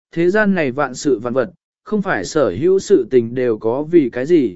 thế gian này vạn sự vạn vật, không phải sở hữu sự tình đều có vì cái gì.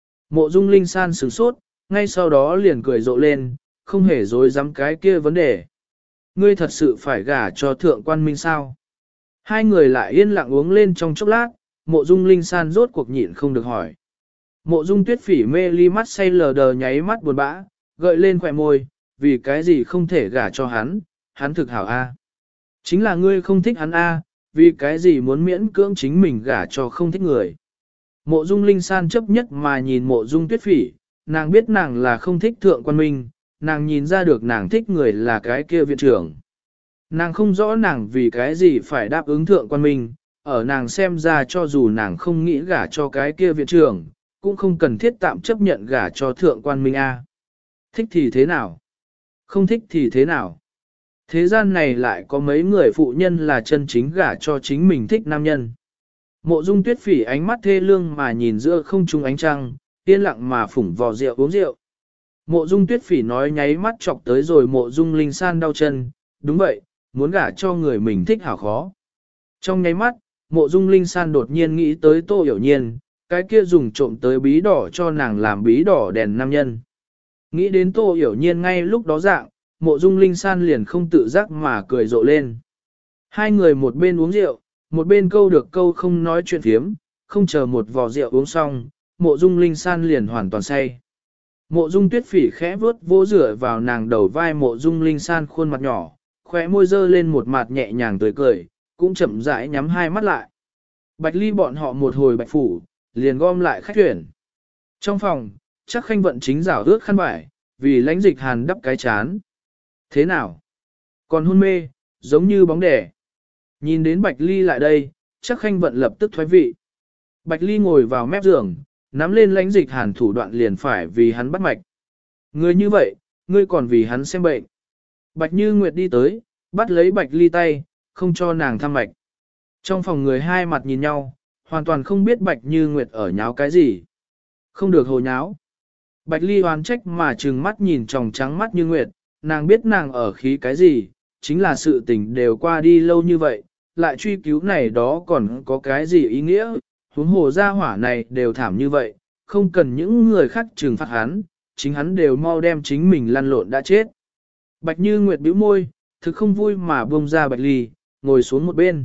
Mộ Dung Linh San sửng sốt, ngay sau đó liền cười rộ lên, không hề dối dám cái kia vấn đề. Ngươi thật sự phải gả cho thượng quan minh sao? Hai người lại yên lặng uống lên trong chốc lát, Mộ Dung Linh San rốt cuộc nhịn không được hỏi. Mộ Dung Tuyết Phỉ mê ly mắt say lờ đờ nháy mắt buồn bã, gợi lên khỏe môi, vì cái gì không thể gả cho hắn thực hảo a. Chính là ngươi không thích hắn a, vì cái gì muốn miễn cưỡng chính mình gả cho không thích người. Mộ Dung Linh San chấp nhất mà nhìn Mộ Dung Tuyết Phỉ, nàng biết nàng là không thích thượng quan minh, nàng nhìn ra được nàng thích người là cái kia viện trưởng. Nàng không rõ nàng vì cái gì phải đáp ứng thượng quan minh, ở nàng xem ra cho dù nàng không nghĩ gả cho cái kia viện trưởng, cũng không cần thiết tạm chấp nhận gả cho thượng quan minh a. Thích thì thế nào? Không thích thì thế nào? Thế gian này lại có mấy người phụ nhân là chân chính gả cho chính mình thích nam nhân. Mộ Dung Tuyết Phỉ ánh mắt thê lương mà nhìn giữa không trung ánh trăng, yên lặng mà phủng vò rượu uống rượu. Mộ Dung Tuyết Phỉ nói nháy mắt chọc tới rồi Mộ Dung Linh San đau chân, đúng vậy, muốn gả cho người mình thích hảo khó. Trong nháy mắt, Mộ Dung Linh San đột nhiên nghĩ tới Tô Hiểu Nhiên, cái kia dùng trộm tới bí đỏ cho nàng làm bí đỏ đèn nam nhân. Nghĩ đến Tô Hiểu Nhiên ngay lúc đó dạng, Mộ Dung Linh San liền không tự giác mà cười rộ lên. Hai người một bên uống rượu, một bên câu được câu không nói chuyện phiếm, không chờ một vò rượu uống xong, Mộ Dung Linh San liền hoàn toàn say. Mộ Dung Tuyết Phỉ khẽ vuốt vỗ rửa vào nàng đầu vai Mộ Dung Linh San khuôn mặt nhỏ, khóe môi dơ lên một mặt nhẹ nhàng tươi cười, cũng chậm rãi nhắm hai mắt lại. Bạch Ly bọn họ một hồi bạch phủ, liền gom lại khách tuyển. Trong phòng, chắc Khanh Vận chính rảo ướt khăn vải, vì Lãnh Dịch Hàn đắp cái chán. Thế nào? Còn hôn mê, giống như bóng đẻ. Nhìn đến Bạch Ly lại đây, chắc Khanh Vận lập tức thoái vị. Bạch Ly ngồi vào mép giường, nắm lên Lãnh Dịch Hàn thủ đoạn liền phải vì hắn bắt mạch. Ngươi như vậy, ngươi còn vì hắn xem bệnh. Bạch Như Nguyệt đi tới, bắt lấy Bạch Ly tay, không cho nàng thăm mạch. Trong phòng người hai mặt nhìn nhau, hoàn toàn không biết Bạch Như Nguyệt ở nháo cái gì. Không được hồ nháo. Bạch Ly oán trách mà trừng mắt nhìn tròng trắng mắt Như Nguyệt, nàng biết nàng ở khí cái gì, chính là sự tình đều qua đi lâu như vậy, lại truy cứu này đó còn có cái gì ý nghĩa, huống hồ gia hỏa này đều thảm như vậy, không cần những người khác trừng phạt hắn, chính hắn đều mau đem chính mình lăn lộn đã chết. Bạch Như Nguyệt bĩu môi, thực không vui mà buông ra Bạch Ly, ngồi xuống một bên.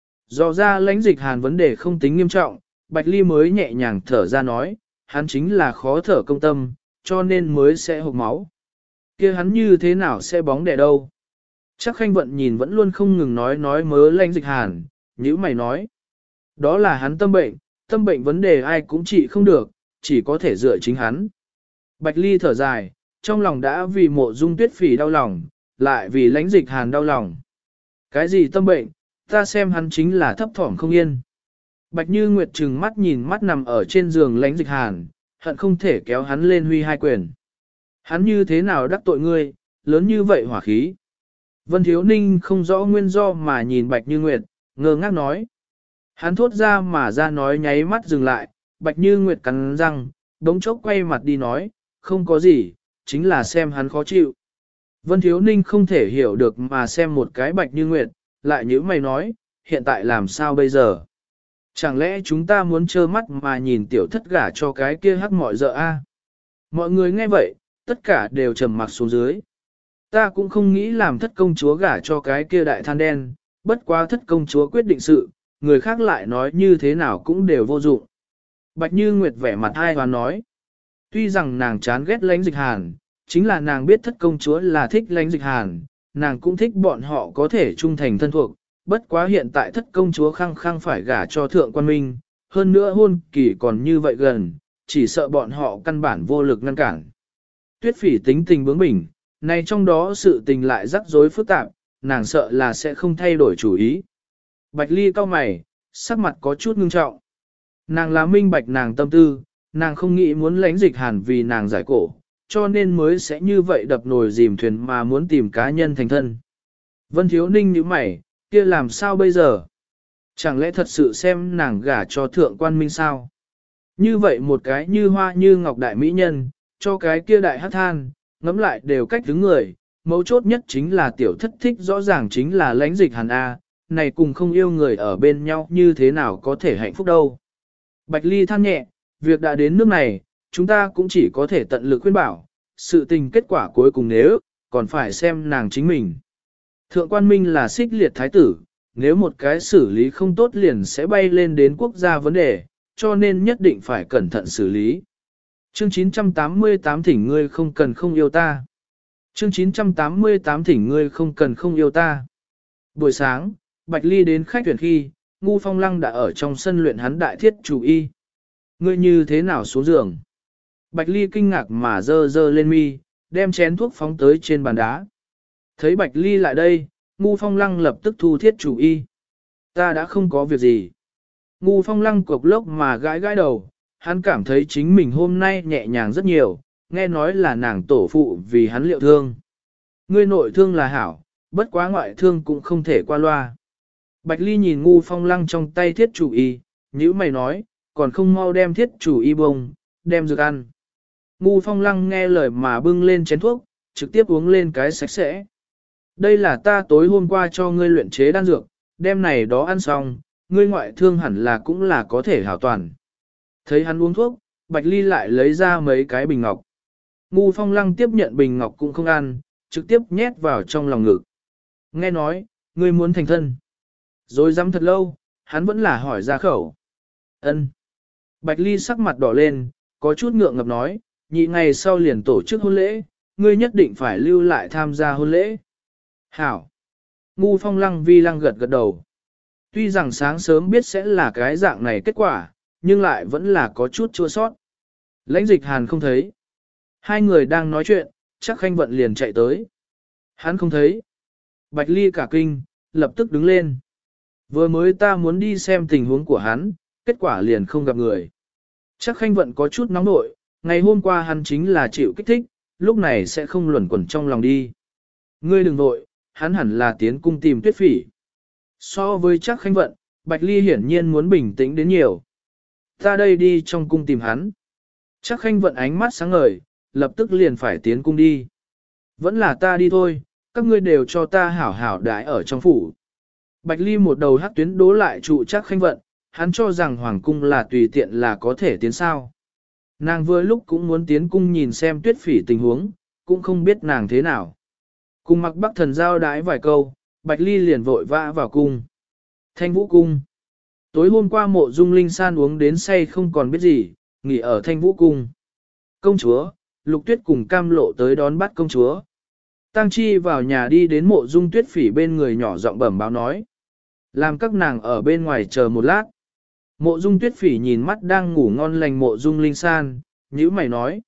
Do ra Lãnh Dịch Hàn vấn đề không tính nghiêm trọng, Bạch Ly mới nhẹ nhàng thở ra nói, hắn chính là khó thở công tâm, cho nên mới sẽ hộc máu. Kia hắn như thế nào sẽ bóng đẻ đâu? Chắc Khanh Vận nhìn vẫn luôn không ngừng nói mớ Lãnh Dịch Hàn, nhữ mày nói. Đó là hắn tâm bệnh vấn đề ai cũng trị không được, chỉ có thể dựa chính hắn. Bạch Ly thở dài, trong lòng đã vì Mộ Dung Tuyết Phỉ đau lòng, lại vì Lãnh Dịch Hàn đau lòng. Cái gì tâm bệnh, ta xem hắn chính là thấp thỏm không yên. Bạch Như Nguyệt trừng mắt nhìn mắt nằm ở trên giường Lãnh Dịch Hàn, hận không thể kéo hắn lên huy hai quyền. Hắn như thế nào đắc tội ngươi, lớn như vậy hỏa khí. Vân Thiếu Ninh không rõ nguyên do mà nhìn Bạch Như Nguyệt, ngơ ngác nói. Hắn thốt ra mà ra nói nháy mắt dừng lại, Bạch Như Nguyệt cắn răng, đống chốc quay mặt đi nói, không có gì, chính là xem hắn khó chịu. Vân Thiếu Ninh không thể hiểu được mà xem một cái Bạch Như Nguyệt, lại nhíu mày nói, hiện tại làm sao bây giờ? Chẳng lẽ chúng ta muốn trơ mắt mà nhìn tiểu thất gả cho cái kia hắc mọi dợ a? Mọi người nghe vậy, tất cả đều trầm mặc xuống dưới. Ta cũng không nghĩ làm thất công chúa gả cho cái kia đại than đen, bất quá thất công chúa quyết định sự, người khác lại nói như thế nào cũng đều vô dụng. Bạch Như Nguyệt vẻ mặt ai hoán nói. Tuy rằng nàng chán ghét Lãnh Dịch Hàn, chính là nàng biết thất công chúa là thích Lãnh Dịch Hàn, nàng cũng thích bọn họ có thể trung thành thân thuộc, bất quá hiện tại thất công chúa khăng khăng phải gả cho thượng quan minh, hơn nữa hôn kỳ còn như vậy gần, chỉ sợ bọn họ căn bản vô lực ngăn cản. Tuyết Phỉ tính tình bướng bỉnh, này trong đó sự tình lại rắc rối phức tạp, nàng sợ là sẽ không thay đổi chủ ý. Bạch Ly cau mày, sắc mặt có chút ngưng trọng. Nàng là minh bạch nàng tâm tư, nàng không nghĩ muốn Lãnh Dịch Hàn vì nàng giải cổ, cho nên mới sẽ như vậy đập nồi dìm thuyền mà muốn tìm cá nhân thành thân. Vân Thiếu Ninh nhíu mày, kia làm sao bây giờ? Chẳng lẽ thật sự xem nàng gả cho thượng quan minh sao? Như vậy một cái như hoa như ngọc đại mỹ nhân, cho cái kia đại hắc than, ngẫm lại đều cách đứng người, mấu chốt nhất chính là tiểu thất thích rõ ràng chính là Lãnh Dịch Hàn A, này cùng không yêu người ở bên nhau như thế nào có thể hạnh phúc đâu. Bạch Ly than nhẹ, việc đã đến nước này, chúng ta cũng chỉ có thể tận lực khuyên bảo, sự tình kết quả cuối cùng nếu, còn phải xem nàng chính mình. Thượng quan minh là xích liệt thái tử, nếu một cái xử lý không tốt liền sẽ bay lên đến quốc gia vấn đề, cho nên nhất định phải cẩn thận xử lý. Chương 988 thỉnh ngươi không cần không yêu ta. Chương 988 thỉnh ngươi không cần không yêu ta. Buổi sáng, Bạch Ly đến khách tuyển khi, Ngu Phong Lăng đã ở trong sân luyện hắn đại thiết chủ y. Ngươi như thế nào xuống giường? Bạch Ly kinh ngạc mà dơ dơ lên mi, đem chén thuốc phóng tới trên bàn đá. Thấy Bạch Ly lại đây, Ngu Phong Lăng lập tức thu thiết chủ y. Ta đã không có việc gì. Ngu Phong Lăng cộc lốc mà gãi gãi đầu, hắn cảm thấy chính mình hôm nay nhẹ nhàng rất nhiều, nghe nói là nàng tổ phụ vì hắn liệu thương. Ngươi nội thương là hảo, bất quá ngoại thương cũng không thể qua loa. Bạch Ly nhìn Ngu Phong Lăng trong tay thiết chủ y, nhữ mày nói, còn không mau đem thiết chủ y bông, đem dược ăn. Ngu Phong Lăng nghe lời mà bưng lên chén thuốc, trực tiếp uống lên cái sạch sẽ. Đây là ta tối hôm qua cho ngươi luyện chế đan dược, đem này đó ăn xong, ngươi ngoại thương hẳn là cũng là có thể hảo toàn. Thấy hắn uống thuốc, Bạch Ly lại lấy ra mấy cái bình ngọc. Ngu Phong Lăng tiếp nhận bình ngọc cũng không ăn, trực tiếp nhét vào trong lòng ngực. Nghe nói, ngươi muốn thành thân. Rồi dám thật lâu, hắn vẫn là hỏi ra khẩu. Ân. Bạch Ly sắc mặt đỏ lên, có chút ngượng ngập nói, nhị ngày sau liền tổ chức hôn lễ, ngươi nhất định phải lưu lại tham gia hôn lễ. Hảo. Ngu Phong Lăng vi lăng gật gật đầu. Tuy rằng sáng sớm biết sẽ là cái dạng này kết quả, nhưng lại vẫn là có chút chua sót. Lãnh Dịch Hàn không thấy. Hai người đang nói chuyện, chắc Khanh Vận liền chạy tới. Hắn không thấy. Bạch Ly cả kinh, lập tức đứng lên. Vừa mới ta muốn đi xem tình huống của hắn, kết quả liền không gặp người. Chắc Khanh Vận có chút nóng nội, ngày hôm qua hắn chính là chịu kích thích, lúc này sẽ không luẩn quẩn trong lòng đi. Ngươi đừng nội, hắn hẳn là tiến cung tìm Tuyết Phỉ. So với chắc Khanh Vận, Bạch Ly hiển nhiên muốn bình tĩnh đến nhiều. Ta đây đi trong cung tìm hắn. Chắc Khanh Vận ánh mắt sáng ngời, lập tức liền phải tiến cung đi. Vẫn là ta đi thôi, các ngươi đều cho ta hảo hảo đãi ở trong phủ. Bạch Ly một đầu hắc tuyến đố lại trụ chắc Khanh Vận, hắn cho rằng hoàng cung là tùy tiện là có thể tiến sao. Nàng vừa lúc cũng muốn tiến cung nhìn xem Tuyết Phỉ tình huống, cũng không biết nàng thế nào. Cùng Mặc Bắc Thần giao đái vài câu, Bạch Ly liền vội vã vào cung. Thanh Vũ cung. Tối hôm qua Mộ Dung Linh San uống đến say không còn biết gì, nghỉ ở Thanh Vũ cung. Công chúa, Lục Tuyết cùng Cam Lộ tới đón bắt công chúa. Tang Chi vào nhà đi đến Mộ Dung Tuyết Phỉ bên người nhỏ giọng bẩm báo nói. Làm các nàng ở bên ngoài chờ một lát. Mộ Dung Tuyết Phỉ nhìn mắt đang ngủ ngon lành Mộ Dung Linh San, nhíu mày nói.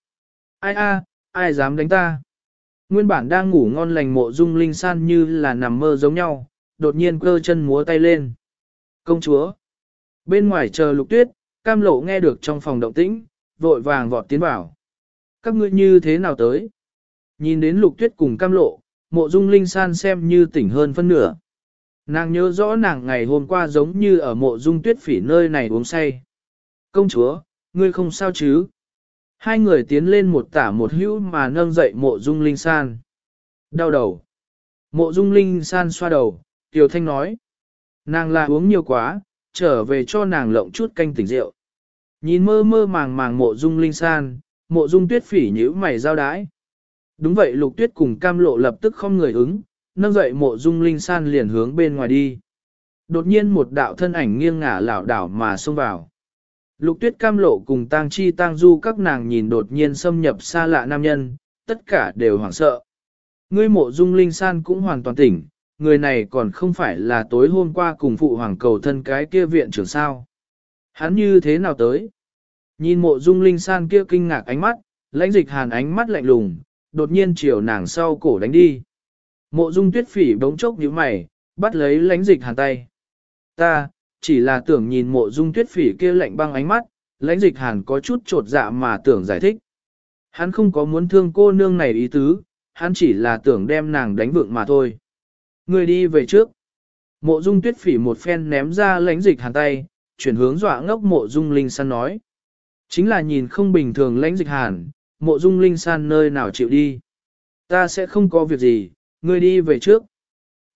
Ai dám đánh ta? Nguyên bản đang ngủ ngon lành Mộ Dung Linh San như là nằm mơ giống nhau, đột nhiên cơ chân múa tay lên. Công chúa! Bên ngoài chờ Lục Tuyết, Cam Lộ nghe được trong phòng động tĩnh, vội vàng vọt tiến vào. Các ngươi như thế nào tới? Nhìn đến Lục Tuyết cùng Cam Lộ, Mộ Dung Linh San xem như tỉnh hơn phân nửa. Nàng nhớ rõ nàng ngày hôm qua giống như ở Mộ Dung Tuyết Phỉ nơi này uống say. Công chúa, ngươi không sao chứ? Hai người tiến lên một tả một hữu mà nâng dậy Mộ Dung Linh San. Đau đầu. Mộ Dung Linh San xoa đầu, Tiểu Thanh nói. Nàng là uống nhiều quá, trở về cho nàng lộng chút canh tỉnh rượu. Nhìn mơ mơ màng màng Mộ Dung Linh San, Mộ Dung Tuyết Phỉ nhíu mày giao đái. Đúng vậy Lục Tuyết cùng Cam Lộ lập tức không người ứng, nâng dậy Mộ Dung Linh San liền hướng bên ngoài đi. Đột nhiên một đạo thân ảnh nghiêng ngả lảo đảo mà xông vào. Lục Tuyết Cam Lộ cùng Tang Chi Tang Du các nàng nhìn đột nhiên xâm nhập xa lạ nam nhân, tất cả đều hoảng sợ. Ngươi Mộ Dung Linh San cũng hoàn toàn tỉnh, người này còn không phải là tối hôm qua cùng phụ hoàng cầu thân cái kia viện trưởng sao. Hắn như thế nào tới? Nhìn Mộ Dung Linh San kia kinh ngạc ánh mắt, Lãnh Dịch Hàn ánh mắt lạnh lùng, đột nhiên chiều nàng sau cổ đánh đi. Mộ Dung Tuyết Phỉ bỗng chốc nhíu mày, bắt lấy Lãnh Dịch Hàn tay. Ta, chỉ là tưởng nhìn Mộ Dung Tuyết Phỉ kia lạnh băng ánh mắt, Lãnh Dịch Hàn có chút trột dạ mà tưởng giải thích. Hắn không có muốn thương cô nương này ý tứ, hắn chỉ là tưởng đem nàng đánh vượng mà thôi. Người đi về trước. Mộ Dung Tuyết Phỉ một phen ném ra Lãnh Dịch Hàn tay, chuyển hướng dọa ngốc Mộ Dung Linh San nói. Chính là nhìn không bình thường Lãnh Dịch Hàn, Mộ Dung Linh San nơi nào chịu đi. Ta sẽ không có việc gì, ngươi đi về trước.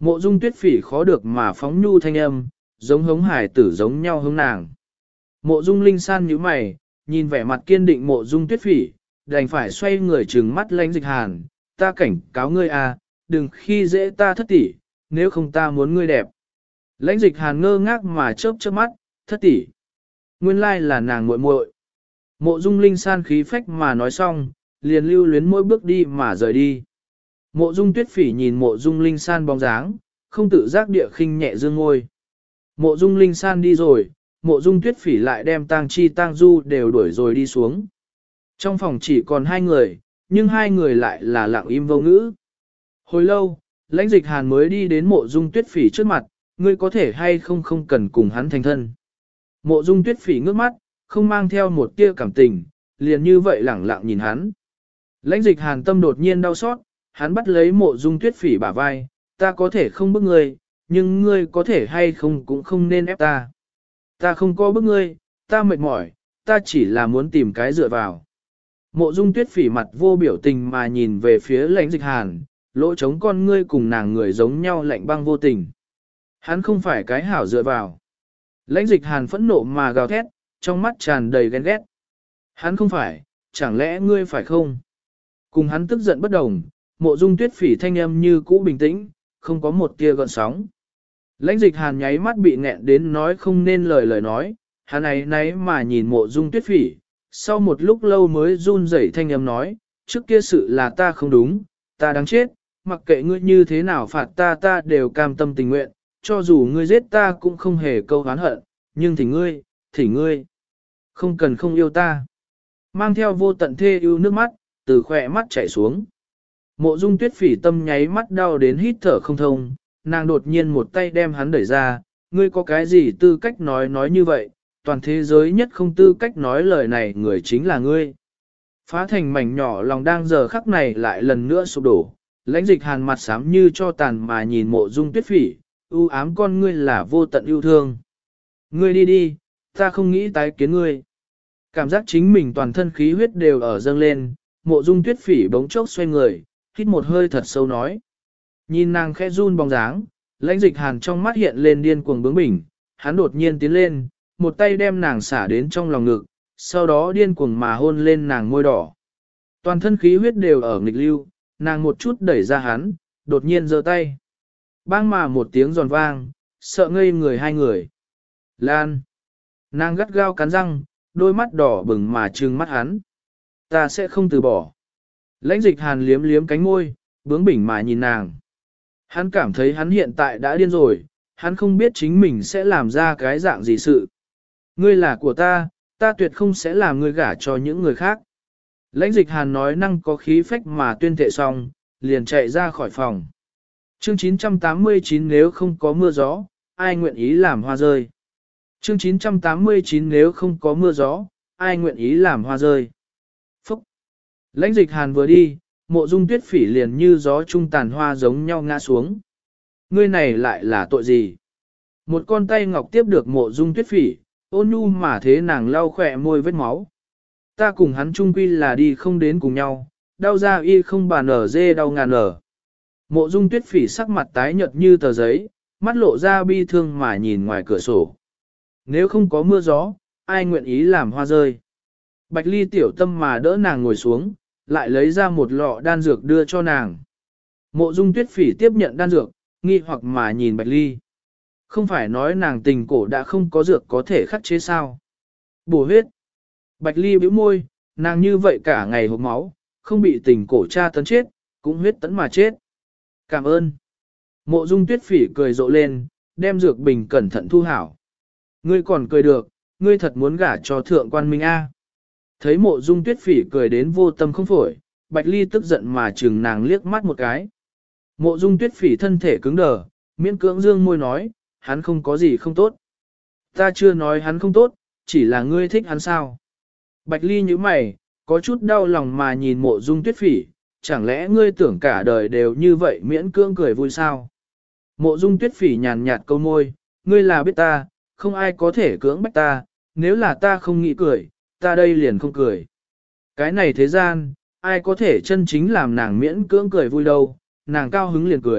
Mộ Dung Tuyết Phỉ khó được mà phóng nhu thanh âm, giống hống hải tử giống nhau hướng nàng. Mộ Dung Linh San nhíu mày, nhìn vẻ mặt kiên định Mộ Dung Tuyết Phỉ, đành phải xoay người trừng mắt Lãnh Dịch Hàn, ta cảnh cáo ngươi à, đừng khi dễ ta thất tỷ, nếu không ta muốn ngươi đẹp. Lãnh Dịch Hàn ngơ ngác mà chớp chớp mắt, thất tỷ, nguyên lai là nàng muội muội. Mộ Dung Linh San khí phách mà nói xong, liền lưu luyến mỗi bước đi mà rời đi. Mộ Dung Tuyết Phỉ nhìn Mộ Dung Linh San bóng dáng, không tự giác địa khinh nhẹ dương ngôi. Mộ Dung Linh San đi rồi, Mộ Dung Tuyết Phỉ lại đem Tang Chi Tang Du đều đuổi rồi đi xuống. Trong phòng chỉ còn hai người, nhưng hai người lại là lặng im vô ngữ. Hồi lâu, Lãnh Dịch Hàn mới đi đến Mộ Dung Tuyết Phỉ trước mặt, ngươi có thể hay không cần cùng hắn thành thân. Mộ Dung Tuyết Phỉ ngước mắt, không mang theo một tia cảm tình, liền như vậy lẳng lặng nhìn hắn. Lãnh Dịch Hàn tâm đột nhiên đau xót, hắn bắt lấy Mộ Dung Tuyết Phỉ bả vai, ta có thể không bức ngươi, nhưng ngươi có thể hay không cũng không nên ép ta. Ta không có bức ngươi, ta mệt mỏi, ta chỉ là muốn tìm cái dựa vào. Mộ Dung Tuyết Phỉ mặt vô biểu tình mà nhìn về phía Lãnh Dịch Hàn, lỗ trống con ngươi cùng nàng người giống nhau lạnh băng vô tình. Hắn không phải cái hảo dựa vào. Lãnh Dịch Hàn phẫn nộ mà gào thét, trong mắt tràn đầy ghen ghét. Hắn không phải, chẳng lẽ ngươi phải không? Cùng hắn tức giận bất đồng, Mộ Dung Tuyết Phỉ thanh âm như cũ bình tĩnh, không có một tia gợn sóng. Lãnh Dịch Hàn nháy mắt bị nghẹn đến nói không nên lời nói, hắn ấy nấy mà nhìn Mộ Dung Tuyết Phỉ, sau một lúc lâu mới run rẩy thanh âm nói, trước kia sự là ta không đúng, ta đáng chết, mặc kệ ngươi như thế nào phạt ta ta đều cam tâm tình nguyện, cho dù ngươi giết ta cũng không hề câu oán hận, nhưng thì ngươi, không cần không yêu ta. Mang theo vô tận thê yêu nước mắt, từ khỏe mắt chảy xuống. Mộ Dung Tuyết Phỉ tâm nháy mắt đau đến hít thở không thông, nàng đột nhiên một tay đem hắn đẩy ra, ngươi có cái gì tư cách nói như vậy, toàn thế giới nhất không tư cách nói lời này người chính là ngươi. Phá thành mảnh nhỏ lòng đang giờ khắc này lại lần nữa sụp đổ, Lãnh Dịch Hàn mặt xám như cho tàn mà nhìn Mộ Dung Tuyết Phỉ, u ám con ngươi là vô tận yêu thương. Ngươi đi đi, ta không nghĩ tái kiến ngươi. Cảm giác chính mình toàn thân khí huyết đều ở dâng lên, Mộ Dung Tuyết Phỉ bỗng chốc xoay người, hít một hơi thật sâu nói. Nhìn nàng khẽ run bóng dáng, Lãnh Dịch Hàn trong mắt hiện lên điên cuồng bướng bỉnh, hắn đột nhiên tiến lên, một tay đem nàng xả đến trong lòng ngực, sau đó điên cuồng mà hôn lên nàng môi đỏ. Toàn thân khí huyết đều ở nghịch lưu, nàng một chút đẩy ra hắn, đột nhiên giơ tay. Bang mà một tiếng giòn vang, sợ ngây người hai người. Lan! Nàng gắt gao cắn răng, đôi mắt đỏ bừng mà trừng mắt hắn. Ta sẽ không từ bỏ. Lãnh Dịch Hàn liếm liếm cánh môi, bướng bỉnh mà nhìn nàng. Hắn cảm thấy hắn hiện tại đã điên rồi, hắn không biết chính mình sẽ làm ra cái dạng gì sự. Ngươi là của ta, ta tuyệt không sẽ làm ngươi gả cho những người khác. Lãnh Dịch Hàn nói năng có khí phách mà tuyên thệ xong, liền chạy ra khỏi phòng. Chương 989 nếu không có mưa gió, ai nguyện ý làm hoa rơi. Chương 989 nếu không có mưa gió, ai nguyện ý làm hoa rơi. Phúc! Lãnh Dịch Hàn vừa đi, Mộ Dung Tuyết Phỉ liền như gió trung tàn hoa giống nhau ngã xuống. Ngươi này lại là tội gì? Một con tay ngọc tiếp được Mộ Dung Tuyết Phỉ, ôn nhu mà thế nàng lau khỏe môi vết máu. Ta cùng hắn chung quy là đi không đến cùng nhau, đau ra y không bàn ở dê đau ngàn ở. Mộ Dung Tuyết Phỉ sắc mặt tái nhợt như tờ giấy, mắt lộ ra bi thương mà nhìn ngoài cửa sổ. Nếu không có mưa gió, ai nguyện ý làm hoa rơi. Bạch Ly tiểu tâm mà đỡ nàng ngồi xuống, lại lấy ra một lọ đan dược đưa cho nàng. Mộ Dung Tuyết Phỉ tiếp nhận đan dược, nghi hoặc mà nhìn Bạch Ly. Không phải nói nàng tình cổ đã không có dược có thể khắc chế sao. Bổ huyết. Bạch Ly bĩu môi, nàng như vậy cả ngày hộp máu, không bị tình cổ tra tấn chết, cũng huyết tấn mà chết. Cảm ơn. Mộ Dung Tuyết Phỉ cười rộ lên, đem dược bình cẩn thận thu hảo. Ngươi còn cười được, ngươi thật muốn gả cho thượng quan Minh A. Thấy Mộ Dung Tuyết Phỉ cười đến vô tâm không phổi, Bạch Ly tức giận mà chừng nàng liếc mắt một cái. Mộ Dung Tuyết Phỉ thân thể cứng đờ, miễn cưỡng dương môi nói, hắn không có gì không tốt. Ta chưa nói hắn không tốt, chỉ là ngươi thích hắn sao. Bạch Ly nhíu mày, có chút đau lòng mà nhìn Mộ Dung Tuyết Phỉ, chẳng lẽ ngươi tưởng cả đời đều như vậy miễn cưỡng cười vui sao? Mộ Dung Tuyết Phỉ nhàn nhạt câu môi, ngươi là biết ta, không ai có thể cưỡng bách ta, nếu là ta không nghĩ cười, ta đây liền không cười. Cái này thế gian, ai có thể chân chính làm nàng miễn cưỡng cười vui đâu, nàng cao hứng liền cười,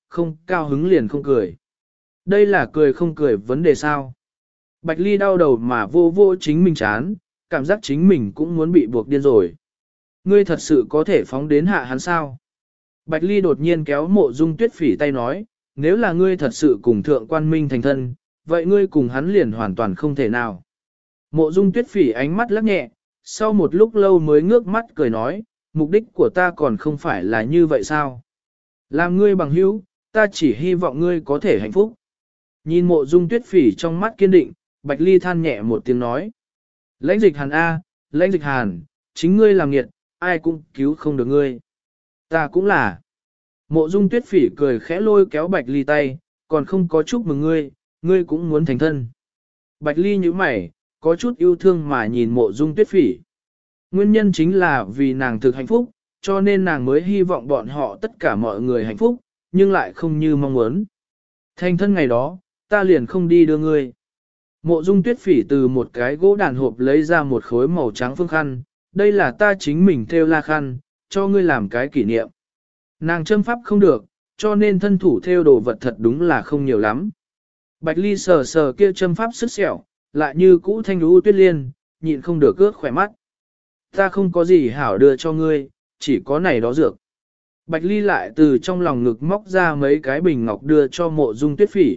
không cao hứng liền không cười. Đây là cười không cười vấn đề sao? Bạch Ly đau đầu mà vô vô chính mình chán, cảm giác chính mình cũng muốn bị buộc điên rồi. Ngươi thật sự có thể phóng đến hạ hắn sao? Bạch Ly đột nhiên kéo Mộ Dung Tuyết Phỉ tay nói, nếu là ngươi thật sự cùng thượng quan minh thành thân, vậy ngươi cùng hắn liền hoàn toàn không thể nào. Mộ Dung Tuyết Phỉ ánh mắt lắc nhẹ, sau một lúc lâu mới ngước mắt cười nói, mục đích của ta còn không phải là như vậy sao? Làm ngươi bằng hữu, ta chỉ hy vọng ngươi có thể hạnh phúc. Nhìn Mộ Dung Tuyết Phỉ trong mắt kiên định, Bạch Ly than nhẹ một tiếng nói. Lãnh Dịch Hàn A, Lãnh Dịch Hàn, chính ngươi làm nghiệt, ai cũng cứu không được ngươi. Ta cũng là. Mộ Dung Tuyết Phỉ cười khẽ lôi kéo Bạch Ly tay, còn không có chúc mừng ngươi, ngươi cũng muốn thành thân. Bạch Ly nhíu mày, có chút yêu thương mà nhìn Mộ Dung Tuyết Phỉ. Nguyên nhân chính là vì nàng thực hạnh phúc, cho nên nàng mới hy vọng bọn họ tất cả mọi người hạnh phúc, nhưng lại không như mong muốn. Thành thân ngày đó, ta liền không đi đưa ngươi. Mộ Dung Tuyết Phỉ từ một cái gỗ đàn hộp lấy ra một khối màu trắng phương khăn, đây là ta chính mình thêu la khăn, cho ngươi làm cái kỷ niệm. Nàng châm pháp không được, cho nên thân thủ thêu đồ vật thật đúng là không nhiều lắm. Bạch Ly sờ sờ kia châm pháp sức sẹo, lại như cũ thanh lũ tuyết liên, nhịn không được ướt khỏe mắt. Ta không có gì hảo đưa cho ngươi, chỉ có này đó dược. Bạch Ly lại từ trong lòng ngực móc ra mấy cái bình ngọc đưa cho Mộ Dung Tuyết Phỉ.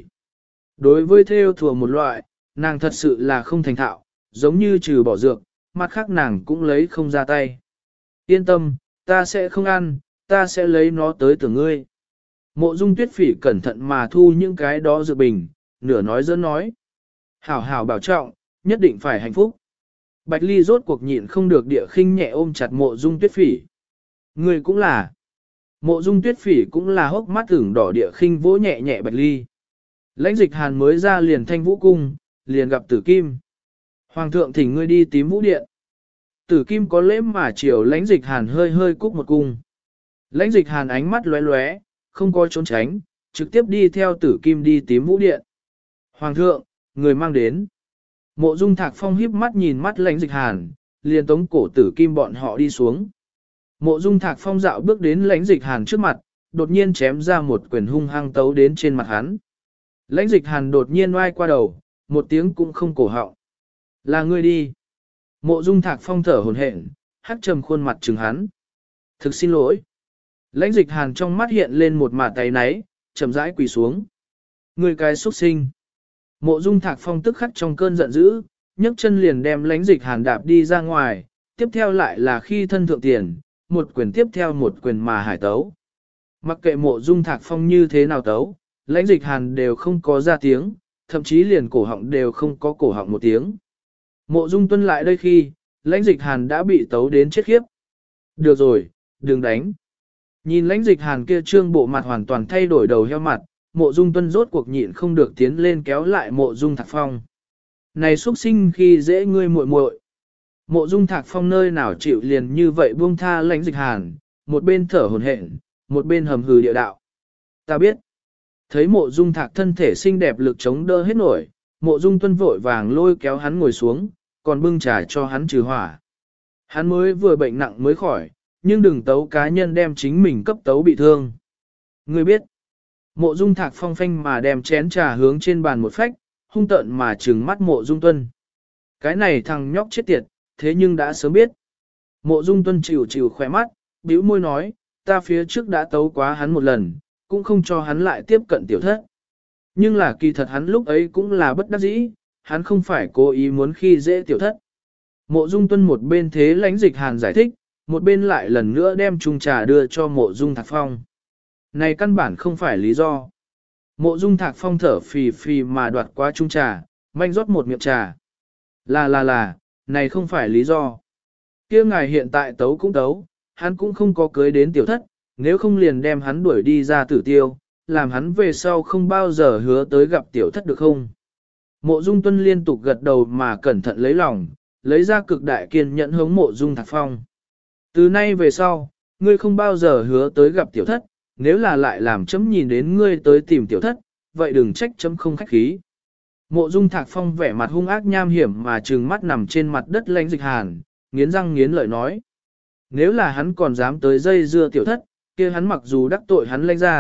Đối với thêu thùa một loại, nàng thật sự là không thành thạo, giống như trừ bỏ dược, mặt khác nàng cũng lấy không ra tay. Yên tâm, ta sẽ không ăn, ta sẽ lấy nó tới tưởng ngươi. Mộ Dung Tuyết Phỉ cẩn thận mà thu những cái đó dược bình, nửa nói dẫn nói. Hảo hảo bảo trọng, nhất định phải hạnh phúc. Bạch Ly rốt cuộc nhịn không được địa khinh nhẹ ôm chặt Mộ Dung Tuyết Phỉ. Ngươi cũng là. Mộ Dung Tuyết Phỉ cũng là hốc mắt ửng đỏ địa khinh vỗ nhẹ nhẹ Bạch Ly. Lãnh Dịch Hàn mới ra liền Thanh Vũ cung, liền gặp Tử Kim. Hoàng thượng thỉnh ngươi đi Tím Vũ điện. Tử Kim có lễ mà chiều Lãnh Dịch Hàn hơi hơi cúc một cung. Lãnh Dịch Hàn ánh mắt lóe lóe, không có trốn tránh, trực tiếp đi theo Tử Kim đi Tím Vũ điện. Hoàng thượng, người mang đến. Mộ Dung Thạc Phong híp mắt nhìn mắt Lãnh Dịch Hàn, liền tống cổ Tử Kim bọn họ đi xuống. Mộ Dung Thạc Phong dạo bước đến Lãnh Dịch Hàn trước mặt, đột nhiên chém ra một quyền hung hăng tấu đến trên mặt hắn. Lãnh Dịch Hàn đột nhiên oai qua đầu, một tiếng cũng không cổ họng. Là ngươi đi. Mộ Dung Thạc Phong thở hổn hển, hắt trầm khuôn mặt trừng hắn. Thực xin lỗi. Lãnh Dịch Hàn trong mắt hiện lên một mả tay náy, chậm rãi quỳ xuống. Ngươi cái xuất sinh. Mộ Dung Thạc Phong tức khắc trong cơn giận dữ, nhấc chân liền đem Lãnh Dịch Hàn đạp đi ra ngoài, tiếp theo lại là khi thân thượng tiền, một quyền tiếp theo một quyền mà hải tấu. Mặc kệ Mộ Dung Thạc Phong như thế nào tấu, Lãnh Dịch Hàn đều không có ra tiếng, thậm chí liền cổ họng đều không có cổ họng một tiếng. Mộ Dung Tuân lại đây khi, Lãnh Dịch Hàn đã bị tấu đến chết khiếp. Được rồi, đừng đánh. Nhìn Lãnh Dịch Hàn kia trương bộ mặt hoàn toàn thay đổi đầu heo mặt, Mộ Dung Tuân rốt cuộc nhịn không được tiến lên kéo lại Mộ Dung Thạc Phong. Này xuất sinh khi dễ ngươi muội muội. Mộ Dung Thạc Phong nơi nào chịu liền như vậy buông tha Lãnh Dịch Hàn, một bên thở hổn hển, một bên hầm hừ địa đạo. Ta biết. Thấy Mộ Dung Thạc thân thể xinh đẹp lực chống đỡ hết nổi, Mộ Dung Tuân vội vàng lôi kéo hắn ngồi xuống, còn bưng trà cho hắn trừ hỏa. Hắn mới vừa bệnh nặng mới khỏi, nhưng đừng tấu cá nhân đem chính mình cấp tấu bị thương. Ngươi biết. Mộ Dung Thạc phong phanh mà đem chén trà hướng trên bàn một phách, hung tợn mà trừng mắt Mộ Dung Tuân. Cái này thằng nhóc chết tiệt, thế nhưng đã sớm biết. Mộ Dung Tuân chịu chịu khỏe mắt, bĩu môi nói, ta phía trước đã tấu quá hắn một lần, cũng không cho hắn lại tiếp cận tiểu thất. Nhưng là kỳ thật hắn lúc ấy cũng là bất đắc dĩ, hắn không phải cố ý muốn khi dễ tiểu thất. Mộ Dung Tuân một bên thế Lãnh Dịch Hàn giải thích, một bên lại lần nữa đem chung trà đưa cho Mộ Dung Thạc Phong. Này căn bản không phải lý do. Mộ Dung Thạc Phong thở phì phì mà đoạt qua chung trà, manh rót một miệng trà. Là, này không phải lý do. Kia ngài hiện tại tấu cũng tấu, hắn cũng không có cưới đến tiểu thất, nếu không liền đem hắn đuổi đi ra tử tiêu, làm hắn về sau không bao giờ hứa tới gặp tiểu thất được không. Mộ Dung Tuân liên tục gật đầu mà cẩn thận lấy lòng, lấy ra cực đại kiên nhẫn hống Mộ Dung Thạc Phong. Từ nay về sau, ngươi không bao giờ hứa tới gặp tiểu thất, nếu là lại làm chấm nhìn đến ngươi tới tìm tiểu thất, vậy đừng trách chấm không khách khí. Mộ Dung Thạc Phong vẻ mặt hung ác nham hiểm mà trừng mắt nằm trên mặt đất Lãnh Dịch Hàn, nghiến răng nghiến lợi nói. Nếu là hắn còn dám tới dây dưa tiểu thất, kia hắn mặc dù đắc tội hắn Lãnh ra,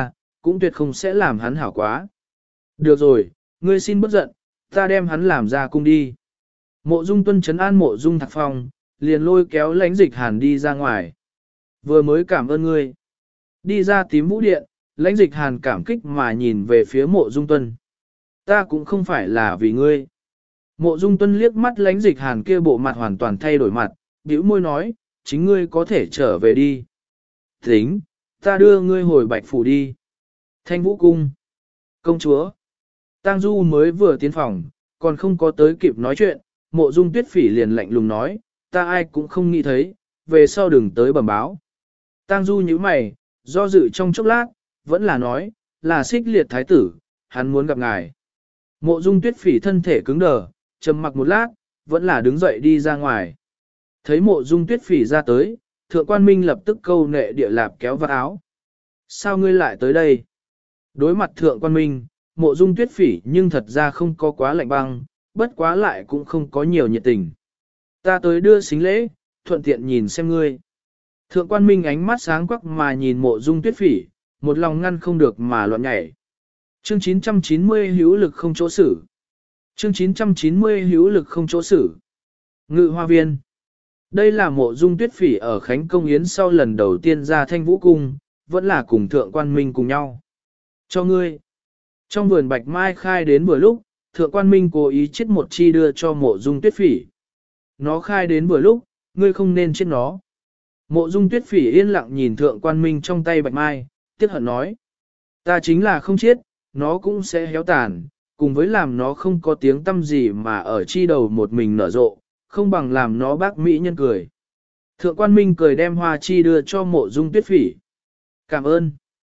cũng tuyệt không sẽ làm hắn hảo quá. Được rồi, ngươi xin bất giận, ta đem hắn làm ra cung đi. Mộ Dung Tuân trấn an Mộ Dung Thạc Phong, liền lôi kéo Lãnh Dịch Hàn đi ra ngoài. Vừa mới cảm ơn ngươi. Đi ra tím vũ điện, Lãnh Dịch Hàn cảm kích mà nhìn về phía Mộ Dung Tuân. Ta cũng không phải là vì ngươi. Mộ Dung Tuân liếc mắt Lãnh Dịch Hàn kia bộ mặt hoàn toàn thay đổi mặt, bĩu môi nói, chính ngươi có thể trở về đi. Tính, ta đưa ngươi hồi Bạch Phủ đi. Thanh Vũ Cung. Công chúa. Tang Du mới vừa tiến phòng, còn không có tới kịp nói chuyện, Mộ Dung Tuyết Phỉ liền lạnh lùng nói, ta ai cũng không nghĩ thấy, về sau đừng tới bẩm báo. Tang Du nhíu mày, do dự trong chốc lát, vẫn là nói, là Xích Liệt thái tử, hắn muốn gặp ngài. Mộ Dung Tuyết Phỉ thân thể cứng đờ, trầm mặc một lát, vẫn là đứng dậy đi ra ngoài. Thấy Mộ Dung Tuyết Phỉ ra tới, Thượng Quan Minh lập tức câu nệ địa lạp kéo vào áo. Sao ngươi lại tới đây? Đối mặt Thượng Quan Minh, Mộ Dung Tuyết Phỉ nhưng thật ra không có quá lạnh băng, bất quá lại cũng không có nhiều nhiệt tình. Ta tới đưa xính lễ, thuận tiện nhìn xem ngươi. Thượng Quan Minh ánh mắt sáng quắc mà nhìn Mộ Dung Tuyết Phỉ, một lòng ngăn không được mà loạn nhảy. Chương 990 hữu lực không chỗ xử. Chương 990 hữu lực không chỗ xử. Ngự Hoa Viên. Đây là Mộ Dung Tuyết Phỉ ở Khánh Công Yến sau lần đầu tiên ra Thanh Vũ Cung, vẫn là cùng Thượng Quan Minh cùng nhau. Cho ngươi. Trong vườn bạch mai khai đến vừa lúc, Thượng Quan Minh cố ý chết một chi đưa cho Mộ Dung Tuyết Phỉ. Nó khai đến vừa lúc, ngươi không nên chết nó. Mộ Dung Tuyết Phỉ yên lặng nhìn Thượng Quan Minh trong tay bạch mai, tiếc hận nói. Ta chính là không chết, nó cũng sẽ héo tàn, cùng với làm nó không có tiếng tâm gì mà ở chi đầu một mình nở rộ, không bằng làm nó bác mỹ nhân cười. Thượng Quan Minh cười đem hoa chi đưa cho Mộ Dung Tuyết Phỉ. Cảm ơn.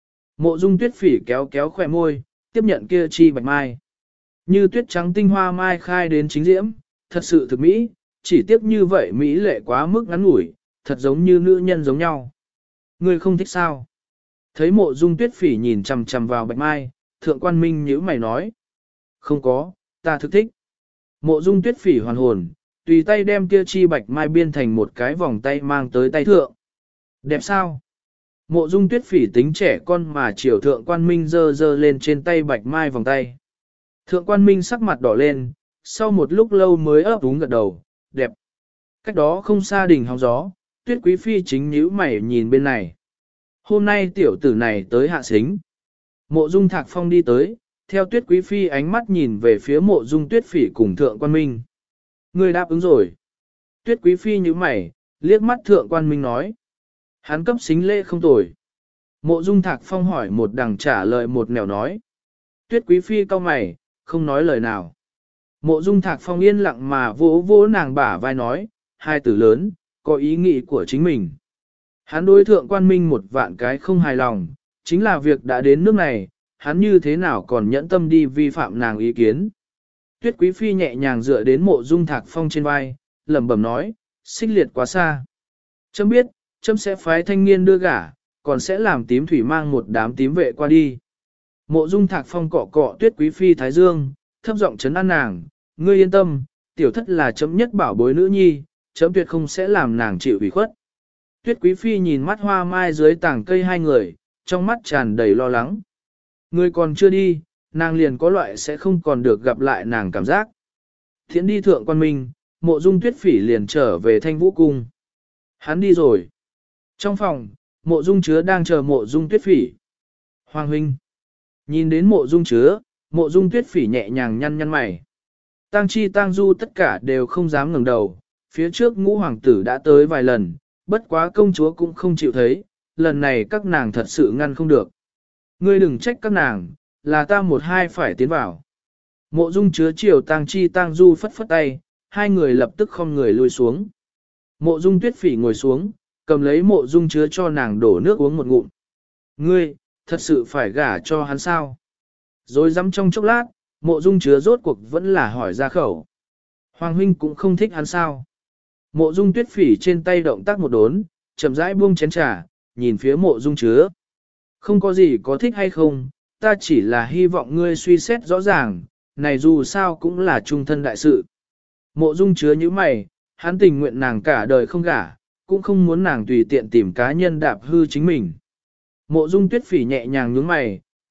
Mộ Dung Tuyết Phỉ kéo kéo khỏe môi, tiếp nhận kia chi bạch mai. Như tuyết trắng tinh hoa mai khai đến chính diễm, thật sự thực mỹ, chỉ tiếc như vậy mỹ lệ quá mức ngắn ngủi, thật giống như nữ nhân giống nhau. Ngươi không thích sao? Thấy Mộ Dung Tuyết Phỉ nhìn chằm chằm vào bạch mai, Thượng Quan Minh nhíu mày nói. Không có, ta thực thích. Mộ Dung Tuyết Phỉ hoàn hồn, tùy tay đem kia chi bạch mai biên thành một cái vòng tay mang tới tay thượng. Đẹp sao? Mộ Dung Tuyết Phỉ tính trẻ con mà chiều Thượng Quan Minh giơ giơ lên trên tay bạch mai vòng tay. Thượng Quan Minh sắc mặt đỏ lên, sau một lúc lâu mới ấp úng gật đầu, đẹp. Cách đó không xa đỉnh hóng gió, Tuyết Quý Phi chính nhíu mày nhìn bên này. Hôm nay tiểu tử này tới hạ xính. Mộ Dung Thạc Phong đi tới, theo Tuyết Quý Phi ánh mắt nhìn về phía Mộ Dung Tuyết Phỉ cùng Thượng Quan Minh. Người đáp ứng rồi. Tuyết Quý Phi nhíu mày, liếc mắt Thượng Quan Minh nói. Hắn cấp xính lễ không tồi. Mộ Dung Thạc Phong hỏi một đằng trả lời một nẻo nói. Tuyết Quý Phi cau mày, không nói lời nào. Mộ Dung Thạc Phong yên lặng mà vỗ vỗ nàng bả vai nói, hai tử lớn, có ý nghĩ của chính mình. Hắn đối Thượng Quan Minh một vạn cái không hài lòng, chính là việc đã đến nước này, hắn như thế nào còn nhẫn tâm đi vi phạm nàng ý kiến. Tuyết Quý Phi nhẹ nhàng dựa đến Mộ Dung Thạc Phong trên vai, lẩm bẩm nói, xích liệt quá xa. Chấm biết, chấm sẽ phái thanh niên đưa gả, còn sẽ làm tím thủy mang một đám tím vệ qua đi. Mộ Dung Thạc Phong cọ cọ Tuyết Quý Phi thái dương, thấp giọng trấn an nàng, ngươi yên tâm, tiểu thất là chấm nhất bảo bối nữ nhi, chấm tuyệt không sẽ làm nàng chịu ủy khuất. Tuyết Quý Phi nhìn mắt hoa mai dưới tảng cây hai người, trong mắt tràn đầy lo lắng. Ngươi còn chưa đi, nàng liền có loại sẽ không còn được gặp lại nàng cảm giác. Thiện đi Thượng Quan Minh, Mộ Dung Tuyết Phỉ liền trở về Thanh Vũ Cung. Hắn đi rồi. Trong phòng, Mộ Dung Chứa đang chờ Mộ Dung Tuyết Phỉ. Hoàng huynh. Nhìn đến Mộ Dung Chứa, Mộ Dung Tuyết Phỉ nhẹ nhàng nhăn nhăn mày. Tang Chi Tang Du tất cả đều không dám ngẩng đầu, phía trước ngũ hoàng tử đã tới vài lần, bất quá công chúa cũng không chịu thấy, lần này các nàng thật sự ngăn không được. Ngươi đừng trách các nàng, là ta một hai phải tiến vào. Mộ Dung Chứa chiều Tang Chi Tang Du phất phất tay, hai người lập tức không người lùi xuống. Mộ Dung Tuyết Phỉ ngồi xuống, cầm lấy Mộ Dung Chứa cho nàng đổ nước uống một ngụm. Ngươi, thật sự phải gả cho hắn sao? Rồi dám trong chốc lát, Mộ Dung Chứa rốt cuộc vẫn là hỏi ra khẩu. Hoàng huynh cũng không thích hắn sao? Mộ Dung Tuyết Phỉ trên tay động tác một đốn, chậm rãi buông chén trà, nhìn phía Mộ Dung Chứa. Không có gì có thích hay không, ta chỉ là hy vọng ngươi suy xét rõ ràng, này dù sao cũng là trung thân đại sự. Mộ Dung Chứa như mày, hắn tình nguyện nàng cả đời không gả, cũng không muốn nàng tùy tiện tìm cá nhân đạp hư chính mình. Mộ Dung Tuyết Phỉ nhẹ nhàng nhướng mày,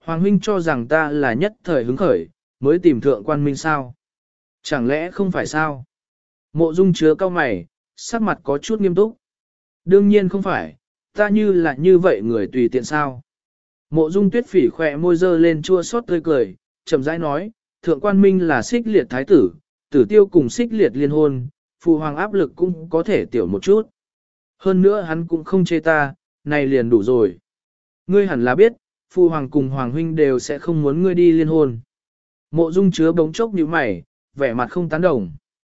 Hoàng huynh cho rằng ta là nhất thời hứng khởi, mới tìm thượng quan minh sao? Chẳng lẽ không phải sao? Mộ Dung chứa cao mày, sắc mặt có chút nghiêm túc. Đương nhiên không phải, ta như là như vậy người tùy tiện sao? Mộ Dung Tuyết Phỉ khỏe môi dơ lên chua xót tươi cười, chậm rãi nói, thượng quan minh là xích liệt thái tử, tử tiêu cùng xích liệt liên hôn, phụ hoàng áp lực cũng có thể tiểu một chút. Hơn nữa hắn cũng không chê ta, này liền đủ rồi. Ngươi hẳn là biết, phụ hoàng cùng hoàng huynh đều sẽ không muốn ngươi đi liên hôn. Mộ Dung chứa bỗng chốc như mày, vẻ mặt không tán đồng.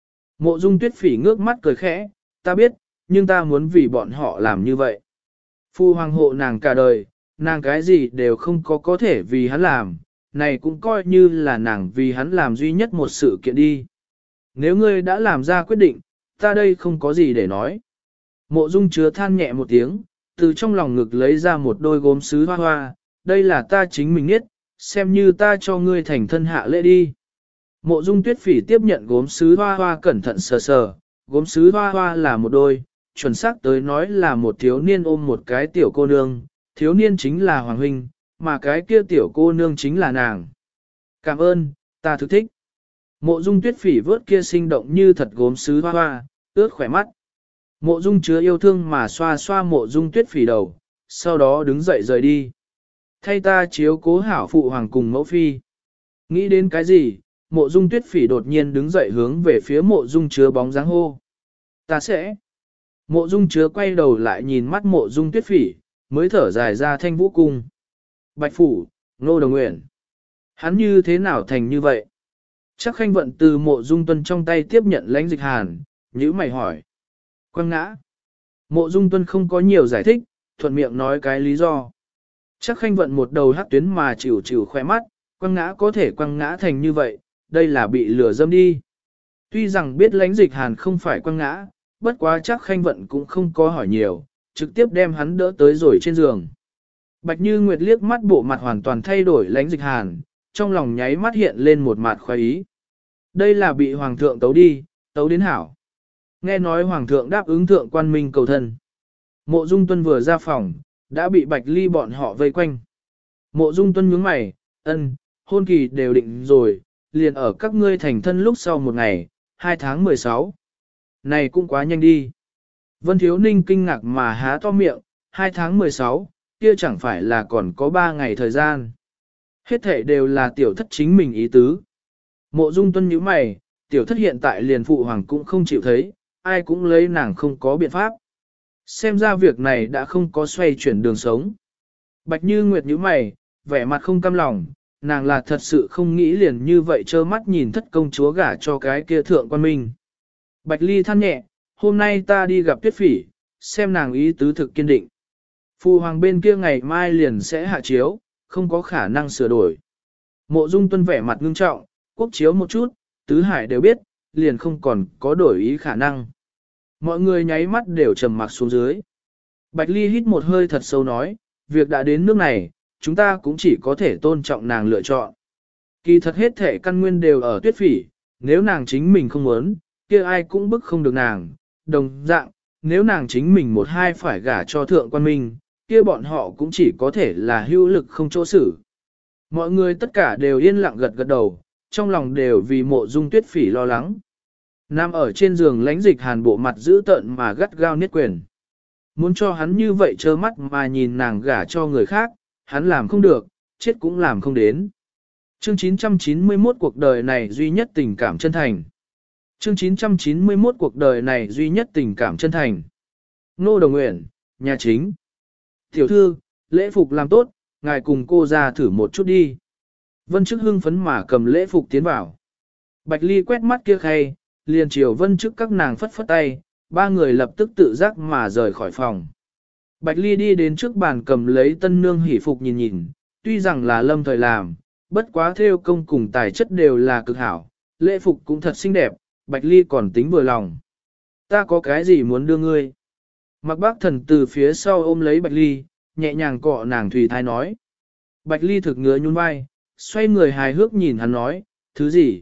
Mộ Dung Tuyết Phỉ ngước mắt cười khẽ, ta biết, nhưng ta muốn vì bọn họ làm như vậy. Phụ hoàng hộ nàng cả đời, nàng cái gì đều không có thể vì hắn làm, này cũng coi như là nàng vì hắn làm duy nhất một sự kiện đi. Nếu ngươi đã làm ra quyết định, ta đây không có gì để nói. Mộ Dung chứa than nhẹ một tiếng, từ trong lòng ngực lấy ra một đôi gốm sứ hoa hoa, đây là ta chính mình nhất, xem như ta cho ngươi thành thân hạ lễ đi. Mộ Dung Tuyết Phỉ tiếp nhận gốm sứ hoa hoa cẩn thận sờ sờ, gốm sứ hoa hoa là một đôi, chuẩn xác tới nói là một thiếu niên ôm một cái tiểu cô nương, thiếu niên chính là Hoàng huynh, mà cái kia tiểu cô nương chính là nàng. Cảm ơn, ta thực thích. Mộ Dung Tuyết Phỉ vớt kia sinh động như thật gốm sứ hoa hoa, ướt khỏe mắt. Mộ Dung chứa yêu thương mà xoa xoa Mộ Dung Tuyết Phỉ đầu, sau đó đứng dậy rời đi. Thay ta chiếu cố hảo phụ hoàng cùng mẫu phi. Nghĩ đến cái gì, Mộ Dung Tuyết Phỉ đột nhiên đứng dậy hướng về phía Mộ Dung chứa bóng dáng hô. Ta sẽ. Mộ Dung chứa quay đầu lại nhìn mắt Mộ Dung Tuyết Phỉ, mới thở dài ra Thanh Vũ cung. Bạch phủ, Ngô Đồng Uyển. Hắn như thế nào thành như vậy? Chắc Khanh Vận từ Mộ Dung Tuân trong tay tiếp nhận lãnh dịch hàn, nhíu mày hỏi. Quăng ngã. Mộ Dung Tuân không có nhiều giải thích, thuận miệng nói cái lý do. Chắc Khanh Vận một đầu hắc tuyến mà chịu chịu khoe mắt, quăng ngã có thể quăng ngã thành như vậy, đây là bị lừa dâm đi. Tuy rằng biết lãnh dịch hàn không phải quăng ngã, bất quá chắc Khanh Vận cũng không có hỏi nhiều, trực tiếp đem hắn đỡ tới rồi trên giường. Bạch Như Nguyệt liếc mắt bộ mặt hoàn toàn thay đổi lãnh dịch hàn, trong lòng nháy mắt hiện lên một mặt khoái ý. Đây là bị hoàng thượng tấu đi, tấu đến hảo. Nghe nói hoàng thượng đáp ứng thượng quan minh cầu thân. Mộ Dung Tuân vừa ra phòng, đã bị Bạch Ly bọn họ vây quanh. Mộ Dung Tuân nhướng mày, ân, hôn kỳ đều định rồi, liền ở các ngươi thành thân lúc sau một ngày, 2 tháng 16. Này cũng quá nhanh đi. Vân Thiếu Ninh kinh ngạc mà há to miệng, 2 tháng 16, kia chẳng phải là còn có 3 ngày thời gian. Hết thể đều là tiểu thất chính mình ý tứ. Mộ Dung Tuân nhíu mày, tiểu thất hiện tại liền phụ hoàng cũng không chịu thấy, ai cũng lấy nàng không có biện pháp. Xem ra việc này đã không có xoay chuyển đường sống. Bạch Như Nguyệt nhíu mày, vẻ mặt không cam lòng, nàng là thật sự không nghĩ liền như vậy trơ mắt nhìn thất công chúa gả cho cái kia thượng quan minh. Bạch Ly than nhẹ, hôm nay ta đi gặp Tuyết Phỉ, xem nàng ý tứ thực kiên định. Phụ hoàng bên kia ngày mai liền sẽ hạ chiếu, không có khả năng sửa đổi. Mộ Dung Tuân vẻ mặt ngưng trọng, quốc chiếu một chút, tứ hải đều biết, liền không còn có đổi ý khả năng. Mọi người nháy mắt đều trầm mặc xuống dưới. Bạch Ly hít một hơi thật sâu nói, việc đã đến nước này, chúng ta cũng chỉ có thể tôn trọng nàng lựa chọn. Kỳ thật hết thể căn nguyên đều ở Tuyết Phỉ, nếu nàng chính mình không muốn, kia ai cũng bức không được nàng. Đồng dạng, nếu nàng chính mình một hai phải gả cho thượng quan minh, kia bọn họ cũng chỉ có thể là hữu lực không chỗ xử. Mọi người tất cả đều yên lặng gật gật đầu, trong lòng đều vì Mộ Dung Tuyết Phỉ lo lắng. Nam ở trên giường lãnh dịch hàn bộ mặt giữ tợn mà gắt gao niết quyền. Muốn cho hắn như vậy trơ mắt mà nhìn nàng gả cho người khác, hắn làm không được, chết cũng làm không đến. Chương 991 cuộc đời này duy nhất tình cảm chân thành. Chương 991 cuộc đời này duy nhất tình cảm chân thành. Ngô Đồng Uyển, nhà chính. Tiểu thư, lễ phục làm tốt, ngài cùng cô ra thử một chút đi. Vân Chức hưng phấn mà cầm lễ phục tiến vào. Bạch Ly quét mắt kia khay, liền chiều Vân Chức các nàng phất phất tay, ba người lập tức tự giác mà rời khỏi phòng. Bạch Ly đi đến trước bàn cầm lấy tân nương hỷ phục nhìn nhìn, tuy rằng là lâm thời làm, bất quá theo công cùng tài chất đều là cực hảo, lễ phục cũng thật xinh đẹp, Bạch Ly còn tính vừa lòng. Ta có cái gì muốn đưa ngươi? Mặc Bác Thần từ phía sau ôm lấy Bạch Ly, nhẹ nhàng cọ nàng thủy thái nói. Bạch Ly thực ngứa nhún vai, xoay người hài hước nhìn hắn nói, thứ gì?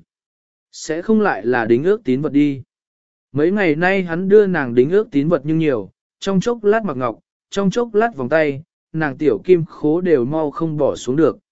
Sẽ không lại là đính ước tín vật đi. Mấy ngày nay hắn đưa nàng đính ước tín vật nhưng nhiều, trong chốc lát mặc ngọc, trong chốc lát vòng tay, nàng tiểu kim khố đều mau không bỏ xuống được.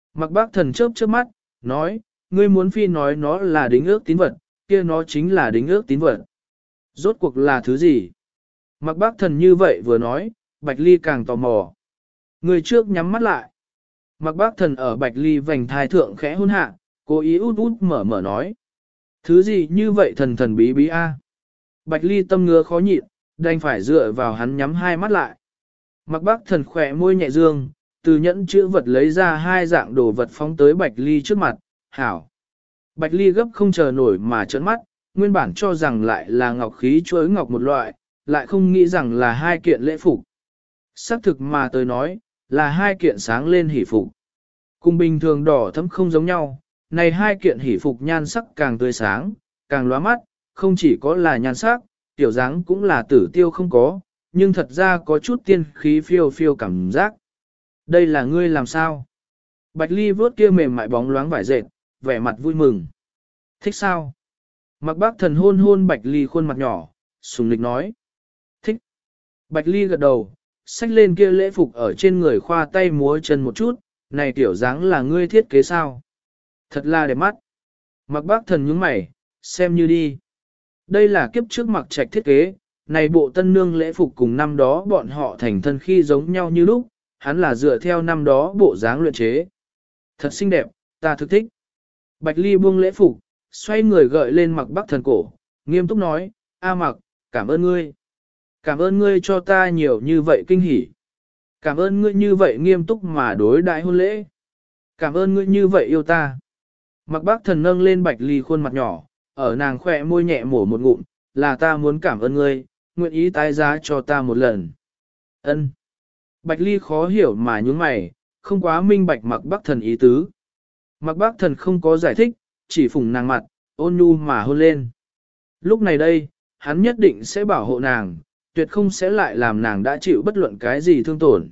Mặc bác thần chớp chớp mắt, nói, ngươi muốn phi nói nó là đính ước tín vật, kia nó chính là đính ước tín vật. Rốt cuộc là thứ gì? Mặc bác thần như vậy vừa nói, Bạch Ly càng tò mò. Người trước nhắm mắt lại. Mặc bác thần ở Bạch Ly vành thai thượng khẽ hôn hạ, cố ý út út mở mở nói. Thứ gì như vậy thần thần bí bí a? Bạch Ly tâm ngứa khó nhịn, đành phải dựa vào hắn nhắm hai mắt lại. Mặc bác thần khỏe môi nhẹ dương, từ nhẫn chữ vật lấy ra hai dạng đồ vật phóng tới Bạch Ly trước mặt, hảo. Bạch Ly gấp không chờ nổi mà trợn mắt, nguyên bản cho rằng lại là ngọc khí chuối ngọc một loại, lại không nghĩ rằng là hai kiện lễ phục. Xác thực mà tôi nói, là hai kiện sáng lên hỷ phục. Cùng bình thường đỏ thẫm không giống nhau, này hai kiện hỷ phục nhan sắc càng tươi sáng, càng lóa mắt, không chỉ có là nhan sắc, tiểu dáng cũng là tử tiêu không có, nhưng thật ra có chút tiên khí phiêu phiêu cảm giác. Đây là ngươi làm sao? Bạch Ly vớt kia mềm mại bóng loáng vải dệt, vẻ mặt vui mừng. Thích sao? Mặc bác thần hôn hôn Bạch Ly khuôn mặt nhỏ, sùng lịch nói. Thích. Bạch Ly gật đầu, xách lên kia lễ phục ở trên người khoa tay múa chân một chút, này tiểu dáng là ngươi thiết kế sao? Thật là đẹp mắt. Mặc bác thần nhướng mày, xem như đi. Đây là kiếp trước Mặc Trạch thiết kế, này bộ tân nương lễ phục cùng năm đó bọn họ thành thân khi giống nhau như lúc, hắn là dựa theo năm đó bộ dáng luyện chế. Thật xinh đẹp, ta thực thích. Bạch Ly buông lễ phục, xoay người gợi lên Mặc bác thần cổ, nghiêm túc nói, A Mặc, cảm ơn ngươi. Cảm ơn ngươi cho ta nhiều như vậy kinh hỉ. Cảm ơn ngươi như vậy nghiêm túc mà đối đại hôn lễ. Cảm ơn ngươi như vậy yêu ta. Mặc bác thần nâng lên Bạch Ly khuôn mặt nhỏ, ở nàng khỏe môi nhẹ mổ một ngụm, là ta muốn cảm ơn ngươi, nguyện ý tái giá cho ta một lần. Ân. Bạch Ly khó hiểu mà nhún mày, không quá minh bạch Mặc bác thần ý tứ. Mặc bác thần không có giải thích, chỉ phủng nàng mặt, ôn nhu mà hôn lên. Lúc này đây, hắn nhất định sẽ bảo hộ nàng, tuyệt không sẽ lại làm nàng đã chịu bất luận cái gì thương tổn.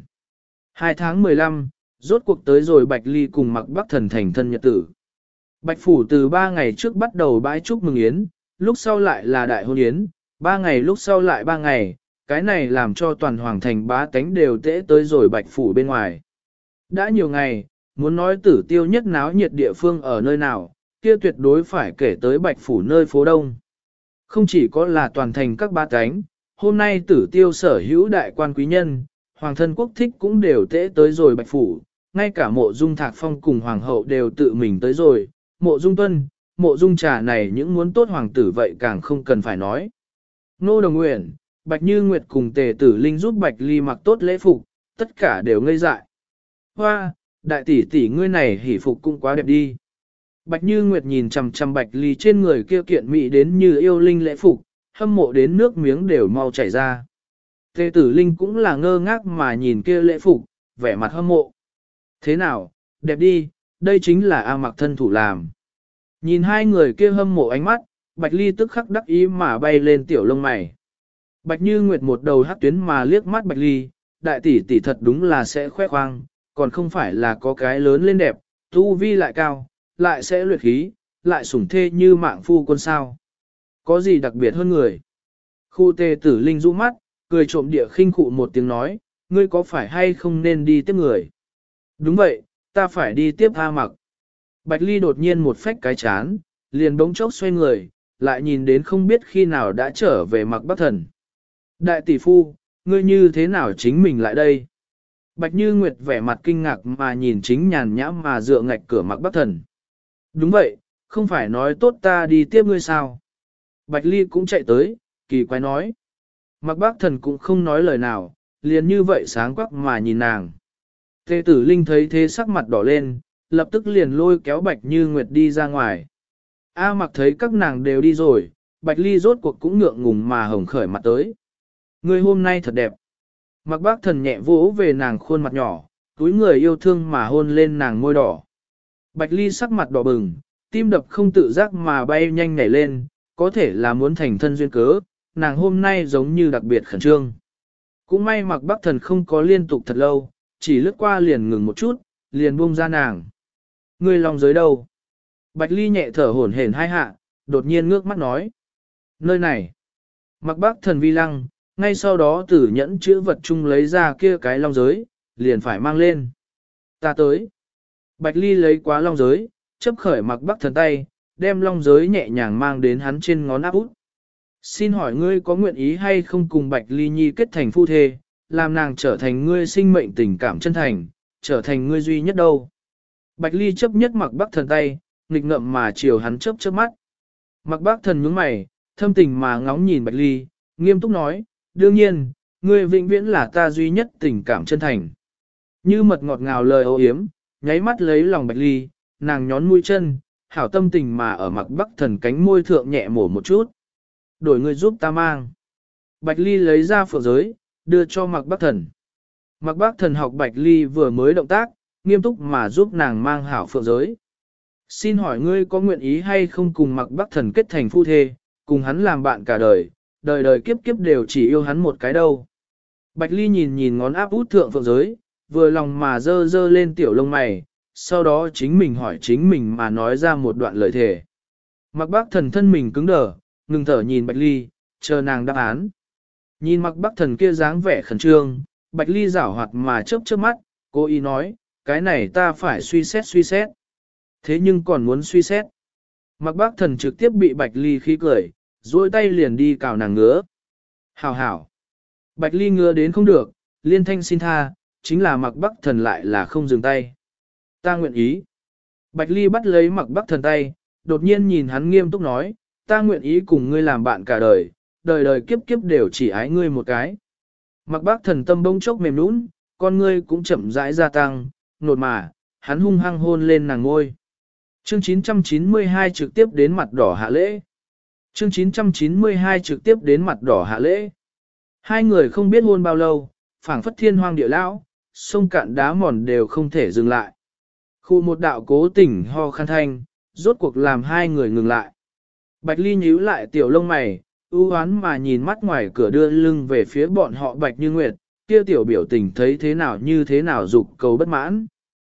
2 tháng 15, rốt cuộc tới rồi Bạch Ly cùng Mặc Bắc Thần thành thân nhật tử. Bạch Phủ từ 3 ngày trước bắt đầu bãi chúc mừng yến, lúc sau lại là đại hôn yến, 3 ngày lúc sau lại 3 ngày, cái này làm cho toàn hoàng thành bá tánh đều tễ tới rồi Bạch Phủ bên ngoài. Đã nhiều ngày, muốn nói Tử Tiêu nhất náo nhiệt địa phương ở nơi nào, kia tuyệt đối phải kể tới Bạch Phủ nơi phố đông. Không chỉ có là toàn thành các bá tánh, hôm nay Tử Tiêu sở hữu đại quan quý nhân, hoàng thân quốc thích cũng đều tễ tới rồi Bạch Phủ, ngay cả Mộ Dung Thạc Phong cùng hoàng hậu đều tự mình tới rồi, Mộ Dung Tuân, Mộ Dung Trà này những muốn tốt hoàng tử vậy càng không cần phải nói. Nô Đồng Uyển, Bạch Như Nguyệt cùng Tề Tử Linh giúp Bạch Ly mặc tốt lễ phục, tất cả đều ngây dại. Hoa, đại tỷ tỷ ngươi này hỉ phục cũng quá đẹp đi. Bạch Như Nguyệt nhìn chằm chằm Bạch Ly trên người kia kiện mỹ đến như yêu linh lễ phục, hâm mộ đến nước miếng đều mau chảy ra. Tề Tử Linh cũng là ngơ ngác mà nhìn kia lễ phục, vẻ mặt hâm mộ. Thế nào, đẹp đi, đây chính là A Mặc thân thủ làm. Nhìn hai người kia hâm mộ ánh mắt, Bạch Ly tức khắc đắc ý mà bay lên tiểu lông mày. Bạch Như Nguyệt một đầu hắc tuyến mà liếc mắt Bạch Ly, đại tỷ tỷ thật đúng là sẽ khoe khoang, còn không phải là có cái lớn lên đẹp, tu vi lại cao, lại sẽ luyện khí, lại sủng thê như mạng phu quân sao. Có gì đặc biệt hơn người? Khu Tề Tử Linh rũ mắt, cười trộm địa khinh khụ một tiếng nói, ngươi có phải hay không nên đi tiếp người? Đúng vậy, ta phải đi tiếp A Mặc. Bạch Ly đột nhiên một phách cái chán, liền bỗng chốc xoay người, lại nhìn đến không biết khi nào đã trở về Mặc Bắc Thần. Đại tỷ phu, ngươi như thế nào chính mình lại đây? Bạch Như Nguyệt vẻ mặt kinh ngạc mà nhìn chính nhàn nhã mà dựa ngạch cửa Mặc Bắc Thần. Đúng vậy, không phải nói tốt ta đi tiếp ngươi sao? Bạch Ly cũng chạy tới, kỳ quái nói. Mặc Bắc Thần cũng không nói lời nào, liền như vậy sáng quắc mà nhìn nàng. Tề Tử Linh thấy thế sắc mặt đỏ lên, lập tức liền lôi kéo Bạch Như Nguyệt đi ra ngoài. A Mặc thấy các nàng đều đi rồi, Bạch Ly rốt cuộc cũng ngượng ngùng mà hồng khởi mặt tới. Ngươi hôm nay thật đẹp. Mặc Bác Thần nhẹ vỗ về nàng khuôn mặt nhỏ, túi người yêu thương mà hôn lên nàng môi đỏ. Bạch Ly sắc mặt đỏ bừng, tim đập không tự giác mà bay nhanh nhảy lên, có thể là muốn thành thân duyên cớ, nàng hôm nay giống như đặc biệt khẩn trương. Cũng may Mặc Bác Thần không có liên tục thật lâu, chỉ lướt qua liền ngừng một chút, liền buông ra nàng. Ngươi lòng giới đâu? Bạch Ly nhẹ thở hổn hển hai hạ, đột nhiên ngước mắt nói. Nơi này. Mặc Bác Thần vi lăng, ngay sau đó tử nhẫn chữ vật chung lấy ra kia cái long giới, liền phải mang lên. Ta tới. Bạch Ly lấy quá long giới, chấp khởi Mạc Bắc Thần tay, đem long giới nhẹ nhàng mang đến hắn trên ngón áp út. Xin hỏi ngươi có nguyện ý hay không cùng Bạch Ly Nhi kết thành phu thê, làm nàng trở thành ngươi sinh mệnh tình cảm chân thành, trở thành ngươi duy nhất đâu. Bạch Ly chấp nhất Mạc Bắc Thần tay, nghịch ngợm mà chiều hắn chớp chớp mắt. Mạc Bắc Thần nhướng mày, thâm tình mà ngóng nhìn Bạch Ly, nghiêm túc nói, đương nhiên, ngươi vĩnh viễn là ta duy nhất tình cảm chân thành. Như mật ngọt ngào lời ô yếm, nháy mắt lấy lòng Bạch Ly, nàng nhón mũi chân, hảo tâm tình mà ở Mạc Bắc Thần cánh môi thượng nhẹ mổ một chút. Đổi ngươi giúp ta mang. Bạch Ly lấy ra phượng giới, đưa cho Mạc Bắc Thần. Mạc Bắc Thần học Bạch Ly vừa mới động tác, nghiêm túc mà giúp nàng mang hảo phượng giới. Xin hỏi ngươi có nguyện ý hay không cùng Mạc Bắc Thần kết thành phu thê, cùng hắn làm bạn cả đời, đời đời kiếp kiếp đều chỉ yêu hắn một cái đâu. Bạch Ly nhìn nhìn ngón áp út thượng phượng giới, vừa lòng mà dơ dơ lên tiểu lông mày, sau đó chính mình hỏi chính mình mà nói ra một đoạn lời thề. Mạc Bắc Thần thân mình cứng đờ, ngừng thở nhìn Bạch Ly, chờ nàng đáp án. Nhìn Mạc Bắc Thần kia dáng vẻ khẩn trương, Bạch Ly giảo hoạt mà chớp chớp mắt, cô ý nói, cái này ta phải suy xét. Thế nhưng còn muốn suy xét. Mạc Bắc Thần trực tiếp bị Bạch Ly khí cười, duỗi tay liền đi cào nàng ngứa. Hảo hảo. Bạch Ly ngứa đến không được, liên thanh xin tha, chính là Mạc Bắc Thần lại là không dừng tay. Ta nguyện ý. Bạch Ly bắt lấy Mạc Bắc Thần tay, đột nhiên nhìn hắn nghiêm túc nói, ta nguyện ý cùng ngươi làm bạn cả đời, đời đời kiếp kiếp đều chỉ ái ngươi một cái. Mạc Bắc Thần tâm bông chốc mềm nũng, con ngươi cũng chậm rãi gia tăng, nột mà, hắn hung hăng hôn lên nàng ngôi. Chương 992 trực tiếp đến mặt đỏ hạ lễ. Chương 992 trực tiếp đến mặt đỏ hạ lễ. Hai người không biết hôn bao lâu, phảng phất thiên hoang địa lão, sông cạn đá mòn đều không thể dừng lại. Khu một đạo cố tình ho khan thanh, rốt cuộc làm hai người ngừng lại. Bạch Ly nhíu lại tiểu lông mày, ưu hoán mà nhìn mắt ngoài cửa đưa lưng về phía bọn họ Bạch Như Nguyệt, kia tiểu biểu tình thấy thế nào như thế nào dục cầu bất mãn.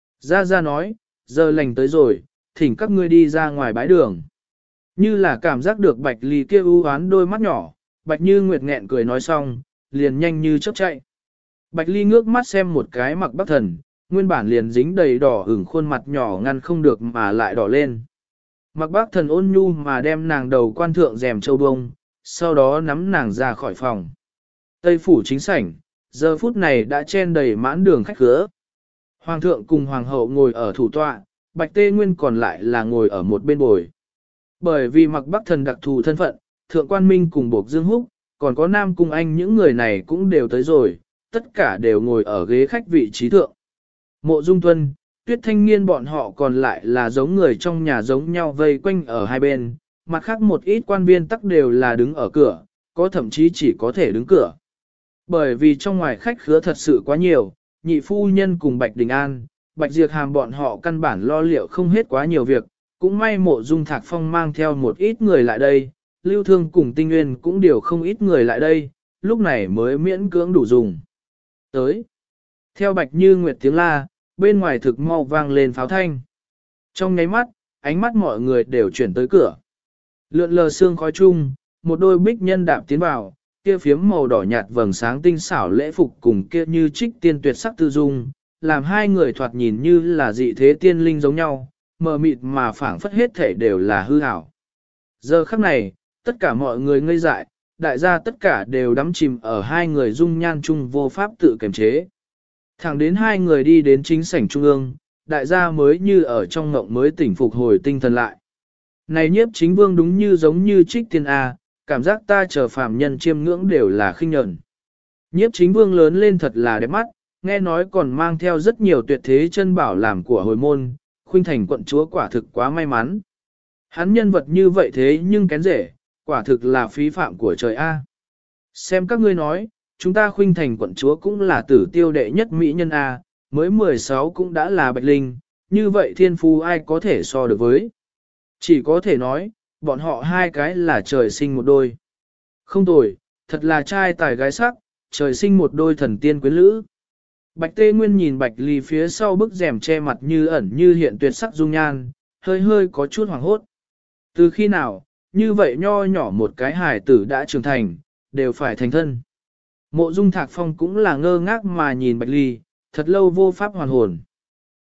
Ra nói, giờ lành tới rồi, thỉnh các ngươi đi ra ngoài bãi đường. Như là cảm giác được Bạch Ly kia ưu hoán đôi mắt nhỏ, Bạch Như Nguyệt nghẹn cười nói xong, liền nhanh như chớp chạy. Bạch Ly ngước mắt xem một cái Mạc Bắc Thần, nguyên bản liền dính đầy đỏ ửng khuôn mặt nhỏ ngăn không được mà lại đỏ lên. Mạc Bắc Thần ôn nhu mà đem nàng đầu quan thượng rèm châu bông, sau đó nắm nàng ra khỏi phòng. Tây phủ chính sảnh, giờ phút này đã chen đầy mãn đường khách khứa. Hoàng thượng cùng hoàng hậu ngồi ở thủ tọa, Bạch Tê Nguyên còn lại là ngồi ở một bên bồi. Bởi vì Mạc Bắc Thần đặc thù thân phận, Thượng Quan Minh cùng Bộc Dương Húc, còn có Nam Cung Anh những người này cũng đều tới rồi, tất cả đều ngồi ở ghế khách vị trí thượng. Mộ Dung Tuân, Tuyết Thanh Niên bọn họ còn lại là giống người trong nhà giống nhau vây quanh ở hai bên, mặt khác một ít quan viên tắc đều là đứng ở cửa, có thậm chí chỉ có thể đứng cửa. Bởi vì trong ngoài khách khứa thật sự quá nhiều, nhị phu nhân cùng Bạch Đình An, Bạch Diệp Hàm bọn họ căn bản lo liệu không hết quá nhiều việc, cũng may Mộ Dung Thạc Phong mang theo một ít người lại đây, Lưu Thương cùng Tinh Nguyên cũng điều không ít người lại đây, lúc này mới miễn cưỡng đủ dùng. Tới. Theo Bạch Như Nguyệt tiếng la, bên ngoài thực mau vang lên pháo thanh. Trong nháy mắt, ánh mắt mọi người đều chuyển tới cửa. Lượn lờ sương khói chung, một đôi bích nhân đạp tiến vào, kia phiếm màu đỏ nhạt vầng sáng tinh xảo lễ phục cùng kia như trích tiên tuyệt sắc tư dung, làm hai người thoạt nhìn như là dị thế tiên linh giống nhau, mờ mịt mà phảng phất hết thể đều là hư ảo. Giờ khắc này, tất cả mọi người ngây dại, đại gia tất cả đều đắm chìm ở hai người dung nhan chung vô pháp tự kiềm chế. Thẳng đến hai người đi đến chính sảnh trung ương, đại gia mới như ở trong ngộng mới tỉnh phục hồi tinh thần lại. Này Nhiếp Chính Vương đúng như giống như trích tiên A, cảm giác ta chờ phàm nhân chiêm ngưỡng đều là khinh nhẫn. Nhiếp Chính Vương lớn lên thật là đẹp mắt, nghe nói còn mang theo rất nhiều tuyệt thế chân bảo làm của hồi môn, Khuynh Thành quận chúa quả thực quá may mắn. Hắn nhân vật như vậy thế nhưng kén rể, quả thực là phí phạm của trời A. Xem các ngươi nói, chúng ta Khuynh Thành quận chúa cũng là tử tiêu đệ nhất mỹ nhân A, mới 16 cũng đã là bạch linh, như vậy thiên phu ai có thể so được với. Chỉ có thể nói, bọn họ hai cái là trời sinh một đôi. Không tồi, thật là trai tài gái sắc, trời sinh một đôi thần tiên quyến lữ. Bạch Tê Nguyên nhìn Bạch Ly phía sau bức rèm che mặt như ẩn như hiện tuyệt sắc dung nhan, hơi hơi có chút hoảng hốt. Từ khi nào, như vậy nho nhỏ một cái hài tử đã trưởng thành, đều phải thành thân. Mộ Dung Thạc Phong cũng là ngơ ngác mà nhìn Bạch Ly, thật lâu vô pháp hoàn hồn.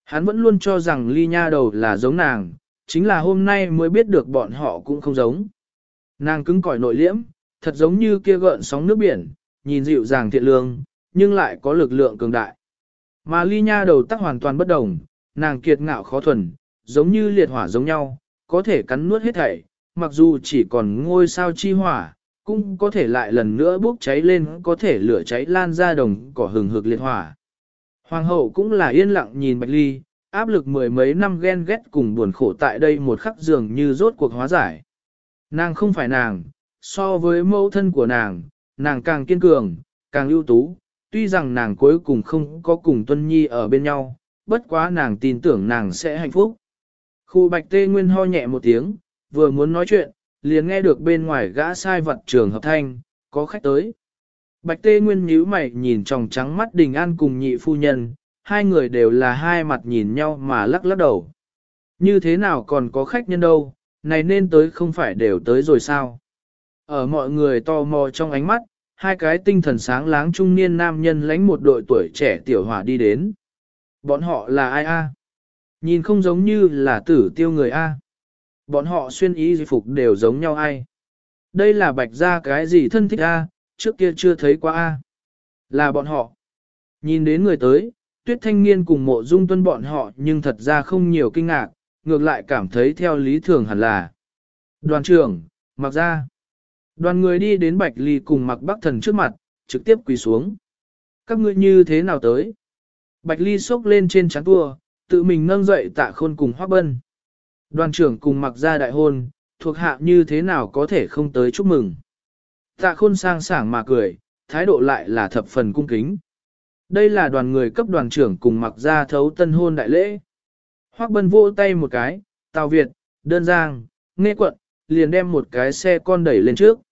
Hắn vẫn luôn cho rằng ly nha đầu là giống nàng, chính là hôm nay mới biết được bọn họ cũng không giống. Nàng cứng cỏi nội liễm, thật giống như kia gợn sóng nước biển, nhìn dịu dàng thiện lương, nhưng lại có lực lượng cường đại. Mà ly nha đầu tắc hoàn toàn bất đồng, nàng kiệt ngạo khó thuần, giống như liệt hỏa giống nhau, có thể cắn nuốt hết thảy, mặc dù chỉ còn ngôi sao chi hỏa, cũng có thể lại lần nữa bốc cháy lên, có thể lửa cháy lan ra đồng cỏ hừng hực liệt hỏa. Hoàng hậu cũng là yên lặng nhìn Bạch Ly, áp lực mười mấy năm ghen ghét cùng buồn khổ tại đây một khắc dường như rốt cuộc hóa giải. Nàng không phải nàng, so với mẫu thân của nàng càng kiên cường, càng ưu tú, tuy rằng nàng cuối cùng không có cùng Tuân Nhi ở bên nhau, bất quá nàng tin tưởng nàng sẽ hạnh phúc. Khu Bạch Tê Nguyên ho nhẹ một tiếng, vừa muốn nói chuyện, liền nghe được bên ngoài gã sai vật trường hợp thanh, có khách tới. Bạch Tê Nguyên nhíu mày nhìn tròng trắng mắt Đình An cùng nhị phu nhân, hai người đều là hai mặt nhìn nhau mà lắc lắc đầu. Như thế nào còn có khách nhân đâu, này nên tới không phải đều tới rồi sao? Ở mọi người tò mò trong ánh mắt, hai cái tinh thần sáng láng trung niên nam nhân lãnh một đội tuổi trẻ tiểu hỏa đi đến. Bọn họ là ai a? Nhìn không giống như là Tử Tiêu người a. Bọn họ xuyên y phục đều giống nhau ai? Đây là Bạch gia cái gì thân thích a, trước kia chưa thấy qua a. Là bọn họ. Nhìn đến người tới, Tuyết Thanh Niên cùng Mộ Dung Tuân bọn họ nhưng thật ra không nhiều kinh ngạc, ngược lại cảm thấy theo lý thường hẳn là. Đoàn trưởng, Mặc gia. Đoàn người đi đến Bạch Ly cùng Mặc Bắc Thần trước mặt, trực tiếp quỳ xuống. Các ngươi như thế nào tới? Bạch Ly xốc lên trên trán tua, tự mình nâng dậy Tạ Khôn cùng Hoắc Bân. Đoàn trưởng cùng Mặc gia đại hôn, thuộc hạ như thế nào có thể không tới chúc mừng. Tạ Khôn sang sảng mà cười, thái độ lại là thập phần cung kính. Đây là đoàn người cấp đoàn trưởng cùng Mặc gia thấu tân hôn đại lễ. Hoắc Bân vỗ tay một cái, Tào Việt, Đơn Giang, Nghe Quận, liền đem một cái xe con đẩy lên trước.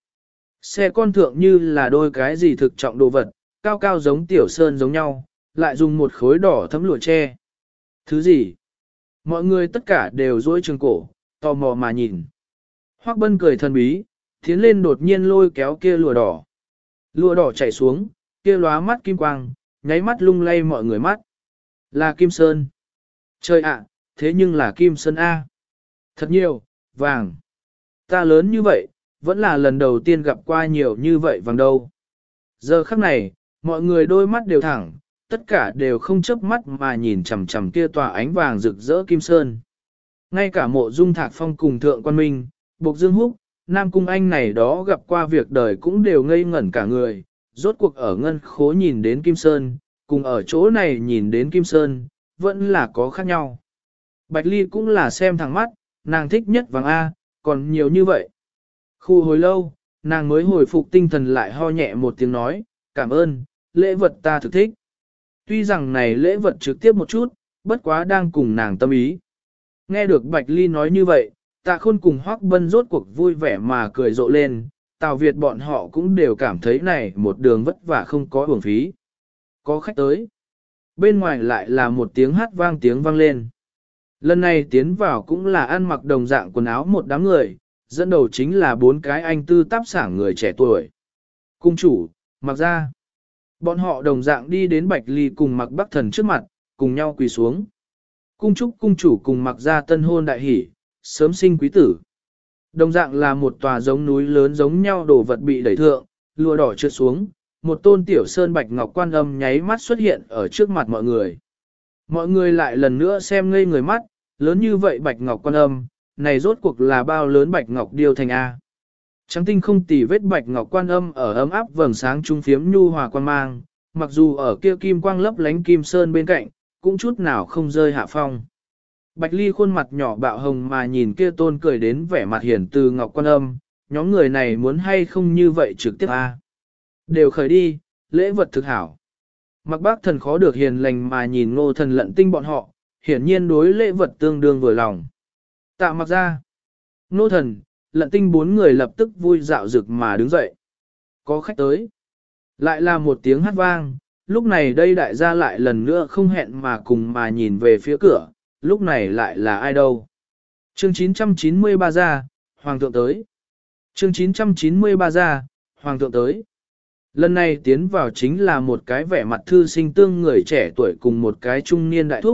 Xe con thượng như là đôi cái gì thực trọng đồ vật, cao cao giống tiểu sơn giống nhau, lại dùng một khối đỏ thấm lụa che. Thứ gì? Mọi người tất cả đều duỗi trường cổ, tò mò mà nhìn. Hoắc Bân cười thần bí, tiến lên đột nhiên lôi kéo kia lụa đỏ. Lụa đỏ chảy xuống, kia lóa mắt kim quang, nháy mắt lung lay mọi người mắt. Là Kim Sơn. Trời ạ, thế nhưng là Kim Sơn A. Thật nhiều, vàng. Ta lớn như vậy, vẫn là lần đầu tiên gặp qua nhiều như vậy vàng đâu. Giờ khắc này, mọi người đôi mắt đều thẳng, tất cả đều không chớp mắt mà nhìn chằm chằm kia tòa ánh vàng rực rỡ Kim Sơn. Ngay cả Mộ Dung Thạc Phong cùng Thượng Quan Minh, Bộc Dương Húc, Nam Cung Anh này đó gặp qua việc đời cũng đều ngây ngẩn cả người, rốt cuộc ở ngân khố nhìn đến Kim Sơn, cùng ở chỗ này nhìn đến Kim Sơn, vẫn là có khác nhau. Bạch Ly cũng là xem thẳng mắt, nàng thích nhất vàng A, còn nhiều như vậy. Khu hồi lâu, nàng mới hồi phục tinh thần lại ho nhẹ một tiếng nói, cảm ơn, lễ vật ta thực thích. Tuy rằng này lễ vật trực tiếp một chút, bất quá đang cùng nàng tâm ý. Nghe được Bạch Ly nói như vậy, Tạ Khôn cùng Hoắc Bân rốt cuộc vui vẻ mà cười rộ lên, Tào Việt bọn họ cũng đều cảm thấy này một đường vất vả không có uổng phí. Có khách tới. Bên ngoài lại là một tiếng hát tiếng vang lên. Lần này tiến vào cũng là ăn mặc đồng dạng quần áo một đám người, dẫn đầu chính là bốn cái anh tư táp sảng người trẻ tuổi. Cung chủ, Mặc gia. Bọn họ đồng dạng đi đến Bạch Ly cùng Mặc Bắc Thần trước mặt, cùng nhau quỳ xuống. Cung chúc cung chủ cùng Mặc gia tân hôn đại hỷ, sớm sinh quý tử. Đồng dạng là một tòa giống núi lớn giống nhau đồ vật bị đẩy thượng, lụa đỏ trượt xuống, một tôn tiểu sơn bạch ngọc quan âm nháy mắt xuất hiện ở trước mặt mọi người. Mọi người lại lần nữa xem ngây người mắt, lớn như vậy bạch ngọc quan âm, này rốt cuộc là bao lớn bạch ngọc điêu thành A. Trắng tinh không tì vết bạch ngọc quan âm ở ấm áp vầng sáng trung phiếm nhu hòa quan mang, mặc dù ở kia kim quang lấp lánh kim sơn bên cạnh, cũng chút nào không rơi hạ phong. Bạch Ly khuôn mặt nhỏ bạo hồng mà nhìn kia tôn cười đến vẻ mặt hiển từ ngọc quan âm, nhóm người này muốn hay không như vậy trực tiếp A. Đều khởi đi, lễ vật thực hảo. Mặc Bác Thần khó được hiền lành mà nhìn Ngô Thần Lận Tinh bọn họ, hiển nhiên đối lễ vật tương đương vừa lòng. Tạ Mặc ra. Ngô Thần, Lận Tinh bốn người lập tức vui dạo rực mà đứng dậy. Có khách tới. Lại là một tiếng hát vang, lúc này đây đại gia lại lần nữa không hẹn mà cùng mà nhìn về phía cửa, lúc này lại là ai đâu. Chương 993 ra, Hoàng thượng tới. Chương 993 ra, Hoàng thượng tới. Lần này tiến vào chính là một cái vẻ mặt thư sinh tương người trẻ tuổi cùng một cái trung niên đại thúc,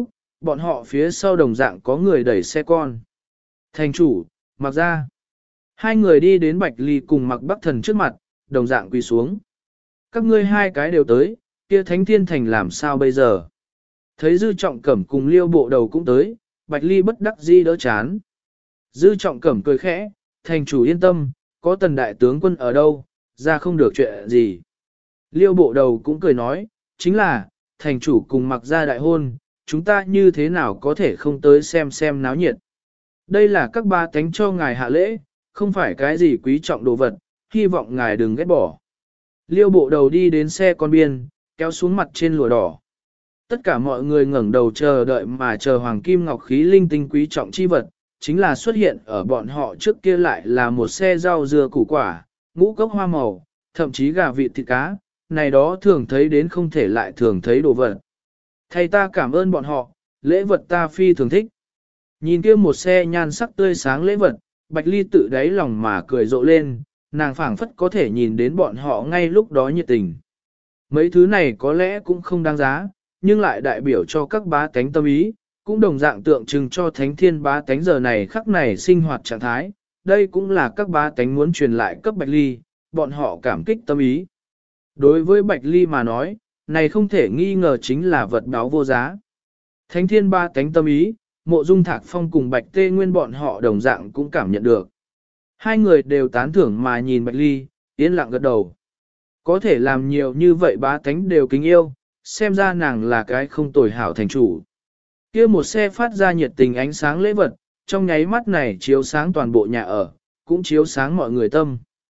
bọn họ phía sau đồng dạng có người đẩy xe con. Thành chủ, Mặc ra. Hai người đi đến Bạch Ly cùng Mặc Bắc Thần trước mặt, đồng dạng quỳ xuống. Các ngươi hai cái đều tới, kia Thánh Thiên Thành làm sao bây giờ? Thấy Dư Trọng Cẩm cùng Liêu Bộ Đầu cũng tới, Bạch Ly bất đắc dĩ đỡ chán. Dư Trọng Cẩm cười khẽ, thành chủ yên tâm, có Tần đại tướng quân ở đâu, ra không được chuyện gì. Liêu Bộ Đầu cũng cười nói, chính là, thành chủ cùng Mặc ra đại hôn, chúng ta như thế nào có thể không tới xem náo nhiệt. Đây là các ba tánh cho ngài hạ lễ, không phải cái gì quý trọng đồ vật, hy vọng ngài đừng ghét bỏ. Liêu Bộ Đầu đi đến xe con biên, kéo xuống mặt trên lụa đỏ. Tất cả mọi người ngẩng đầu chờ đợi mà chờ hoàng kim ngọc khí linh tinh quý trọng chi vật, chính là xuất hiện ở bọn họ trước kia lại là một xe rau dưa củ quả, ngũ cốc hoa màu, thậm chí gà vịt thịt cá, này đó thường thấy đến không thể lại thường thấy đồ vật. Thầy ta cảm ơn bọn họ, lễ vật ta phi thường thích. Nhìn kia một xe nhan sắc tươi sáng lễ vật, Bạch Ly tự đáy lòng mà cười rộ lên, nàng phảng phất có thể nhìn đến bọn họ ngay lúc đó nhiệt tình. Mấy thứ này có lẽ cũng không đáng giá, nhưng lại đại biểu cho các bá tánh tâm ý, cũng đồng dạng tượng trưng cho thánh thiên bá tánh giờ này khắc này sinh hoạt trạng thái. Đây cũng là các bá tánh muốn truyền lại cấp Bạch Ly, bọn họ cảm kích tâm ý. Đối với Bạch Ly mà nói, này không thể nghi ngờ chính là vật báo vô giá. Thánh thiên bá tánh tâm ý, Mộ Dung Thạc Phong cùng Bạch Tê Nguyên bọn họ đồng dạng cũng cảm nhận được. Hai người đều tán thưởng mà nhìn Bạch Ly, yên lặng gật đầu. Có thể làm nhiều như vậy bá tánh đều kính yêu, xem ra nàng là cái không tồi hảo thành chủ. Kia một xe phát ra nhiệt tình ánh sáng lễ vật, trong nháy mắt này chiếu sáng toàn bộ nhà ở, cũng chiếu sáng mọi người tâm.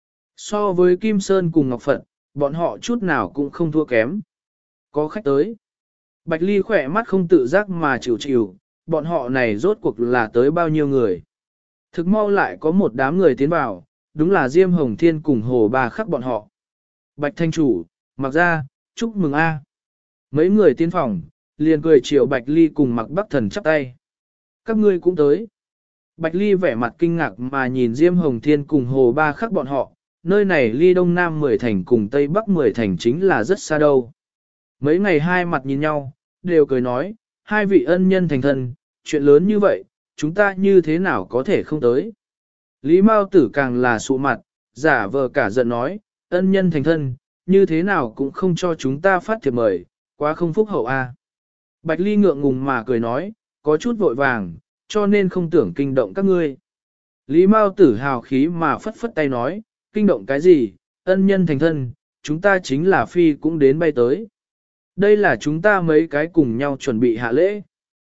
So với Kim Sơn cùng Ngọc Phật, bọn họ chút nào cũng không thua kém. Có khách tới. Bạch Ly khỏe mắt không tự giác mà chịu chịu, bọn họ này rốt cuộc là tới bao nhiêu người. Thực mau lại có một đám người tiến vào, đúng là Diêm Hồng Thiên cùng Hồ Ba Khắc bọn họ. Bạch Thanh Chủ, Mặc ra, chúc mừng a. Mấy người tiến phòng, liền cười chiều Bạch Ly cùng Mặc Bắc Thần chắp tay. Các ngươi cũng tới. Bạch Ly vẻ mặt kinh ngạc mà nhìn Diêm Hồng Thiên cùng Hồ Ba Khắc bọn họ, nơi này ly Đông Nam 10 thành cùng Tây Bắc 10 thành chính là rất xa đâu. Mấy ngày hai mặt nhìn nhau, đều cười nói, hai vị ân nhân thành thân, chuyện lớn như vậy, chúng ta như thế nào có thể không tới. Lý Mao Tử càng là sụ mặt, giả vờ cả giận nói, ân nhân thành thân, như thế nào cũng không cho chúng ta phát thiệp mời, quá không phúc hậu a. Bạch Ly ngượng ngùng mà cười nói, có chút vội vàng, cho nên không tưởng kinh động các ngươi. Lý Mao Tử hào khí mà phất phất tay nói, kinh động cái gì, ân nhân thành thân, chúng ta chính là phi cũng đến bay tới. Đây là chúng ta mấy cái cùng nhau chuẩn bị hạ lễ.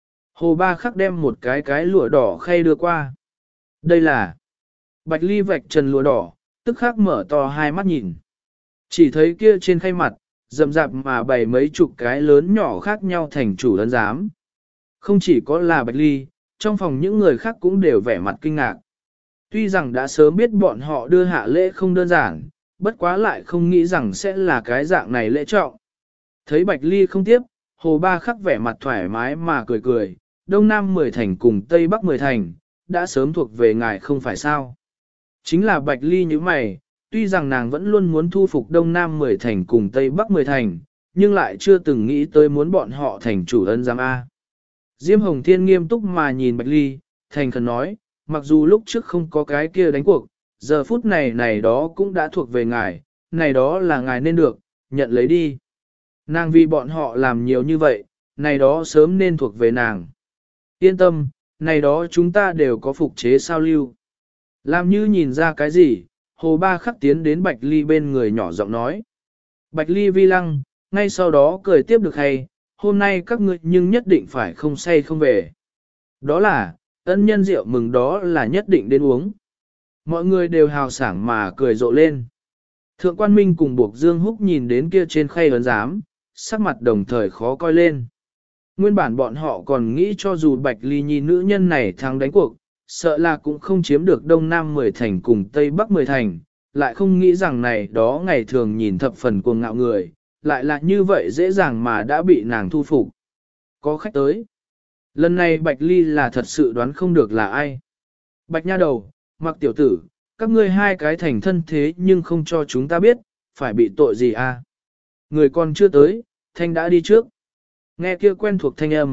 Hồ Ba Khắc đem một cái lụa đỏ khay đưa qua. Đây là Bạch Ly vạch trần lụa đỏ, tức khắc mở to hai mắt nhìn. Chỉ thấy kia trên khay mặt, rậm rạp mà bày mấy chục cái lớn nhỏ khác nhau thành chủ ấn giám. Không chỉ có là Bạch Ly, trong phòng những người khác cũng đều vẻ mặt kinh ngạc. Tuy rằng đã sớm biết bọn họ đưa hạ lễ không đơn giản, bất quá lại không nghĩ rằng sẽ là cái dạng này lễ trọng. Thấy Bạch Ly không tiếp, Hồ Ba Khắc vẻ mặt thoải mái mà cười cười, Đông Nam 10 thành cùng Tây Bắc 10 thành, đã sớm thuộc về ngài không phải sao. Chính là Bạch Ly như mày, tuy rằng nàng vẫn luôn muốn thu phục Đông Nam 10 thành cùng Tây Bắc 10 thành, nhưng lại chưa từng nghĩ tới muốn bọn họ thành chủ ân giám A. Diêm Hồng Thiên nghiêm túc mà nhìn Bạch Ly, thành khẩn nói, mặc dù lúc trước không có cái kia đánh cuộc, giờ phút này đó cũng đã thuộc về ngài, này đó là ngài nên được, nhận lấy đi. Nàng vì bọn họ làm nhiều như vậy, này đó sớm nên thuộc về nàng. Yên tâm, này đó chúng ta đều có phục chế sao lưu. Làm như nhìn ra cái gì, Hồ Ba Khắc tiến đến Bạch Ly bên người nhỏ giọng nói. Bạch Ly vi lăng, ngay sau đó cười tiếp được hay, hôm nay các ngươi nhưng nhất định phải không say không về. Đó là, ân nhân rượu mừng đó là nhất định đến uống. Mọi người đều hào sảng mà cười rộ lên. Thượng Quan Minh cùng Buộc Dương Húc nhìn đến kia trên khay ấn giám, sắc mặt đồng thời khó coi lên. Nguyên bản bọn họ còn nghĩ cho dù Bạch Ly Nhi nữ nhân này thắng đánh cuộc, sợ là cũng không chiếm được Đông Nam 10 thành cùng Tây Bắc 10 thành, lại không nghĩ rằng này đó ngày thường nhìn thập phần cuồng ngạo người, lại là như vậy dễ dàng mà đã bị nàng thu phục. Có khách tới. Lần này Bạch Ly là thật sự đoán không được là ai. Bạch nha đầu, Mặc tiểu tử, các ngươi hai cái thành thân thế nhưng không cho chúng ta biết, phải bị tội gì à? Người còn chưa tới, thanh đã đi trước. Nghe kia quen thuộc thanh âm,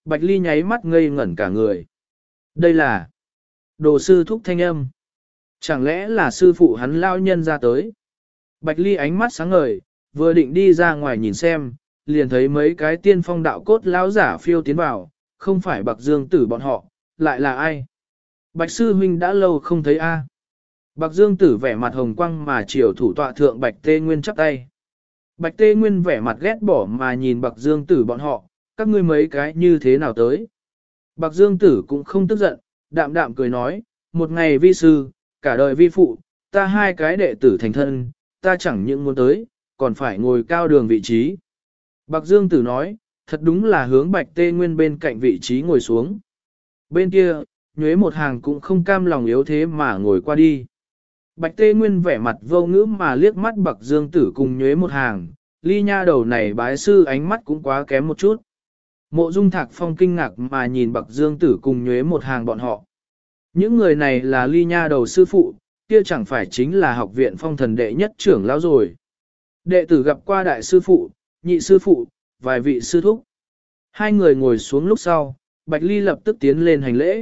Bạch Ly nháy mắt ngây ngẩn cả người. Đây là đồ sư thúc thanh âm. Chẳng lẽ là sư phụ hắn lao nhân ra tới? Bạch Ly ánh mắt sáng ngời, vừa định đi ra ngoài nhìn xem, liền thấy mấy cái tiên phong đạo cốt lão giả phiêu tiến vào, không phải Bạc Dương Tử bọn họ, lại là ai? Bạch sư huynh đã lâu không thấy a. Bạc Dương Tử vẻ mặt hồng quang mà chiều thủ tọa thượng Bạch Tê Nguyên chắp tay. Bạch Tê Nguyên vẻ mặt ghét bỏ mà nhìn Bạc Dương Tử bọn họ, các ngươi mấy cái như thế nào tới? Bạc Dương Tử cũng không tức giận, đạm đạm cười nói, một ngày vi sư, cả đời vi phụ, ta hai cái đệ tử thành thân, ta chẳng những muốn tới, còn phải ngồi cao đường vị trí. Bạc Dương Tử nói, thật đúng là hướng Bạch Tê Nguyên bên cạnh vị trí ngồi xuống. Bên kia, Nhuế một hàng cũng không cam lòng yếu thế mà ngồi qua đi. Bạch Tê Nguyên vẻ mặt vô ngữ mà liếc mắt Bạc Dương Tử cùng Nhuế một hàng, ly nha đầu này bái sư ánh mắt cũng quá kém một chút. Mộ Dung Thạc Phong kinh ngạc mà nhìn Bạc Dương Tử cùng Nhuế một hàng bọn họ. Những người này là ly nha đầu sư phụ, kia chẳng phải chính là học viện phong thần đệ nhất trưởng lão rồi. Đệ tử gặp qua đại sư phụ, nhị sư phụ, vài vị sư thúc. Hai người ngồi xuống lúc sau, Bạch Ly lập tức tiến lên hành lễ.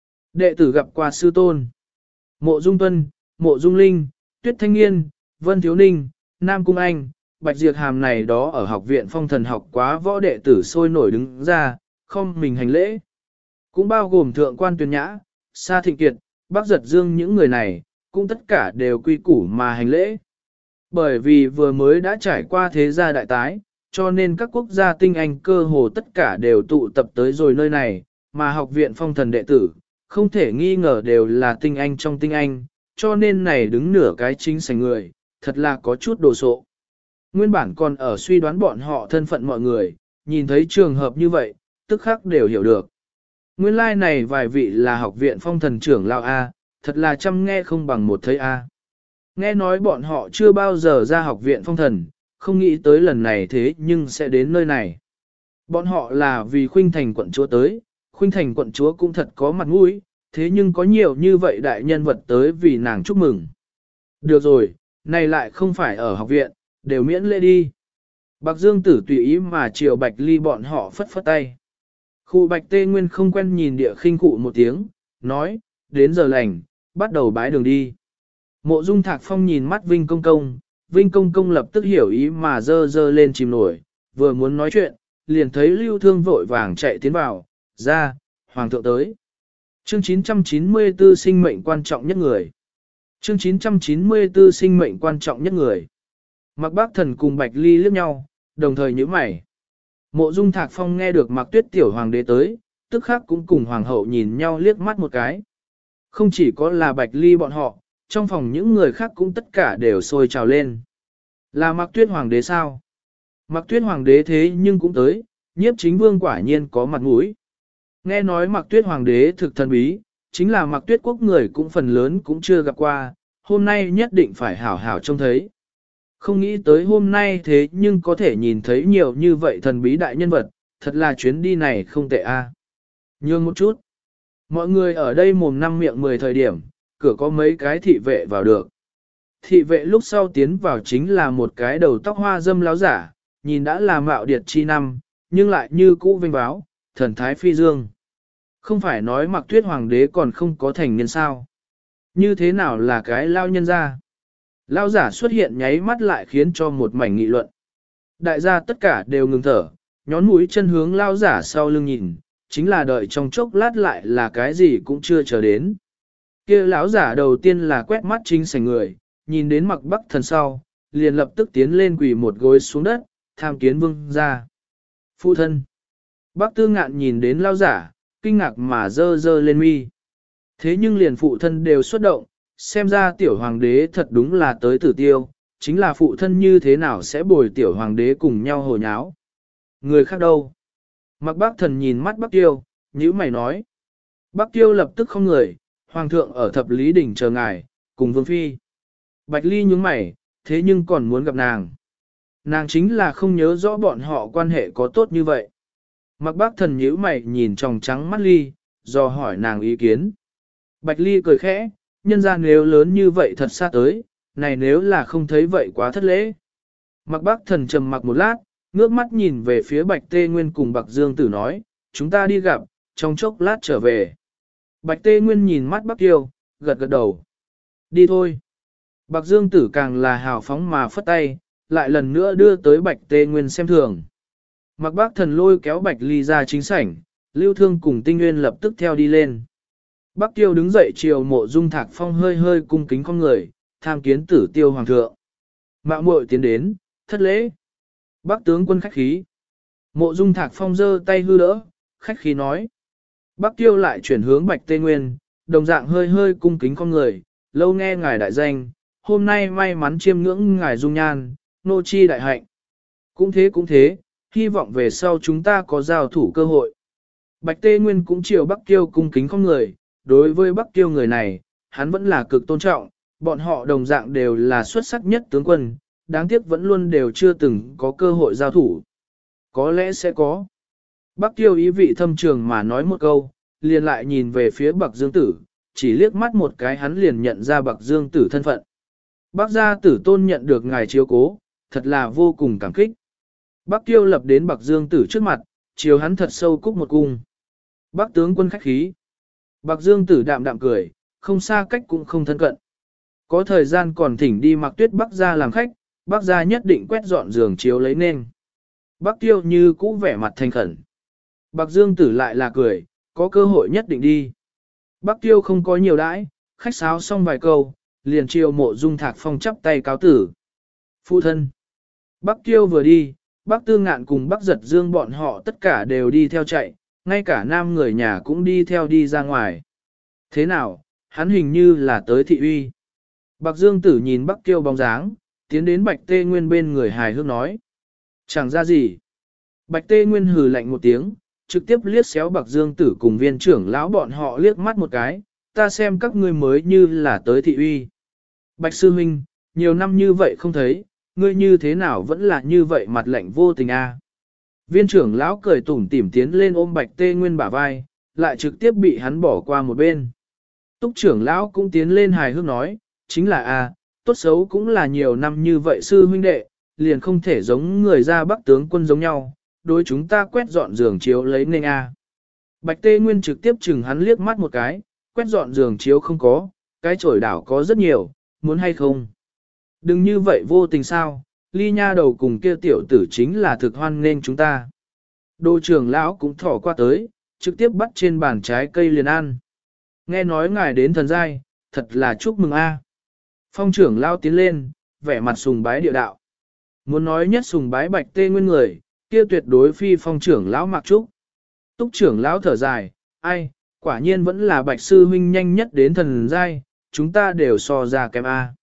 Đệ tử gặp qua sư tôn. Mộ Dung Tuân, Mộ Dung Linh, Tuyết Thanh Nghiên, Vân Thiếu Ninh, Nam Cung Anh, Bạch Diệp Hàm này đó ở học viện phong thần học quá võ đệ tử sôi nổi đứng ra, không mình hành lễ. Cũng bao gồm thượng quan Tuyền Nhã, Sa Thịnh Kiệt, Bác Giật Dương những người này, cũng tất cả đều quy củ mà hành lễ. Bởi vì vừa mới đã trải qua thế gia đại tái, cho nên các quốc gia tinh anh cơ hồ tất cả đều tụ tập tới rồi nơi này, mà học viện phong thần đệ tử, không thể nghi ngờ đều là tinh anh trong tinh anh, cho nên này đứng nửa cái chính sảnh người, thật là có chút đồ sộ. Nguyên bản còn ở suy đoán bọn họ thân phận mọi người, nhìn thấy trường hợp như vậy, tức khắc đều hiểu được. Nguyên lai like này vài vị là học viện phong thần trưởng lão A, thật là chăm nghe không bằng một thấy A. Nghe nói bọn họ chưa bao giờ ra học viện phong thần, không nghĩ tới lần này thế nhưng sẽ đến nơi này. Bọn họ là vì Khuynh Thành quận chúa tới, Khuynh Thành quận chúa cũng thật có mặt mũi, thế nhưng có nhiều như vậy đại nhân vật tới vì nàng chúc mừng. Được rồi, này lại không phải ở học viện, đều miễn lễ đi. Bạc Dương Tử tùy ý mà chiều Bạch Ly bọn họ phất phất tay. Khu Bạch Tê Nguyên không quen nhìn địa khinh cụ một tiếng, nói, đến giờ lành, bắt đầu bái đường đi. Mộ Dung Thạc Phong nhìn mắt Vinh Công Công, Vinh Công Công lập tức hiểu ý mà dơ dơ lên chìm nổi, vừa muốn nói chuyện, liền thấy Lưu Thương vội vàng chạy tiến vào, ra, Hoàng thượng tới. Chương 994 sinh mệnh quan trọng nhất người. Chương 994 sinh mệnh quan trọng nhất người. Mạc Bác Thần cùng Bạch Ly liếc nhau, đồng thời nhíu mày. Mộ Dung Thạc Phong nghe được Mạc Tuyết tiểu hoàng đế tới, tức khắc cũng cùng hoàng hậu nhìn nhau liếc mắt một cái. Không chỉ có là Bạch Ly bọn họ, trong phòng những người khác cũng tất cả đều sôi trào lên. Là Mạc Tuyết hoàng đế sao? Mạc Tuyết hoàng đế thế nhưng cũng tới, Nhiếp Chính Vương quả nhiên có mặt mũi. Nghe nói Mạc Tuyết hoàng đế thực thần bí, chính là Mạc Tuyết quốc người cũng phần lớn cũng chưa gặp qua, hôm nay nhất định phải hảo hảo trông thấy. Không nghĩ tới hôm nay thế nhưng có thể nhìn thấy nhiều như vậy thần bí đại nhân vật, thật là chuyến đi này không tệ a. Nhường một chút. Mọi người ở đây mồm năm miệng 10 thời điểm, cửa có mấy cái thị vệ vào được. Thị vệ lúc sau tiến vào chính là một cái đầu tóc hoa dâm láo giả, nhìn đã là mạo điệt chi năm, nhưng lại như cũ vinh báo, thần thái phi dương. Không phải nói Mạc Tuyết hoàng đế còn không có thành niên sao. Như thế nào là cái lao nhân ra? Lao giả xuất hiện nháy mắt lại khiến cho một mảnh nghị luận. Đại gia tất cả đều ngừng thở, nhón mũi chân hướng lao giả sau lưng nhìn, chính là đợi trong chốc lát lại là cái gì cũng chưa chờ đến. Kia lão giả đầu tiên là quét mắt chính sảnh người, nhìn đến Mạc Bắc Thần sau, liền lập tức tiến lên quỳ một gối xuống đất, tham kiến vương ra. Phụ thân. Bác Tư Ngạn nhìn đến lao giả, kinh ngạc mà dơ dơ lên mi. Thế nhưng liền phụ thân đều xuất động, xem ra tiểu hoàng đế thật đúng là tới tử tiêu, chính là phụ thân như thế nào sẽ bồi tiểu hoàng đế cùng nhau hồ nháo. Người khác đâu? Mạc Bác Thần nhìn mắt Bắc Tiêu, nhíu mày nói. Bắc Tiêu lập tức không người, hoàng thượng ở thập lý đỉnh chờ ngài, cùng vương phi. Bạch Ly nhướng mày, thế nhưng còn muốn gặp nàng. Nàng chính là không nhớ rõ bọn họ quan hệ có tốt như vậy. Mạc Bác Thần nhíu mày nhìn tròng trắng mắt Ly, do hỏi nàng ý kiến. Bạch Ly cười khẽ, nhân ra nếu lớn như vậy thật xa tới, này nếu là không thấy vậy quá thất lễ. Mạc Bác Thần trầm mặc một lát, ngước mắt nhìn về phía Bạch Tê Nguyên cùng Bạc Dương Tử nói, chúng ta đi gặp, trong chốc lát trở về. Bạch Tê Nguyên nhìn mắt Bắc Tiêu, gật gật đầu. Đi thôi. Bạc Dương Tử càng là hào phóng mà phất tay, lại lần nữa đưa tới Bạch Tê Nguyên xem thường. Mặc Bác Thần lôi kéo Bạch Ly ra chính sảnh, Lưu Thương cùng Tinh Nguyên lập tức theo đi lên. Bắc Tiêu đứng dậy chiều Mộ Dung Thạc Phong hơi hơi cung kính con người, tham kiến Tử Tiêu Hoàng thượng. Mạo muội tiến đến, thất lễ. Bắc tướng quân khách khí. Mộ Dung Thạc Phong giơ tay hư đỡ, khách khí nói. Bắc Tiêu lại chuyển hướng Bạch Tê Nguyên, đồng dạng hơi hơi cung kính con người, lâu nghe ngài đại danh, hôm nay may mắn chiêm ngưỡng ngài dung nhan, nô chi đại hạnh. Cũng thế, hy vọng về sau chúng ta có giao thủ cơ hội. Bạch Tê Nguyên cũng chiều Bắc Tiêu cung kính con người, đối với Bắc Tiêu người này, hắn vẫn là cực tôn trọng, bọn họ đồng dạng đều là xuất sắc nhất tướng quân, đáng tiếc vẫn luôn đều chưa từng có cơ hội giao thủ. Có lẽ sẽ có. Bắc Tiêu ý vị thâm trường mà nói một câu, liền lại nhìn về phía Bạc Dương Tử, chỉ liếc mắt một cái hắn liền nhận ra Bạc Dương Tử thân phận. Bác gia Tử tôn nhận được ngài chiếu cố, thật là vô cùng cảm kích. Bắc Tiêu lập đến Bạc Dương Tử trước mặt, chiều hắn thật sâu cúc một cung. Bác tướng quân khách khí. Bạc Dương Tử đạm đạm cười, không xa cách cũng không thân cận. Có thời gian còn thỉnh đi Mạc Tuyết Bắc gia làm khách, Bắc gia nhất định quét dọn giường chiếu lấy nên. Bắc Tiêu như cũ vẻ mặt thành khẩn. Bạc Dương Tử lại là cười, có cơ hội nhất định đi. Bắc Tiêu không có nhiều đãi, khách sáo xong vài câu, liền chiều Mộ Dung Thạc Phong chắp tay cáo tử. Phụ thân. Bắc Tiêu vừa đi, Bắc Tư Ngạn cùng Bắc Giật Dương bọn họ tất cả đều đi theo chạy, ngay cả nam người nhà cũng đi theo đi ra ngoài. Thế nào, hắn hình như là tới thị uy. Bạc Dương Tử nhìn Bắc Tiêu bóng dáng, tiến đến Bạch Tê Nguyên bên người hài hước nói. Chẳng ra gì. Bạch Tê Nguyên hừ lạnh một tiếng, trực tiếp liếc xéo Bạc Dương Tử cùng viên trưởng lão bọn họ liếc mắt một cái, ta xem các ngươi mới như là tới thị uy. Bạch Sư Minh, nhiều năm như vậy không thấy, ngươi như thế nào vẫn là như vậy mặt lạnh vô tình a? Viên trưởng lão cười tủm tỉm tiến lên ôm Bạch Tê Nguyên bả vai, lại trực tiếp bị hắn bỏ qua một bên. Túc trưởng lão cũng tiến lên hài hước nói, chính là a, tốt xấu cũng là nhiều năm như vậy sư huynh đệ, liền không thể giống người ra Bắc tướng quân giống nhau, đối chúng ta quét dọn giường chiếu lấy nên a. Bạch Tê Nguyên trực tiếp chừng hắn liếc mắt một cái, quét dọn giường chiếu không có, cái chổi đảo có rất nhiều, muốn hay không? Đừng như vậy vô tình sao, Ly nha đầu cùng kia tiểu tử chính là thực hoan nên chúng ta. Đô trưởng lão cũng thỏ qua tới, trực tiếp bắt trên bàn trái cây liền ăn. Nghe nói ngài đến thần giai, thật là chúc mừng a. Phong trưởng lão tiến lên, vẻ mặt sùng bái địa đạo. Muốn nói nhất sùng bái Bạch Tê Nguyên người, kia tuyệt đối phi phong trưởng lão Mạc Trúc. Túc trưởng lão thở dài, ai, quả nhiên vẫn là Bạch sư huynh nhanh nhất đến thần giai, chúng ta đều so ra kém a.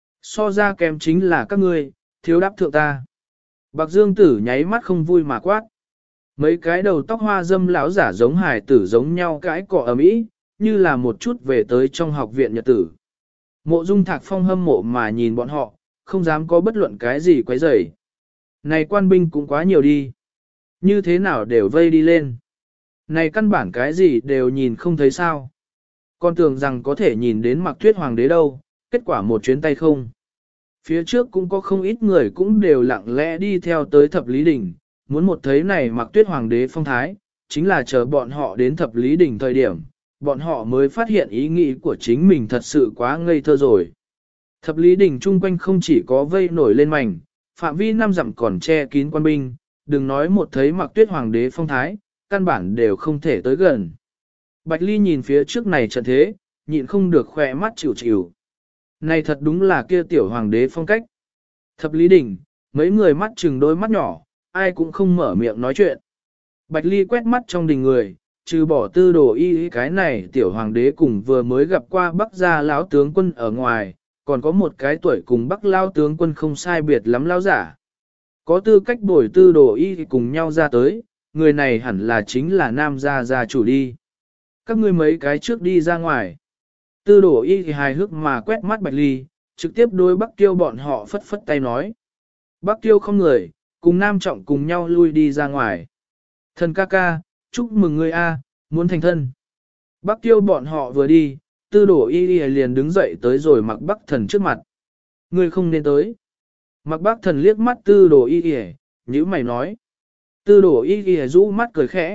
So ra kém chính là các ngươi, thiếu đáp thượng ta. Bạc Dương Tử nháy mắt không vui mà quát. Mấy cái đầu tóc hoa dâm lão giả giống hài tử giống nhau cái cọ ầm ĩ, như là một chút về tới trong học viện nhật tử. Mộ Dung Thạc Phong hâm mộ mà nhìn bọn họ, không dám có bất luận cái gì quấy rầy. Này quan binh cũng quá nhiều đi. Như thế nào đều vây đi lên. Này căn bản cái gì đều nhìn không thấy sao. Con tưởng rằng có thể nhìn đến Mạc Tuyết Hoàng đế đâu, kết quả một chuyến tay không. Phía trước cũng có không ít người cũng đều lặng lẽ đi theo tới Thập Lý Đỉnh, muốn một thấy này Mạc Tuyết Hoàng đế phong thái, chính là chờ bọn họ đến Thập Lý Đỉnh thời điểm, bọn họ mới phát hiện ý nghĩ của chính mình thật sự quá ngây thơ rồi. Thập Lý Đỉnh chung quanh không chỉ có vây nổi lên mảnh, phạm vi 5 dặm còn che kín quan binh, đừng nói một thấy Mạc Tuyết Hoàng đế phong thái, căn bản đều không thể tới gần. Bạch Ly nhìn phía trước này trận thế, nhịn không được khỏe mắt chịu chịu. Này thật đúng là kia tiểu hoàng đế phong cách. Thập Lý Đỉnh, mấy người mắt chừng đôi mắt nhỏ, ai cũng không mở miệng nói chuyện. Bạch Ly quét mắt trong đình người, trừ bỏ Tư Đồ Y cái này tiểu hoàng đế cùng vừa mới gặp qua Bắc gia lão tướng quân ở ngoài, còn có một cái tuổi cùng Bắc lão tướng quân không sai biệt lắm lão giả. Có tư cách bồi Tư Đồ Y cùng nhau ra tới, người này hẳn là chính là nam gia chủ đi. Các ngươi mấy cái trước đi ra ngoài. Tư Đồ Y thì hài hước mà quét mắt Bạch Ly, trực tiếp đối Bắc Tiêu bọn họ phất phất tay nói. Bắc Tiêu không người, cùng Nam Trọng cùng nhau lui đi ra ngoài. Thần ca ca, chúc mừng ngươi a, muốn thành thân. Bắc Tiêu bọn họ vừa đi, Tư Đồ Y liền đứng dậy tới rồi Mặc Bắc Thần trước mặt. Ngươi không nên tới. Mặc Bắc Thần liếc mắt Tư Đồ Y, nhíu mày nói. Tư Đồ Y rũ mắt cười khẽ,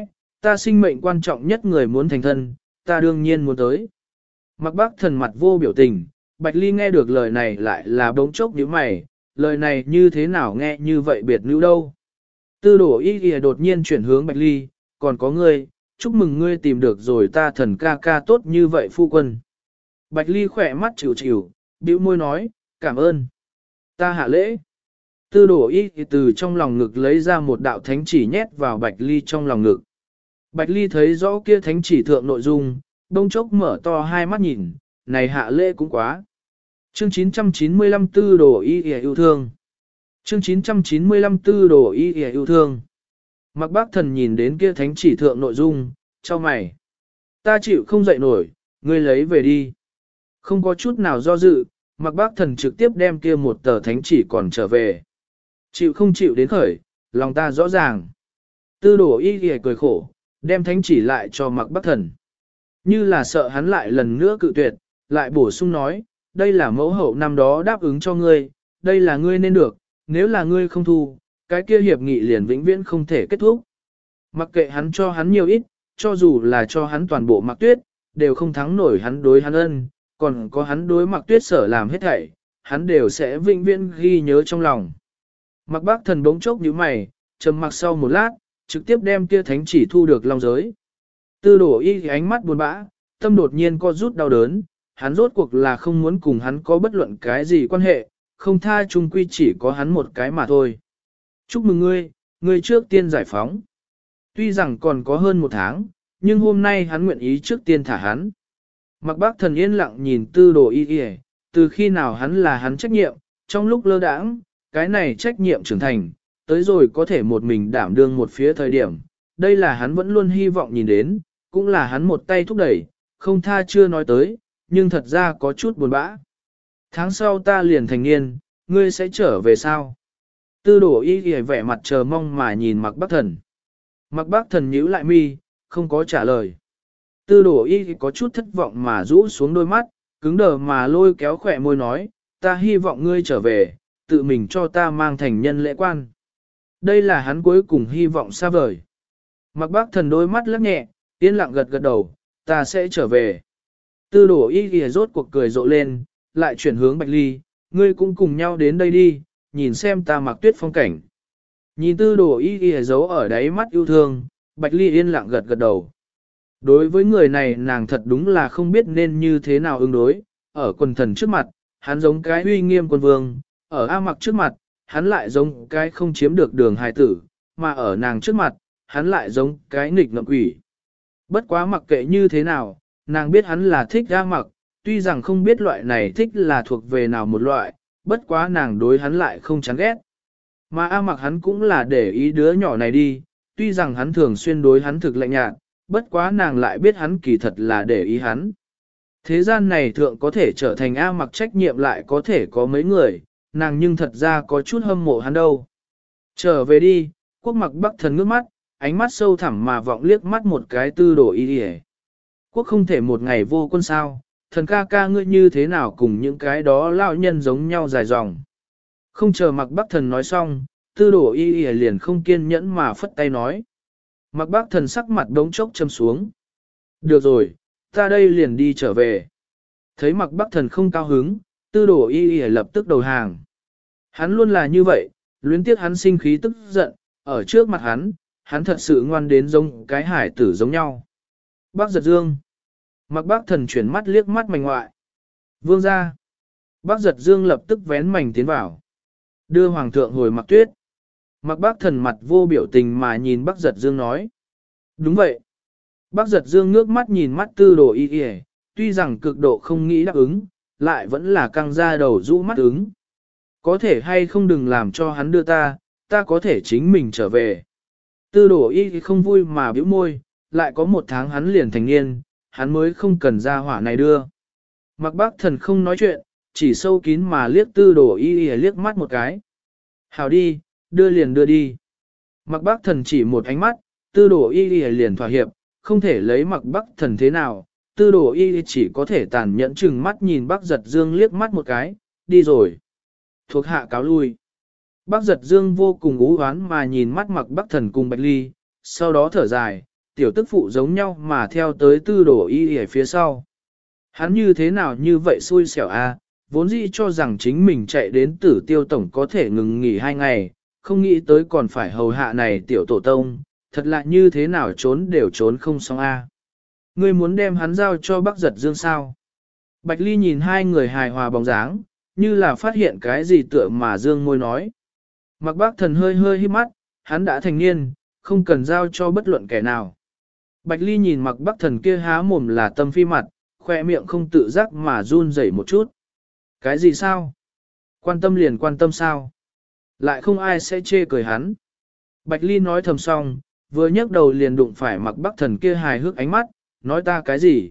Ta sinh mệnh quan trọng nhất người muốn thành thân, ta đương nhiên muốn tới. Mặc bác thần mặt vô biểu tình, Bạch Ly nghe được lời này lại là bỗng chốc nhíu mày, lời này như thế nào nghe như vậy biệt nữ đâu. Tư đổ y kìa đột nhiên chuyển hướng Bạch Ly, còn có ngươi, chúc mừng ngươi tìm được rồi ta thần ca ca tốt như vậy phu quân. Bạch Ly khỏe mắt chịu chịu, bĩu môi nói, cảm ơn. Ta hạ lễ. Tư đổ y từ trong lòng ngực lấy ra một đạo thánh chỉ nhét vào Bạch Ly trong lòng ngực. Bạch Ly thấy rõ kia thánh chỉ thượng nội dung, bỗng chốc mở to hai mắt nhìn, này hạ lễ cũng quá. Chương 995 tư đồ y yêu thương. Chương 995 tư đồ y yêu thương. Mặc bác thần nhìn đến kia thánh chỉ thượng nội dung, cho mày. Ta chịu không dậy nổi, ngươi lấy về đi. Không có chút nào do dự, mặc bác thần trực tiếp đem kia một tờ thánh chỉ còn trở về. Chịu không chịu đến khởi, lòng ta rõ ràng. Tư đồ y cười khổ, đem thánh chỉ lại cho mặc bác thần. Như là sợ hắn lại lần nữa cự tuyệt, lại bổ sung nói, đây là mẫu hậu năm đó đáp ứng cho ngươi, đây là ngươi nên được, nếu là ngươi không thu, cái kia hiệp nghị liền vĩnh viễn không thể kết thúc. Mặc kệ hắn cho hắn nhiều ít, cho dù là cho hắn toàn bộ Mặc Tuyết, đều không thắng nổi hắn đối hắn ân, còn có hắn đối Mặc Tuyết sở làm hết thảy, hắn đều sẽ vĩnh viễn ghi nhớ trong lòng. Mặc bác thần bỗng chốc nhíu mày, trầm mặc sau một lát, trực tiếp đem kia thánh chỉ thu được long giới. Tư đổ y ánh mắt buồn bã, tâm đột nhiên co rút đau đớn, hắn rốt cuộc là không muốn cùng hắn có bất luận cái gì quan hệ, không tha chung quy chỉ có hắn một cái mà thôi. Chúc mừng ngươi, ngươi trước tiên giải phóng. Tuy rằng còn có hơn một tháng, nhưng hôm nay hắn nguyện ý trước tiên thả hắn. Mặc bác thần yên lặng nhìn tư đồ y y, từ khi nào hắn là hắn trách nhiệm, trong lúc lơ đãng, cái này trách nhiệm trưởng thành, tới rồi có thể một mình đảm đương một phía thời điểm. Đây là hắn vẫn luôn hy vọng nhìn đến, cũng là hắn một tay thúc đẩy, không tha chưa nói tới, nhưng thật ra có chút buồn bã. Tháng sau ta liền thành niên, ngươi sẽ trở về sao? Tư đổ y y vẻ mặt chờ mong mà nhìn mặc bác thần. Mặc bác thần nhíu lại mi, không có trả lời. Tư đổ y có chút thất vọng mà rũ xuống đôi mắt, cứng đờ mà lôi kéo khỏe môi nói, ta hy vọng ngươi trở về, tự mình cho ta mang thành nhân lễ quan. Đây là hắn cuối cùng hy vọng xa vời. Mặc bác thần đôi mắt lắc nhẹ, yên lặng gật gật đầu, ta sẽ trở về. Tư đổ y ghi rốt cuộc cười rộ lên, lại chuyển hướng Bạch Ly, ngươi cũng cùng nhau đến đây đi, nhìn xem ta Mặc Tuyết phong cảnh. Nhìn tư đổ y ghi giấu ở đáy mắt yêu thương, Bạch Ly yên lặng gật gật đầu. Đối với người này nàng thật đúng là không biết nên như thế nào ứng đối, ở quần thần trước mặt, hắn giống cái uy nghiêm quân vương, ở A Mặc trước mặt, hắn lại giống cái không chiếm được đường hài tử, mà ở nàng trước mặt, hắn lại giống cái nghịch ngợm quỷ. Bất quá mặc kệ như thế nào, nàng biết hắn là thích A Mặc, tuy rằng không biết loại này thích là thuộc về nào một loại, bất quá nàng đối hắn lại không chán ghét. Mà A Mặc hắn cũng là để ý đứa nhỏ này đi, tuy rằng hắn thường xuyên đối hắn thực lạnh nhạt, bất quá nàng lại biết hắn kỳ thật là để ý hắn. Thế gian này thượng có thể trở thành A Mặc trách nhiệm lại có thể có mấy người, nàng nhưng thật ra có chút hâm mộ hắn đâu. Trở về đi, Quốc Mặc Bắc thần ngước mắt, ánh mắt sâu thẳm mà vọng liếc mắt một cái tư đổ y đi. Quốc không thể một ngày vô quân sao, thần ca ca ngươi như thế nào cùng những cái đó lao nhân giống nhau dài dòng. Không chờ Mặc Bắc thần nói xong, tư đổ y liền không kiên nhẫn mà phất tay nói. Mặc Bắc thần sắc mặt đống chốc châm xuống. Được rồi, ta đây liền đi trở về. Thấy Mặc Bắc thần không cao hứng, tư đổ y lập tức đầu hàng. Hắn luôn là như vậy, luyến tiếc hắn sinh khí tức giận, ở trước mặt hắn thật sự ngoan đến giống cái hải tử giống nhau. Bác giật dương. Mặc Bắc thần chuyển mắt liếc mắt mảnh ngoại. Vương ra. Bác giật dương lập tức vén mảnh tiến vào. Đưa hoàng thượng hồi Mặc Tuyết. Mặc Bác thần mặt vô biểu tình mà nhìn Bác giật dương nói. Đúng vậy. Bác giật dương ngước mắt nhìn mắt tư đồ y y, tuy rằng cực độ không nghĩ đáp ứng, lại vẫn là căng ra đầu rũ mắt ứng. Có thể hay không đừng làm cho hắn đưa ta có thể chính mình trở về. Tư đồ y không vui mà bĩu môi, lại có một tháng hắn liền thành niên, hắn mới không cần ra hỏa này đưa. Mặc Bác thần không nói chuyện, chỉ sâu kín mà liếc tư đồ y liếc mắt một cái. Hảo đi, đưa liền đưa đi. Mặc Bác thần chỉ một ánh mắt, tư đồ y liền thỏa hiệp, không thể lấy Mặc Bác thần thế nào, tư đồ y chỉ có thể tàn nhẫn chừng mắt nhìn Bác giật dương liếc mắt một cái, đi rồi. Thuộc hạ cáo lui. Bác giật dương vô cùng ú oán mà nhìn mắt Mặc Bác thần cùng Bạch Ly, sau đó thở dài, tiểu tức phụ giống nhau mà theo tới tư đổ y ở phía sau. Hắn như thế nào như vậy xui xẻo a, vốn dĩ cho rằng chính mình chạy đến Tử Tiêu tổng có thể ngừng nghỉ 2 ngày, không nghĩ tới còn phải hầu hạ này tiểu tổ tông, thật lạ như thế nào trốn đều trốn không xong a. Ngươi muốn đem hắn giao cho Bắc Giật Dương sao? Bạch Ly nhìn hai người hài hòa bóng dáng, như là phát hiện cái gì tựa mà Dương môi nói. Mặc Bác Thần hơi hơi híp mắt, hắn đã thành niên, không cần giao cho bất luận kẻ nào. Bạch Ly nhìn Mặc Bác Thần kia há mồm là tâm phi mặt, khoe miệng không tự giác mà run rẩy một chút. Cái gì sao? Quan tâm liền quan tâm sao? Lại không ai sẽ chê cười hắn. Bạch Ly nói thầm xong, vừa nhấc đầu liền đụng phải Mặc Bác Thần kia hài hước ánh mắt, nói ta cái gì?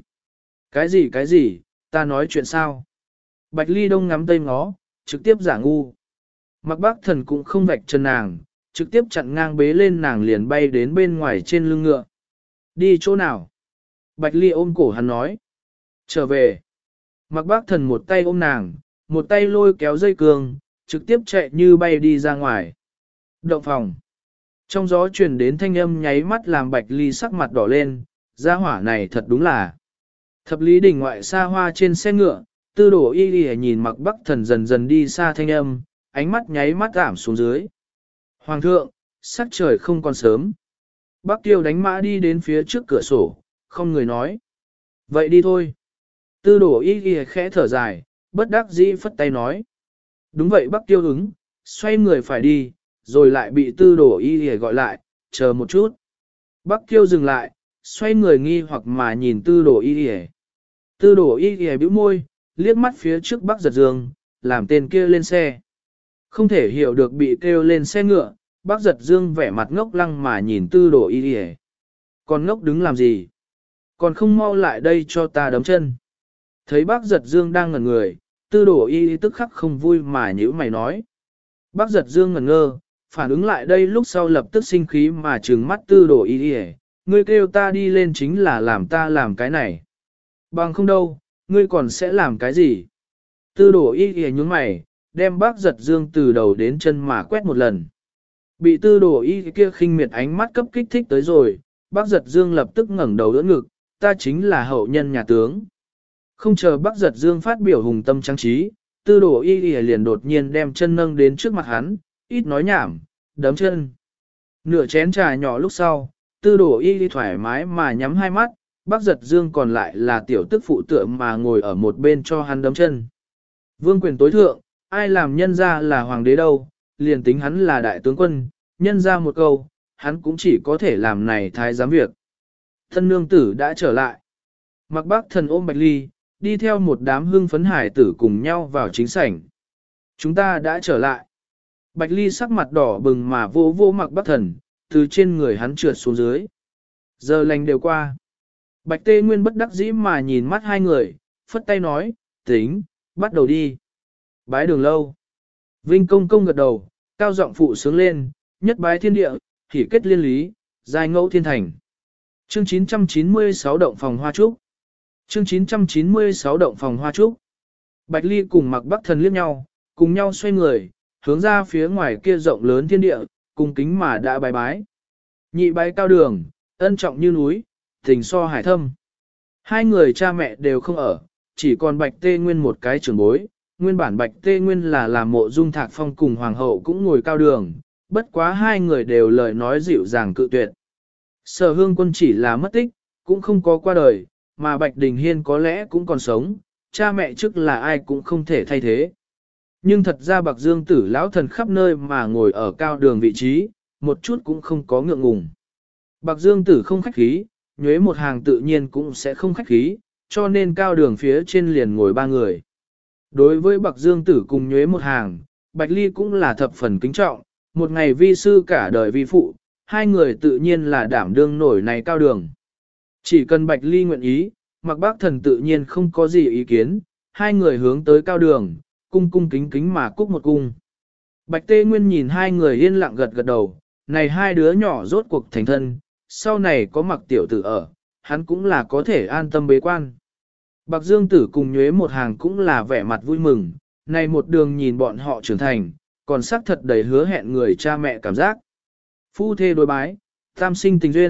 Cái gì, ta nói chuyện sao? Bạch Ly đông ngắm tây ngó, trực tiếp giả ngu. Mặc Bác Thần cũng không vạch chân nàng, trực tiếp chặn ngang bế lên nàng liền bay đến bên ngoài trên lưng ngựa. Đi chỗ nào? Bạch Ly ôm cổ hắn nói. Trở về. Mặc Bác Thần một tay ôm nàng, một tay lôi kéo dây cương, trực tiếp chạy như bay đi ra ngoài. Động phòng. Trong gió truyền đến thanh âm nháy mắt làm Bạch Ly sắc mặt đỏ lên, gia hỏa này thật đúng là. Thập lý đỉnh ngoại xa hoa trên xe ngựa, tư đổ y y nhìn Mặc Bác Thần dần dần đi xa thanh âm, ánh mắt nháy mắt giảm xuống dưới. Hoàng thượng, sắc trời không còn sớm. Bác Tiêu đánh mã đi đến phía trước cửa sổ, không người nói. Vậy đi thôi. Tư đổ y y khẽ thở dài, bất đắc dĩ phất tay nói. Đúng vậy Bác Tiêu ứng, xoay người phải đi, rồi lại bị tư đổ y y gọi lại, chờ một chút. Bác Tiêu dừng lại, xoay người nghi hoặc mà nhìn tư đổ y y. Tư đổ y y bĩu môi, liếc mắt phía trước Bắc Giật Dương, làm tên kia lên xe. Không thể hiểu được bị kêu lên xe ngựa, Bắc Giật Dương vẻ mặt ngốc lăng mà nhìn tư đổ y y. Còn ngốc đứng làm gì? Còn không mau lại đây cho ta đấm chân. Thấy Bắc Giật Dương đang ngẩn người, tư đổ y tức khắc không vui mà nhíu mày nói. Bắc Giật Dương ngẩn ngơ, phản ứng lại đây lúc sau lập tức sinh khí mà trừng mắt tư đổ y y. Ngươi kêu ta đi lên chính là làm ta làm cái này. Bằng không đâu, ngươi còn sẽ làm cái gì? Tư đổ y y nhún mày, đem Bác Giật Dương từ đầu đến chân mà quét một lần. Bị tư đổ y kia khinh miệt ánh mắt cấp kích thích tới rồi, Bác Giật Dương lập tức ngẩng đầu đỡ ngực, ta chính là hậu nhân nhà tướng. Không chờ Bác Giật Dương phát biểu hùng tâm trang trí, tư đổ y liền đột nhiên đem chân nâng đến trước mặt hắn, ít nói nhảm, đấm chân. Nửa chén trà nhỏ lúc sau, tư đổ y thoải mái mà nhắm hai mắt, Bác Giật Dương còn lại là tiểu tức phụ tựa mà ngồi ở một bên cho hắn đấm chân. Vương quyền tối thượng, ai làm nhân ra là hoàng đế đâu, liền tính hắn là đại tướng quân, nhân ra một câu, hắn cũng chỉ có thể làm này thái giám việc. Thân nương tử đã trở lại. Mặc Bác Thần ôm Bạch Ly, đi theo một đám hương phấn hải tử cùng nhau vào chính sảnh. Chúng ta đã trở lại. Bạch Ly sắc mặt đỏ bừng mà vô vô Mặc Bác Thần, từ trên người hắn trượt xuống dưới. Giờ lành đều qua. Bạch Tê Nguyên bất đắc dĩ mà nhìn mắt hai người, phất tay nói, tính, bắt đầu đi. Bái đường lâu. Vinh công công gật đầu, cao giọng phụ sướng lên, nhất bái thiên địa, hỉ kết liên lý, giai ngẫu thiên thành. Chương 996 động phòng hoa trúc. Chương 996 động phòng hoa trúc. Bạch Ly cùng Mặc Bác Thần liếc nhau, cùng nhau xoay người, hướng ra phía ngoài kia rộng lớn thiên địa, cùng kính mà đã bái bái. Nhị bái cao đường, ân trọng như núi, tình so hải thâm. Hai người cha mẹ đều không ở, chỉ còn Bạch Tê Nguyên một cái trưởng bối. Nguyên bản Bạch Tê Nguyên là làm Mộ Dung Thạc Phong cùng Hoàng hậu cũng ngồi cao đường, bất quá hai người đều lời nói dịu dàng cự tuyệt. Sở Hương Quân chỉ là mất tích, cũng không có qua đời, mà Bạch Đình Hiên có lẽ cũng còn sống, cha mẹ trước là ai cũng không thể thay thế. Nhưng thật ra Bạc Dương Tử lão thần khắp nơi mà ngồi ở cao đường vị trí, một chút cũng không có ngượng ngùng. Bạc Dương Tử không khách khí, nhuế một hàng tự nhiên cũng sẽ không khách khí, cho nên cao đường phía trên liền ngồi ba người. Đối với Bạc Dương Tử cùng nhuế một hàng, Bạch Ly cũng là thập phần kính trọng, một ngày vi sư cả đời vi phụ, hai người tự nhiên là đảm đương nổi này cao đường. Chỉ cần Bạch Ly nguyện ý, Mặc Bác Thần tự nhiên không có gì ý kiến, hai người hướng tới cao đường, cung cung kính kính mà cúc một cung. Bạch Tê Nguyên nhìn hai người yên lặng gật gật đầu, này hai đứa nhỏ rốt cuộc thành thân, sau này có Mặc tiểu tử ở, hắn cũng là có thể an tâm bế quan. Bạc Dương Tử cùng nhuế một hàng cũng là vẻ mặt vui mừng, này một đường nhìn bọn họ trưởng thành, còn xác thật đầy hứa hẹn người cha mẹ cảm giác. Phu thê đối bái, tam sinh tình duyên,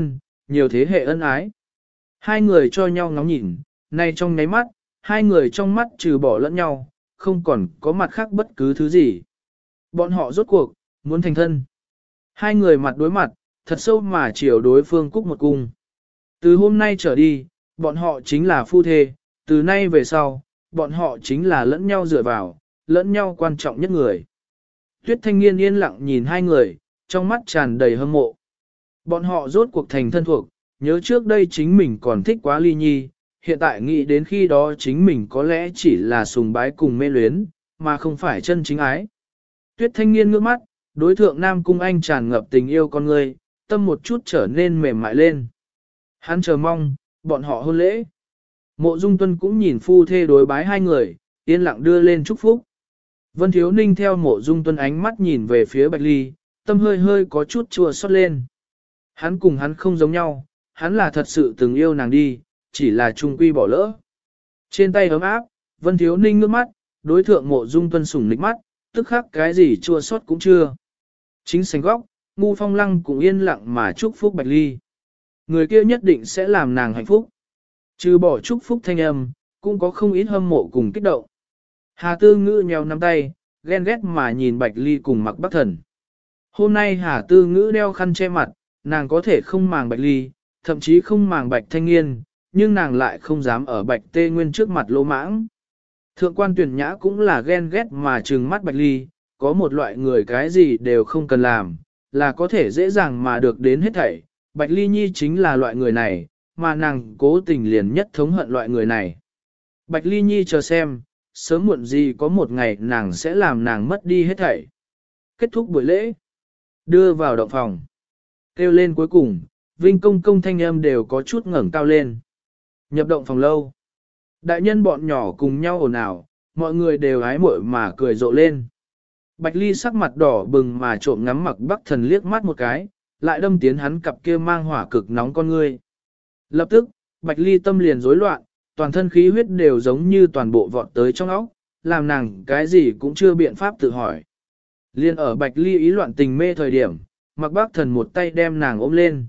nhiều thế hệ ân ái. Hai người cho nhau ngóng nhìn, nay trong nháy mắt, hai người trong mắt trừ bỏ lẫn nhau, không còn có mặt khác bất cứ thứ gì. Bọn họ rốt cuộc, muốn thành thân. Hai người mặt đối mặt, thật sâu mà chiều đối phương cúc một cung. Từ hôm nay trở đi, bọn họ chính là phu thê, từ nay về sau, bọn họ chính là lẫn nhau dựa vào, lẫn nhau quan trọng nhất người. Tuyết Thanh Nghiên yên lặng nhìn hai người, trong mắt tràn đầy hâm mộ. Bọn họ rốt cuộc thành thân thuộc, nhớ trước đây chính mình còn thích quá Ly Nhi, hiện tại nghĩ đến khi đó chính mình có lẽ chỉ là sùng bái cùng mê luyến, mà không phải chân chính ái. Tuyết Thanh Nghiên ngước mắt, đối thượng Nam Cung Anh tràn ngập tình yêu con người, tâm một chút trở nên mềm mại lên. Hắn chờ mong, bọn họ hôn lễ. Mộ Dung Tuân cũng nhìn phu thê đối bái hai người, yên lặng đưa lên chúc phúc. Vân Thiếu Ninh theo Mộ Dung Tuân ánh mắt nhìn về phía Bạch Ly, tâm hơi hơi có chút chua xót lên. Hắn cùng hắn không giống nhau, hắn là thật sự từng yêu nàng đi, chỉ là trung quy bỏ lỡ. Trên tay ấm áp, Vân Thiếu Ninh ngước mắt, đối thượng Mộ Dung Tuân sủng nịch mắt, tức khắc cái gì chua xót cũng chưa. Chính sánh góc, Ngu Phong Lăng cũng yên lặng mà chúc phúc Bạch Ly. Người kia nhất định sẽ làm nàng hạnh phúc. Trừ bỏ chúc phúc thanh âm, cũng có không ít hâm mộ cùng kích động. Hà Tư Ngữ nheo nắm tay, ghen ghét mà nhìn Bạch Ly cùng Mặc Bắc Thần. Hôm nay Hà Tư Ngữ đeo khăn che mặt, nàng có thể không màng Bạch Ly, thậm chí không màng Bạch Thanh Nghiên, nhưng nàng lại không dám ở Bạch Tê Nguyên trước mặt lỗ mãng. Thượng quan Tuyển Nhã cũng là ghen ghét mà trừng mắt Bạch Ly, có một loại người cái gì đều không cần làm, là có thể dễ dàng mà được đến hết thảy. Bạch Ly Nhi chính là loại người này, mà nàng cố tình liền nhất thống hận loại người này. Bạch Ly Nhi chờ xem, sớm muộn gì có một ngày nàng sẽ làm nàng mất đi hết thảy. Kết thúc buổi lễ, đưa vào động phòng. Kêu lên cuối cùng, Vinh Công Công thanh âm đều có chút ngẩng cao lên. Nhập động phòng lâu. Đại nhân bọn nhỏ cùng nhau ồn ào, mọi người đều hái muội mà cười rộ lên. Bạch Ly sắc mặt đỏ bừng mà trộm ngắm Mặc Bắc Thần liếc mắt một cái, lại đâm tiến hắn cặp kia mang hỏa cực nóng con ngươi. Lập tức, Bạch Ly tâm liền rối loạn, toàn thân khí huyết đều giống như toàn bộ vọt tới trong óc, làm nàng cái gì cũng chưa biện pháp tự hỏi. Liên ở Bạch Ly ý loạn tình mê thời điểm, Mặc Bắc Thần một tay đem nàng ôm lên.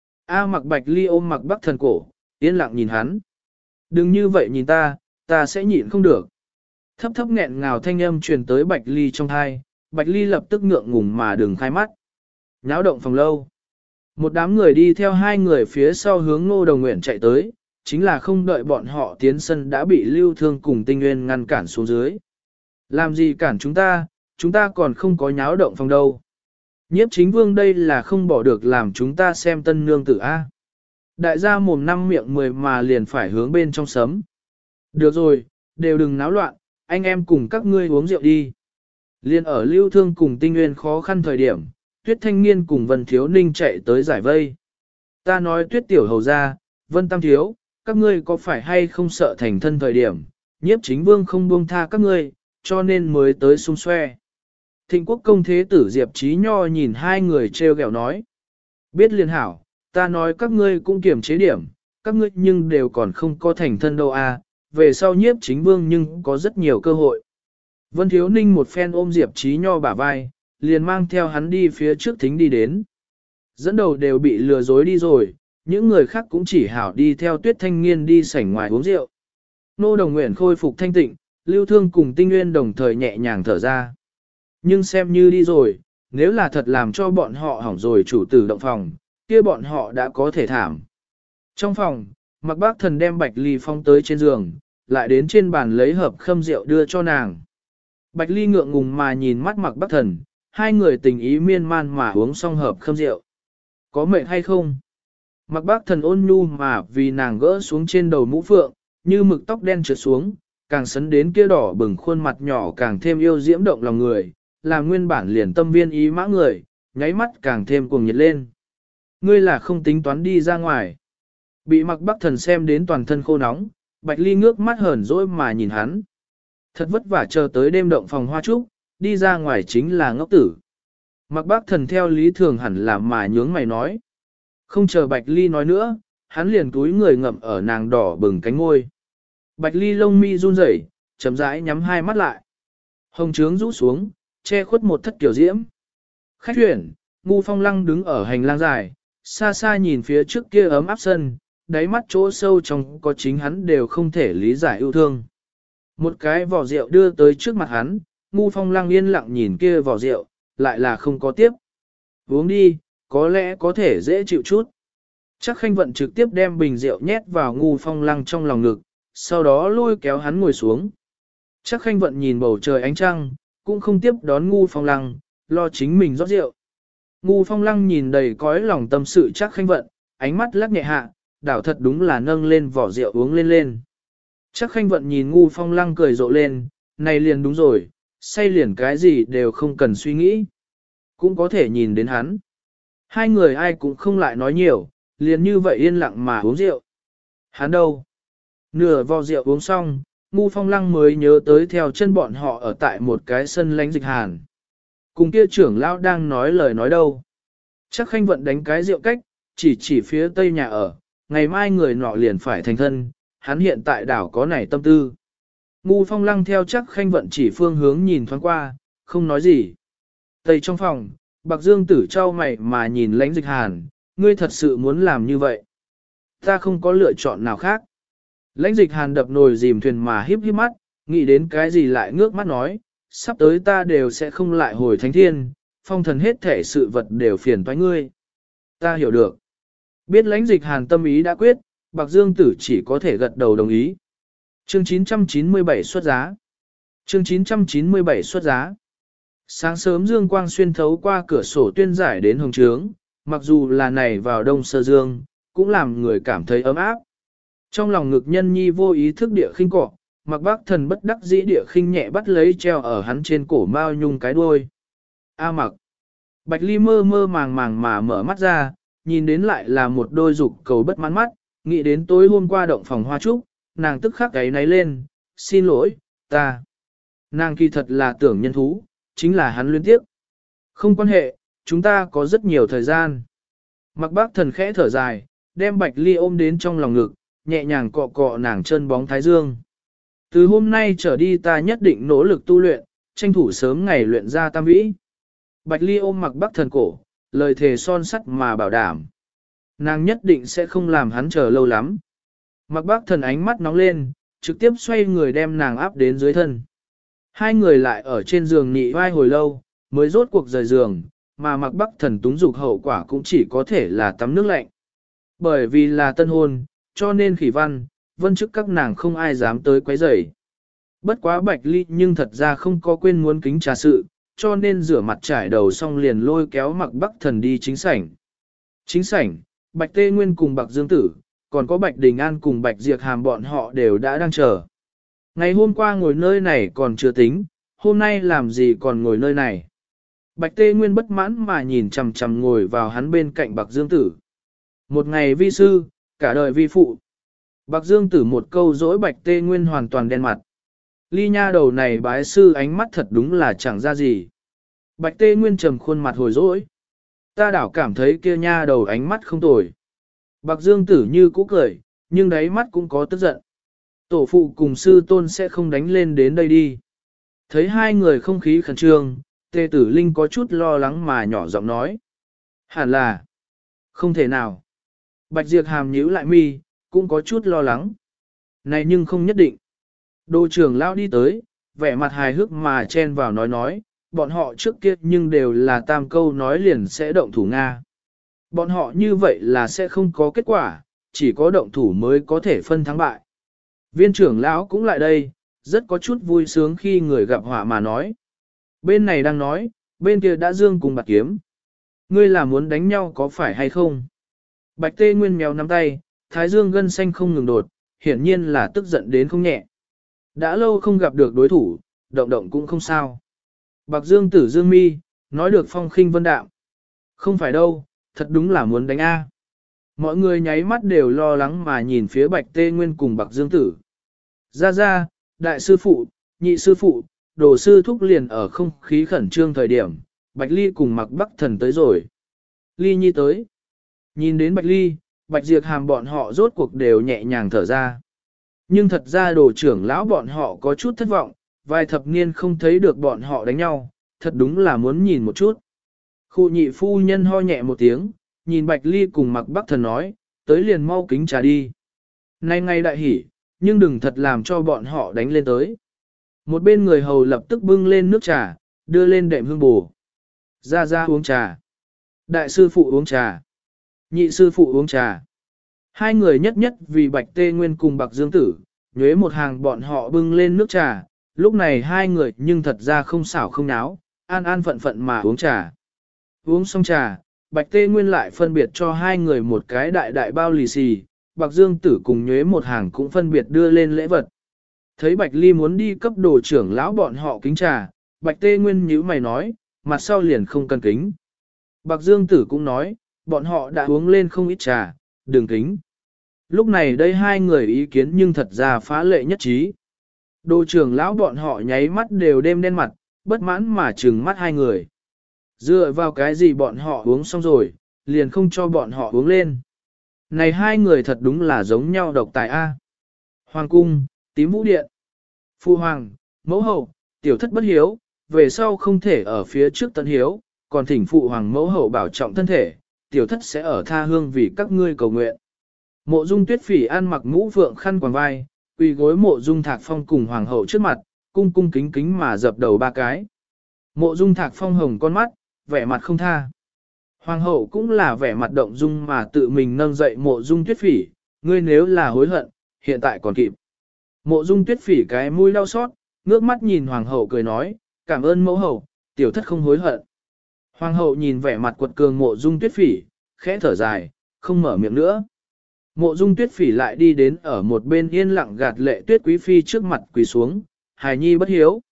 Mặc Bạch Ly ôm Mặc Bắc Thần cổ, yên lặng nhìn hắn. Đừng như vậy nhìn ta sẽ nhịn không được. Thấp thấp nghẹn ngào thanh âm truyền tới Bạch Ly trong thai, Bạch Ly lập tức ngượng ngùng mà đừng khai mắt. Nháo động phòng lâu. Một đám người đi theo hai người phía sau hướng Ngô Đồng Nguyện chạy tới, chính là không đợi bọn họ tiến sân đã bị Lưu Thương cùng Tinh Nguyên ngăn cản xuống dưới. Làm gì cản chúng ta còn không có nháo động phòng đâu. Nhiếp Chính Vương đây là không bỏ được làm chúng ta xem tân nương tử A. Đại gia mồm năm miệng 10 mà liền phải hướng bên trong sấm. Được rồi, đều đừng náo loạn, anh em cùng các ngươi uống rượu đi. Liên ở Lưu Thương cùng Tinh Nguyên khó khăn thời điểm, Tuyết Thanh Nghiên cùng Vân Thiếu Ninh chạy tới giải vây. Ta nói Tuyết Tiểu Hầu ra, Vân Tam Thiếu, các ngươi có phải hay không sợ thành thân thời điểm, Nhiếp Chính Vương không buông tha các ngươi, cho nên mới tới xung xoe. Thịnh Quốc công thế tử Diệp Chí Nho nhìn hai người treo gẹo nói. Biết liền hảo, ta nói các ngươi cũng kiểm chế điểm, các ngươi nhưng đều còn không có thành thân đâu à, về sau Nhiếp Chính Vương nhưng có rất nhiều cơ hội. Vân Thiếu Ninh một phen ôm Diệp Chí Nho bả vai, liền mang theo hắn đi phía trước thính đi đến. Dẫn đầu đều bị lừa dối đi rồi, những người khác cũng chỉ hảo đi theo Tuyết Thanh Nghiên đi sảnh ngoài uống rượu. Nô Đồng Nguyện khôi phục thanh tịnh, Lưu Thương cùng Tinh Nguyên đồng thời nhẹ nhàng thở ra. Nhưng xem như đi rồi, nếu là thật làm cho bọn họ hỏng rồi chủ tử động phòng, kia bọn họ đã có thể thảm. Trong phòng, Mặc Bác Thần đem Bạch Ly phong tới trên giường, lại đến trên bàn lấy hộp khâm rượu đưa cho nàng. Bạch Ly ngượng ngùng mà nhìn mắt Mặc Bác Thần, hai người tình ý miên man mà uống xong hộp khâm rượu. Có mệt hay không? Mặc Bác Thần ôn nhu mà vì nàng gỡ xuống trên đầu mũ phượng, như mực tóc đen trượt xuống, càng sấn đến kia đỏ bừng khuôn mặt nhỏ càng thêm yêu diễm động lòng người, làm nguyên bản liền tâm viên ý mã người, nháy mắt càng thêm cuồng nhiệt lên. Ngươi là không tính toán đi ra ngoài. Bị Mặc Bác Thần xem đến toàn thân khô nóng, Bạch Ly ngước mắt hờn dỗi mà nhìn hắn. Thật vất vả chờ tới đêm động phòng hoa trúc, đi ra ngoài chính là ngốc tử. Mặc Bác Thần theo lý thường hẳn là mà nhướng mày nói. Không chờ Bạch Ly nói nữa, hắn liền túi người ngậm ở nàng đỏ bừng cánh ngôi. Bạch Ly lông mi run rẩy, chậm rãi nhắm hai mắt lại. Hồng trướng rũ xuống, che khuất một thất kiểu diễm. Khách huyển, Ngu Phong Lăng đứng ở hành lang dài, Xa xa nhìn phía trước kia ấm áp sân, đáy mắt chỗ sâu trong có chính hắn đều không thể lý giải yêu thương. Một cái vỏ rượu đưa tới trước mặt hắn, Ngu Phong Lăng yên lặng nhìn kia vỏ rượu, lại là không có tiếp. Uống đi, có lẽ có thể dễ chịu chút. Chắc Khanh Vận trực tiếp đem bình rượu nhét vào Ngu Phong Lăng trong lòng ngực, sau đó lôi kéo hắn ngồi xuống. Chắc Khanh Vận nhìn bầu trời ánh trăng, cũng không tiếp đón Ngu Phong Lăng, lo chính mình rót rượu. Ngu Phong Lăng nhìn đầy cõi lòng tâm sự Chắc Khanh Vận, ánh mắt lắc nhẹ hạ, đảo thật đúng là nâng lên vỏ rượu uống lên lên. Chắc Khanh Vận nhìn Ngu Phong Lăng cười rộ lên, này liền đúng rồi, say liền cái gì đều không cần suy nghĩ. Cũng có thể nhìn đến hắn. Hai người ai cũng không lại nói nhiều, liền như vậy yên lặng mà uống rượu. Hắn đâu? Nửa vò rượu uống xong, Ngu Phong Lăng mới nhớ tới theo chân bọn họ ở tại một cái sân lánh dịch hàn. Cùng kia trưởng lão đang nói lời nói đâu. Chắc Khanh Vận đánh cái rượu cách, chỉ phía tây nhà ở, ngày mai người nọ liền phải thành thân, hắn hiện tại đảo có nảy tâm tư. Ngu Phong Lăng theo Chắc Khanh Vận chỉ phương hướng nhìn thoáng qua, không nói gì. Tây trong phòng, Bạc Dương Tử trao mày mà nhìn lãnh dịch hàn, ngươi thật sự muốn làm như vậy. Ta không có lựa chọn nào khác. Lãnh dịch hàn đập nồi dìm thuyền mà híp híp mắt, nghĩ đến cái gì lại ngước mắt nói, sắp tới ta đều sẽ không lại hồi thánh thiên, phong thần hết thể sự vật đều phiền toái ngươi. Ta hiểu được. Biết lãnh dịch hàn tâm ý đã quyết, Bạc Dương Tử chỉ có thể gật đầu đồng ý. Chương 997 xuất giá. Chương 997 xuất giá. Sáng sớm dương quang xuyên thấu qua cửa sổ tuyên giải đến hồng trướng, mặc dù là này vào đông sơ dương, cũng làm người cảm thấy ấm áp. Trong lòng ngực nhân nhi vô ý thức địa khinh cọ, Mặc Bác Thần bất đắc dĩ địa khinh nhẹ bắt lấy treo ở hắn trên cổ Mao Nhung cái đuôi. A Mặc. Bạch Ly mơ mơ màng màng mà mở mắt ra, nhìn đến lại là một đôi dục cầu bất mãn mắt, nghĩ đến tối hôm qua động phòng hoa trúc, nàng tức khắc gáy náy lên, xin lỗi, ta. Nàng kỳ thật là tưởng nhân thú, chính là hắn luyến tiếp. Không quan hệ, chúng ta có rất nhiều thời gian. Mặc Bác Thần khẽ thở dài, đem Bạch Ly ôm đến trong lòng ngực, nhẹ nhàng cọ cọ nàng chân bóng thái dương. Từ hôm nay trở đi ta nhất định nỗ lực tu luyện, tranh thủ sớm ngày luyện ra tam vĩ. Bạch Ly ôm Mặc Bác Thần cổ, lời thề son sắt mà bảo đảm. Nàng nhất định sẽ không làm hắn chờ lâu lắm. Mặc Bác Thần ánh mắt nóng lên, trực tiếp xoay người đem nàng áp đến dưới thân. Hai người lại ở trên giường nị vai hồi lâu, mới rốt cuộc rời giường, mà Mặc Bác Thần túng dục hậu quả cũng chỉ có thể là tắm nước lạnh. Bởi vì là tân hôn, cho nên Khỉ Văn, Vân Chức các nàng không ai dám tới quấy rầy. Bất quá Bạch Ly nhưng thật ra không có quên muốn kính trà sự, cho nên rửa mặt trải đầu xong liền lôi kéo Mặc Bác Thần đi chính sảnh. Chính sảnh, Bạch Tê Nguyên cùng Bạc Dương Tử, còn có Bạch Đình An cùng Bạch Diệp Hàm bọn họ đều đã đang chờ. Ngày hôm qua ngồi nơi này còn chưa tính, hôm nay làm gì còn ngồi nơi này. Bạch Tê Nguyên bất mãn mà nhìn chằm chằm ngồi vào hắn bên cạnh Bạc Dương Tử. Một ngày vi sư, cả đời vi phụ. Bạc Dương Tử một câu dỗi Bạch Tê Nguyên hoàn toàn đen mặt. Ly nha đầu này bái sư ánh mắt thật đúng là chẳng ra gì. Bạch Tê Nguyên trầm khuôn mặt hồi dỗi. Ta đảo cảm thấy kia nha đầu ánh mắt không tồi. Bạc Dương Tử như cũ cười, nhưng đáy mắt cũng có tức giận. Tổ phụ cùng sư tôn sẽ không đánh lên đến đây đi. Thấy hai người không khí khẩn trương, Tề Tử Linh có chút lo lắng mà nhỏ giọng nói. Hẳn là, không thể nào. Bạch Diệp Hàm nhíu lại mi, cũng có chút lo lắng. Này nhưng không nhất định. Đô trưởng lão đi tới, vẻ mặt hài hước mà chen vào nói, bọn họ trước kia nhưng đều là tam câu nói liền sẽ động thủ Nga. Bọn họ như vậy là sẽ không có kết quả, chỉ có động thủ mới có thể phân thắng bại. Viên trưởng lão cũng lại đây, rất có chút vui sướng khi người gặp họa mà nói. Bên này đang nói, bên kia đã dương cùng bạc kiếm. Ngươi là muốn đánh nhau có phải hay không? Bạch Tê Nguyên mèo nắm tay, thái dương gân xanh không ngừng đột, hiển nhiên là tức giận đến không nhẹ. Đã lâu không gặp được đối thủ, động động cũng không sao. Bạc Dương Tử dương mi, nói được phong khinh vân đạm. Không phải đâu, thật đúng là muốn đánh A. Mọi người nháy mắt đều lo lắng mà nhìn phía Bạch Tê Nguyên cùng Bạc Dương Tử. Ra, đại sư phụ, nhị sư phụ, đồ sư thúc liền ở không khí khẩn trương thời điểm, Bạch Ly cùng Mặc Bắc Thần tới rồi. Ly Nhi tới. Nhìn đến Bạch Ly, Bạch Diệp Hàm bọn họ rốt cuộc đều nhẹ nhàng thở ra. Nhưng thật ra đồ trưởng lão bọn họ có chút thất vọng, vài thập niên không thấy được bọn họ đánh nhau, thật đúng là muốn nhìn một chút. Khu nhị phu nhân ho nhẹ một tiếng, nhìn Bạch Ly cùng Mặc Bắc Thần nói, tới liền mau kính trà đi. Nay ngay đại hỉ, nhưng đừng thật làm cho bọn họ đánh lên tới. Một bên người hầu lập tức bưng lên nước trà, đưa lên đệm hương bù. Ra uống trà. Đại sư phụ uống trà. Nhị sư phụ uống trà. Hai người nhất nhất vì Bạch Tê Nguyên cùng Bạc Dương Tử, nhuế một hàng bọn họ bưng lên nước trà. Lúc này hai người nhưng thật ra không xảo không náo, an an phận phận mà uống trà. Uống xong trà, Bạch Tê Nguyên lại phân biệt cho hai người một cái đại đại bao lì xì, Bạc Dương Tử cùng nhuế một hàng cũng phân biệt đưa lên lễ vật. Thấy Bạch Ly muốn đi cấp đồ trưởng lão bọn họ kính trà, Bạch Tê Nguyên nhíu mày nói, mặt sau liền không cần kính. Bạc Dương Tử cũng nói, bọn họ đã uống lên không ít trà, đừng kính. Lúc này đây hai người ý kiến nhưng thật ra phá lệ nhất trí. Đồ trưởng lão bọn họ nháy mắt đều đêm đen mặt, bất mãn mà trừng mắt hai người. Dựa vào cái gì bọn họ uống xong rồi, liền không cho bọn họ uống lên. Này hai người thật đúng là giống nhau độc tài A. Hoàng cung, tím vũ điện. Phu hoàng, mẫu hậu, tiểu thất bất hiếu, về sau không thể ở phía trước tận hiếu, còn thỉnh phụ hoàng mẫu hậu bảo trọng thân thể, tiểu thất sẽ ở tha hương vì các ngươi cầu nguyện. Mộ Dung Tuyết Phỉ ăn mặc mũ phượng khăn quàng vai, quỳ gối Mộ Dung Thạc Phong cùng hoàng hậu trước mặt, cung cung kính kính mà dập đầu ba cái. Mộ Dung Thạc Phong hồng con mắt, vẻ mặt không tha. Hoàng hậu cũng là vẻ mặt động dung mà tự mình nâng dậy Mộ Dung Tuyết Phỉ, ngươi nếu là hối hận, hiện tại còn kịp. Mộ Dung Tuyết Phỉ cái mũi đau xót, ngước mắt nhìn hoàng hậu cười nói, cảm ơn mẫu hậu, tiểu thất không hối hận. Hoàng hậu nhìn vẻ mặt quật cường Mộ Dung Tuyết Phỉ, khẽ thở dài, không mở miệng nữa. Mộ Dung Tuyết Phỉ lại đi đến ở một bên yên lặng gạt lệ Tuyết Quý Phi trước mặt quỳ xuống, hài nhi bất hiếu.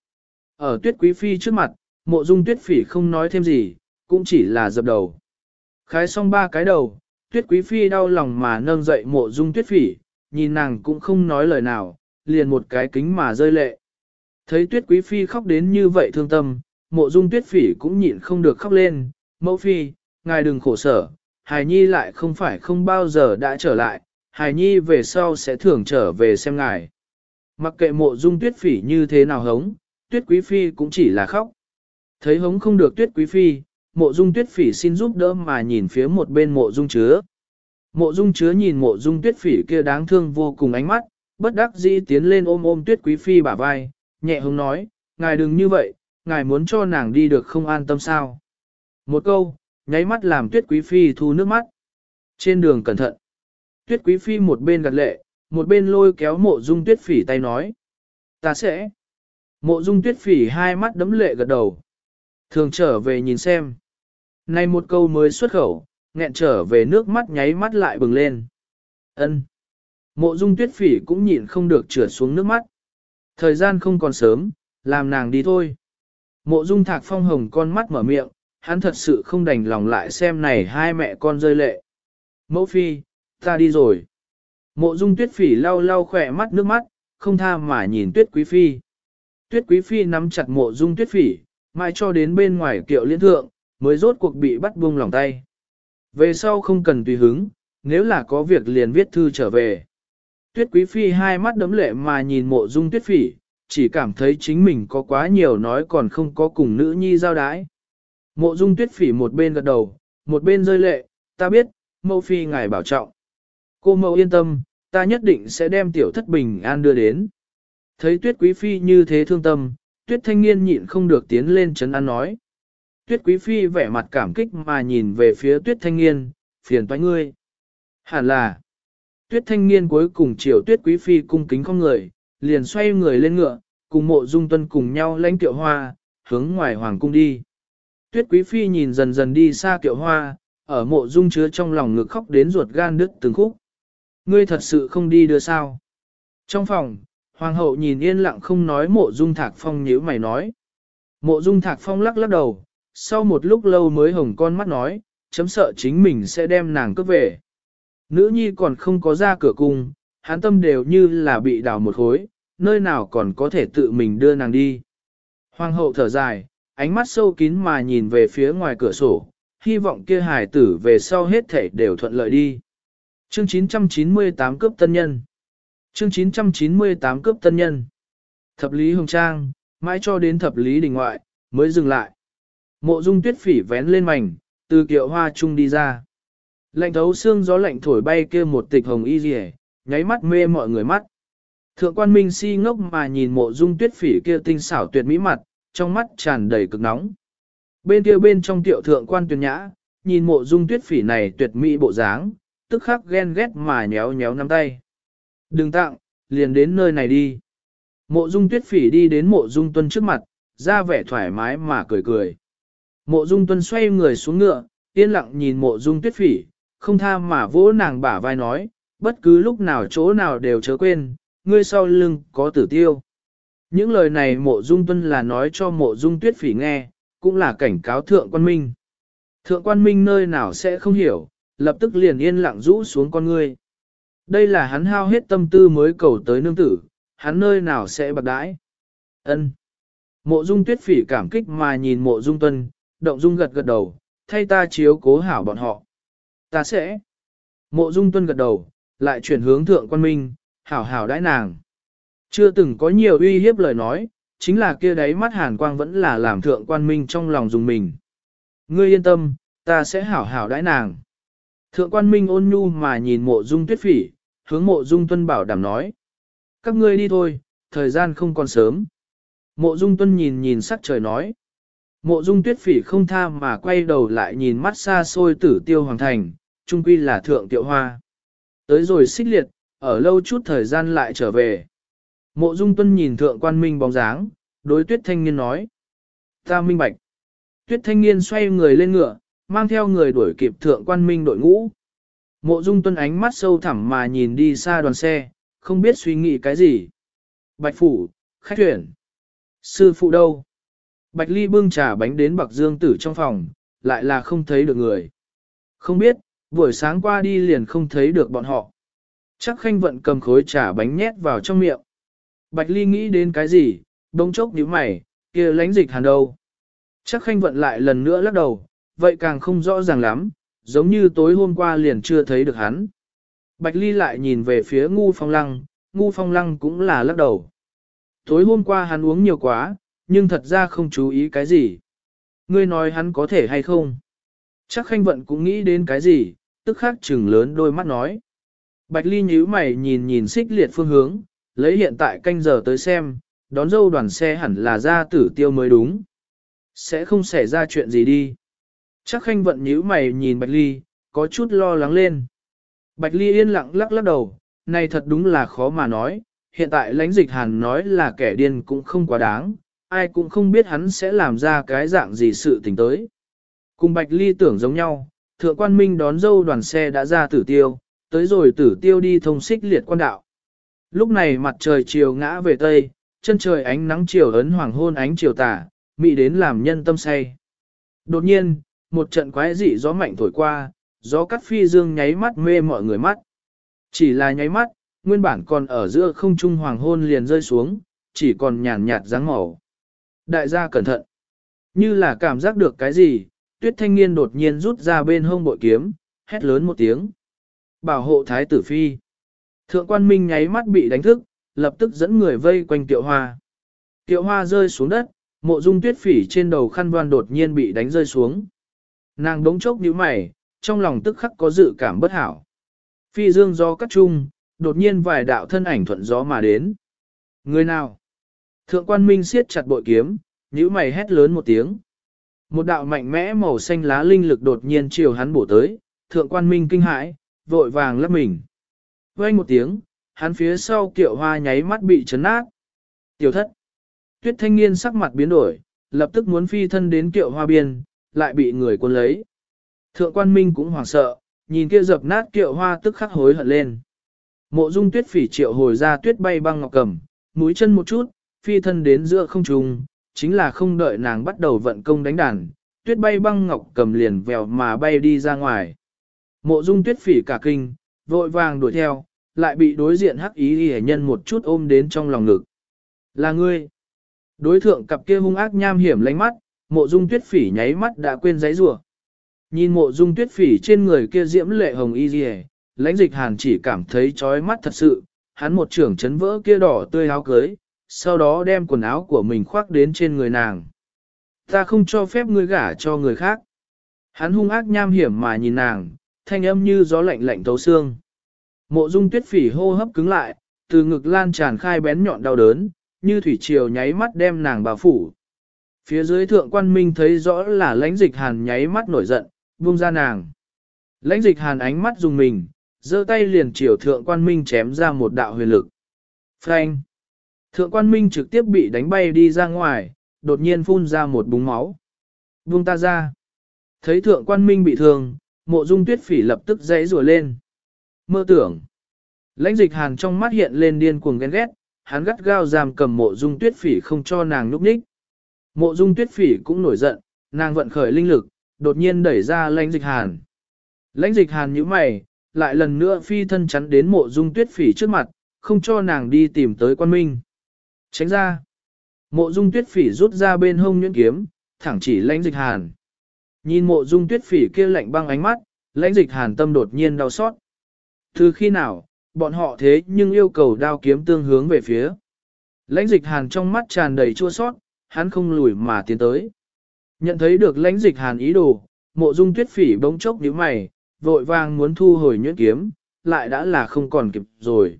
Ở Tuyết Quý Phi trước mặt, Mộ Dung Tuyết Phỉ không nói thêm gì, cũng chỉ là dập đầu. Khái xong ba cái đầu, Tuyết Quý Phi đau lòng mà nâng dậy Mộ Dung Tuyết Phỉ, nhìn nàng cũng không nói lời nào, liền một cái kính mà rơi lệ. Thấy Tuyết Quý Phi khóc đến như vậy thương tâm, Mộ Dung Tuyết Phỉ cũng nhịn không được khóc lên, mẫu phi, ngài đừng khổ sở, hài nhi lại không phải không bao giờ đã trở lại, hài nhi về sau sẽ thường trở về xem ngài. Mặc kệ Mộ Dung Tuyết Phỉ như thế nào hống, Tuyết Quý Phi cũng chỉ là khóc. Thấy hống không được Tuyết Quý Phi, Mộ Dung Tuyết Phỉ xin giúp đỡ mà nhìn phía một bên Mộ Dung Chứa. Mộ Dung Chứa nhìn Mộ Dung Tuyết Phỉ kia đáng thương vô cùng ánh mắt, bất đắc dĩ tiến lên ôm ôm Tuyết Quý Phi bả vai, nhẹ hống nói, ngài đừng như vậy, ngài muốn cho nàng đi được không an tâm sao. Một câu, nháy mắt làm Tuyết Quý Phi thu nước mắt. Trên đường cẩn thận. Tuyết Quý Phi một bên gật lệ, một bên lôi kéo Mộ Dung Tuyết Phỉ tay nói. Ta sẽ. Mộ Dung Tuyết Phỉ hai mắt đấm lệ gật đầu. Thường trở về nhìn xem. Này một câu mới xuất khẩu, nghẹn trở về nước mắt nháy mắt lại bừng lên. Ân. Mộ Dung Tuyết Phỉ cũng nhịn không được trượt xuống nước mắt. Thời gian không còn sớm, làm nàng đi thôi. Mộ Dung Thạc Phong hồng con mắt mở miệng, hắn thật sự không đành lòng lại xem này hai mẹ con rơi lệ. Mẫu phi, ta đi rồi. Mộ Dung Tuyết Phỉ lau lau khỏe mắt nước mắt, không tha mà nhìn Tuyết Quý Phi. Tuyết Quý Phi nắm chặt Mộ Dung Tuyết Phỉ, mãi cho đến bên ngoài kiệu liên thượng, mới rốt cuộc bị bắt buông lòng tay. Về sau không cần tùy hứng, nếu là có việc liền viết thư trở về. Tuyết Quý Phi hai mắt đấm lệ mà nhìn Mộ Dung Tuyết Phỉ, chỉ cảm thấy chính mình có quá nhiều nói còn không có cùng nữ nhi giao đái. Mộ Dung Tuyết Phỉ một bên gật đầu, một bên rơi lệ, ta biết, mẫu phi ngài bảo trọng. Cô mẫu yên tâm, ta nhất định sẽ đem tiểu thất bình an đưa đến. Thấy Tuyết Quý Phi như thế thương tâm, Tuyết Thanh Nghiên nhịn không được tiến lên trấn an nói. Tuyết Quý Phi vẻ mặt cảm kích mà nhìn về phía Tuyết Thanh Nghiên, phiền toái ngươi. Hẳn là, Tuyết Thanh Nghiên cuối cùng chiều Tuyết Quý Phi cung kính không người, liền xoay người lên ngựa, cùng Mộ Dung Tuân cùng nhau lãnh Kiệu Hoa, hướng ngoài hoàng cung đi. Tuyết Quý Phi nhìn dần dần đi xa Kiệu Hoa, ở Mộ Dung Chứa trong lòng ngực khóc đến ruột gan đứt từng khúc. Ngươi thật sự không đi đưa sao? Trong phòng, hoàng hậu nhìn yên lặng không nói Mộ Dung Thạc Phong nhíu mày nói. Mộ Dung Thạc Phong lắc lắc đầu, sau một lúc lâu mới hồng con mắt nói, chấm sợ chính mình sẽ đem nàng cướp về. Nữ nhi còn không có ra cửa cung, hắn tâm đều như là bị đào một khối, nơi nào còn có thể tự mình đưa nàng đi. Hoàng hậu thở dài, ánh mắt sâu kín mà nhìn về phía ngoài cửa sổ, hy vọng kia hài tử về sau hết thảy đều thuận lợi đi. Chương 998 cướp tân nhân. Chương 998 cướp tân nhân. Thập lý hồng trang, mãi cho đến thập lý đình ngoại, mới dừng lại. Mộ Dung Tuyết Phỉ vén lên mảnh, từ Kiệu Hoa chung đi ra. Lạnh thấu xương gió lạnh thổi bay kia một tịch hồng y rìa, nháy mắt mê mọi người mắt. Thượng quan Minh si ngốc mà nhìn Mộ Dung Tuyết Phỉ kia tinh xảo tuyệt mỹ mặt, trong mắt tràn đầy cực nóng. Bên kia bên trong tiệu thượng quan Tuyền Nhã, nhìn Mộ Dung Tuyết Phỉ này tuyệt mỹ bộ dáng, tức khắc ghen ghét mà nhéo nhéo nắm tay. Đừng tặng, liền đến nơi này đi. Mộ Dung Tuyết Phỉ đi đến Mộ Dung Tuân trước mặt, ra vẻ thoải mái mà cười cười. Mộ Dung Tuân xoay người xuống ngựa, yên lặng nhìn Mộ Dung Tuyết Phỉ, không tha mà vỗ nàng bả vai nói, bất cứ lúc nào chỗ nào đều chớ quên, ngươi sau lưng có Tử Tiêu. Những lời này Mộ Dung Tuân là nói cho Mộ Dung Tuyết Phỉ nghe, cũng là cảnh cáo Thượng Quan Minh. Thượng Quan Minh nơi nào sẽ không hiểu, lập tức liền yên lặng rũ xuống con ngươi. Đây là hắn hao hết tâm tư mới cầu tới nương tử, hắn nơi nào sẽ bạc đãi. Ân. Mộ Dung Tuyết Phỉ cảm kích mà nhìn Mộ Dung Tuân, động dung gật gật đầu, thay ta chiếu cố hảo bọn họ. Ta sẽ. Mộ Dung Tuân gật đầu, lại chuyển hướng Thượng Quan Minh, hảo hảo đãi nàng. Chưa từng có nhiều uy hiếp lời nói, chính là kia đáy mắt hàn quang vẫn là làm Thượng Quan Minh trong lòng dùng mình. Ngươi yên tâm, ta sẽ hảo hảo đãi nàng. Thượng Quan Minh ôn nhu mà nhìn Mộ Dung Tuyết Phỉ, hướng Mộ Dung Tuân bảo đảm nói. Các ngươi đi thôi, thời gian không còn sớm. Mộ Dung Tuân nhìn nhìn sắc trời nói. Mộ Dung Tuyết Phỉ không tha mà quay đầu lại nhìn mắt xa xôi Tử Tiêu Hoàng Thành, trung quy là Thượng Tiệu Hoa. Tới rồi xích liệt, ở lâu chút thời gian lại trở về. Mộ Dung Tuân nhìn Thượng Quan Minh bóng dáng, đối Tuyết Thanh Niên nói. Ta minh bạch. Tuyết Thanh Niên xoay người lên ngựa, mang theo người đuổi kịp Thượng Quan Minh đội ngũ. Mộ Dung Tuân ánh mắt sâu thẳm mà nhìn đi xa đoàn xe, không biết suy nghĩ cái gì. Bạch Phủ, khách tuyển. Sư phụ đâu? Bạch Ly bưng trà bánh đến Bạc Dương Tử trong phòng, lại là không thấy được người. Không biết, buổi sáng qua đi liền không thấy được bọn họ. Chắc Khanh Vận cầm khối trà bánh nhét vào trong miệng. Bạch Ly nghĩ đến cái gì, đông chốc nhíu mày, kia Lãnh Dịch Hàn đâu? Chắc Khanh Vận lại lần nữa lắc đầu, vậy càng không rõ ràng lắm, giống như tối hôm qua liền chưa thấy được hắn. Bạch Ly lại nhìn về phía Ngu Phong Lăng cũng là lắc đầu. Tối hôm qua hắn uống nhiều quá, nhưng thật ra không chú ý cái gì. Ngươi nói hắn có thể hay không? Chắc Khanh Vận cũng nghĩ đến cái gì, tức khắc trừng lớn đôi mắt nói. Bạch Ly nhíu mày nhìn nhìn xích liệt phương hướng, lấy hiện tại canh giờ tới xem, đón dâu đoàn xe hẳn là ra Tử Tiêu mới đúng. Sẽ không xảy ra chuyện gì đi. Chắc Khanh Vận nhíu mày nhìn Bạch Ly, có chút lo lắng lên. Bạch Ly yên lặng lắc lắc đầu, này thật đúng là khó mà nói, hiện tại Lãnh Dịch Hàn nói là kẻ điên cũng không quá đáng, ai cũng không biết hắn sẽ làm ra cái dạng gì sự tình tới. Cùng Bạch Ly tưởng giống nhau, Thượng Quan Minh đón dâu đoàn xe đã ra Tử Tiêu, tới rồi Tử Tiêu đi thông xích liệt quan đạo. Lúc này mặt trời chiều ngã về Tây, chân trời ánh nắng chiều ấn hoàng hôn ánh chiều tà, mị đến làm nhân tâm say. Đột nhiên, một trận quái dị gió mạnh thổi qua, gió cắt phi dương nháy mắt mê mọi người mắt. Chỉ là nháy mắt, nguyên bản còn ở giữa không trung hoàng hôn liền rơi xuống, chỉ còn nhàn nhạt dáng màu. Đại gia cẩn thận. Như là cảm giác được cái gì, Tuyết Thanh Niên đột nhiên rút ra bên hông bội kiếm, hét lớn một tiếng. Bảo hộ Thái tử Phi. Thượng Quan Minh nháy mắt bị đánh thức, lập tức dẫn người vây quanh Tiệu Hoa. Tiệu Hoa rơi xuống đất, Mộ Dung Tuyết Phỉ trên đầu khăn voan đột nhiên bị đánh rơi xuống. Nàng đống chốc nhíu mày, trong lòng tức khắc có dự cảm bất hảo. Phi dương gió cắt trung, đột nhiên vài đạo thân ảnh thuận gió mà đến. Người nào? Thượng Quan Minh siết chặt bội kiếm, nhíu mày hét lớn một tiếng. Một đạo mạnh mẽ màu xanh lá linh lực đột nhiên chiều hắn bổ tới, Thượng Quan Minh kinh hãi, vội vàng lấp mình. Vang một tiếng, hắn phía sau Kiệu Hoa nháy mắt bị chấn nát. Tiểu thất. Tuyết Thanh Niên sắc mặt biến đổi, lập tức muốn phi thân đến Kiệu Hoa biên, lại bị người cuốn lấy. Thượng Quan Minh cũng hoảng sợ, nhìn kia dập nát Kiệu Hoa tức khắc hối hận lên. Mộ Dung Tuyết Phỉ triệu hồi ra tuyết bay băng ngọc cầm, mũi chân một chút, phi thân đến giữa không trung, chính là không đợi nàng bắt đầu vận công đánh đàn, tuyết bay băng ngọc cầm liền vèo mà bay đi ra ngoài. Mộ Dung Tuyết Phỉ cả kinh, vội vàng đuổi theo, lại bị đối diện hắc ý hề nhân một chút ôm đến trong lòng ngực. Là ngươi. Đối thượng cặp kia hung ác nham hiểm lánh mắt, Mộ Dung Tuyết Phỉ nháy mắt đã quên giấy rủa. Nhìn Mộ Dung Tuyết Phỉ trên người kia diễm lệ hồng y liễu, Lãnh Dịch Hàn chỉ cảm thấy chói mắt thật sự, hắn một trưởng chấn vỡ kia đỏ tươi áo cưới, sau đó đem quần áo của mình khoác đến trên người nàng. Ta không cho phép ngươi gả cho người khác. Hắn hung ác nham hiểm mà nhìn nàng, thanh âm như gió lạnh lạnh thấu xương. Mộ Dung Tuyết Phỉ hô hấp cứng lại, từ ngực lan tràn khai bén nhọn đau đớn, như thủy triều nháy mắt đem nàng bao phủ. Phía dưới Thượng Quan Minh thấy rõ là Lãnh Dịch Hàn nháy mắt nổi giận, buông ra nàng. Lãnh Dịch Hàn ánh mắt dùng mình, giơ tay liền chiều Thượng Quan Minh chém ra một đạo huyền lực. Phanh! Thượng Quan Minh trực tiếp bị đánh bay đi ra ngoài, đột nhiên phun ra một búng máu. Buông ta ra! Thấy Thượng Quan Minh bị thương, Mộ Dung Tuyết Phỉ lập tức giãy giụa lên. Mơ tưởng! Lãnh Dịch Hàn trong mắt hiện lên điên cuồng ghen ghét, hắn gắt gao giam cầm Mộ Dung Tuyết Phỉ không cho nàng nhúc nhích. Mộ Dung Tuyết Phỉ cũng nổi giận, nàng vận khởi linh lực, đột nhiên đẩy ra Lãnh Dịch Hàn. Lãnh Dịch Hàn nhíu mày, lại lần nữa phi thân chắn đến Mộ Dung Tuyết Phỉ trước mặt, không cho nàng đi tìm tới Quan Minh. Tránh ra. Mộ Dung Tuyết Phỉ rút ra bên hông nhuyễn kiếm, thẳng chỉ Lãnh Dịch Hàn. Nhìn Mộ Dung Tuyết Phỉ kia lạnh băng ánh mắt, Lãnh Dịch Hàn tâm đột nhiên đau xót. Từ khi nào, bọn họ thế nhưng yêu cầu đao kiếm tương hướng về phía. Lãnh Dịch Hàn trong mắt tràn đầy chua xót, hắn không lùi mà tiến tới. Nhận thấy được Lãnh Dịch Hàn ý đồ, Mộ Dung Tuyết Phỉ bỗng chốc nhíu mày, vội vàng muốn thu hồi nhuyễn kiếm, lại đã là không còn kịp rồi.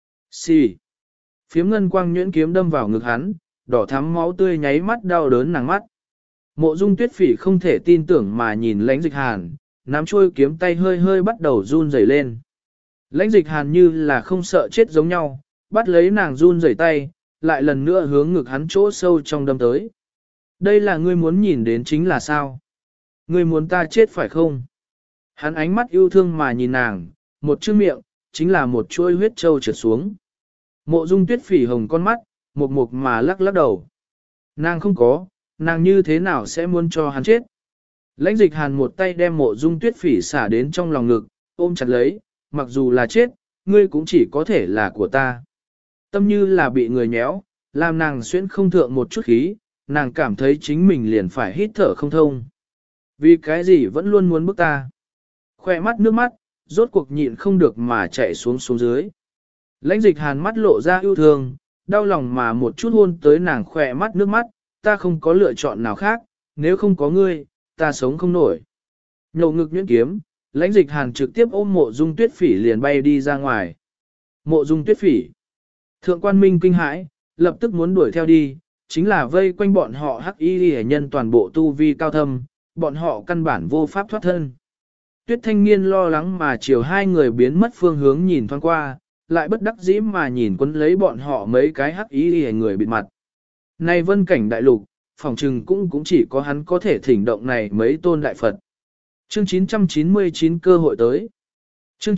Xì. Phiếm ngân quang nhuyễn kiếm đâm vào ngực hắn, đỏ thắm máu tươi nháy mắt đau đớn nàng mắt. Mộ Dung Tuyết Phỉ không thể tin tưởng mà nhìn Lãnh Dịch Hàn, nắm trôi kiếm tay hơi hơi bắt đầu run rẩy lên. Lãnh Dịch Hàn như là không sợ chết giống nhau, bắt lấy nàng run rẩy tay, lại lần nữa hướng ngực hắn chỗ sâu trong đâm tới. Đây là ngươi muốn nhìn đến chính là sao? Ngươi muốn ta chết phải không? Hắn ánh mắt yêu thương mà nhìn nàng, một chữ miệng, chính là một chuôi huyết châu trượt xuống. Mộ Dung Tuyết Phỉ hồng con mắt, mộc mộc mà lắc lắc đầu. Nàng không có, nàng như thế nào sẽ muốn cho hắn chết? Lãnh Dịch Hàn một tay đem Mộ Dung Tuyết Phỉ xả đến trong lòng ngực, ôm chặt lấy, mặc dù là chết, ngươi cũng chỉ có thể là của ta. Tâm như là bị người nhéo, làm nàng xuyên không thượng một chút khí, nàng cảm thấy chính mình liền phải hít thở không thông. Vì cái gì vẫn luôn muốn bức ta? Khoe mắt nước mắt, rốt cuộc nhịn không được mà chạy xuống dưới. Lãnh Dịch Hàn mắt lộ ra yêu thương, đau lòng mà một chút hôn tới nàng khoe mắt nước mắt, ta không có lựa chọn nào khác, nếu không có ngươi, ta sống không nổi. Nhổ ngực nhuyễn kiếm, Lãnh Dịch Hàn trực tiếp ôm Mộ Dung Tuyết Phỉ liền bay đi ra ngoài. Mộ Dung Tuyết Phỉ. Thượng Quan Minh kinh hãi, lập tức muốn đuổi theo đi, chính là vây quanh bọn họ hắc y hệ nhân toàn bộ tu vi cao thâm, bọn họ căn bản vô pháp thoát thân. Tuyết Thanh Niên lo lắng mà chiều hai người biến mất phương hướng nhìn thoáng qua, lại bất đắc dĩ mà nhìn quấn lấy bọn họ mấy cái hắc y hệ người bịt mặt. Này vân cảnh đại lục, phòng trừng cũng chỉ có hắn có thể thỉnh động này mấy tôn đại Phật. Chương 999 cơ hội tới. Chương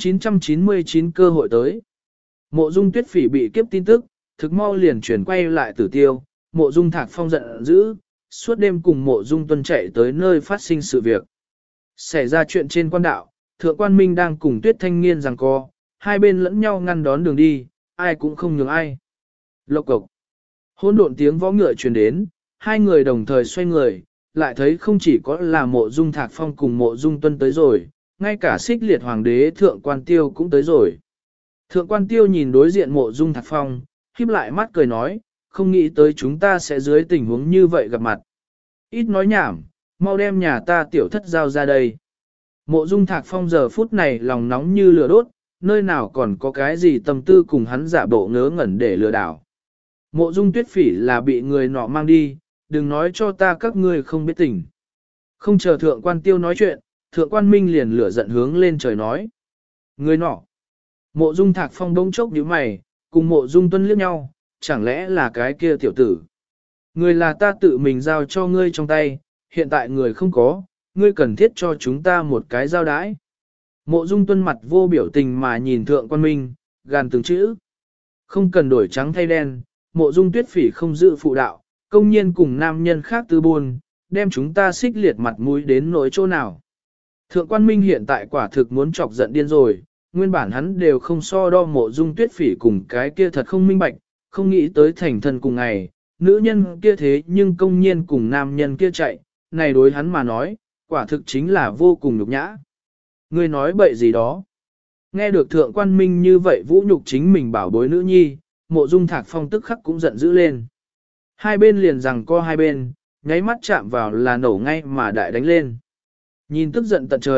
999 cơ hội tới. Mộ Dung Tuyết Phỉ bị kiếp tin tức, thực mau liền chuyển quay lại Tử Tiêu, Mộ Dung Thạc Phong giận dữ, suốt đêm cùng Mộ Dung Tuân chạy tới nơi phát sinh sự việc. Xảy ra chuyện trên quan đạo, Thượng Quan Minh đang cùng Tuyết Thanh Niên giằng co, hai bên lẫn nhau ngăn đón đường đi, ai cũng không nhường ai. Lộc cộc. Hỗn độn tiếng võ ngựa truyền đến, hai người đồng thời xoay người, lại thấy không chỉ có là Mộ Dung Thạc Phong cùng Mộ Dung Tuân tới rồi, ngay cả Xích Liệt Hoàng đế Thượng Quan Tiêu cũng tới rồi. Thượng Quan Tiêu nhìn đối diện Mộ Dung Thạc Phong, híp lại mắt cười nói, không nghĩ tới chúng ta sẽ dưới tình huống như vậy gặp mặt. Ít nói nhảm, mau đem nhà ta tiểu thất giao ra đây. Mộ Dung Thạc Phong giờ phút này lòng nóng như lửa đốt, nơi nào còn có cái gì tâm tư cùng hắn giả bộ ngớ ngẩn để lừa đảo. Mộ Dung Tuyết Phỉ là bị người nọ mang đi, đừng nói cho ta các ngươi không biết tình. Không chờ Thượng Quan Tiêu nói chuyện, Thượng Quan Minh liền lửa giận hướng lên trời nói. Người nọ. Mộ Dung Thạc Phong bỗng chốc nhíu mày, cùng Mộ Dung Tuân liếc nhau, chẳng lẽ là cái kia tiểu tử. Người là ta tự mình giao cho ngươi trong tay, hiện tại người không có, ngươi cần thiết cho chúng ta một cái giao đãi. Mộ Dung Tuân mặt vô biểu tình mà nhìn Thượng Quan Minh, gàn từng chữ. Không cần đổi trắng thay đen, Mộ Dung Tuyết Phỉ không giữ phụ đạo, công nhiên cùng nam nhân khác tư buồn, đem chúng ta xích liệt mặt mũi đến nỗi chỗ nào. Thượng Quan Minh hiện tại quả thực muốn chọc giận điên rồi, nguyên bản hắn đều không so đo Mộ Dung Tuyết Phỉ cùng cái kia thật không minh bạch, không nghĩ tới thành thân cùng ngày, nữ nhân kia thế nhưng công nhiên cùng nam nhân kia chạy, này đối hắn mà nói, quả thực chính là vô cùng nhục nhã. Ngươi nói bậy gì đó? Nghe được Thượng Quan Minh như vậy vũ nhục chính mình bảo bối nữ nhi, Mộ Dung Thạc Phong tức khắc cũng giận dữ lên. Hai bên liền rằng co hai bên, nháy mắt chạm vào là nổ ngay mà đại đánh lên. Nhìn tức giận tận trời,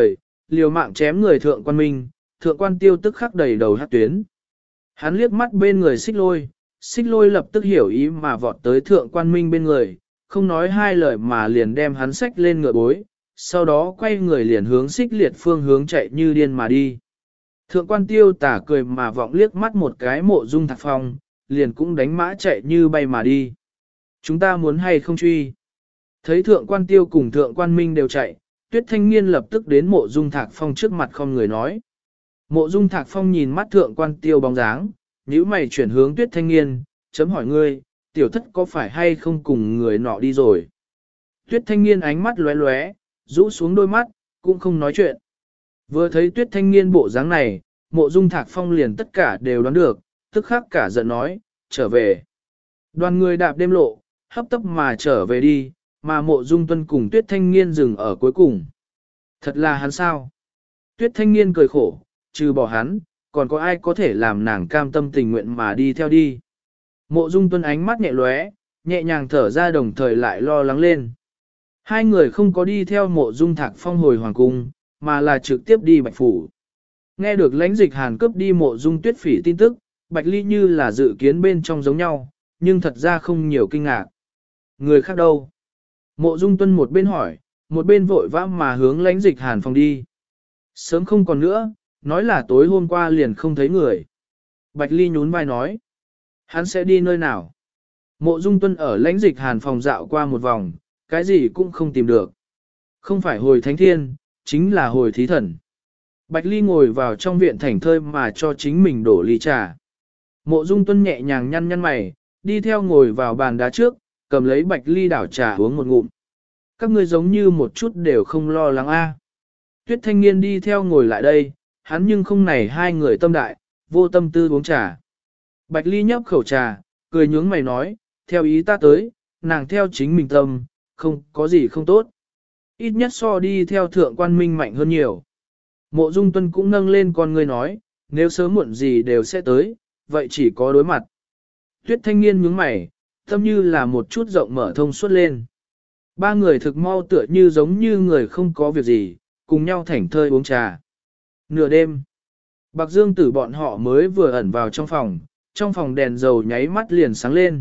liều mạng chém người thượng quan minh, thượng quan tiêu tức khắc đầy đầu hát tuyến. Hắn liếc mắt bên người xích lôi lập tức hiểu ý mà vọt tới thượng quan minh bên người, không nói hai lời mà liền đem hắn xách lên ngựa bối, sau đó quay người liền hướng xích liệt phương hướng chạy như điên mà đi. Thượng quan tiêu tả cười mà vọng liếc mắt một cái Mộ Dung Thạc Phong, liền cũng đánh mã chạy như bay mà đi. Chúng ta muốn hay không truy? Thấy thượng quan tiêu cùng thượng quan minh đều chạy, Tuyết Thanh Nghiên lập tức đến Mộ Dung Thạc Phong trước mặt không người nói. Mộ Dung Thạc Phong nhìn mắt thượng quan tiêu bóng dáng, nhíu mày chuyển hướng Tuyết Thanh Nghiên, chấm hỏi ngươi, tiểu thất có phải hay không cùng người nọ đi rồi? Tuyết Thanh Nghiên ánh mắt lóe lóe, rũ xuống đôi mắt, cũng không nói chuyện. Vừa thấy Tuyết Thanh Nghiên bộ dáng này, Mộ Dung Thạc Phong liền tất cả đều đoán được, tức khắc cả giận nói, trở về. Đoàn người đạp đêm lộ, hấp tấp mà trở về đi, mà Mộ Dung Tuân cùng Tuyết Thanh Nghiên dừng ở cuối cùng. Thật là hắn sao? Tuyết Thanh Nghiên cười khổ, trừ bỏ hắn, còn có ai có thể làm nàng cam tâm tình nguyện mà đi theo đi. Mộ Dung Tuân ánh mắt nhẹ lóe, nhẹ nhàng thở ra đồng thời lại lo lắng lên. Hai người không có đi theo Mộ Dung Thạc Phong hồi hoàng cung, mà là trực tiếp đi Bạch Phủ. Nghe được lãnh dịch Hàn cướp đi Mộ Dung Tuyết Phỉ tin tức, Bạch Ly như là dự kiến bên trong giống nhau, nhưng thật ra không nhiều kinh ngạc. Người khác đâu? Mộ Dung Tuân một bên hỏi, một bên vội vã mà hướng lãnh dịch Hàn phòng đi. Sớm không còn nữa, nói là tối hôm qua liền không thấy người. Bạch Ly nhún vai nói, hắn sẽ đi nơi nào? Mộ Dung Tuân ở lãnh dịch Hàn phòng dạo qua một vòng, cái gì cũng không tìm được. Không phải hồi thánh thiên, chính là hồi thí thần. Bạch Ly ngồi vào trong viện thảnh thơi mà cho chính mình đổ ly trà. Mộ Dung Tuân nhẹ nhàng nhăn nhăn mày, đi theo ngồi vào bàn đá trước, cầm lấy Bạch Ly đảo trà uống một ngụm. Các ngươi giống như một chút đều không lo lắng a. Tuyết Thanh Nghiên đi theo ngồi lại đây, hắn nhưng không nảy hai người tâm đại, vô tâm tư uống trà. Bạch Ly nhấp khẩu trà, cười nhướng mày nói, theo ý ta tới, nàng theo chính mình tâm, không có gì không tốt. Ít nhất so đi theo thượng quan minh mạnh hơn nhiều. Mộ Dung Tuân cũng nâng lên con ngươi nói, nếu sớm muộn gì đều sẽ tới, vậy chỉ có đối mặt. Tuyết Thanh Nghiên nhướng mày, tâm như là một chút rộng mở thông suốt lên. Ba người thực mau tựa như giống như người không có việc gì, cùng nhau thảnh thơi uống trà. Nửa đêm, Bạc Dương Tử bọn họ mới vừa ẩn vào trong phòng đèn dầu nháy mắt liền sáng lên.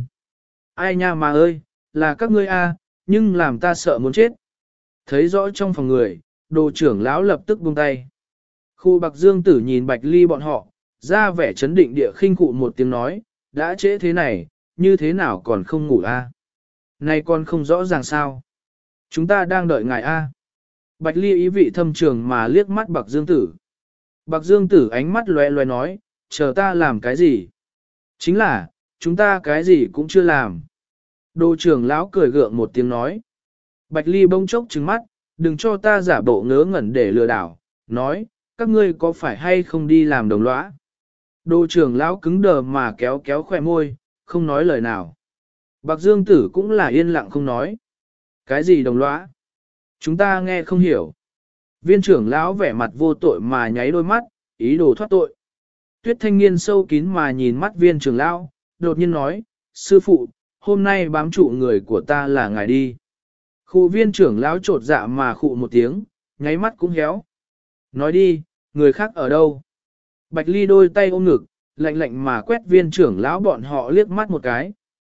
Ai nha mà ơi, là các ngươi a, nhưng làm ta sợ muốn chết. Thấy rõ trong phòng người, đồ trưởng lão lập tức buông tay. Khu Bạc Dương Tử nhìn Bạch Ly bọn họ, ra vẻ chấn định địa khinh cụ một tiếng nói, đã trễ thế này, như thế nào còn không ngủ a? Này còn không rõ ràng sao? Chúng ta đang đợi ngài a. Bạch Ly ý vị thâm trường mà liếc mắt Bạc Dương Tử. Bạc Dương Tử ánh mắt lóe lóe nói, chờ ta làm cái gì? Chính là, chúng ta cái gì cũng chưa làm. Đồ trưởng lão cười gượng một tiếng nói. Bạch Ly bỗng chốc trừng mắt, đừng cho ta giả bộ ngớ ngẩn để lừa đảo, nói, các ngươi có phải hay không đi làm đồng lõa? Đồ trưởng lão cứng đờ mà kéo kéo khỏe môi, không nói lời nào. Bạc Dương Tử cũng là yên lặng không nói. Cái gì đồng lõa? Chúng ta nghe không hiểu. Viên trưởng lão vẻ mặt vô tội mà nháy đôi mắt, ý đồ thoát tội. Tuyết Thanh Nghiên sâu kín mà nhìn mắt viên trưởng lão, đột nhiên nói, sư phụ, hôm nay bám trụ người của ta là ngài đi. Khu viên trưởng lão trột dạ mà khụ một tiếng, nháy mắt cũng héo. Nói đi, người khác ở đâu? Bạch Ly đôi tay ôm ngực, lạnh lạnh mà quét viên trưởng lão bọn họ liếc mắt một cái.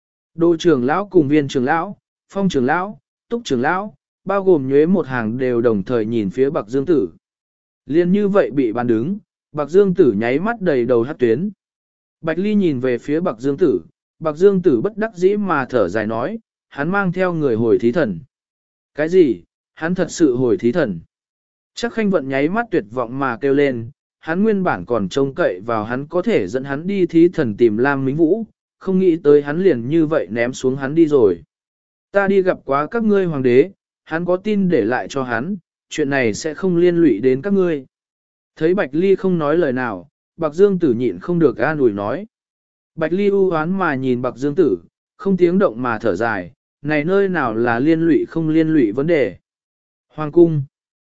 Đô trưởng lão cùng viên trưởng lão, phong trưởng lão, túc trưởng lão, bao gồm nhuế một hàng đều đồng thời nhìn phía Bạc Dương Tử. Liên như vậy bị bàn đứng, Bạc Dương Tử nháy mắt đầy đầu hát tuyến. Bạch Ly nhìn về phía Bạc Dương Tử bất đắc dĩ mà thở dài nói, hắn mang theo người hồi thí thần. Cái gì, hắn thật sự hồi thí thần? Chắc Khanh Vận nháy mắt tuyệt vọng mà kêu lên, hắn nguyên bản còn trông cậy vào hắn có thể dẫn hắn đi thí thần tìm Lam Mính Vũ, không nghĩ tới hắn liền như vậy ném xuống hắn đi rồi. Ta đi gặp quá các ngươi hoàng đế, hắn có tin để lại cho hắn, chuyện này sẽ không liên lụy đến các ngươi. Thấy Bạch Ly không nói lời nào, Bạc Dương Tử nhịn không được an ủi nói. Bạch Ly u hoán mà nhìn Bạc Dương Tử, không tiếng động mà thở dài, này nơi nào là liên lụy không liên lụy vấn đề. Hoàng cung.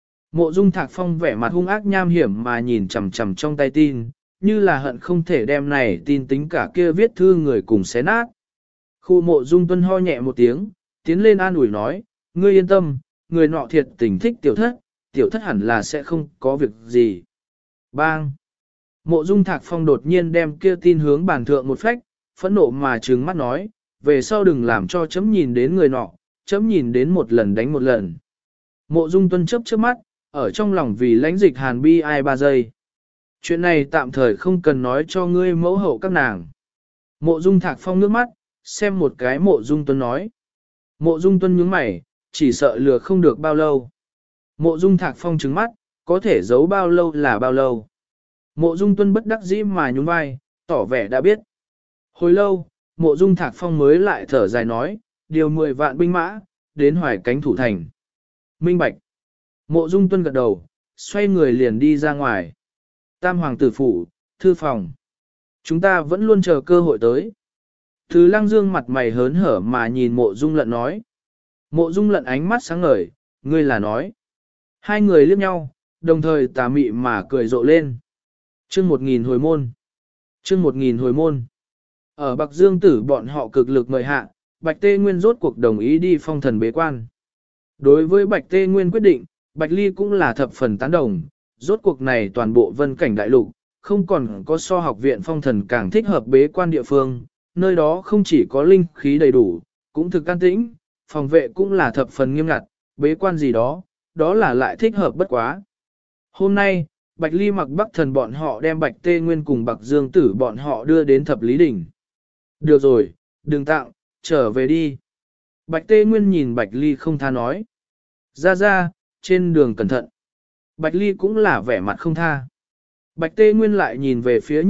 Mộ Dung Thạc Phong vẻ mặt hung ác nham hiểm mà nhìn chằm chằm trong tay tin, như là hận không thể đem này tin tính cả kia viết thư người cùng xé nát. Khu Mộ Dung Tuân ho nhẹ một tiếng, tiến lên an ủi nói, ngươi yên tâm, người nọ thiệt tình thích tiểu thất, tiểu thất hẳn là sẽ không có việc gì. Bang! Mộ Dung Thạc Phong đột nhiên đem kia tin hướng bàn thượng một phách, phẫn nộ mà trừng mắt nói, về sau đừng làm cho chấm nhìn đến người nọ, chấm nhìn đến một lần đánh một lần. Mộ Dung Tuân chớp chớp mắt, ở trong lòng vì lãnh dịch hàn bi ai 3 giây. Chuyện này tạm thời không cần nói cho ngươi mẫu hậu các nàng. Mộ Dung Thạc Phong nước mắt, xem một cái Mộ Dung Tuân nói. Mộ Dung Tuân nhướng mày, chỉ sợ lừa không được bao lâu. Mộ Dung Thạc Phong trừng mắt, có thể giấu bao lâu là bao lâu. Mộ Dung Tuân bất đắc dĩ mà nhún vai, tỏ vẻ đã biết. Hồi lâu, Mộ Dung Thạc Phong mới lại thở dài nói, điều 10 vạn binh mã, đến Hoài Cánh thủ thành. Minh bạch. Mộ Dung Tuân gật đầu, xoay người liền đi ra ngoài. Tam hoàng tử phủ, thư phòng. Chúng ta vẫn luôn chờ cơ hội tới. Thứ Lăng Dương mặt mày hớn hở mà nhìn Mộ Dung Lận nói. Mộ Dung Lận ánh mắt sáng ngời, ngươi là nói. Hai người liếc nhau, đồng thời tà mị mà cười rộ lên. Chương 1000 hồi môn. Chương 1000 hồi môn. Ở Bạc Dương Tử bọn họ cực lực mời hạ, Bạch Tê Nguyên rốt cuộc đồng ý đi phong thần bế quan. Đối với Bạch Tê Nguyên quyết định, Bạch Ly cũng là thập phần tán đồng, rốt cuộc này toàn bộ vân cảnh đại lục, không còn có so học viện phong thần càng thích hợp bế quan địa phương, nơi đó không chỉ có linh khí đầy đủ, cũng thực an tĩnh, phòng vệ cũng là thập phần nghiêm ngặt, bế quan gì đó, đó là lại thích hợp bất quá. Hôm nay, Bạch Ly mặc Bắc Thần bọn họ đem Bạch Tê Nguyên cùng Bạc Dương Tử bọn họ đưa đến Thập Lý Đỉnh. Được rồi, đừng tặng, trở về đi. Bạch Tê Nguyên nhìn Bạch Ly không tha nói. Ra, trên đường cẩn thận. Bạch Ly cũng là vẻ mặt không tha. Bạch Tê Nguyên lại nhìn về phía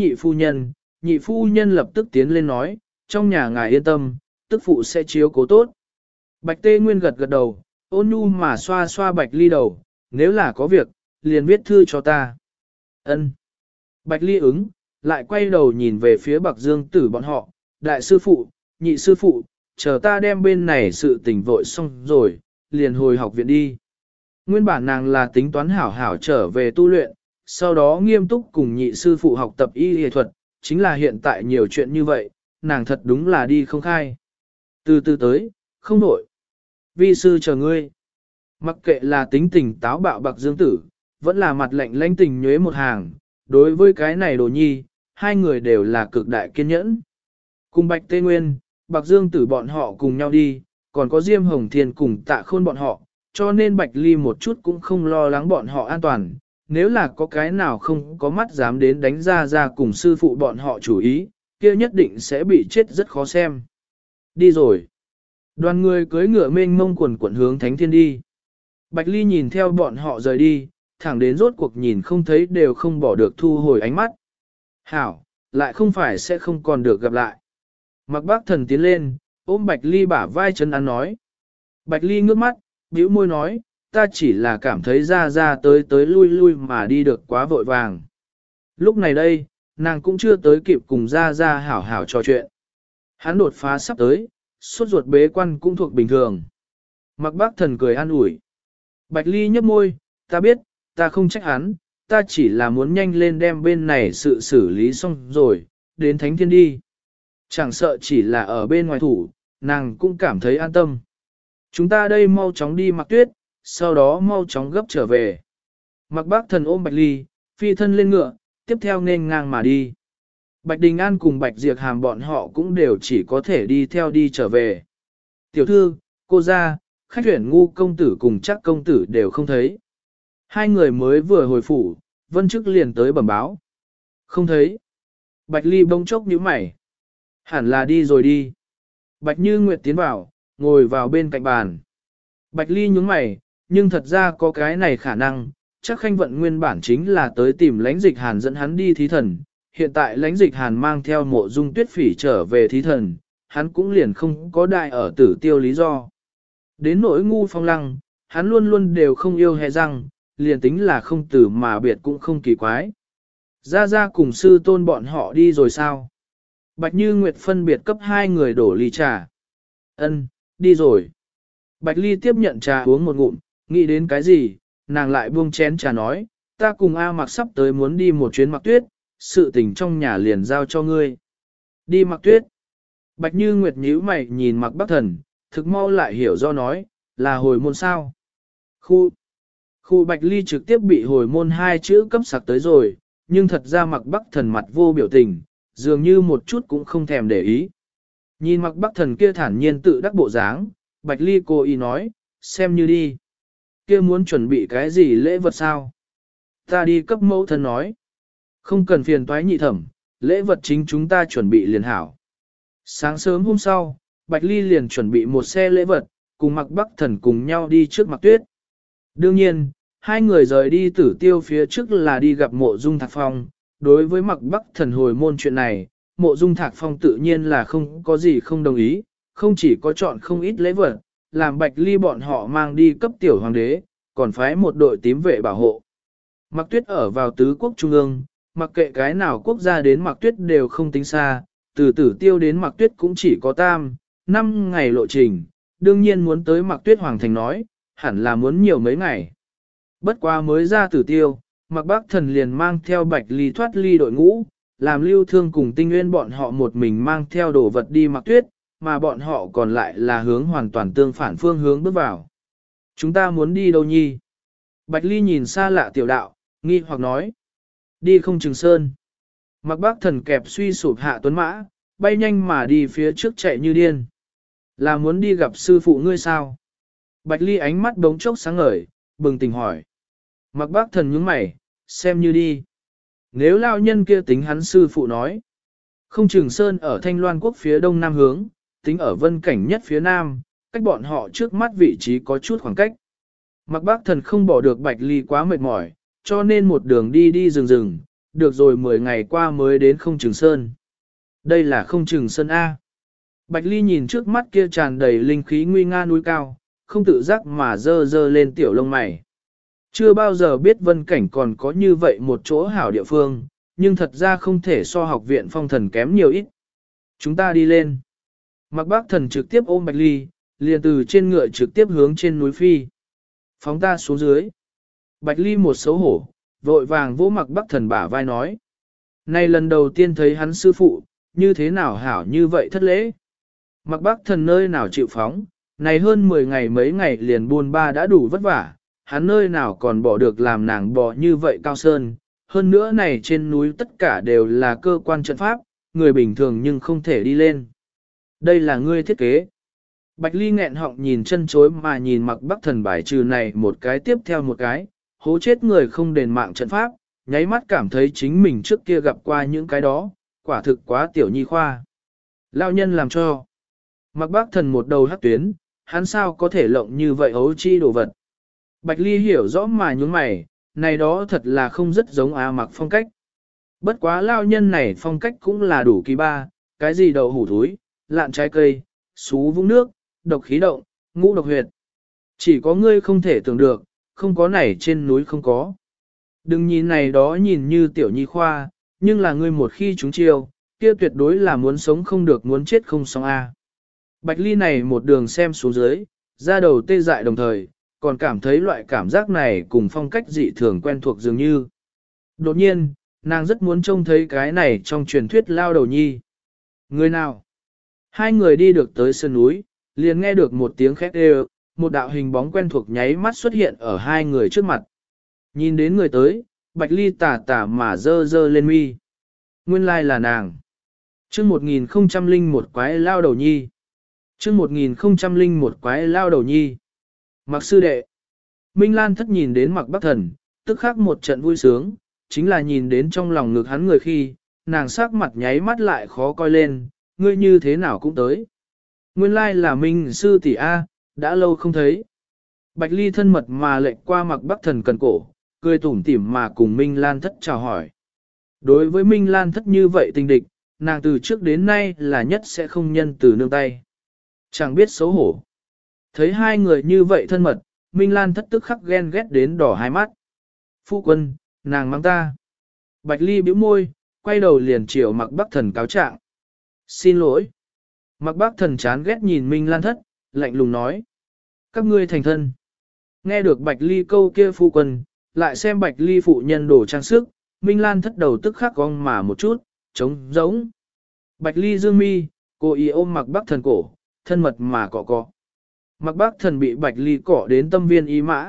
nhị phu nhân lập tức tiến lên nói, trong nhà ngài yên tâm, tức phụ sẽ chiếu cố tốt. Bạch Tê Nguyên gật gật đầu, ôn nhu mà xoa xoa Bạch Ly đầu, nếu là có việc, liền viết thư cho ta. Ân. Bạch Ly ứng, lại quay đầu nhìn về phía Bạc Dương Tử bọn họ, đại sư phụ, nhị sư phụ, chờ ta đem bên này sự tình vội xong rồi, liền hồi học viện đi. Nguyên bản nàng là tính toán hảo hảo trở về tu luyện, sau đó nghiêm túc cùng nhị sư phụ học tập y y thuật, chính là hiện tại nhiều chuyện như vậy, nàng thật đúng là đi không khai. Từ từ tới, không nổi. Vi sư chờ ngươi. Mặc kệ là tính tình táo bạo Bạc Dương Tử, vẫn là mặt lạnh lãnh tình nhuế một hàng, đối với cái này đồ nhi, hai người đều là cực đại kiên nhẫn. Cùng Bạch Tê Nguyên, Bạc Dương Tử bọn họ cùng nhau đi, còn có Diêm Hồng Thiên cùng Tạ Khôn bọn họ, cho nên Bạch Ly một chút cũng không lo lắng bọn họ an toàn. Nếu là có cái nào không có mắt dám đến đánh ra cùng sư phụ bọn họ chủ ý, kia nhất định sẽ bị chết rất khó xem. Đi rồi. Đoàn người cưới ngựa mênh mông quần quần hướng Thánh Thiên đi. Bạch Ly nhìn theo bọn họ rời đi, thẳng đến rốt cuộc nhìn không thấy đều không bỏ được thu hồi ánh mắt. Hảo, lại không phải sẽ không còn được gặp lại. Mặc Bác Thần tiến lên, ôm Bạch Ly bả vai chân ăn nói. Bạch Ly ngước mắt, bĩu môi nói, ta chỉ là cảm thấy ra tới lui mà đi được quá vội vàng. Lúc này đây, nàng cũng chưa tới kịp cùng ra hảo hảo trò chuyện. Hắn đột phá sắp tới, sốt ruột bế quan cũng thuộc bình thường. Mặc Bác Thần cười an ủi. Bạch Ly nhấp môi, ta biết, ta không trách hắn, ta chỉ là muốn nhanh lên đem bên này sự xử lý xong rồi, đến Thánh Thiên đi. Chẳng sợ chỉ là ở bên ngoài thủ, nàng cũng cảm thấy an tâm. Chúng ta đây mau chóng đi Mặc Tuyết, sau đó mau chóng gấp trở về. Mặc Bác Thần ôm Bạch Ly, phi thân lên ngựa, tiếp theo nên ngang mà đi. Bạch Đình An cùng Bạch Diệp Hàm bọn họ cũng đều chỉ có thể đi theo đi trở về. Tiểu thư, cô gia, khách tuyển ngu công tử cùng chắc công tử đều không thấy. Hai người mới vừa hồi phủ, Vân Chức liền tới bẩm báo. Không thấy. Bạch Ly bỗng chốc nhíu mày. Hẳn là đi rồi đi. Bạch Như Nguyệt tiến vào, ngồi vào bên cạnh bàn. Bạch Ly nhướng mày, nhưng thật ra có cái này khả năng, chắc Khanh Vận nguyên bản chính là tới tìm lãnh dịch hàn dẫn hắn đi thí thần. Hiện tại lãnh dịch hàn mang theo Mộ Dung Tuyết Phỉ trở về thí thần, hắn cũng liền không có đại ở Tử Tiêu lý do. Đến nỗi Ngu Phong Lăng, hắn luôn luôn đều không yêu hề răng, liền tính là không tử mà biệt cũng không kỳ quái. Ra cùng sư tôn bọn họ đi rồi sao? Bạch Như Nguyệt phân biệt cấp hai người đổ ly trà. Ân, đi rồi. Bạch Ly tiếp nhận trà uống một ngụm, nghĩ đến cái gì, nàng lại buông chén trà nói, ta cùng A Mặc sắp tới muốn đi một chuyến Mặc Tuyết, sự tình trong nhà liền giao cho ngươi. Đi Mặc Tuyết. Bạch Như Nguyệt nhíu mày nhìn Mặc Bắc Thần, thực mau lại hiểu do nói, là hồi môn sao. Khu. Khu Bạch Ly trực tiếp bị hồi môn hai chữ cấp sặc tới rồi, nhưng thật ra Mạc Bắc Thần mặt vô biểu tình, dường như một chút cũng không thèm để ý. Nhìn Mạc Bắc Thần kia thản nhiên tự đắc bộ dáng, Bạch Ly cô ý nói, xem như đi. Kia muốn chuẩn bị cái gì lễ vật sao? Ta đi cấp mẫu thân nói. Không cần phiền toái nhị thẩm, lễ vật chính chúng ta chuẩn bị liền hảo. Sáng sớm hôm sau, Bạch Ly liền chuẩn bị một xe lễ vật, cùng Mạc Bắc Thần cùng nhau đi trước Mạc Tuyết. Đương nhiên, hai người rời đi Tử Tiêu phía trước là đi gặp Mộ Dung Thạc Phong. Đối với Mạc Bắc Thần hồi môn chuyện này, Mộ Dung Thạc Phong tự nhiên là không có gì không đồng ý, không chỉ có chọn không ít lễ vật, làm Bạch Ly bọn họ mang đi cấp tiểu hoàng đế, còn phái một đội tím vệ bảo hộ. Mạc Tuyết ở vào tứ quốc trung ương, mặc kệ cái nào quốc gia đến Mạc Tuyết đều không tính xa, từ Tử Tiêu đến Mạc Tuyết cũng chỉ có 5 ngày lộ trình, đương nhiên muốn tới Mạc Tuyết Hoàng Thành nói, hẳn là muốn nhiều mấy ngày. Bất quá mới ra Tử Tiêu, Mạc Bắc Thần liền mang theo Bạch Ly thoát ly đội ngũ, làm Lưu Thương cùng Tinh Nguyên bọn họ một mình mang theo đồ vật đi Mạc Tuyết, mà bọn họ còn lại là hướng hoàn toàn tương phản phương hướng bước vào. Chúng ta muốn đi đâu nhi? Bạch Ly nhìn xa lạ tiểu đạo, nghi hoặc nói. Đi không Trường Sơn. Mạc Bắc Thần kẹp suy sụp hạ tuấn mã, bay nhanh mà đi phía trước chạy như điên. Là muốn đi gặp sư phụ ngươi sao? Bạch Ly ánh mắt đống chốc sáng ngời, bừng tỉnh hỏi. Mạc Bắc Thần nhướng mày, xem như đi. Nếu lao nhân kia tính hắn sư phụ nói. Không Trường Sơn ở Thanh Loan quốc phía đông nam hướng, tính ở vân cảnh nhất phía nam, cách bọn họ trước mắt vị trí có chút khoảng cách. Mạc Bắc Thần không bỏ được Bạch Ly quá mệt mỏi, cho nên một đường đi đi rừng rừng, được rồi 10 ngày qua mới đến Không Trường Sơn. Đây là Không Trường Sơn A. Bạch Ly nhìn trước mắt kia tràn đầy linh khí nguy nga núi cao, không tự giác mà dơ dơ lên tiểu lông mày. Chưa bao giờ biết vân cảnh còn có như vậy một chỗ hảo địa phương, nhưng thật ra không thể so học viện phong thần kém nhiều ít. Chúng ta đi lên. Mạc Bắc Thần trực tiếp ôm Bạch Ly, liền từ trên ngựa trực tiếp hướng trên núi phi. Phóng ta xuống dưới. Bạch Ly một xấu hổ, vội vàng vỗ Mạc Bắc Thần bả vai nói. Này lần đầu tiên thấy hắn sư phụ, như thế nào hảo như vậy thất lễ. Mạc Bắc Thần nơi nào chịu phóng, này hơn 10 ngày mấy ngày liền buôn ba đã đủ vất vả, hắn nơi nào còn bỏ được làm nàng bò như vậy cao sơn. Hơn nữa này trên núi tất cả đều là cơ quan trận pháp, người bình thường nhưng không thể đi lên. Đây là ngươi thiết kế. Bạch Ly nghẹn họng nhìn chân chối mà nhìn Mạc Bắc Thần bài trừ này một cái tiếp theo một cái, hố chết người không đền mạng trận pháp, nháy mắt cảm thấy chính mình trước kia gặp qua những cái đó, quả thực quá tiểu nhi khoa. Lao nhân làm cho. Mạc Bắc Thần một đầu hắc tuyến, hắn sao có thể lộng như vậy ấu chi đồ vật. Bạch Ly hiểu rõ mà nhún mày, này đó thật là không rất giống Mạc phong cách. Bất quá lao nhân này phong cách cũng là đủ kỳ ba, cái gì đậu hủ thúi, lạn trái cây, xú vũng nước, độc khí động, ngũ độc huyệt. Chỉ có ngươi không thể tưởng được, không có này trên núi không có. Đừng nhìn này đó nhìn như tiểu nhi khoa, nhưng là ngươi một khi trúng chiêu, kia tuyệt đối là muốn sống không được muốn chết không xong a. Bạch Ly này một đường xem xuống dưới, ra đầu tê dại đồng thời, còn cảm thấy loại cảm giác này cùng phong cách dị thường quen thuộc dường như. Đột nhiên, nàng rất muốn trông thấy cái này trong truyền thuyết lao đầu nhi. Người nào? Hai người đi được tới sơn núi, liền nghe được một tiếng khét đều, một đạo hình bóng quen thuộc nháy mắt xuất hiện ở hai người trước mặt. Nhìn đến người tới, Bạch Ly tà tà mà dơ dơ lên mi. Nguyên lai là nàng. Chương 1001 quái lao đầu nhi. Chương 1001 quái lao đầu nhi. Mặc sư đệ. Minh Lan thất nhìn đến Mạc Bắc Thần, tức khắc một trận vui sướng, chính là nhìn đến trong lòng ngực hắn người khi, nàng sắc mặt nháy mắt lại khó coi lên, ngươi như thế nào cũng tới. Nguyên lai là Minh sư tỷ A, đã lâu không thấy. Bạch Ly thân mật mà lệnh qua Mạc Bắc Thần cần cổ, cười tủm tỉm mà cùng Minh Lan thất chào hỏi. Đối với Minh Lan thất như vậy tình địch, nàng từ trước đến nay là nhất sẽ không nhân từ nương tay. Chẳng biết xấu hổ. Thấy hai người như vậy thân mật, Minh Lan thất tức khắc ghen ghét đến đỏ hai mắt. Phu quân, nàng mang ta. Bạch Ly bĩu môi, quay đầu liền chiều Mạc Bắc Thần cáo trạng. Xin lỗi. Mạc Bắc Thần chán ghét nhìn Minh Lan thất, lạnh lùng nói. Các ngươi thành thân. Nghe được Bạch Ly câu kia phu quân, lại xem Bạch Ly phụ nhân đồ trang sức, Minh Lan thất đầu tức khắc cong mà một chút, trống giống. Bạch Ly dương mi, cô ý ôm Mạc Bắc Thần cổ, thân mật mà cọ cọ. Mạc Bắc Thần bị Bạch Ly cọ đến tâm viên ý mã,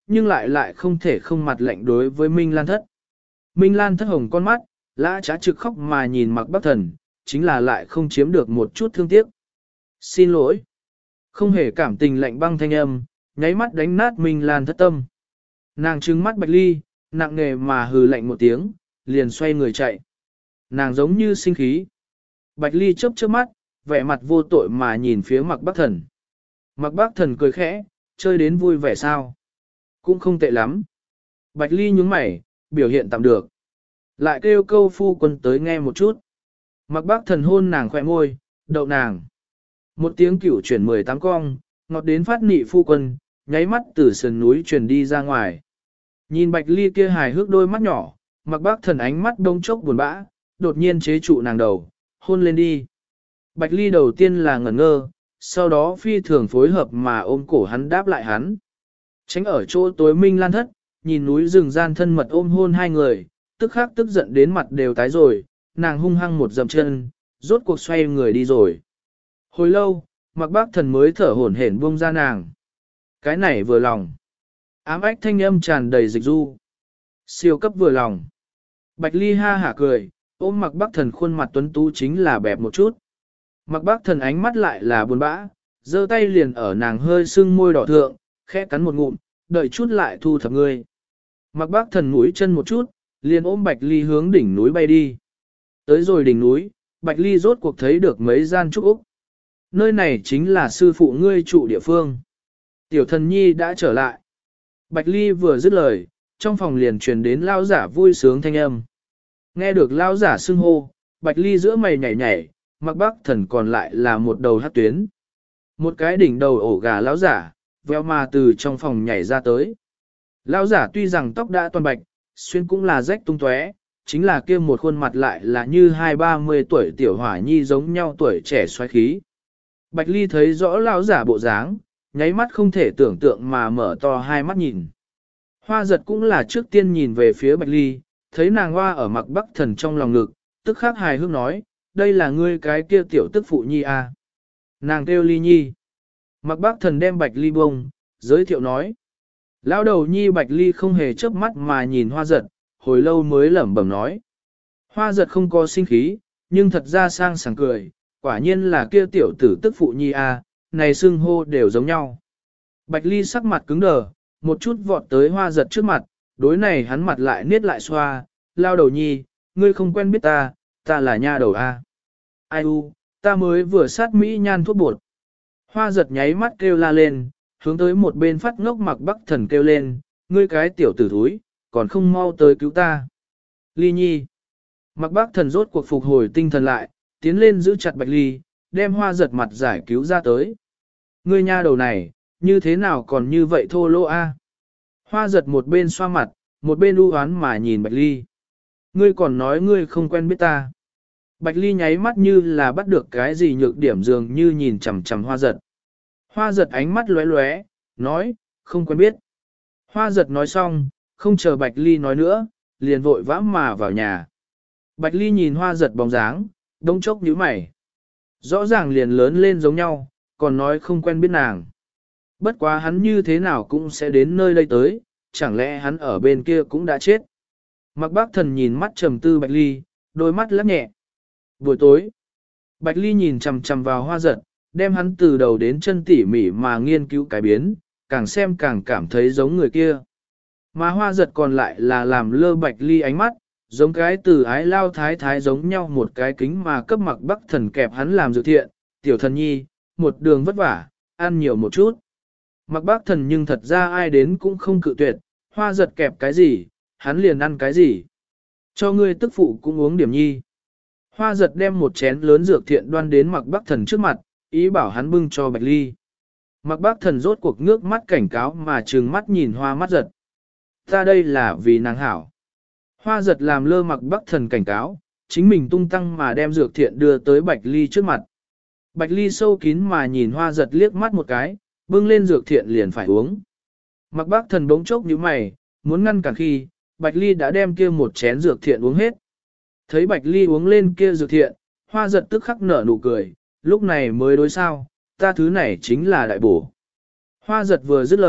nhưng lại không thể không mặt lạnh đối với Minh Lan Thất. Minh Lan Thất hồng con mắt, lã trá trực khóc mà nhìn Mạc Bắc Thần, chính là lại không chiếm được một chút thương tiếc. Xin lỗi. Không hề cảm tình lạnh băng thanh âm, nháy mắt đánh nát Minh Lan Thất tâm. Nàng trừng mắt Bạch Ly, nặng nề mà hừ lạnh một tiếng, liền xoay người chạy. Nàng giống như sinh khí. Bạch Ly chớp chớp mắt, vẻ mặt vô tội mà nhìn phía Mạc Bắc Thần. Mạc Bắc Thần cười khẽ, chơi đến vui vẻ sao? Cũng không tệ lắm. Bạch Ly nhướng mày, biểu hiện tạm được. Lại kêu câu phu quân tới nghe một chút. Mạc Bắc Thần hôn nàng khỏe môi, đậu nàng. Một tiếng cửu chuyển 18 cong, ngọt đến phát nị phu quân, nháy mắt từ sườn núi truyền đi ra ngoài. Nhìn Bạch Ly kia hài hước đôi mắt nhỏ, Mạc Bắc Thần ánh mắt đông chốc buồn bã, đột nhiên chế trụ nàng đầu, hôn lên đi. Bạch Ly đầu tiên là ngẩn ngơ, sau đó phi thường phối hợp mà ôm cổ hắn đáp lại hắn. Tránh ở chỗ tối Minh Lan Thất, nhìn núi rừng gian thân mật ôm hôn hai người, tức khắc tức giận đến mặt đều tái rồi, nàng hung hăng một dậm chân, rốt cuộc xoay người đi rồi. Hồi lâu, Mạc Bắc Thần mới thở hổn hển buông ra nàng. Cái này vừa lòng. Ám ách thanh âm tràn đầy dịch du. Siêu cấp vừa lòng. Bạch Ly ha hả cười, ôm Mạc Bắc Thần khuôn mặt tuấn tú chính là bẹp một chút. Mạc Bắc Thần ánh mắt lại là buồn bã, giơ tay liền ở nàng hơi sưng môi đỏ thượng, khẽ cắn một ngụm, đợi chút lại thu thập ngươi. Mạc Bắc Thần mũi chân một chút, liền ôm Bạch Ly hướng đỉnh núi bay đi. Tới rồi đỉnh núi, Bạch Ly rốt cuộc thấy được mấy gian trúc úc. Nơi này chính là sư phụ ngươi trụ địa phương. Tiểu thần nhi đã trở lại. Bạch Ly vừa dứt lời, trong phòng liền truyền đến lao giả vui sướng thanh âm. Nghe được lao giả xưng hô, Bạch Ly giữa mày nhảy nhảy, Mạc Bắc Thần còn lại là một đầu hát tuyến. Một cái đỉnh đầu ổ gà lao giả, veo mà từ trong phòng nhảy ra tới. Lao giả tuy rằng tóc đã toàn bạch, xuyên cũng là rách tung tóe, chính là kia một khuôn mặt lại là như 20-30 tuổi tiểu hỏa nhi giống nhau tuổi trẻ xoáy khí. Bạch Ly thấy rõ lao giả bộ dáng, nháy mắt không thể tưởng tượng mà mở to hai mắt nhìn. Hoa giật cũng là trước tiên nhìn về phía Bạch Ly, thấy nàng hoa ở Mạc Bắc Thần trong lòng ngực, tức khắc hài hước nói, đây là ngươi cái kia tiểu tức phụ nhi à. Nàng kêu Ly nhi. Mạc Bắc Thần đem Bạch Ly bông, giới thiệu nói. Lão đầu nhi Bạch Ly không hề chớp mắt mà nhìn hoa giật, hồi lâu mới lẩm bẩm nói. Hoa giật không có sinh khí, nhưng thật ra sang sảng cười, quả nhiên là kia tiểu tử tức phụ nhi à, này xưng hô đều giống nhau. Bạch Ly sắc mặt cứng đờ, một chút vọt tới hoa giật trước mặt, đối này hắn mặt lại niết lại xoa, lao đầu nhi, ngươi không quen biết ta, ta là nha đầu a. Ai u, ta mới vừa sát mỹ nhan thuốc bột. Hoa giật nháy mắt kêu la lên, hướng tới một bên phát ngốc Mạc Bắc Thần kêu lên, ngươi cái tiểu tử thúi, còn không mau tới cứu ta. Ly nhi. Mạc Bắc Thần rốt cuộc phục hồi tinh thần lại, tiến lên giữ chặt Bạch Ly, đem hoa giật mặt giải cứu ra tới. Ngươi nha đầu này, như thế nào còn như vậy thô lỗ a? Hoa giật một bên xoa mặt, một bên u oán mà nhìn Bạch Ly. Ngươi còn nói ngươi không quen biết ta. Bạch Ly nháy mắt như là bắt được cái gì nhược điểm dường như nhìn chằm chằm hoa giật. Hoa giật ánh mắt lóe lóe, nói, không quen biết. Hoa giật nói xong, không chờ Bạch Ly nói nữa, liền vội vã mà vào nhà. Bạch Ly nhìn hoa giật bóng dáng, đông chốc nhíu mày. Rõ ràng liền lớn lên giống nhau, còn nói không quen biết nàng. Bất quá hắn như thế nào cũng sẽ đến nơi đây tới, chẳng lẽ hắn ở bên kia cũng đã chết. Mạc Bắc Thần nhìn mắt trầm tư Bạch Ly, đôi mắt lắc nhẹ. Buổi tối, Bạch Ly nhìn chằm chằm vào hoa giật, đem hắn từ đầu đến chân tỉ mỉ mà nghiên cứu cái biến, càng xem càng cảm thấy giống người kia. Mà hoa giật còn lại là làm lơ Bạch Ly ánh mắt, giống cái từ ái lao thái thái giống nhau một cái kính mà cấp Mạc Bắc Thần kẹp hắn làm dự thiện, tiểu thần nhi, một đường vất vả, ăn nhiều một chút. Mạc Bắc Thần nhưng thật ra ai đến cũng không cự tuyệt, hoa giật kẹp cái gì, hắn liền ăn cái gì. Cho ngươi tức phụ cũng uống điểm nhi. Hoa giật đem một chén lớn dược thiện đoan đến Mạc Bắc Thần trước mặt, ý bảo hắn bưng cho Bạch Ly. Mạc Bắc Thần rốt cuộc ngước mắt cảnh cáo mà trừng mắt nhìn hoa mắt giật. Ta đây là vì nàng hảo. Hoa giật làm lơ Mạc Bắc Thần cảnh cáo, chính mình tung tăng mà đem dược thiện đưa tới Bạch Ly trước mặt. Bạch Ly sâu kín mà nhìn hoa giật liếc mắt một cái, bưng lên dược thiện liền phải uống. Mạc Bắc Thần bỗng chốc như mày, muốn ngăn cản khi, Bạch Ly đã đem kia một chén dược thiện uống hết. Thấy Bạch Ly uống lên kia dược thiện, hoa giật tức khắc nở nụ cười, lúc này mới đối sao, ta thứ này chính là đại bổ. Hoa giật vừa dứt lời,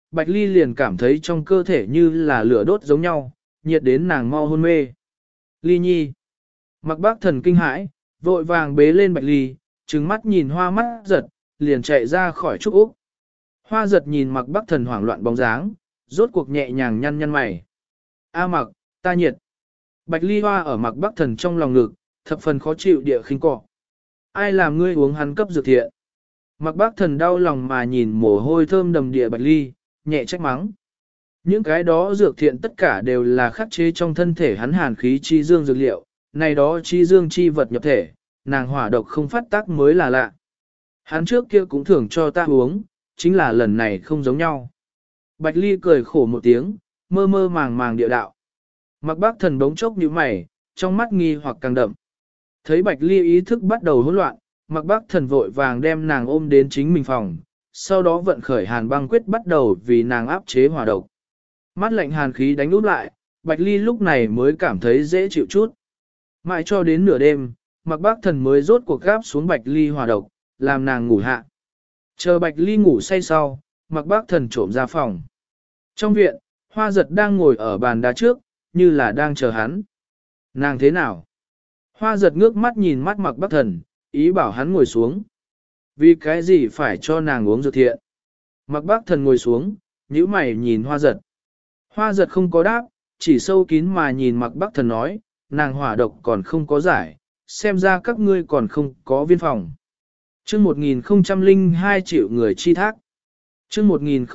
Bạch Ly liền cảm thấy trong cơ thể như là lửa đốt giống nhau, nhiệt đến nàng mau hôn mê. Ly nhi. Mặc bác thần kinh hãi, vội vàng bế lên Bạch Ly, trừng mắt nhìn hoa mắt giật, liền chạy ra khỏi trúc úc. Hoa giật nhìn mặc bác thần hoảng loạn bóng dáng, rốt cuộc nhẹ nhàng nhăn nhăn mày. A mặc, ta nhiệt. Bạch Ly hoa ở mặc bác thần trong lòng ngực, thập phần khó chịu địa khinh cọ. Ai làm ngươi uống hắn cấp dược thiện? Mặc bác thần đau lòng mà nhìn mồ hôi thơm đầm địa Bạch Ly, nhẹ trách mắng. Những cái đó dược thiện tất cả đều là khắc chế trong thân thể hắn hàn khí chi dương dược liệu, này đó chi dương chi vật nhập thể, nàng hỏa độc không phát tác mới là lạ. Hắn trước kia cũng thường cho ta uống, chính là lần này không giống nhau. Bạch Ly cười khổ một tiếng, mơ mơ màng màng địa đạo. Mặc bác thần bỗng chốc như mày, trong mắt nghi hoặc càng đậm. Thấy Bạch Ly ý thức bắt đầu hỗn loạn, mặc bác thần vội vàng đem nàng ôm đến chính mình phòng, sau đó vận khởi hàn băng quyết bắt đầu vì nàng áp chế hỏa độc. Mắt lạnh hàn khí đánh úp lại, Bạch Ly lúc này mới cảm thấy dễ chịu chút. Mãi cho đến nửa đêm, mặc bác thần mới rốt cuộc gáp xuống Bạch Ly hỏa độc, làm nàng ngủ hạ. Chờ Bạch Ly ngủ say sau, mặc bác thần trộm ra phòng. Trong viện, Hoa giật đang ngồi ở bàn đá trước, như là đang chờ hắn. Nàng thế nào? Hoa giật ngước mắt nhìn mắt mặc bác thần, ý bảo hắn ngồi xuống. Vì cái gì phải cho nàng uống dược thiện? Mặc bác thần ngồi xuống, nhíu mày nhìn hoa giật. Hoa giật không có đáp, chỉ sâu kín mà nhìn mặc bác thần nói, nàng hỏa độc còn không có giải, xem ra các ngươi còn không có viên phòng. Chương 1002 triệu người chi thác. Chương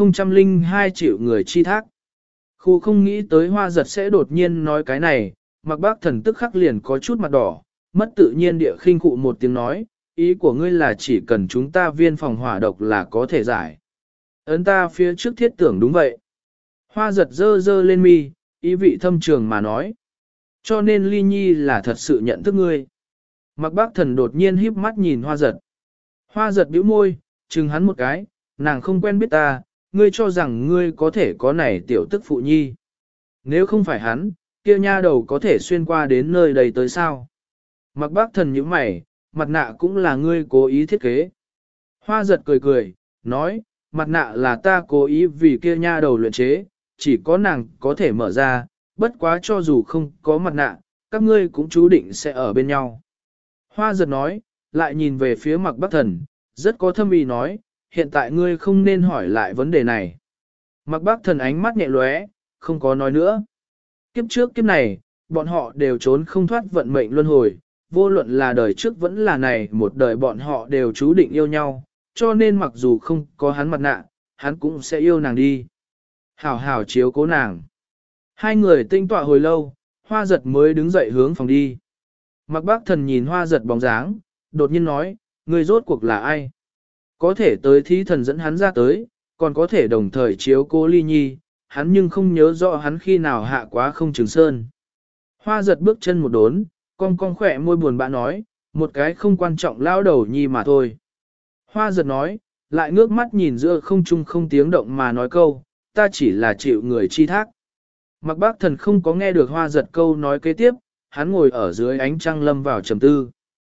1002 triệu người chi thác. Khu không nghĩ tới hoa giật sẽ đột nhiên nói cái này, mặc bác thần tức khắc liền có chút mặt đỏ, mất tự nhiên địa khinh cụ một tiếng nói, ý của ngươi là chỉ cần chúng ta viên phòng hỏa độc là có thể giải. Ấn ta phía trước thiết tưởng đúng vậy. Hoa giật dơ dơ lên mi, ý vị thâm trường mà nói. Cho nên Ly Nhi là thật sự nhận thức ngươi. Mặc bác thần đột nhiên híp mắt nhìn hoa giật. Hoa giật bĩu môi, chừng hắn một cái, nàng không quen biết ta, ngươi cho rằng ngươi có thể có này tiểu tức phụ nhi. Nếu không phải hắn, kia nha đầu có thể xuyên qua đến nơi đây tới sao? Mặc bác thần như mày, mặt nạ cũng là ngươi cố ý thiết kế. Hoa giật cười cười, nói, mặt nạ là ta cố ý vì kia nha đầu luyện chế, chỉ có nàng có thể mở ra, bất quá cho dù không có mặt nạ, các ngươi cũng chú định sẽ ở bên nhau. Hoa giật nói, lại nhìn về phía mặc bác thần, rất có thâm ý nói, hiện tại ngươi không nên hỏi lại vấn đề này. Mặc bác thần ánh mắt nhẹ lóe, không có nói nữa. Kiếp trước kiếp này, bọn họ đều trốn không thoát vận mệnh luân hồi, vô luận là đời trước vẫn là này một đời bọn họ đều chú định yêu nhau, cho nên mặc dù không có hắn mặt nạ, hắn cũng sẽ yêu nàng đi. Hảo hảo chiếu cố nàng. Hai người tinh tọa hồi lâu, hoa giật mới đứng dậy hướng phòng đi. Mặc bác thần nhìn hoa giật bóng dáng, đột nhiên nói, người rốt cuộc là ai? Có thể tới thí thần dẫn hắn ra tới, còn có thể đồng thời chiếu cố Ly Nhi, hắn nhưng không nhớ rõ hắn khi nào hạ quá không Trường Sơn. Hoa giật bước chân một đốn, cong cong khỏe môi buồn bã nói, một cái không quan trọng lao đầu nhi mà thôi. Hoa giật nói, lại ngước mắt nhìn giữa không trung không tiếng động mà nói câu, ta chỉ là chịu người chi thác. Mặc bác thần không có nghe được hoa giật câu nói kế tiếp, hắn ngồi ở dưới ánh trăng lâm vào trầm tư.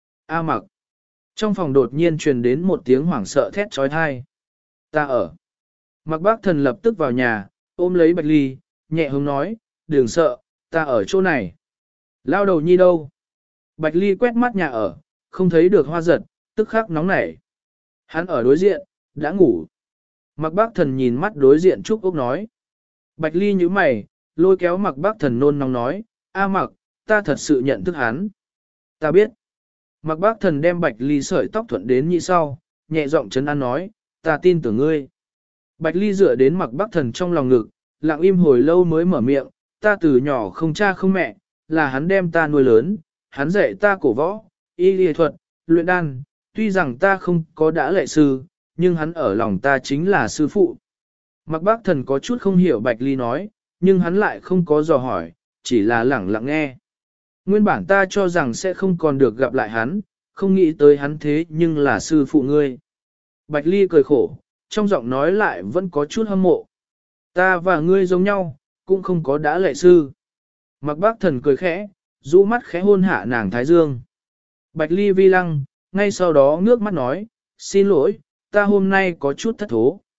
A mặc. Trong phòng đột nhiên truyền đến một tiếng hoảng sợ thét trói thai. Ta ở. Mặc bác thần lập tức vào nhà, ôm lấy Bạch Ly, nhẹ hứng nói, đừng sợ, ta ở chỗ này. Lao đầu nhi đâu? Bạch Ly quét mắt nhà ở, không thấy được hoa giật, tức khắc nóng nảy. Hắn ở đối diện, đã ngủ. Mặc bác thần nhìn mắt đối diện Trúc Úc nói. Bạch Ly nhíu mày, lôi kéo mặc bác thần nôn nóng nói, a mặc, ta thật sự nhận thức hắn. Ta biết. Mặc bác thần đem Bạch Ly sợi tóc thuận đến như sau, nhẹ giọng trấn an nói, ta tin tưởng ngươi. Bạch Ly dựa đến mặc bác thần trong lòng ngực, lặng im hồi lâu mới mở miệng, ta từ nhỏ không cha không mẹ, là hắn đem ta nuôi lớn, hắn dạy ta cổ võ, y lý thuật, luyện đan, tuy rằng ta không có đã lệ sư, nhưng hắn ở lòng ta chính là sư phụ. Mặc bác thần có chút không hiểu Bạch Ly nói, nhưng hắn lại không có dò hỏi, chỉ là lẳng lặng nghe. Nguyên bản ta cho rằng sẽ không còn được gặp lại hắn, không nghĩ tới hắn thế nhưng là sư phụ ngươi. Bạch Ly cười khổ, trong giọng nói lại vẫn có chút hâm mộ. Ta và ngươi giống nhau, cũng không có đã lệ sư. Mặc bác thần cười khẽ, rũ mắt khẽ hôn hạ nàng thái dương. Bạch Ly vi lăng, ngay sau đó ngước mắt nói, xin lỗi, ta hôm nay có chút thất thố.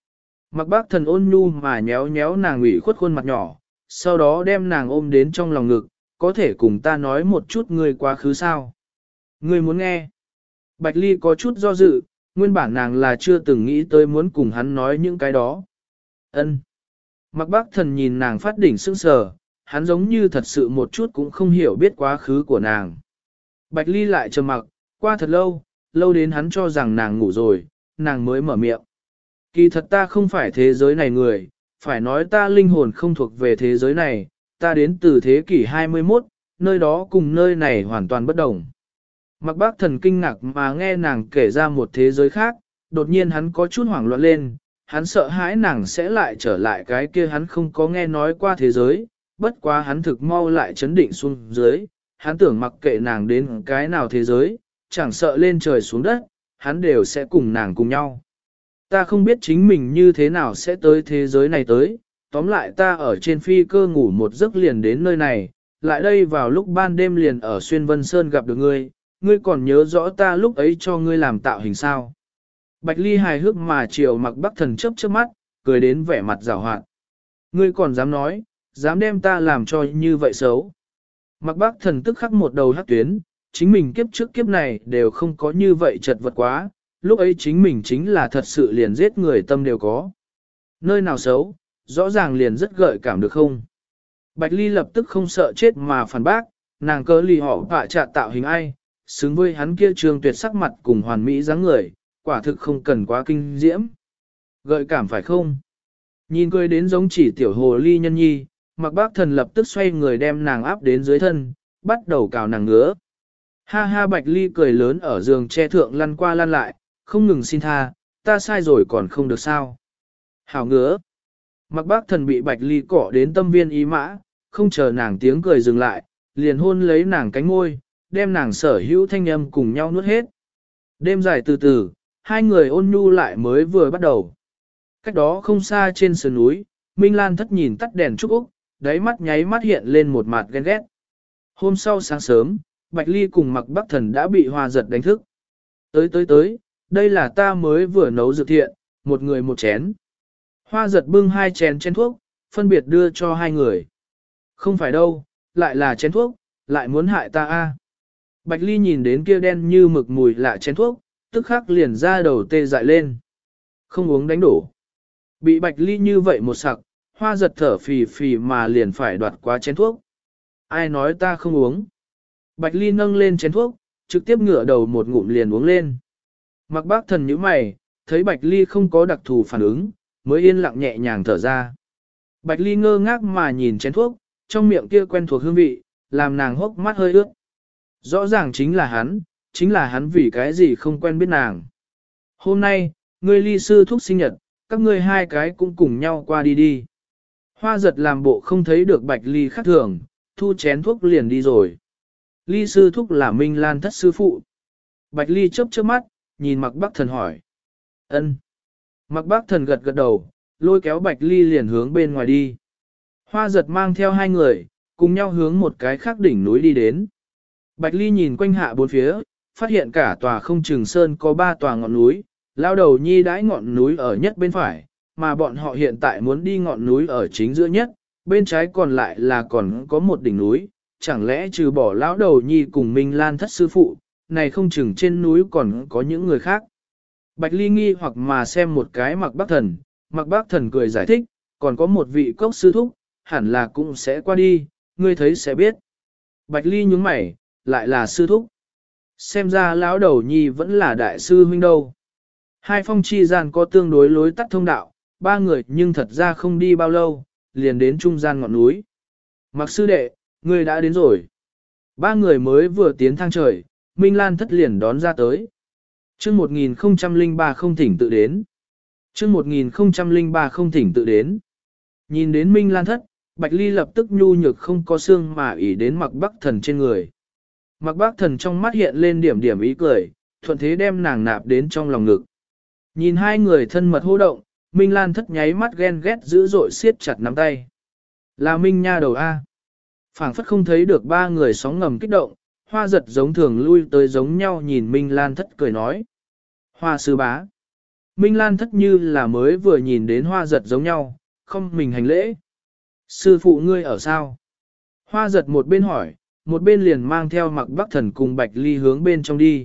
Mặc Bác Thần ôn nhu mà nhéo nhéo nàng ủy khuất khuôn mặt nhỏ, sau đó đem nàng ôm đến trong lòng ngực, có thể cùng ta nói một chút ngươi quá khứ sao? Ngươi muốn nghe? Bạch Ly có chút do dự, nguyên bản nàng là chưa từng nghĩ tới muốn cùng hắn nói những cái đó. Ân. Mặc Bác Thần nhìn nàng phát đỉnh sững sờ, hắn giống như thật sự một chút cũng không hiểu biết quá khứ của nàng. Bạch Ly lại trầm mặc, qua thật lâu, lâu đến hắn cho rằng nàng ngủ rồi, nàng mới mở miệng. Kỳ thật ta không phải thế giới này người, phải nói ta linh hồn không thuộc về thế giới này, ta đến từ thế kỷ 21, nơi đó cùng nơi này hoàn toàn bất đồng. Mặc Bác Thần kinh ngạc mà nghe nàng kể ra một thế giới khác, đột nhiên hắn có chút hoảng loạn lên, hắn sợ hãi nàng sẽ lại trở lại cái kia hắn không có nghe nói qua thế giới, bất quá hắn thực mau lại chấn định xuống dưới, hắn tưởng mặc kệ nàng đến cái nào thế giới, chẳng sợ lên trời xuống đất, hắn đều sẽ cùng nàng cùng nhau. Ta không biết chính mình như thế nào sẽ tới thế giới này tới, tóm lại ta ở trên phi cơ ngủ một giấc liền đến nơi này, lại đây vào lúc ban đêm liền ở Xuyên Vân Sơn gặp được ngươi, ngươi còn nhớ rõ ta lúc ấy cho ngươi làm tạo hình sao. Bạch Ly hài hước mà chiều Mặc Bác Thần chớp chớp mắt, cười đến vẻ mặt giảo hoạt. Ngươi còn dám nói, dám đem ta làm cho như vậy xấu. Mặc Bác Thần tức khắc một đầu hắc tuyến, chính mình kiếp trước kiếp này đều không có như vậy chật vật quá, lúc ấy chính mình chính là thật sự liền giết người tâm đều có. Nơi nào xấu, rõ ràng liền rất gợi cảm được không? Bạch Ly lập tức không sợ chết mà phản bác, nàng cơ lì họ phạ trạ tạo hình ai, xứng với hắn kia trường tuyệt sắc mặt cùng hoàn mỹ dáng người, quả thực không cần quá kinh diễm. Gợi cảm phải không? Nhìn cười đến giống chỉ tiểu hồ ly nhân nhi, Mặc Bác Thần lập tức xoay người đem nàng áp đến dưới thân, bắt đầu cào nàng ngứa. Ha ha, Bạch Ly cười lớn ở giường che thượng lăn qua lăn lại, không ngừng xin tha, ta sai rồi còn không được sao. Hảo ngứa. Mặc Bác Thần bị Bạch Ly cỏ đến tâm viên ý mã, không chờ nàng tiếng cười dừng lại, liền hôn lấy nàng cánh môi, đem nàng sở hữu thanh âm cùng nhau nuốt hết. Đêm dài từ từ, hai người ôn nhu lại mới vừa bắt đầu. Cách đó không xa trên sườn núi, Minh Lan Thất nhìn tắt đèn trúc Úc, đáy mắt nháy mắt hiện lên một mặt ghen ghét. Hôm sau sáng sớm, Bạch Ly cùng Mặc Bác Thần đã bị Hoa Giật đánh thức. Tới, đây là ta mới vừa nấu dược thiện, một người một chén. Hoa Giật bưng hai chén thuốc, phân biệt đưa cho hai người. Không phải đâu, lại là chén thuốc, lại muốn hại ta a. Bạch Ly nhìn đến kia đen như mực mùi lạ chén thuốc, tức khắc liền ra đầu tê dại lên. Không uống đánh đổ. Bị Bạch Ly như vậy một sặc, Hoa Giật thở phì phì mà liền phải đoạt quá chén thuốc. Ai nói ta không uống? Bạch Ly nâng lên chén thuốc, trực tiếp ngửa đầu một ngụm liền uống lên. Mặc Bác Thần nhíu mày, thấy Bạch Ly không có đặc thù phản ứng, mới yên lặng nhẹ nhàng thở ra. Bạch Ly ngơ ngác mà nhìn chén thuốc, trong miệng kia quen thuộc hương vị, làm nàng hốc mắt hơi ướt. Rõ ràng chính là hắn vì cái gì không quen biết nàng. Hôm nay, ngươi Ly sư thúc sinh nhật, các ngươi hai cái cũng cùng nhau qua đi đi. Hoa Giật làm bộ không thấy được Bạch Ly khác thường, thu chén thuốc liền đi rồi. Ly sư thúc là Minh Lan Thất sư phụ. Bạch Ly chớp chớp mắt, nhìn Mặc Bác Thần hỏi. Ân. Mặc Bác Thần gật gật đầu, lôi kéo Bạch Ly liền hướng bên ngoài đi. Hoa Giật mang theo hai người, cùng nhau hướng một cái khác đỉnh núi đi đến. Bạch Ly nhìn quanh hạ bốn phía, phát hiện cả tòa không trường sơn có 3 tòa ngọn núi, lao đầu nhi đãi ngọn núi ở nhất bên phải, mà bọn họ hiện tại muốn đi ngọn núi ở chính giữa nhất, bên trái còn lại là còn có một đỉnh núi, chẳng lẽ trừ bỏ lão đầu nhi cùng Minh Lan Thất sư phụ, này không chừng trên núi còn có những người khác. Bạch Ly nghi hoặc mà xem một cái Mặc Bác Thần, Mặc Bác Thần cười giải thích, còn có một vị cốc sư thúc, hẳn là cũng sẽ qua đi, ngươi thấy sẽ biết. Bạch Ly nhướng mày, lại là sư thúc. Xem ra lão đầu nhi vẫn là đại sư huynh đâu. Hai phong chi gian có tương đối lối tắt thông đạo, 3 người nhưng thật ra không đi bao lâu, liền đến trung gian ngọn núi. Mặc sư đệ, ngươi đã đến rồi. 3 người mới vừa tiến thang trời, Minh Lan Thất liền đón ra tới. Chương 1003 không thỉnh tự đến. Chương 1003 không thỉnh tự đến. Nhìn đến Minh Lan Thất, Bạch Ly lập tức nhu nhược không có xương mà ỉ đến Mặc Bác Thần trên người. Mặc Bác Thần trong mắt hiện lên điểm điểm ý cười, thuận thế đem nàng nạp đến trong lòng ngực. Nhìn hai người thân mật hô động, Minh Lan Thất nháy mắt ghen ghét dữ dội siết chặt nắm tay. Là Minh nha đầu A. Phảng phất không thấy được 3 người sóng ngầm kích động, Hoa Giật giống thường lui tới giống nhau nhìn Minh Lan Thất cười nói. Hoa sư bá. Minh Lan thất như là mới vừa nhìn đến hoa giật giống nhau, không mình hành lễ. Sư phụ ngươi ở sao? Hoa giật một bên hỏi, một bên liền mang theo Mặc Bắc Thần cùng Bạch Ly hướng bên trong đi.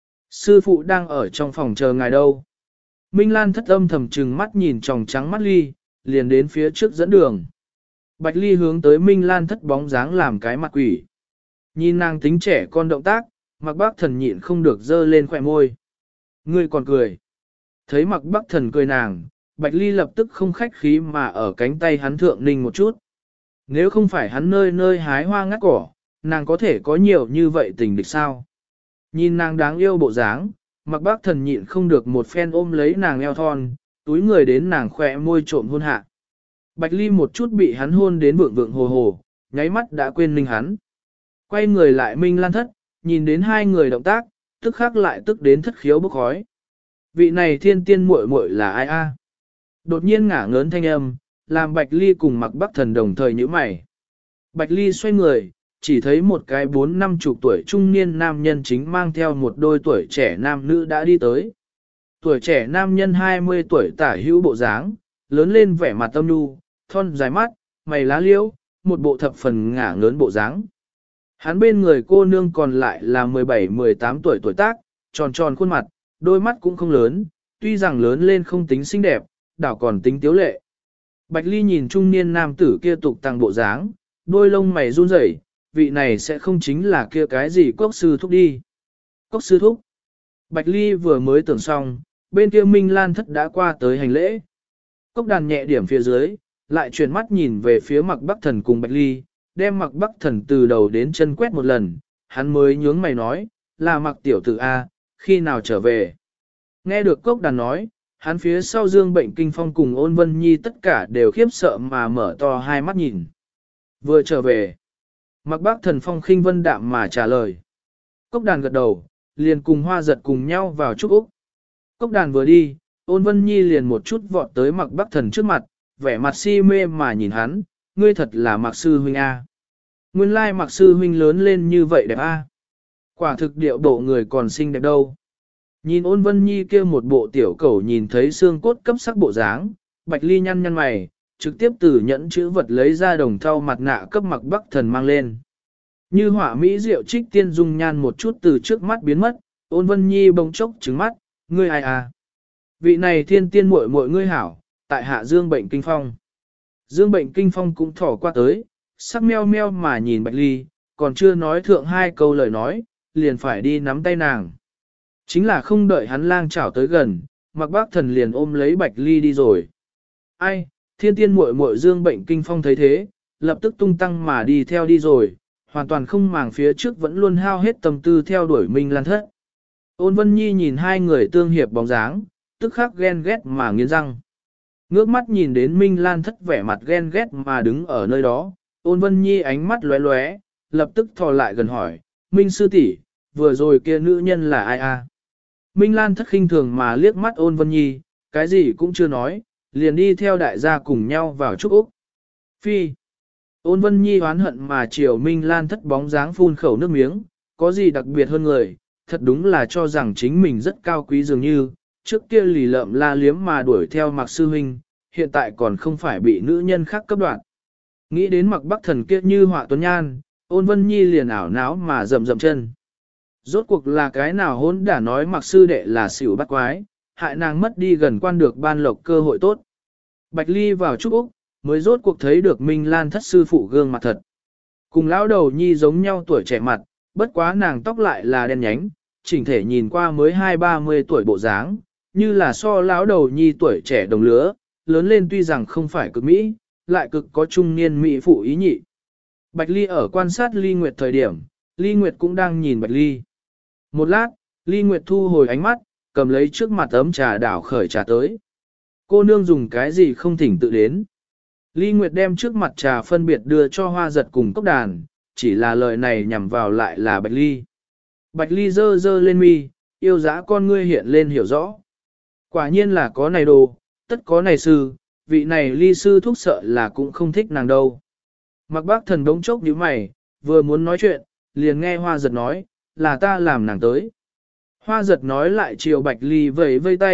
Sư phụ đang ở trong phòng chờ ngài đâu? Minh Lan thất âm thầm trừng mắt nhìn tròng trắng mắt Ly, liền đến phía trước dẫn đường. Bạch Ly hướng tới Minh Lan thất bóng dáng làm cái mặt quỷ. Nhìn nàng tính trẻ con động tác, Mặc Bắc Thần nhịn không được dơ lên khỏe môi. Ngươi còn cười. Thấy Mặc Bắc Thần cười nàng, Bạch Ly lập tức không khách khí mà ở cánh tay hắn thượng ninh một chút. Nếu không phải hắn nơi nơi hái hoa ngắt cỏ, nàng có thể có nhiều như vậy tình địch sao? Nhìn nàng đáng yêu bộ dáng, Mặc Bắc Thần nhịn không được một phen ôm lấy nàng eo thon, túi người đến nàng khỏe môi trộm hôn hạ. Bạch Ly một chút bị hắn hôn đến vượng vượng hồ hồ, nháy mắt đã quên ninh hắn. Quay người lại Minh Lan thất, nhìn đến hai người động tác, tức khắc lại tức đến thất khiếu bốc khói. Vị này thiên tiên muội muội là ai a? Đột nhiên ngả ngớn thanh âm, làm Bạch Ly cùng Mặc Bắc Thần đồng thời nhíu mày. Bạch Ly xoay người, chỉ thấy một cái 40-50 tuổi trung niên nam nhân chính mang theo một đôi tuổi trẻ nam nữ đã đi tới. Tuổi trẻ nam nhân 20 tuổi tả hữu bộ dáng, lớn lên vẻ mặt tâm nhu, thon dài mắt, mày lá liễu, một bộ thập phần ngả ngớn bộ dáng. Hắn bên người cô nương còn lại là 17-18 tuổi tuổi tác, tròn tròn khuôn mặt, đôi mắt cũng không lớn, tuy rằng lớn lên không tính xinh đẹp, đảo còn tính tiếu lệ. Bạch Ly nhìn trung niên nam tử kia tục tăng bộ dáng, đôi lông mày run rẩy, vị này sẽ không chính là kia cái gì cốc sư thúc đi. Cốc sư thúc. Bạch Ly vừa mới tưởng xong, bên kia Minh Lan thất đã qua tới hành lễ. Cốc đàn nhẹ điểm phía dưới, lại chuyển mắt nhìn về phía Mặc Bắc Thần cùng Bạch Ly, đem Mặc Bắc Thần từ đầu đến chân quét một lần, hắn mới nhướng mày nói, là Mặc tiểu tử A, khi nào trở về. Nghe được Cốc đàn nói, hắn phía sau Dương Bệnh Kinh Phong cùng Ôn Vân Nhi tất cả đều khiếp sợ mà mở to hai mắt nhìn. Vừa trở về, Mặc Bắc Thần phong khinh vân đạm mà trả lời. Cốc đàn gật đầu, liền cùng Hoa Giật cùng nhau vào chúc Úc. Cốc đàn vừa đi, Ôn Vân Nhi liền một chút vọt tới Mặc Bắc Thần trước mặt, vẻ mặt si mê mà nhìn hắn, ngươi thật là Mặc sư huynh A. Nguyên lai Mặc sư huynh lớn lên như vậy đẹp A. Quả thực điệu bộ người còn xinh đẹp đâu. Nhìn Ôn Vân Nhi kia một bộ tiểu cẩu nhìn thấy xương cốt cấp sắc bộ dáng, Bạch Ly nhăn nhăn mày, trực tiếp từ nhẫn chữ vật lấy ra đồng thau mặt nạ cấp Mặc Bắc Thần mang lên. Như họa mỹ diệu trích tiên dung nhan một chút từ trước mắt biến mất, Ôn Vân Nhi bỗng chốc trứng mắt, ngươi ai à? Vị này thiên tiên muội muội ngươi hảo, tại hạ Dương Bệnh Kinh Phong. Dương Bệnh Kinh Phong cũng thỏ qua tới, sắc meo meo mà nhìn Bạch Ly, còn chưa nói thượng hai câu lời nói, liền phải đi nắm tay nàng. Chính là không đợi hắn lang chảo tới gần, Mặc Bắc Thần liền ôm lấy Bạch Ly đi rồi. Ai, thiên tiên muội muội Dương Bệnh Kinh Phong thấy thế, lập tức tung tăng mà đi theo đi rồi, hoàn toàn không màng phía trước vẫn luôn hao hết tâm tư theo đuổi Minh Lan thất. Ôn Vân Nhi nhìn hai người tương hiệp bóng dáng, tức khắc ghen ghét mà nghiến răng. Ngước mắt nhìn đến Minh Lan thất vẻ mặt ghen ghét mà đứng ở nơi đó, Ôn Vân Nhi ánh mắt lóe lóe, lập tức thò lại gần hỏi, Minh sư tỷ, vừa rồi kia nữ nhân là ai a? Minh Lan thất khinh thường mà liếc mắt Ôn Vân Nhi, cái gì cũng chưa nói, liền đi theo đại gia cùng nhau vào trúc Úc. Phi. Ôn Vân Nhi oán hận mà chiều Minh Lan thất bóng dáng phun khẩu nước miếng, có gì đặc biệt hơn người, thật đúng là cho rằng chính mình rất cao quý dường như, trước kia lì lợm la liếm mà đuổi theo Mặc sư huynh, hiện tại còn không phải bị nữ nhân khác cấp đoạn. Nghĩ đến Mặc Bắc Thần kia như họa tuấn nhan, Ôn Vân Nhi liền ảo náo mà rầm rầm chân. Rốt cuộc là cái nào hôn đã nói Mặc sư đệ là xỉu bắt quái, hại nàng mất đi gần quan được ban lộc cơ hội tốt. Bạch Ly vào trúc Úc, mới rốt cuộc thấy được Minh Lan thất sư phụ gương mặt thật. Cùng lão đầu nhi giống nhau tuổi trẻ mặt, bất quá nàng tóc lại là đen nhánh, chỉnh thể nhìn qua mới 20-30 tuổi bộ dáng, như là so lão đầu nhi tuổi trẻ đồng lứa, lớn lên tuy rằng không phải cực mỹ, lại cực có trung niên mỹ phụ ý nhị. Bạch Ly ở quan sát Ly Nguyệt thời điểm, Ly Nguyệt cũng đang nhìn Bạch Ly. Một lát, Ly Nguyệt thu hồi ánh mắt, cầm lấy trước mặt ấm trà đảo khởi trà tới. Cô nương dùng cái gì không thỉnh tự đến. Ly Nguyệt đem trước mặt trà phân biệt đưa cho Hoa Giật cùng Cốc Đàn, chỉ là lời này nhằm vào lại là Bạch Ly. Bạch Ly dơ dơ lên mi, yêu dã con ngươi hiện lên hiểu rõ. Quả nhiên là có này đồ, tất có này sư, vị này Ly sư thúc sợ là cũng không thích nàng đâu. Mặc Bác Thần đống chốc nhíu mày, vừa muốn nói chuyện, liền nghe Hoa Giật nói, là ta làm nàng tới. Hoa Giật nói lại chiều Bạch Ly vẫy vây tay,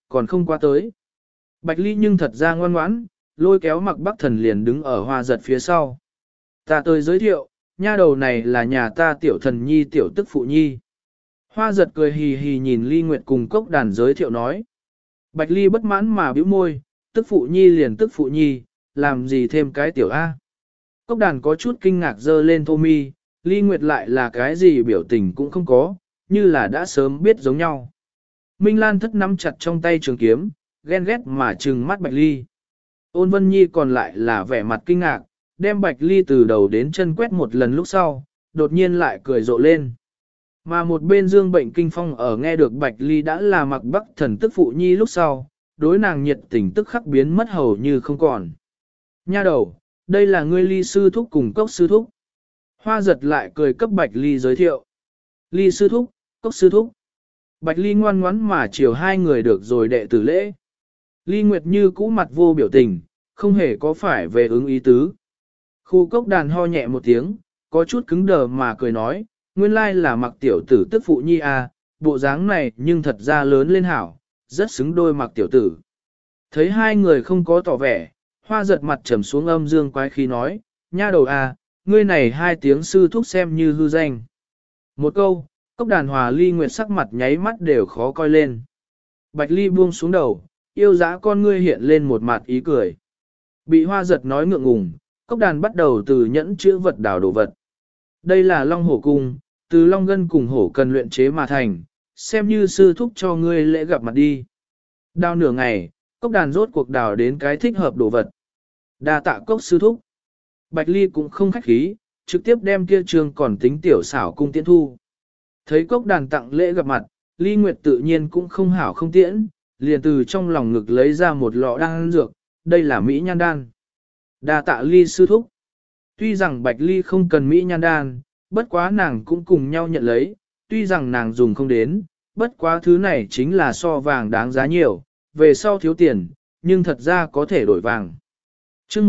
còn không qua tới. Bạch Ly nhưng thật ra ngoan ngoãn, lôi kéo Mặc Bắc Thần liền đứng ở Hoa Giật phía sau. Ta tới giới thiệu, nha đầu này là nhà ta tiểu thần nhi tiểu tức phụ nhi. Hoa Giật cười hì hì nhìn Ly Nguyệt cùng Cốc Đàn giới thiệu nói. Bạch Ly bất mãn mà bĩu môi, tức phụ nhi liền tức phụ nhi, làm gì thêm cái tiểu A. Cốc Đàn có chút kinh ngạc dơ lên thô mi, Ly Nguyệt lại là cái gì biểu tình cũng không có, như là đã sớm biết giống nhau. Minh Lan thất nắm chặt trong tay trường kiếm, ghen ghét mà trừng mắt Bạch Ly. Ôn Vân Nhi còn lại là vẻ mặt kinh ngạc, đem Bạch Ly từ đầu đến chân quét một lần lúc sau, đột nhiên lại cười rộ lên. Mà một bên Dương Bệnh Kinh Phong ở nghe được Bạch Ly đã là Mặc Bắc Thần tức phụ nhi lúc sau, đối nàng nhiệt tình tức khắc biến mất hầu như không còn. Nha đầu, đây là ngươi Ly sư thúc cùng Cốc sư thúc. Hoa Giật lại cười cấp Bạch Ly giới thiệu. Ly sư thúc, Cốc sư thúc. Bạch Ly ngoan ngoãn mà chiều hai người được rồi đệ tử lễ. Ly Nguyệt như cũ mặt vô biểu tình, không hề có phải về ứng ý tứ. Khu Cốc Đàn ho nhẹ một tiếng, có chút cứng đờ mà cười nói, nguyên lai là Mặc tiểu tử tức phụ nhi à, bộ dáng này nhưng thật ra lớn lên hảo, rất xứng đôi Mặc tiểu tử. Thấy hai người không có tỏ vẻ, Hoa Giật mặt trầm xuống âm dương quái khí nói, nha đầu à, ngươi này hai tiếng sư thúc xem như hư danh. Một câu, Cốc Đàn hòa Ly Nguyệt sắc mặt nháy mắt đều khó coi lên. Bạch Ly buông xuống đầu, yêu dã con ngươi hiện lên một mặt ý cười. Bị Hoa Giật nói ngượng ngùng, Cốc Đàn bắt đầu từ nhẫn chữ vật đảo đồ vật. Đây là Long Hổ Cung, từ Long Gân cùng Hổ cần luyện chế mà thành, xem như sư thúc cho ngươi lễ gặp mặt đi. Đào nửa ngày, Cốc Đàn rốt cuộc đào đến cái thích hợp đồ vật. Đa tạ Cốc sư thúc. Bạch Ly cũng không khách khí, trực tiếp đem kia trường còn tính tiểu xảo cung tiễn thu. Thấy Cốc Đàn tặng lễ gặp mặt, Ly Nguyệt tự nhiên cũng không hảo không tiễn, liền từ trong lòng ngực lấy ra một lọ đan dược, đây là Mỹ Nhan Đan. Đa tạ Ly sư thúc. Tuy rằng Bạch Ly không cần Mỹ Nhan Đan, bất quá nàng cũng cùng nhau nhận lấy, tuy rằng nàng dùng không đến, bất quá thứ này chính là so vàng đáng giá nhiều, về sau thiếu tiền, nhưng thật ra có thể đổi vàng. Chương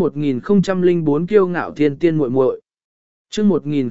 1004 kiêu ngạo thiên tiên muội muội. Chương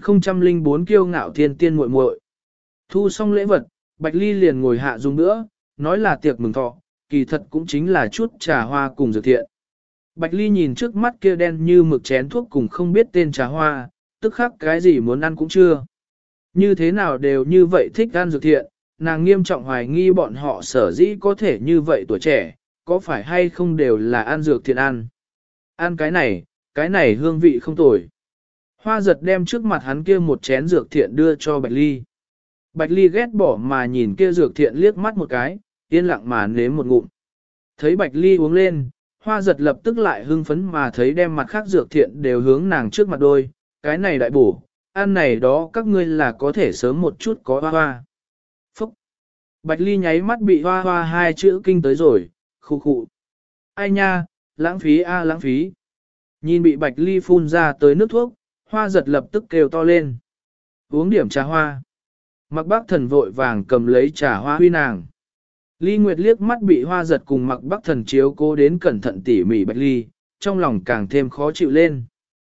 1004 kiêu ngạo thiên tiên muội muội. Thu xong lễ vật, Bạch Ly liền ngồi hạ dùng nữa, nói là tiệc mừng thọ, kỳ thật cũng chính là chút trà hoa cùng dược thiện. Bạch Ly nhìn trước mắt kia đen như mực chén thuốc cùng không biết tên trà hoa, tức khắc cái gì muốn ăn cũng chưa. Như thế nào đều như vậy thích ăn dược thiện, nàng nghiêm trọng hoài nghi bọn họ sở dĩ có thể như vậy tuổi trẻ, có phải hay không đều là ăn dược thiện ăn. Ăn cái này hương vị không tồi. Hoa Giật đem trước mặt hắn kia một chén dược thiện đưa cho Bạch Ly. Bạch Ly ghét bỏ mà nhìn kia dược thiện liếc mắt một cái, yên lặng mà nếm một ngụm. Thấy Bạch Ly uống lên, Hoa Giật lập tức lại hưng phấn mà thấy đem mặt khác dược thiện đều hướng nàng trước mặt đôi, cái này đại bổ, ăn này đó các ngươi là có thể sớm một chút có hoa hoa. Phúc! Bạch Ly nháy mắt bị hoa hoa hai chữ kinh tới rồi, khu khụ. Ai nha, lãng phí a lãng phí. Nhìn bị Bạch Ly phun ra tới nước thuốc, Hoa Giật lập tức kêu to lên. Uống điểm trà hoa. Mặc Bắc Thần vội vàng cầm lấy trà hoa huy nàng. Ly Nguyệt liếc mắt bị Hoa Giật cùng Mặc Bắc Thần chiếu cố đến cẩn thận tỉ mỉ Bạch Ly, trong lòng càng thêm khó chịu lên.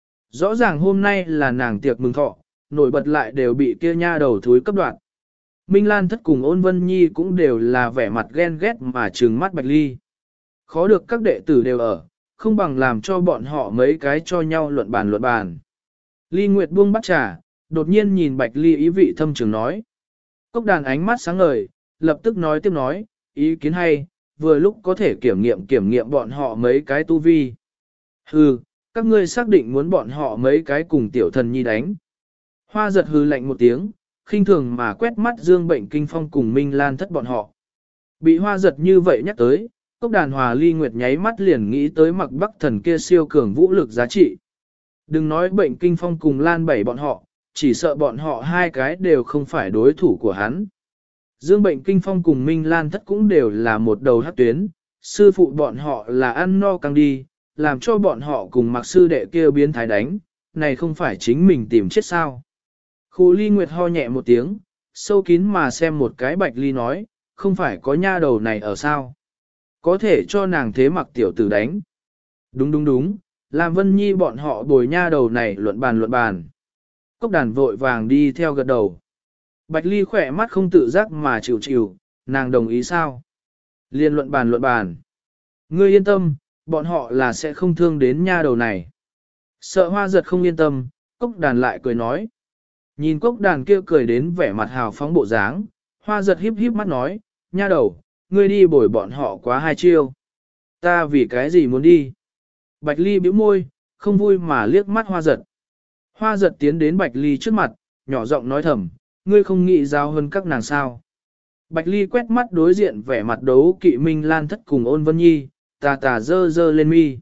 Rõ ràng hôm nay là nàng tiệc mừng thọ, nổi bật lại đều bị kia nha đầu thúi cấp đoạn. Minh Lan thất cùng Ôn Vân Nhi cũng đều là vẻ mặt ghen ghét mà trừng mắt Bạch Ly. Khó được các đệ tử đều ở, không bằng làm cho bọn họ mấy cái cho nhau luận bàn. Ly Nguyệt buông bắt trà, đột nhiên nhìn Bạch Ly ý vị thâm trường nói. Cốc Đàn ánh mắt sáng ngời, lập tức nói tiếp nói, ý kiến hay, vừa lúc có thể kiểm nghiệm bọn họ mấy cái tu vi. Hừ, các ngươi xác định muốn bọn họ mấy cái cùng tiểu thần nhi đánh. Hoa Giật hừ lạnh một tiếng, khinh thường mà quét mắt Dương Bệnh Kinh Phong cùng Minh Lan thất bọn họ. Bị Hoa Giật như vậy nhắc tới, Cốc Đàn hòa Ly Nguyệt nháy mắt liền nghĩ tới Mặc Bắc Thần kia siêu cường vũ lực giá trị. Đừng nói Bệnh Kinh Phong cùng Lan Bảy bọn họ, chỉ sợ bọn họ hai cái đều không phải đối thủ của hắn. Dương Bệnh Kinh Phong cùng Minh Lan thất cũng đều là một đầu hắc tuyến, sư phụ bọn họ là ăn no căng đi, làm cho bọn họ cùng Mặc sư đệ kia biến thái đánh, này không phải chính mình tìm chết sao. Khu Ly Nguyệt ho nhẹ một tiếng, sâu kín mà xem một cái Bạch Ly nói, không phải có nha đầu này ở sao. Có thể cho nàng thế Mặc tiểu tử đánh. Đúng, làm Vân Nhi bọn họ bồi nha đầu này luận bàn. Cốc Đàn vội vàng đi theo gật đầu. Bạch Ly khỏe mắt không tự giác mà chịu, nàng đồng ý sao? Liên luận bàn luận bàn. Ngươi yên tâm, bọn họ là sẽ không thương đến nha đầu này. Sợ Hoa giật không yên tâm, Cốc Đàn lại cười nói. Nhìn Cốc Đàn kia cười đến vẻ mặt hào phóng bộ dáng, Hoa giật híp híp mắt nói, nha đầu, ngươi đi bồi bọn họ quá hai chiêu. Ta vì cái gì muốn đi? Bạch Ly bĩu môi, không vui mà liếc mắt Hoa giật. Hoa giật tiến đến Bạch Ly trước mặt, nhỏ giọng nói thầm, ngươi không nghĩ giao hơn các nàng sao. Bạch Ly quét mắt đối diện vẻ mặt đấu kỵ Minh Lan Thất cùng Ôn Vân Nhi, tà tà dơ dơ lên mi.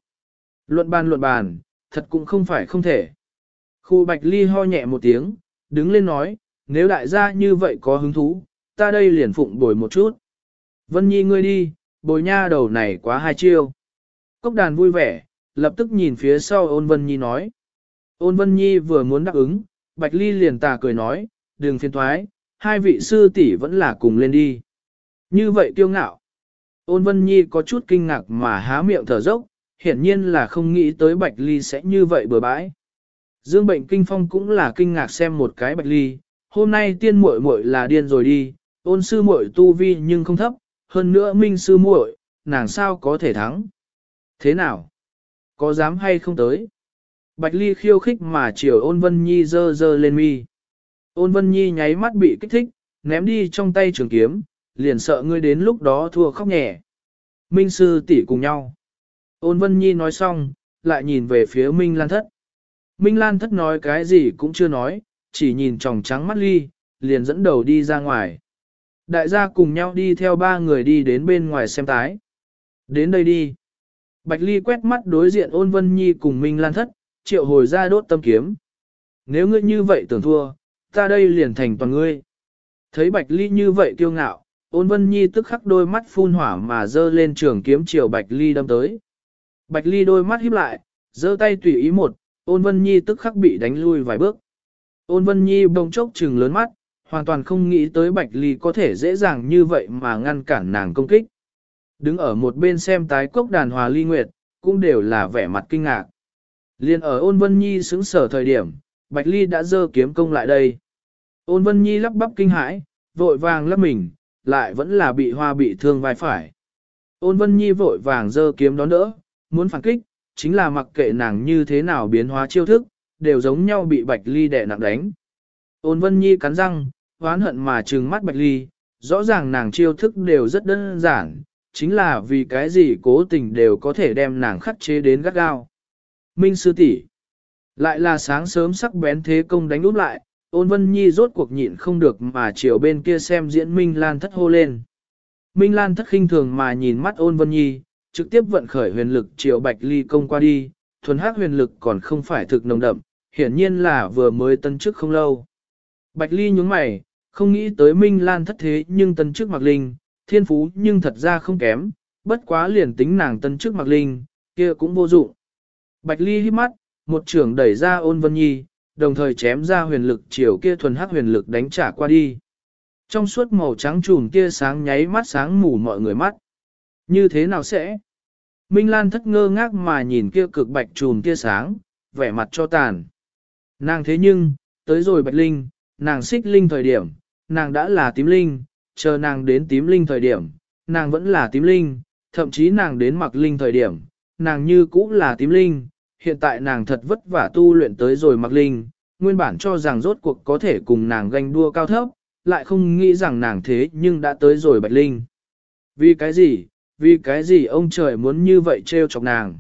Luận bàn, thật cũng không phải không thể. Khu Bạch Ly ho nhẹ một tiếng, đứng lên nói, nếu đại gia như vậy có hứng thú, ta đây liền phụng bồi một chút. Vân Nhi ngươi đi, bồi nha đầu này quá hai chiêu. Cốc Đàn vui vẻ, lập tức nhìn phía sau Ôn Vân Nhi nói. Ôn Vân Nhi vừa muốn đáp ứng, Bạch Ly liền tà cười nói, đừng phiền thoái, hai vị sư tỷ vẫn là cùng lên đi. Như vậy kiêu ngạo. Ôn Vân Nhi có chút kinh ngạc mà há miệng thở dốc, hiển nhiên là không nghĩ tới Bạch Ly sẽ như vậy bừa bãi. Dương Bệnh Kinh Phong cũng là kinh ngạc xem một cái Bạch Ly, hôm nay tiên muội muội là điên rồi đi, ôn sư muội tu vi nhưng không thấp, hơn nữa Minh sư muội, nàng sao có thể thắng. Thế nào? Có dám hay không tới? Bạch Ly khiêu khích mà chiều Ôn Vân Nhi dơ dơ lên mi. Ôn Vân Nhi nháy mắt bị kích thích, ném đi trong tay trường kiếm, liền sợ ngươi đến lúc đó thua khóc nhẹ. Minh sư tỷ cùng nhau. Ôn Vân Nhi nói xong, lại nhìn về phía Minh Lan Thất. Minh Lan Thất nói cái gì cũng chưa nói, chỉ nhìn tròng trắng mắt Ly, liền dẫn đầu đi ra ngoài. Đại gia cùng nhau đi theo ba người đi đến bên ngoài xem tái. Đến đây đi. Bạch Ly quét mắt đối diện Ôn Vân Nhi cùng Minh Lan Thất, triệu hồi ra đốt tâm kiếm. Nếu ngươi như vậy tưởng thua, ta đây liền thành toàn ngươi. Thấy Bạch Ly như vậy kiêu ngạo, Ôn Vân Nhi tức khắc đôi mắt phun hỏa mà dơ lên trường kiếm chiều Bạch Ly đâm tới. Bạch Ly đôi mắt híp lại, giơ tay tùy ý một, Ôn Vân Nhi tức khắc bị đánh lui vài bước. Ôn Vân Nhi bỗng chốc trừng lớn mắt, hoàn toàn không nghĩ tới Bạch Ly có thể dễ dàng như vậy mà ngăn cản nàng công kích. Đứng ở một bên xem tái Cốc Đàn Hòa Ly Nguyệt, cũng đều là vẻ mặt kinh ngạc. Liên ở Ôn Vân Nhi xứng sở thời điểm, Bạch Ly đã giơ kiếm công lại đây. Ôn Vân Nhi lắp bắp kinh hãi, vội vàng lấp mình, lại vẫn là bị hoa bị thương vai phải. Ôn Vân Nhi vội vàng giơ kiếm đón đỡ, muốn phản kích, chính là mặc kệ nàng như thế nào biến hóa chiêu thức, đều giống nhau bị Bạch Ly đè nặng đánh. Ôn Vân Nhi cắn răng, oán hận mà trừng mắt Bạch Ly, rõ ràng nàng chiêu thức đều rất đơn giản, chính là vì cái gì cố tình đều có thể đem nàng khắc chế đến gắt gao. Minh sư tỷ, lại là sáng sớm sắc bén thế công đánh úp lại, Ôn Vân Nhi rốt cuộc nhịn không được mà chiều bên kia xem diễn Minh Lan Thất hô lên. Minh Lan Thất khinh thường mà nhìn mắt Ôn Vân Nhi, trực tiếp vận khởi huyền lực chiều Bạch Ly công qua đi, thuần hắc huyền lực còn không phải thực nồng đậm, hiển nhiên là vừa mới tân chức không lâu. Bạch Ly nhướng mày, không nghĩ tới Minh Lan Thất thế nhưng tân chức mặc linh, thiên phú nhưng thật ra không kém, bất quá liền tính nàng tân chức mặc linh, kia cũng vô dụng. Bạch Ly híp mắt, một trường đẩy ra Ôn Vân Nhi, đồng thời chém ra huyền lực chiều kia thuần hắc huyền lực đánh trả qua đi. Trong suốt màu trắng trùm kia sáng nháy mắt sáng mù mọi người mắt. Như thế nào sẽ? Minh Lan Thất ngơ ngác mà nhìn kia cực bạch trùm kia sáng, vẻ mặt cho tàn. Nàng thế nhưng, tới rồi Bạch Linh, nàng xích linh thời điểm, nàng đã là tím linh, chờ nàng đến tím linh thời điểm, nàng vẫn là tím linh, thậm chí nàng đến mặc linh thời điểm, nàng như cũ là tím linh, hiện tại nàng thật vất vả tu luyện tới rồi mặc linh, nguyên bản cho rằng rốt cuộc có thể cùng nàng ganh đua cao thấp, lại không nghĩ rằng nàng thế nhưng đã tới rồi Bạch Linh. Vì cái gì? Vì cái gì ông trời muốn như vậy trêu chọc nàng?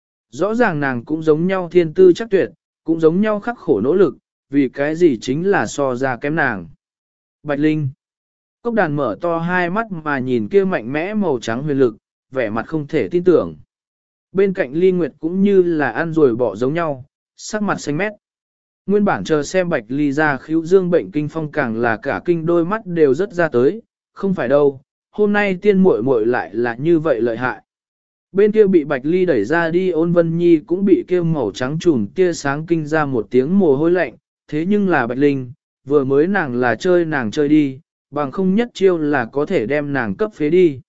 Rõ ràng nàng cũng giống nhau thiên tư chắc tuyệt, cũng giống nhau khắc khổ nỗ lực, vì cái gì chính là so ra kém nàng. Bạch Linh. Cốc Đàn mở to hai mắt mà nhìn kia mạnh mẽ màu trắng huyền lực, vẻ mặt không thể tin tưởng. Bên cạnh Ly Nguyệt cũng như là ăn rồi bỏ giống nhau, sắc mặt xanh mét. Nguyên bản chờ xem Bạch Ly ra khíu Dương Bệnh Kinh Phong càng là cả kinh đôi mắt đều rất ra tới, không phải đâu, hôm nay tiên muội muội lại là như vậy lợi hại. Bên kia bị Bạch Ly đẩy ra đi Ôn Vân Nhi cũng bị kia màu trắng trùm tia sáng kinh ra một tiếng mồ hôi lạnh, thế nhưng là Bạch Linh, vừa mới nàng là chơi nàng chơi đi, bằng không nhất chiêu là có thể đem nàng cấp phế đi.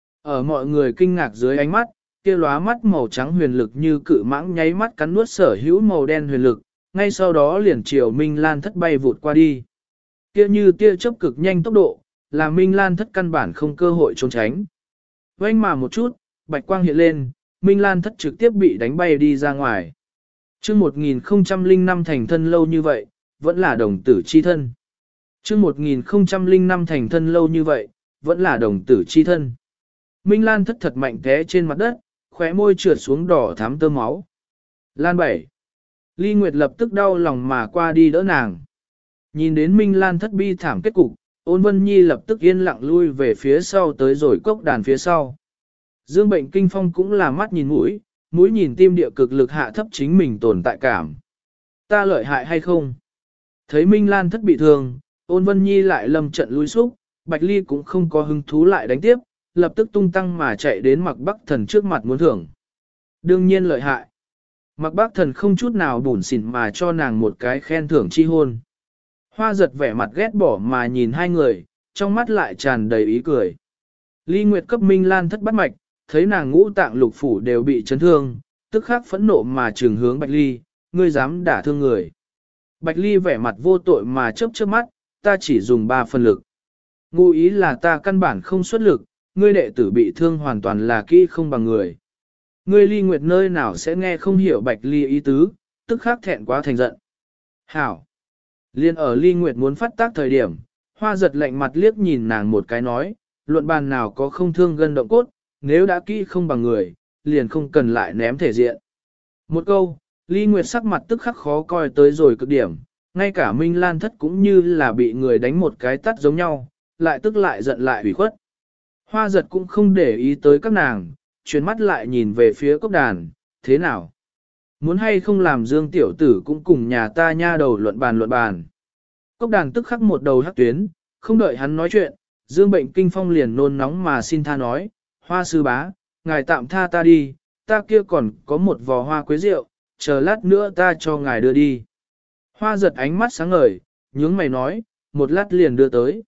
Ở mọi người kinh ngạc dưới ánh mắt, kia lóa mắt màu trắng huyền lực như cự mãng nháy mắt cắn nuốt sở hữu màu đen huyền lực, ngay sau đó liền chiều Minh Lan Thất bay vụt qua đi. Kia như tia chớp cực nhanh tốc độ, là Minh Lan Thất căn bản không cơ hội trốn tránh. Oanh mà một chút, bạch quang hiện lên, Minh Lan thất trực tiếp bị đánh bay đi ra ngoài. Trước 1005 thành thân lâu như vậy, vẫn là đồng tử chi thân. Trước 1005 thành thân lâu như vậy, vẫn là đồng tử chi thân. Minh Lan thất thật mạnh té trên mặt đất, khóe môi trượt xuống đỏ thắm tơ máu. Lan bảy. Ly Nguyệt lập tức đau lòng mà qua đi đỡ nàng. Nhìn đến Minh Lan thất bi thảm kết cục, Ôn Vân Nhi lập tức yên lặng lui về phía sau tới rồi cốc đàn phía sau. Dương Bệnh Kinh Phong cũng là mắt nhìn mũi, mũi nhìn tim địa cực lực hạ thấp chính mình tồn tại cảm. Ta lợi hại hay không? Thấy Minh Lan thất bị thương, Ôn Vân Nhi lại lâm trận lui xúc, Bạch Ly cũng không có hứng thú lại đánh tiếp, lập tức tung tăng mà chạy đến Mạc Bắc Thần trước mặt muốn thưởng. Đương nhiên lợi hại. Mạc Bắc Thần không chút nào bủn xỉn mà cho nàng một cái khen thưởng chi hôn. Hoa giật vẻ mặt ghét bỏ mà nhìn hai người, trong mắt lại tràn đầy ý cười. Ly Nguyệt cấp Minh Lan thất bắt mạch, thấy nàng ngũ tạng lục phủ đều bị chấn thương, tức khắc phẫn nộ mà trừng hướng Bạch Ly, ngươi dám đả thương người. Bạch Ly vẻ mặt vô tội mà chớp chớp mắt, ta chỉ dùng 3 phần lực. Ngụ ý là ta căn bản không xuất lực, ngươi đệ tử bị thương hoàn toàn là kỹ không bằng người. Ngươi Ly Nguyệt nơi nào sẽ nghe không hiểu Bạch Ly ý tứ, tức khắc thẹn quá thành giận. Hảo! Liên ở Ly Nguyệt muốn phát tác thời điểm, Hoa giật lạnh mặt liếc nhìn nàng một cái nói, luận bàn nào có không thương gân động cốt, nếu đã kỹ không bằng người, liền không cần lại ném thể diện. Một câu, Ly Nguyệt sắc mặt tức khắc khó coi tới rồi cực điểm, ngay cả Minh Lan thất cũng như là bị người đánh một cái tắt giống nhau, lại tức lại giận lại ủy khuất. Hoa giật cũng không để ý tới các nàng, chuyển mắt lại nhìn về phía cốc đàn, thế nào? Muốn hay không làm Dương tiểu tử cũng cùng nhà ta nha đầu luận bàn. Cốc đàn tức khắc một đầu hắc tuyến, không đợi hắn nói chuyện, Dương Bệnh Kinh Phong liền nôn nóng mà xin tha nói, Hoa sư bá, ngài tạm tha ta đi, ta kia còn có một vò hoa quế rượu, chờ lát nữa ta cho ngài đưa đi. Hoa giật ánh mắt sáng ngời, nhướng mày nói, một lát liền đưa tới.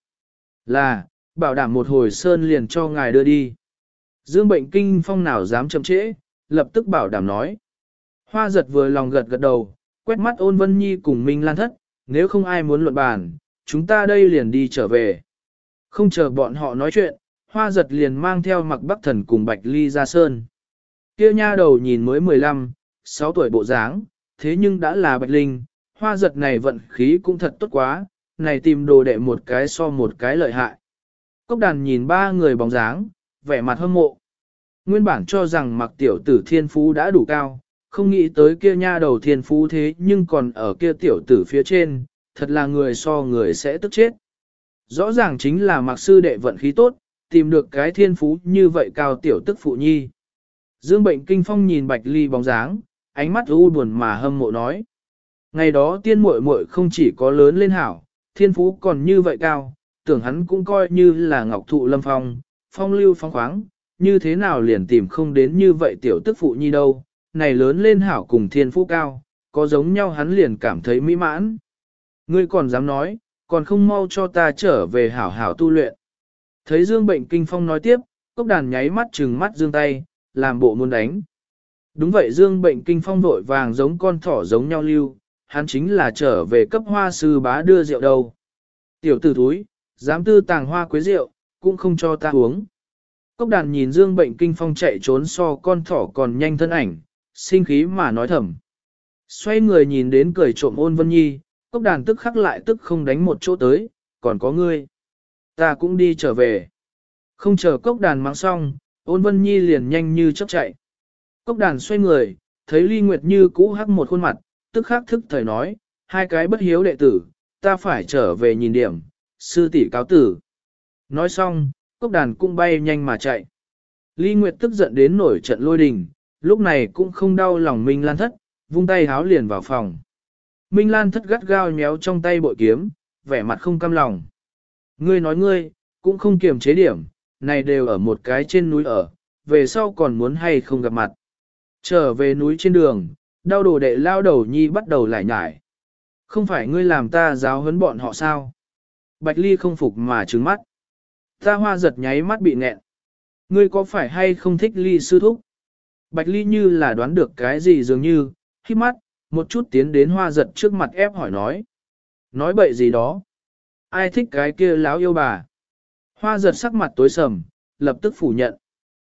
Là, bảo đảm một hồi sơn liền cho ngài đưa đi. Dương Bệnh Kinh Phong nào dám chậm trễ, lập tức bảo đảm nói. Hoa giật vừa lòng gật gật đầu, quét mắt Ôn Vân Nhi cùng Minh Lan thất, nếu không ai muốn luận bàn, chúng ta đây liền đi trở về. Không chờ bọn họ nói chuyện, Hoa giật liền mang theo Mạc Bắc Thần cùng Bạch Ly ra sơn. Kia nha đầu nhìn mới 15, 6 tuổi bộ dáng, thế nhưng đã là Bạch Linh, Hoa giật này vận khí cũng thật tốt quá, này tìm đồ đệ một cái so một cái lợi hại. Cốc đàn nhìn 3 người bóng dáng, vẻ mặt hâm mộ. Nguyên bản cho rằng Mạc tiểu tử thiên phú đã đủ cao, không nghĩ tới kia nha đầu thiên phú thế nhưng còn ở kia tiểu tử phía trên, thật là người so người sẽ tức chết. Rõ ràng chính là Mạc sư đệ vận khí tốt, tìm được cái thiên phú như vậy cao tiểu tức phụ nhi. Dương Bệnh Kinh Phong nhìn Bạch Ly bóng dáng, ánh mắt u buồn mà hâm mộ nói. Ngày đó tiên muội muội không chỉ có lớn lên hảo, thiên phú còn như vậy cao, tưởng hắn cũng coi như là ngọc thụ lâm phong, phong lưu phong khoáng, như thế nào liền tìm không đến như vậy tiểu tức phụ nhi đâu, này lớn lên hảo cùng thiên phú cao, có giống nhau hắn liền cảm thấy mỹ mãn. Ngươi còn dám nói, còn không mau cho ta trở về hảo hảo tu luyện. Thấy Dương Bệnh Kinh Phong nói tiếp, cốc đàn nháy mắt trừng mắt Dương tay, làm bộ muốn đánh. Đúng vậy Dương Bệnh Kinh Phong vội vàng giống con thỏ giống nhau lưu, hắn chính là trở về cấp Hoa sư bá đưa rượu đâu. Tiểu tử thúi, dám tư tàng hoa quế rượu, cũng không cho ta uống. Cốc đàn nhìn Dương Bệnh Kinh Phong chạy trốn so con thỏ còn nhanh thân ảnh, sinh khí mà nói thầm. Xoay người nhìn đến cười trộm Ôn Vân Nhi, cốc đàn tức khắc lại tức không đánh một chỗ tới, còn có ngươi. Ta cũng đi trở về. Không chờ cốc đàn mang xong, Ôn Vân Nhi liền nhanh như chớp chạy. Cốc đàn xoay người, thấy Ly Nguyệt Như cũ hắc một khuôn mặt, tức khắc thức thời nói, hai cái bất hiếu đệ tử, ta phải trở về nhìn điểm, sư tỷ cáo tử. Nói xong, cốc đàn cũng bay nhanh mà chạy. Ly Nguyệt tức giận đến nổi trận lôi đình, lúc này cũng không đau lòng Minh Lan thất, vung tay háo liền vào phòng. Minh Lan thất gắt gao nhéo trong tay bội kiếm, vẻ mặt không cam lòng. Ngươi nói ngươi, cũng không kiềm chế điểm, này đều ở một cái trên núi ở, về sau còn muốn hay không gặp mặt. Trở về núi trên đường, đau đồ đệ lao đầu nhi bắt đầu lải nhải. Không phải ngươi làm ta giáo huấn bọn họ sao? Bạch Ly không phục mà trừng mắt. Ta Hoa giật nháy mắt bị nghẹn. Ngươi có phải hay không thích Ly sư thúc? Bạch Ly như là đoán được cái gì dường như, hít mắt, một chút tiến đến Hoa giật trước mặt ép hỏi nói. Nói bậy gì đó? Ai thích cái kia láo yêu bà? Hoa giật sắc mặt tối sầm, lập tức phủ nhận.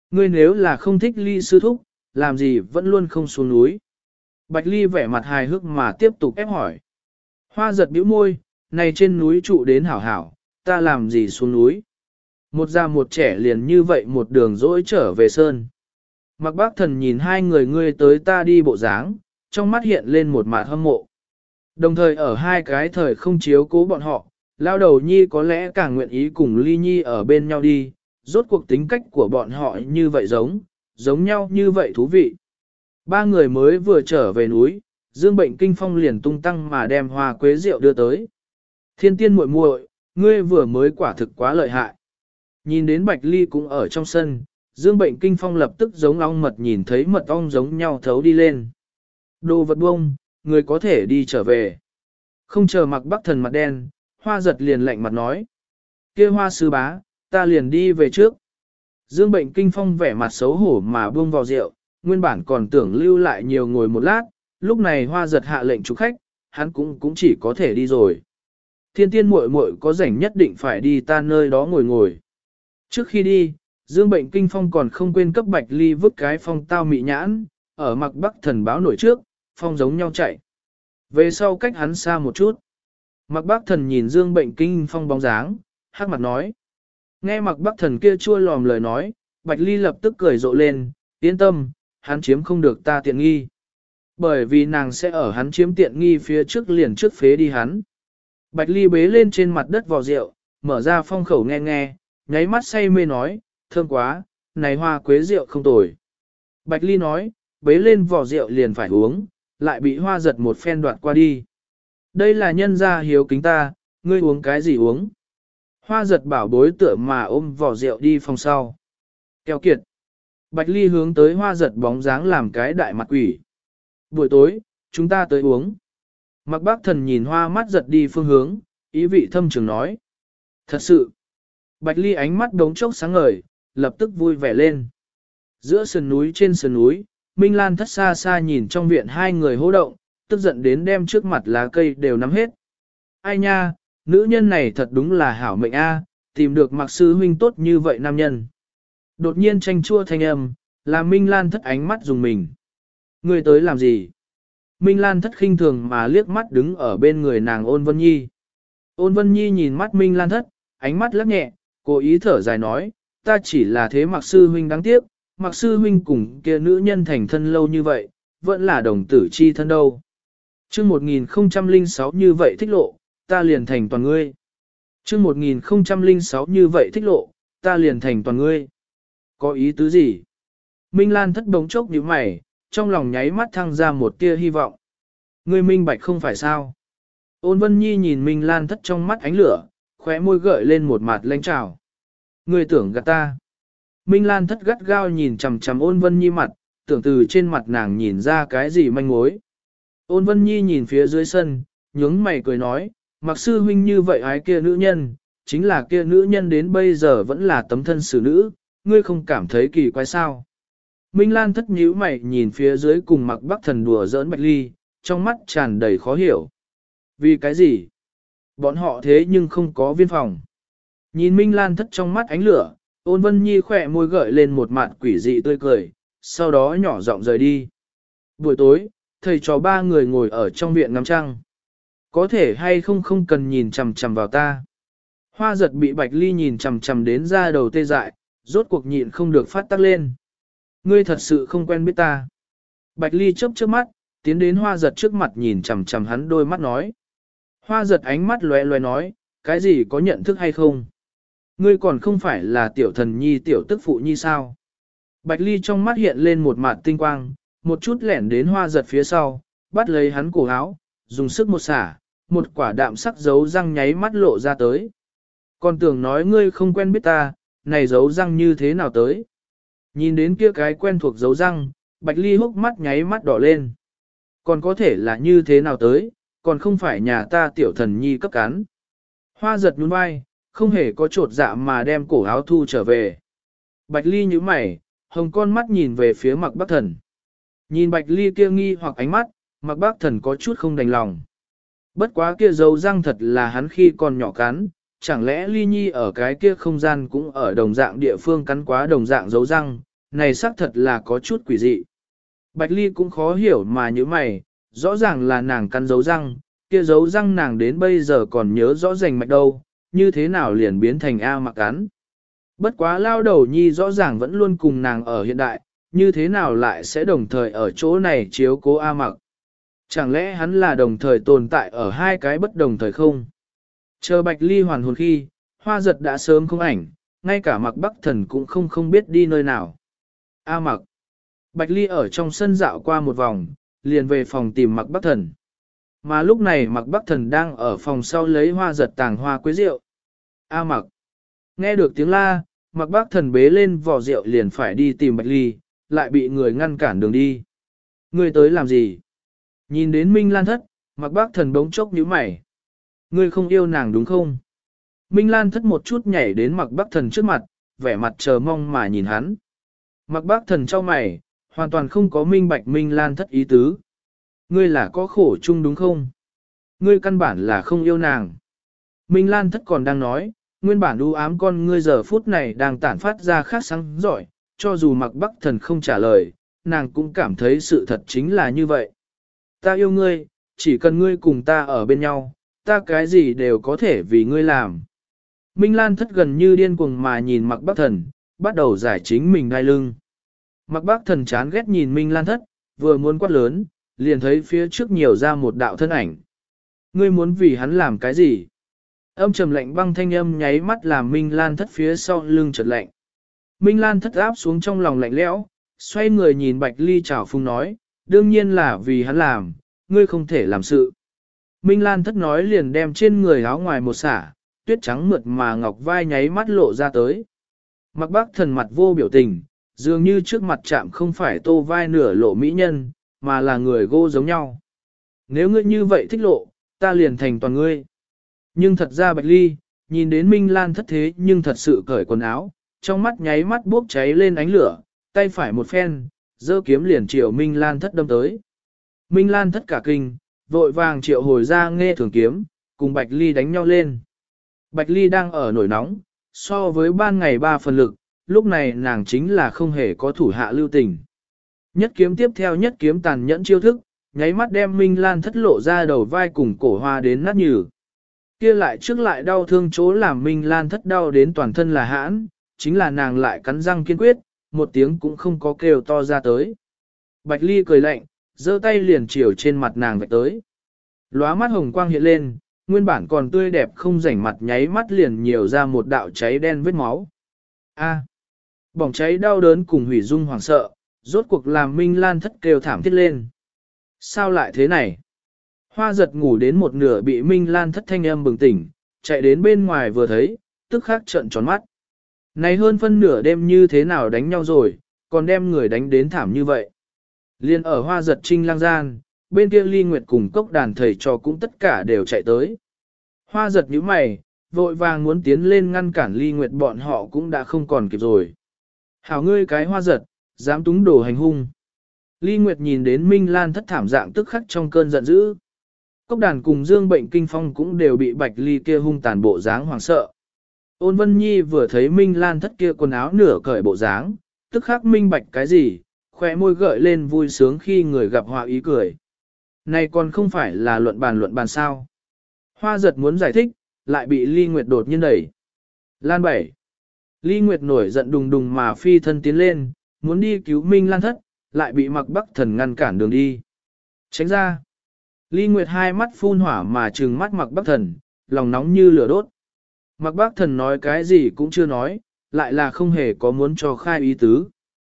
Ngươi nếu là không thích Ly sư thúc, làm gì vẫn luôn không xuống núi. Bạch Ly vẻ mặt hài hước mà tiếp tục ép hỏi. Hoa giật bĩu môi, này trên núi trụ đến hảo hảo, ta làm gì xuống núi. Một già một trẻ liền như vậy một đường dỗi trở về sơn. Mặc bác thần nhìn hai người ngươi tới ta đi bộ dáng, trong mắt hiện lên một mạt hâm mộ. Đồng thời ở hai cái thời không chiếu cố bọn họ, lao đầu nhi có lẽ càng nguyện ý cùng ly nhi ở bên nhau đi, rốt cuộc tính cách của bọn họ như vậy giống nhau như vậy thú vị. Ba người mới vừa trở về núi, Dương Bệnh Kinh Phong liền tung tăng mà đem hoa quế rượu đưa tới. Thiên tiên muội muội, ngươi vừa mới quả thực quá lợi hại. Nhìn đến Bạch Ly cũng ở trong sân, Dương Bệnh Kinh Phong lập tức giống ong mật nhìn thấy mật ong giống nhau thấu đi lên. Đồ vật bông, người có thể đi trở về. Không chờ Mặc Bắc Thần mặt đen, Hoa giật liền lạnh mặt nói. Kia Hoa sư bá, ta liền đi về trước. Dương Bệnh Kinh Phong vẻ mặt xấu hổ mà buông vào rượu, nguyên bản còn tưởng lưu lại nhiều ngồi một lát, lúc này Hoa giật hạ lệnh chủ khách, hắn cũng chỉ có thể đi rồi. Thiên tiên muội muội có rảnh nhất định phải đi ta nơi đó ngồi. Trước khi đi, Dương Bệnh Kinh Phong còn không quên cấp Bạch Ly vứt cái phong tao mị nhãn, ở Mặc Bắc Thần báo nổi trước, phong giống nhau chạy. Về sau cách hắn xa một chút. Mặc Bắc Thần nhìn Dương Bệnh Kinh Phong bóng dáng, hắc mặt nói. Nghe Mặc Bắc Thần kia chua lòm lời nói, Bạch Ly lập tức cười rộ lên, yên tâm, hắn chiếm không được ta tiện nghi. Bởi vì nàng sẽ ở hắn chiếm tiện nghi phía trước liền trước phế đi hắn. Bạch Ly bế lên trên mặt đất vò rượu, mở ra phong khẩu nghe nghe, nháy mắt say mê nói, thơm quá, này hoa quế rượu không tồi. Bạch Ly nói, bế lên vò rượu liền phải uống, lại bị Hoa giật một phen đoạt qua đi. Đây là nhân gia hiếu kính ta, ngươi uống cái gì uống? Hoa giật bảo bối tựa mà ôm vò rượu đi phòng sau. Keo kiệt. Bạch Ly hướng tới Hoa giật bóng dáng làm cái đại mặt quỷ. Buổi tối, chúng ta tới uống. Mặc Bác Thần nhìn Hoa mắt giật đi phương hướng, ý vị thâm trường nói. Thật sự. Bạch Ly ánh mắt đống chốc sáng ngời, lập tức vui vẻ lên. Giữa sườn núi trên sườn núi, Minh Lan thất xa xa nhìn trong viện hai người hô động, tức giận đến đem trước mặt lá cây đều nắm hết. Ai nha, nữ nhân này thật đúng là hảo mệnh a, tìm được Mặc sư huynh tốt như vậy nam nhân. Đột nhiên tranh chua thanh âm, làm Minh Lan thất ánh mắt dùng mình. Người tới làm gì? Minh Lan thất khinh thường mà liếc mắt đứng ở bên người nàng Ôn Vân Nhi. Ôn Vân Nhi nhìn mắt Minh Lan thất, ánh mắt lắc nhẹ, cố ý thở dài nói, ta chỉ là thế Mặc sư huynh đáng tiếc, Mặc sư huynh cùng kia nữ nhân thành thân lâu như vậy, vẫn là đồng tử chi thân đâu. Chương 1006 như vậy thích lộ, ta liền thành toàn ngươi. Chương 1006 như vậy thích lộ, ta liền thành toàn ngươi. Có ý tứ gì? Minh Lan thất bỗng chốc nhíu mày, trong lòng nháy mắt thăng ra một tia hy vọng. Ngươi minh bạch không phải sao? Ôn Vân Nhi nhìn Minh Lan thất trong mắt ánh lửa, khóe môi gợi lên một mặt lanh trào. Ngươi tưởng gạt ta? Minh Lan thất gắt gao nhìn chằm chằm Ôn Vân Nhi mặt, tưởng từ trên mặt nàng nhìn ra cái gì manh mối. Ôn Vân Nhi nhìn phía dưới sân, nhướng mày cười nói, Mặc sư huynh như vậy ái kia nữ nhân, chính là kia nữ nhân đến bây giờ vẫn là tấm thân xử nữ, ngươi không cảm thấy kỳ quái sao. Minh Lan thất nhíu mày nhìn phía dưới cùng Mặc Bắc Thần đùa giỡn Bạch Ly, trong mắt tràn đầy khó hiểu. Vì cái gì? Bọn họ thế nhưng không có viên phòng. Nhìn Minh Lan thất trong mắt ánh lửa, Ôn Vân Nhi khỏe môi gợi lên một mặt quỷ dị tươi cười, sau đó nhỏ giọng rời đi. Buổi tối, thầy trò ba người ngồi ở trong viện ngắm trăng. Có thể hay không cần nhìn chằm chằm vào ta. Hoa giật bị Bạch Ly nhìn chằm chằm đến ra đầu tê dại, rốt cuộc nhịn không được phát tắc lên. Ngươi thật sự không quen biết ta. Bạch Ly chớp chớp mắt, tiến đến Hoa giật trước mặt nhìn chằm chằm hắn đôi mắt nói. Hoa giật ánh mắt lóe lóe nói, cái gì có nhận thức hay không? Ngươi còn không phải là tiểu thần nhi tiểu tức phụ nhi sao? Bạch Ly trong mắt hiện lên một mặt tinh quang, một chút lẻn đến Hoa giật phía sau, bắt lấy hắn cổ áo, dùng sức một xả, một quả đạm sắc dấu răng nháy mắt lộ ra tới. Còn tưởng nói ngươi không quen biết ta, này dấu răng như thế nào tới? Nhìn đến kia cái quen thuộc dấu răng, Bạch Ly hốc mắt nháy mắt đỏ lên. Còn có thể là như thế nào tới, còn không phải nhà ta tiểu thần nhi cấp cán. Hoa giật nhún vai, không hề có trột dạ mà đem cổ áo thu trở về. Bạch Ly nhíu mày, hồng con mắt nhìn về phía Mặc Bắc Thần. Nhìn Bạch Ly kia nghi hoặc ánh mắt, Mặc Bắc Thần có chút không đành lòng. Bất quá kia dấu răng thật là hắn khi còn nhỏ cắn, chẳng lẽ Ly Nhi ở cái kia không gian cũng ở đồng dạng địa phương cắn quá đồng dạng dấu răng, này xác thật là có chút quỷ dị. Bạch Ly cũng khó hiểu mà như mày, rõ ràng là nàng cắn dấu răng, kia dấu răng nàng đến bây giờ còn nhớ rõ rành mạch đâu, như thế nào liền biến thành A Mặc cắn. Bất quá lao đầu nhi rõ ràng vẫn luôn cùng nàng ở hiện đại, như thế nào lại sẽ đồng thời ở chỗ này chiếu cố A Mặc. Chẳng lẽ hắn là đồng thời tồn tại ở hai cái bất đồng thời không? Chờ Bạch Ly hoàn hồn khi, Hoa Giật đã sớm không ảnh, ngay cả Mặc Bắc Thần cũng không biết đi nơi nào. A Mặc. Bạch Ly ở trong sân dạo qua một vòng, liền về phòng tìm Mặc Bắc Thần. Mà lúc này Mặc Bắc Thần đang ở phòng sau lấy Hoa Giật tàng hoa quế rượu. A Mặc. Nghe được tiếng la, Mặc Bắc Thần bế lên vỏ rượu liền phải đi tìm Bạch Ly, lại bị người ngăn cản đường đi. Ngươi tới làm gì? Nhìn đến Minh Lan Thất, Mặc Bắc Thần bỗng chốc nhíu mày. Ngươi không yêu nàng đúng không? Minh Lan Thất một chút nhảy đến Mặc Bắc Thần trước mặt, vẻ mặt chờ mong mà nhìn hắn. Mặc Bắc Thần trao mày, hoàn toàn không có minh bạch Minh Lan Thất ý tứ. Ngươi là có khổ chung đúng không? Ngươi căn bản là không yêu nàng. Minh Lan Thất còn đang nói, nguyên bản u ám con ngươi giờ phút này đang tản phát ra khác sáng giỏi, cho dù Mặc Bắc Thần không trả lời, nàng cũng cảm thấy sự thật chính là như vậy. Ta yêu ngươi, chỉ cần ngươi cùng ta ở bên nhau, ta cái gì đều có thể vì ngươi làm. Minh Lan Thất gần như điên cuồng mà nhìn Mặc Bắc Thần, bắt đầu giải chính mình đai lưng. Mặc Bắc Thần chán ghét nhìn Minh Lan Thất, vừa muốn quát lớn, liền thấy phía trước nhiều ra một đạo thân ảnh. Ngươi muốn vì hắn làm cái gì? Âm trầm lạnh băng thanh âm nháy mắt làm Minh Lan Thất phía sau lưng chợt lạnh. Minh Lan Thất áp xuống trong lòng lạnh lẽo, xoay người nhìn Bạch Ly chào phung nói, đương nhiên là vì hắn làm, ngươi không thể làm sự. Minh Lan Thất nói liền đem trên người áo ngoài một xả, tuyết trắng mượt mà ngọc vai nháy mắt lộ ra tới. Mặc Bắc Thần mặt vô biểu tình, dường như trước mặt chạm không phải tô vai nửa lộ mỹ nhân, mà là người gô giống nhau. Nếu ngươi như vậy thích lộ, ta liền thành toàn ngươi. Nhưng thật ra Bạch Ly, nhìn đến Minh Lan Thất thế nhưng thật sự cởi quần áo, trong mắt nháy mắt bốc cháy lên ánh lửa, tay phải một phen, giơ kiếm liền triệu Minh Lan Thất đâm tới. Minh Lan Thất cả kinh, vội vàng triệu hồi ra nghe thường kiếm, cùng Bạch Ly đánh nhau lên. Bạch Ly đang ở nổi nóng, so với ban ngày 3 phần lực, lúc này nàng chính là không hề có thủ hạ lưu tình. Nhất kiếm tiếp theo nhất kiếm tàn nhẫn chiêu thức, nháy mắt đem Minh Lan Thất lộ ra đầu vai cùng cổ hoa đến nát nhừ. Kia lại trước lại đau thương chỗ làm Minh Lan Thất đau đến toàn thân là hãn, chính là nàng lại cắn răng kiên quyết, một tiếng cũng không có kêu to ra tới. Bạch Ly cười lạnh, giơ tay liền chiều trên mặt nàng vạch tới. Lóa mắt hồng quang hiện lên, nguyên bản còn tươi đẹp không rảnh mặt nháy mắt liền nhiều ra một đạo cháy đen vết máu. A, bỏng cháy đau đớn cùng hủy dung hoảng sợ, rốt cuộc làm Minh Lan Thất kêu thảm thiết lên. Sao lại thế này? Hoa Giật ngủ đến một nửa bị Minh Lan Thất thanh âm bừng tỉnh, chạy đến bên ngoài vừa thấy, tức khắc trợn tròn mắt. Này hơn phân nửa đêm như thế nào đánh nhau rồi, còn đem người đánh đến thảm như vậy. Liên ở Hoa Giật trinh lang gian, bên kia Ly Nguyệt cùng cốc đàn thầy trò cũng tất cả đều chạy tới. Hoa Giật nhíu mày, vội vàng muốn tiến lên ngăn cản Ly Nguyệt, bọn họ cũng đã không còn kịp rồi. Hảo ngươi cái Hoa Giật, dám túng đồ hành hung. Ly Nguyệt nhìn đến Minh Lan Thất thảm dạng tức khắc trong cơn giận dữ. Cốc đàn cùng Dương Bệnh Kinh Phong cũng đều bị Bạch Ly kia hung tàn bộ dáng hoảng sợ. Ôn Vân Nhi vừa thấy Minh Lan Thất kia quần áo nửa cởi bộ dáng, tức khắc minh bạch cái gì, khóe môi gợi lên vui sướng khi người gặp họa ý cười. Này còn không phải là luận bàn sao. Hoa Giật muốn giải thích, lại bị Ly Nguyệt đột nhiên đẩy. Lan bảy. Ly Nguyệt nổi giận đùng đùng mà phi thân tiến lên, muốn đi cứu Minh Lan Thất, lại bị Mặc Bắc Thần ngăn cản đường đi. Tránh ra. Ly Nguyệt hai mắt phun hỏa mà trừng mắt Mặc Bắc Thần, lòng nóng như lửa đốt. Mặc Bắc Thần nói cái gì cũng chưa nói, lại là không hề có muốn cho khai ý tứ.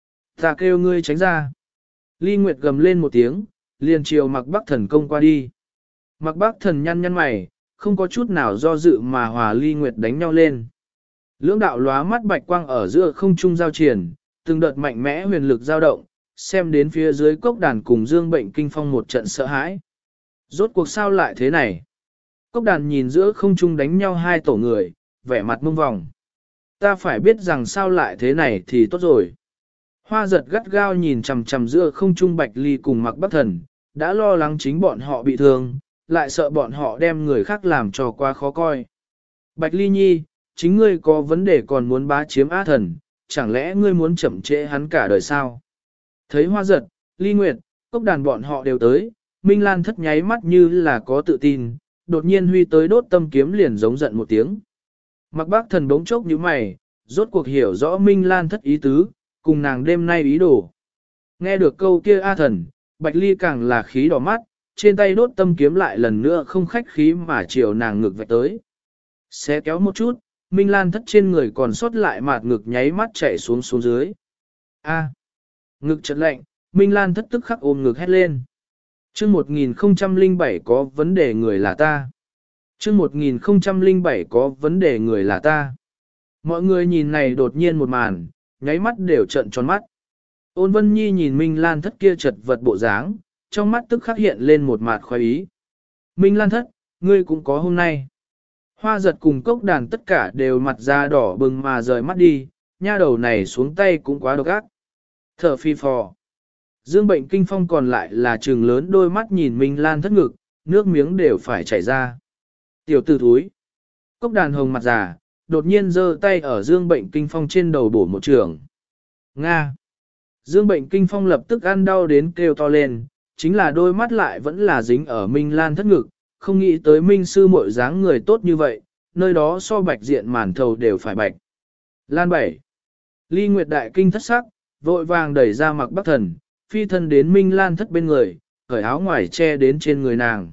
Ta kêu ngươi tránh ra. Ly Nguyệt gầm lên một tiếng, liền chiều Mặc Bắc Thần công qua đi. Mặc Bắc Thần nhăn nhăn mày, không có chút nào do dự mà hòa Ly Nguyệt đánh nhau lên. Lưỡng đạo lóa mắt bạch quang ở giữa không trung giao triển, từng đợt mạnh mẽ huyền lực dao động, xem đến phía dưới cốc đàn cùng Dương Bệnh Kinh Phong một trận sợ hãi. Rốt cuộc sao lại thế này? Cốc đàn nhìn giữa không trung đánh nhau hai tổ người, vẻ mặt mông vòng. Ta phải biết rằng sao lại thế này thì tốt rồi. Hoa Giật gắt gao nhìn chằm chằm giữa không trung Bạch Ly cùng Mặc Bắc Thần, đã lo lắng chính bọn họ bị thương, lại sợ bọn họ đem người khác làm cho quá khó coi. Bạch Ly nhi, chính ngươi có vấn đề còn muốn bá chiếm Á Thần, chẳng lẽ ngươi muốn chậm trễ hắn cả đời sao? Thấy Hoa Giật, Ly Nguyệt, Cốc Đàn bọn họ đều tới, Minh Lan thất nháy mắt như là có tự tin, đột nhiên huy tới đốt tâm kiếm liền giống giận một tiếng. Mặc Bác Thần bỗng chốc như mày, rốt cuộc hiểu rõ Minh Lan thất ý tứ, cùng nàng đêm nay ý đồ. Nghe được câu kia A Thần, Bạch Ly càng là khí đỏ mắt, trên tay đốt tâm kiếm lại lần nữa không khách khí mà chiều nàng ngực vạch tới. Xé kéo một chút, Minh Lan thất trên người còn sót lại mạt ngực nháy mắt chạy xuống xuống dưới. A. Ngực chợt lạnh, Minh Lan thất tức khắc ôm ngực hét lên. Chương 1007 có vấn đề người là ta. Chương 1007 có vấn đề người là ta. Mọi người nhìn này đột nhiên một màn, nháy mắt đều trợn tròn mắt. Ôn Vân Nhi nhìn Minh Lan thất kia chật vật bộ dáng, trong mắt tức khắc hiện lên một mạt khoái ý. Minh Lan thất, ngươi cũng có hôm nay. Hoa Giật cùng Cốc Đàn tất cả đều mặt da đỏ bừng mà rời mắt đi, nha đầu này xuống tay cũng quá độc ác. Thở phi phò. Dương Bệnh Kinh Phong còn lại là trừng lớn đôi mắt nhìn Minh Lan thất ngực, nước miếng đều phải chảy ra. Tiểu tử thúi. Cốc Đàn hồng mặt già, đột nhiên giơ tay ở Dương Bệnh Kinh Phong trên đầu bổ một trường. Nga. Dương Bệnh Kinh Phong lập tức ăn đau đến kêu to lên, chính là đôi mắt lại vẫn là dính ở Minh Lan thất ngực, không nghĩ tới Minh sư muội dáng người tốt như vậy, nơi đó so bạch diện màn thầu đều phải bạch. Lan 7. Ly Nguyệt đại kinh thất sắc, vội vàng đẩy ra Mặc Bắc Thần, phi thân đến Minh Lan thất bên người, cởi áo ngoài che đến trên người nàng.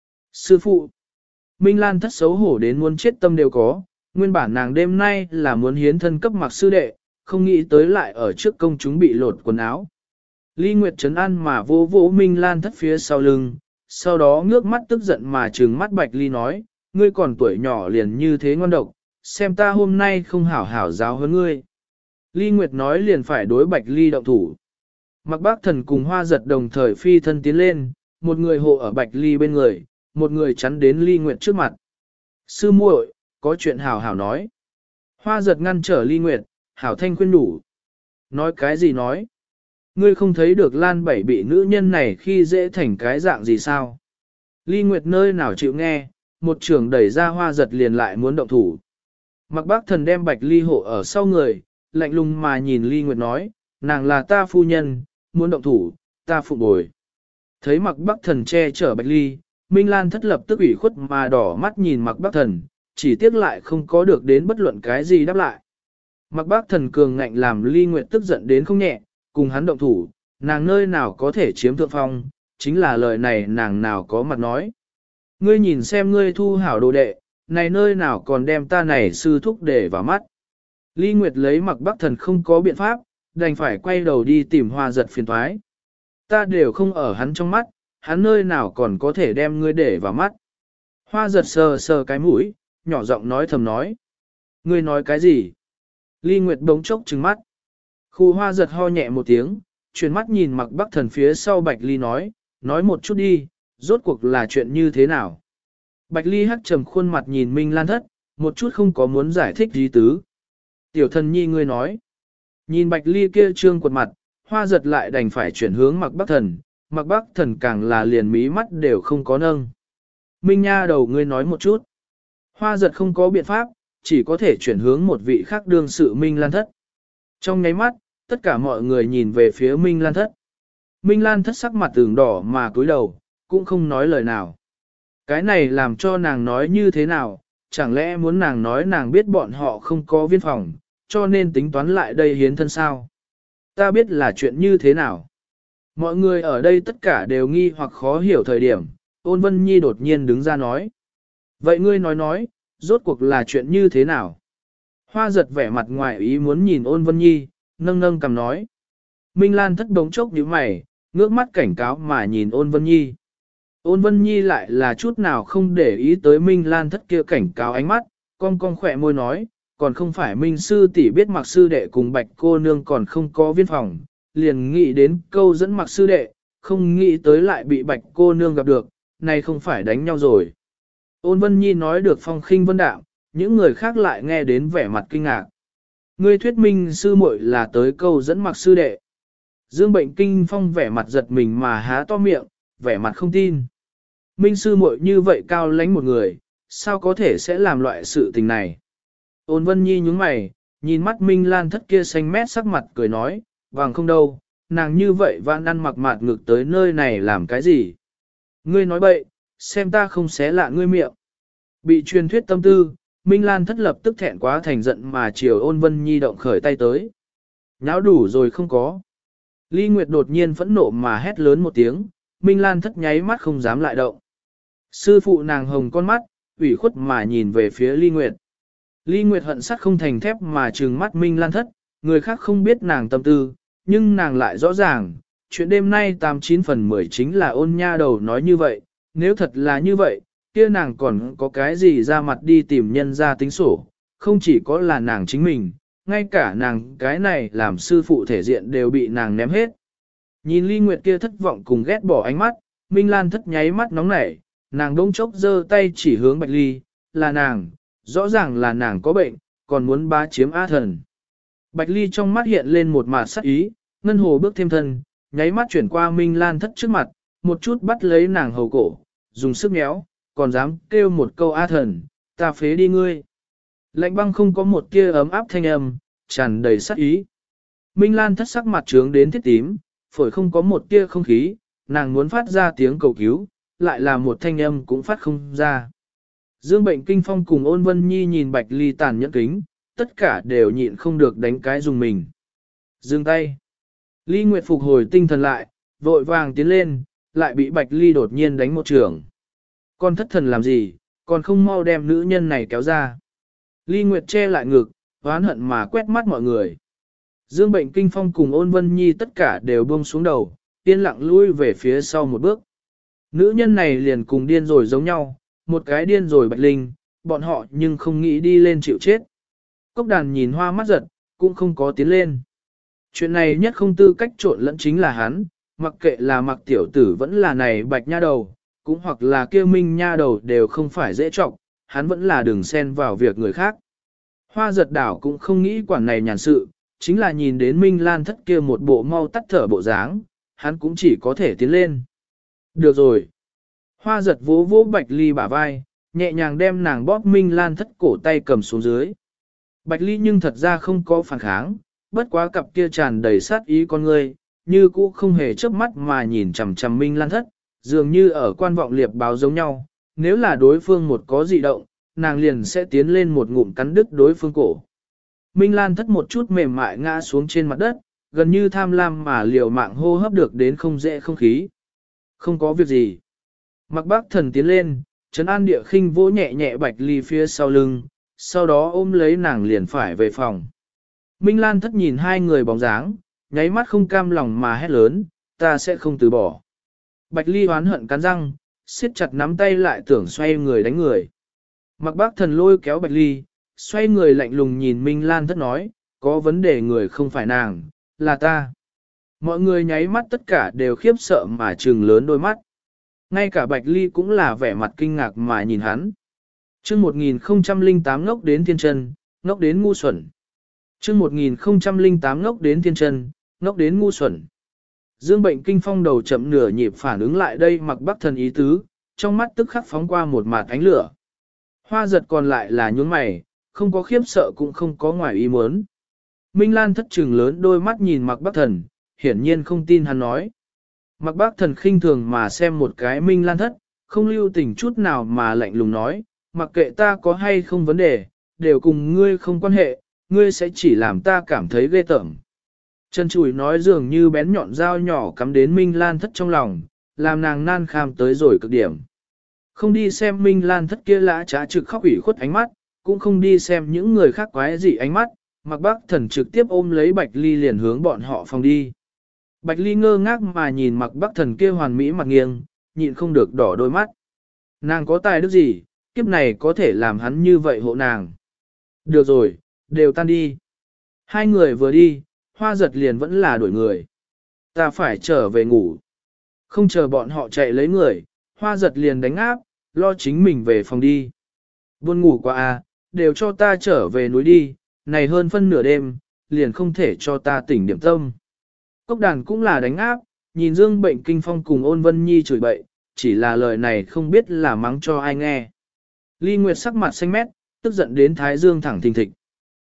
Sư phụ. Minh Lan thất xấu hổ đến muốn chết tâm đều có, nguyên bản nàng đêm nay là muốn hiến thân cấp Mặc sư đệ, không nghĩ tới lại ở trước công chúng bị lột quần áo. Ly Nguyệt trấn an mà vô vỗ Minh Lan thất phía sau lưng, sau đó ngước mắt tức giận mà trừng mắt Bạch Ly nói, ngươi còn tuổi nhỏ liền như thế ngon độc, xem ta hôm nay không hảo hảo giáo hơn ngươi. Ly Nguyệt nói liền phải đối Bạch Ly động thủ. Mặc Bác Thần cùng Hoa Giật đồng thời phi thân tiến lên, một người hộ ở Bạch Ly bên người, một người chắn đến Ly Nguyệt trước mặt. Sư muội, có chuyện hảo hảo nói. Hoa Giật ngăn trở Ly Nguyệt, hảo thanh khuyên đủ. Nói cái gì nói? Ngươi không thấy được Lan Bảy bị nữ nhân này khi dễ thành cái dạng gì sao? Ly Nguyệt nơi nào chịu nghe, một trường đẩy ra Hoa Giật liền lại muốn động thủ. Mặc Bác Thần đem Bạch Ly hộ ở sau người, lạnh lùng mà nhìn Ly Nguyệt nói, nàng là ta phu nhân, muốn động thủ, ta phụ bồi. Thấy Mặc Bác Thần che chở Bạch Ly, Minh Lan thất lập tức ủy khuất mà đỏ mắt nhìn Mặc Bác Thần, chỉ tiếc lại không có được đến bất luận cái gì đáp lại. Mặc Bác Thần cường ngạnh làm Ly Nguyệt tức giận đến không nhẹ, cùng hắn động thủ, nàng nơi nào có thể chiếm thượng phong, chính là lời này nàng nào có mặt nói. Ngươi nhìn xem ngươi thu hảo đồ đệ, này nơi nào còn đem ta này sư thúc để vào mắt. Ly Nguyệt lấy Mặc Bác Thần không có biện pháp, đành phải quay đầu đi tìm Hoa Giật phiền toái. Ta đều không ở hắn trong mắt, hắn nơi nào còn có thể đem ngươi để vào mắt. Hoa Giật sờ sờ cái mũi, nhỏ giọng nói thầm nói. Ngươi nói cái gì? Ly Nguyệt bỗng chốc trừng mắt. Khu Hoa Giật ho nhẹ một tiếng, chuyển mắt nhìn Mặc Bác Thần phía sau Bạch Ly nói một chút đi, rốt cuộc là chuyện như thế nào? Bạch Ly hắc trầm khuôn mặt nhìn Minh Lan thất, một chút không có muốn giải thích gì tứ. Tiểu thần nhi ngươi nói. Nhìn Bạch Ly kia trương quật mặt, Hoa Giật lại đành phải chuyển hướng Mặc Bác Thần, Mặc Bác Thần càng là liền mí mắt đều không có nâng. Minh nha đầu ngươi nói một chút. Hoa Giật không có biện pháp, chỉ có thể chuyển hướng một vị khác đương sự Minh Lan thất. Trong nháy mắt, tất cả mọi người nhìn về phía Minh Lan thất. Minh Lan thất sắc mặt tưởng đỏ mà cúi đầu, cũng không nói lời nào. Cái này làm cho nàng nói như thế nào, chẳng lẽ muốn nàng nói nàng biết bọn họ không có viên phòng, cho nên tính toán lại đây hiến thân sao? Ta biết là chuyện như thế nào. Mọi người ở đây tất cả đều nghi hoặc khó hiểu thời điểm, Ôn Vân Nhi đột nhiên đứng ra nói. Vậy ngươi nói, rốt cuộc là chuyện như thế nào? Hoa Giật vẻ mặt ngoài ý muốn nhìn Ôn Vân Nhi, nâng cầm nói. Minh Lan thất bỗng chốc nhíu mày, ngước mắt cảnh cáo mà nhìn Ôn Vân Nhi. Ôn Vân Nhi lại là chút nào không để ý tới Minh Lan thất kia cảnh cáo ánh mắt, cong khỏe môi nói, còn không phải Minh sư tỷ biết Mặc sư đệ cùng Bạch cô nương còn không có viên phòng, liền nghĩ đến câu dẫn Mặc sư đệ, không nghĩ tới lại bị Bạch cô nương gặp được, này không phải đánh nhau rồi. Ôn Vân Nhi nói được phong khinh vân đạm, những người khác lại nghe đến vẻ mặt kinh ngạc. Ngươi thuyết minh sư muội là tới câu dẫn Mặc sư đệ. Dương Bệnh Kinh Phong vẻ mặt giật mình mà há to miệng, vẻ mặt không tin. Minh sư muội như vậy cao lãnh một người, sao có thể sẽ làm loại sự tình này? Ôn Vân Nhi nhúng mày, nhìn mắt Minh Lan thất kia xanh mét sắc mặt cười nói, vàng không đâu, nàng như vậy vãn ăn mặc mạt ngực tới nơi này làm cái gì? Ngươi nói bậy, xem ta không xé lạ ngươi miệng. Bị truyền thuyết tâm tư, Minh Lan thất lập tức thẹn quá thành giận mà chiều Ôn Vân Nhi động khởi tay tới. Nháo đủ rồi không có. Ly Nguyệt đột nhiên phẫn nộ mà hét lớn một tiếng, Minh Lan thất nháy mắt không dám lại động. Sư phụ nàng hồng con mắt, ủy khuất mà nhìn về phía Ly Nguyệt. Ly Nguyệt hận sắt không thành thép mà trừng mắt Minh Lan thất, người khác không biết nàng tâm tư, nhưng nàng lại rõ ràng, chuyện đêm nay 89 phần 10 chính là Ôn nha đầu nói như vậy, nếu thật là như vậy, kia nàng còn có cái gì ra mặt đi tìm nhân ra tính sổ, không chỉ có là nàng chính mình, ngay cả nàng cái này làm sư phụ thể diện đều bị nàng ném hết. Nhìn Ly Nguyệt kia thất vọng cùng ghét bỏ ánh mắt, Minh Lan thất nháy mắt nóng nảy, nàng đông chốc giơ tay chỉ hướng Bạch Ly, là nàng, rõ ràng là nàng có bệnh, còn muốn bá chiếm A thần. Bạch Ly trong mắt hiện lên một mạt sắc ý, ngân hồ bước thêm thân, nháy mắt chuyển qua Minh Lan thất trước mặt, một chút bắt lấy nàng hầu cổ, dùng sức méo, còn dám kêu một câu A thần, ta phế đi ngươi. Lạnh băng không có một tia ấm áp thanh âm, tràn đầy sắc ý. Minh Lan thất sắc mặt trướng đến thiết tím, phổi không có một tia không khí, nàng muốn phát ra tiếng cầu cứu, lại là một thanh âm cũng phát không ra. Dương Bệnh Kinh Phong cùng Ôn Vân Nhi nhìn Bạch Ly tàn nhẫn kính, tất cả đều nhịn không được đánh cái dùng mình. Dừng tay. Ly Nguyệt phục hồi tinh thần lại, vội vàng tiến lên, lại bị Bạch Ly đột nhiên đánh một trường. Con thất thần làm gì, còn không mau đem nữ nhân này kéo ra. Ly Nguyệt che lại ngực, oán hận mà quét mắt mọi người. Dương Bệnh Kinh Phong cùng Ôn Vân Nhi tất cả đều buông xuống đầu, yên lặng lui về phía sau một bước. Nữ nhân này liền cùng điên rồi giống nhau, một cái điên rồi Bạch Linh, bọn họ nhưng không nghĩ đi lên chịu chết. Cốc Đàn nhìn hoa mắt giật, cũng không có tiến lên. Chuyện này nhất không tư cách trộn lẫn chính là hắn, mặc kệ là mặc tiểu tử vẫn là này Bạch nha đầu, cũng hoặc là kia Minh nha đầu đều không phải dễ trọng, hắn vẫn là đừng xen vào việc người khác. Hoa giật đảo cũng không nghĩ quản này nhàn sự, chính là nhìn đến Minh Lan thất kia một bộ mau tắt thở bộ dáng, hắn cũng chỉ có thể tiến lên. Được rồi. Hoa giật vỗ vỗ Bạch Ly bả vai, nhẹ nhàng đem nàng bóp Minh Lan thất cổ tay cầm xuống dưới. Bạch Ly nhưng thật ra không có phản kháng, bất quá cặp kia tràn đầy sát ý con người, như cũ không hề chớp mắt mà nhìn chằm chằm Minh Lan thất, dường như ở quan vọng liệp báo giống nhau, nếu là đối phương một có dị động, nàng liền sẽ tiến lên một ngụm cắn đứt đối phương cổ. Minh Lan thất một chút mềm mại ngã xuống trên mặt đất, gần như tham lam mà liều mạng hô hấp được đến không dễ không khí. Không có việc gì. Mặc Bác Thần tiến lên, trấn an địa khinh vỗ nhẹ nhẹ Bạch Ly phía sau lưng, sau đó ôm lấy nàng liền phải về phòng. Minh Lan thất nhìn hai người bóng dáng, nháy mắt không cam lòng mà hét lớn, ta sẽ không từ bỏ. Bạch Ly oán hận cắn răng, siết chặt nắm tay lại tưởng xoay người đánh người. Mặc Bác Thần lôi kéo Bạch Ly, xoay người lạnh lùng nhìn Minh Lan thất nói, có vấn đề người không phải nàng, là ta. Mọi người nháy mắt tất cả đều khiếp sợ mà trừng lớn đôi mắt. Ngay cả Bạch Ly cũng là vẻ mặt kinh ngạc mà nhìn hắn. Chương 1008 ngốc đến thiên chân, ngốc đến ngu xuẩn. Chương 1008 ngốc đến thiên chân, ngốc đến ngu xuẩn. Dương Bệnh Kinh Phong đầu chậm nửa nhịp phản ứng lại đây Mặc Bắc Thần ý tứ, trong mắt tức khắc phóng qua một mạt ánh lửa. Hoa giật còn lại là nhướng mày, không có khiếp sợ cũng không có ngoài ý muốn. Minh Lan thất trừng lớn đôi mắt nhìn Mặc Bắc Thần, hiển nhiên không tin hắn nói. Mặc Bác Thần khinh thường mà xem một cái Minh Lan thất, không lưu tình chút nào mà lạnh lùng nói, mặc kệ ta có hay không vấn đề, đều cùng ngươi không quan hệ, ngươi sẽ chỉ làm ta cảm thấy ghê tởm. Chân chùi nói dường như bén nhọn dao nhỏ cắm đến Minh Lan thất trong lòng, làm nàng nan kham tới rồi cực điểm. Không đi xem Minh Lan thất kia lã trá trực khóc ủy khuất ánh mắt, cũng không đi xem những người khác quái dị ánh mắt, Mặc Bác Thần trực tiếp ôm lấy Bạch Ly liền hướng bọn họ phòng đi. Bạch Ly ngơ ngác mà nhìn Mặc Bắc Thần kia hoàn mỹ mặt nghiêng, nhịn không được đỏ đôi mắt. Nàng có tài đức gì, kiếp này có thể làm hắn như vậy hộ nàng. Được rồi, đều tan đi. Hai người vừa đi, Hoa giật liền vẫn là đuổi người. Ta phải trở về ngủ. Không chờ bọn họ chạy lấy người, Hoa giật liền đánh áp, lo chính mình về phòng đi. Buồn ngủ quá à, đều cho ta trở về núi đi, này hơn phân nửa đêm, liền không thể cho ta tỉnh điểm tâm. Cốc Đàn cũng là đánh áp, nhìn Dương Bệnh Kinh Phong cùng Ôn Vân Nhi chửi bậy, chỉ là lời này không biết là mắng cho ai nghe. Ly Nguyệt sắc mặt xanh mét, tức giận đến thái dương thẳng thình thịch.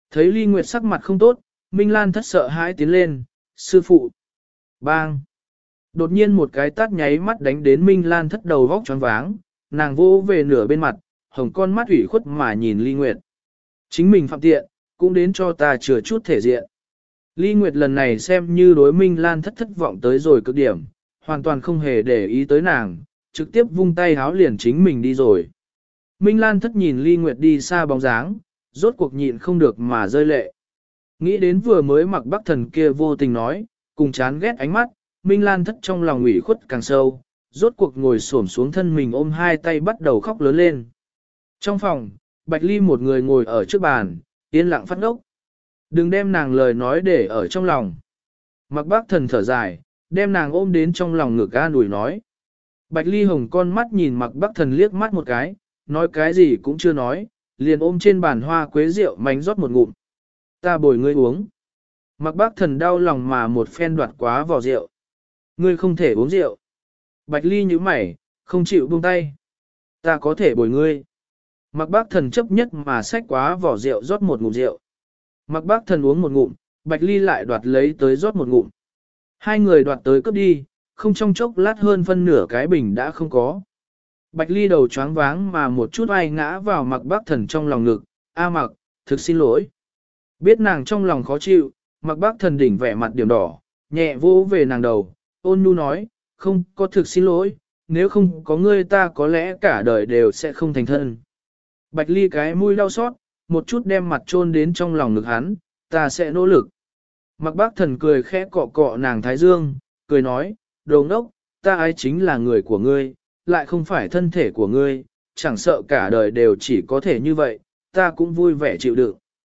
Thấy Ly Nguyệt sắc mặt không tốt, Minh Lan thất sợ hãi tiến lên, sư phụ. Bang! Đột nhiên một cái tát nháy mắt đánh đến Minh Lan thất đầu vóc choáng váng, nàng vô về nửa bên mặt, hồng con mắt ủy khuất mà nhìn Ly Nguyệt. Chính mình phạm tiện, cũng đến cho ta chừa chút thể diện. Ly Nguyệt lần này xem như đối Minh Lan thất vọng tới rồi cực điểm, hoàn toàn không hề để ý tới nàng, trực tiếp vung tay háo liền chính mình đi rồi. Minh Lan thất nhìn Ly Nguyệt đi xa bóng dáng, rốt cuộc nhịn không được mà rơi lệ. Nghĩ đến vừa mới mặc Bắc Thần kia vô tình nói, cùng chán ghét ánh mắt, Minh Lan thất trong lòng ủy khuất càng sâu, rốt cuộc ngồi xổm xuống thân mình ôm hai tay bắt đầu khóc lớn lên. Trong phòng, Bạch Ly một người ngồi ở trước bàn, yên lặng phát ngốc. Đừng đem nàng lời nói để ở trong lòng. Mặc Bắc Thần thở dài, đem nàng ôm đến trong lòng ngực an ủi nói. Bạch Ly hồng con mắt nhìn Mặc Bắc Thần liếc mắt một cái, nói cái gì cũng chưa nói, liền ôm trên bàn hoa quế rượu mánh rót một ngụm. Ta bồi ngươi uống. Mặc Bắc Thần đau lòng mà một phen đoạt quá vỏ rượu. Ngươi không thể uống rượu. Bạch Ly nhíu mày, không chịu buông tay. Ta có thể bồi ngươi. Mặc Bắc Thần chấp nhất mà xách quá vỏ rượu rót một ngụm rượu. Mặc Bắc Thần uống một ngụm, Bạch Ly lại đoạt lấy tới rót một ngụm. Hai người đoạt tới cướp đi, không trong chốc lát hơn phân nửa cái bình đã không có. Bạch Ly đầu choáng váng mà một chút ai ngã vào Mặc Bắc Thần trong lòng ngực. A Mặc, thực xin lỗi. Biết nàng trong lòng khó chịu, Mặc Bắc Thần đỉnh vẻ mặt điểm đỏ, nhẹ vỗ về nàng đầu, ôn nhu nói, không có thực xin lỗi, nếu không có ngươi ta có lẽ cả đời đều sẽ không thành thân. Bạch Ly cái mũi đau xót, một chút đem mặt chôn đến trong lòng ngực hắn, ta sẽ nỗ lực. Mặc Bác Thần cười khẽ cọ cọ nàng thái dương, cười nói, đồ ngốc, ta ái chính là người của ngươi, lại không phải thân thể của ngươi, chẳng sợ cả đời đều chỉ có thể như vậy, ta cũng vui vẻ chịu đựng.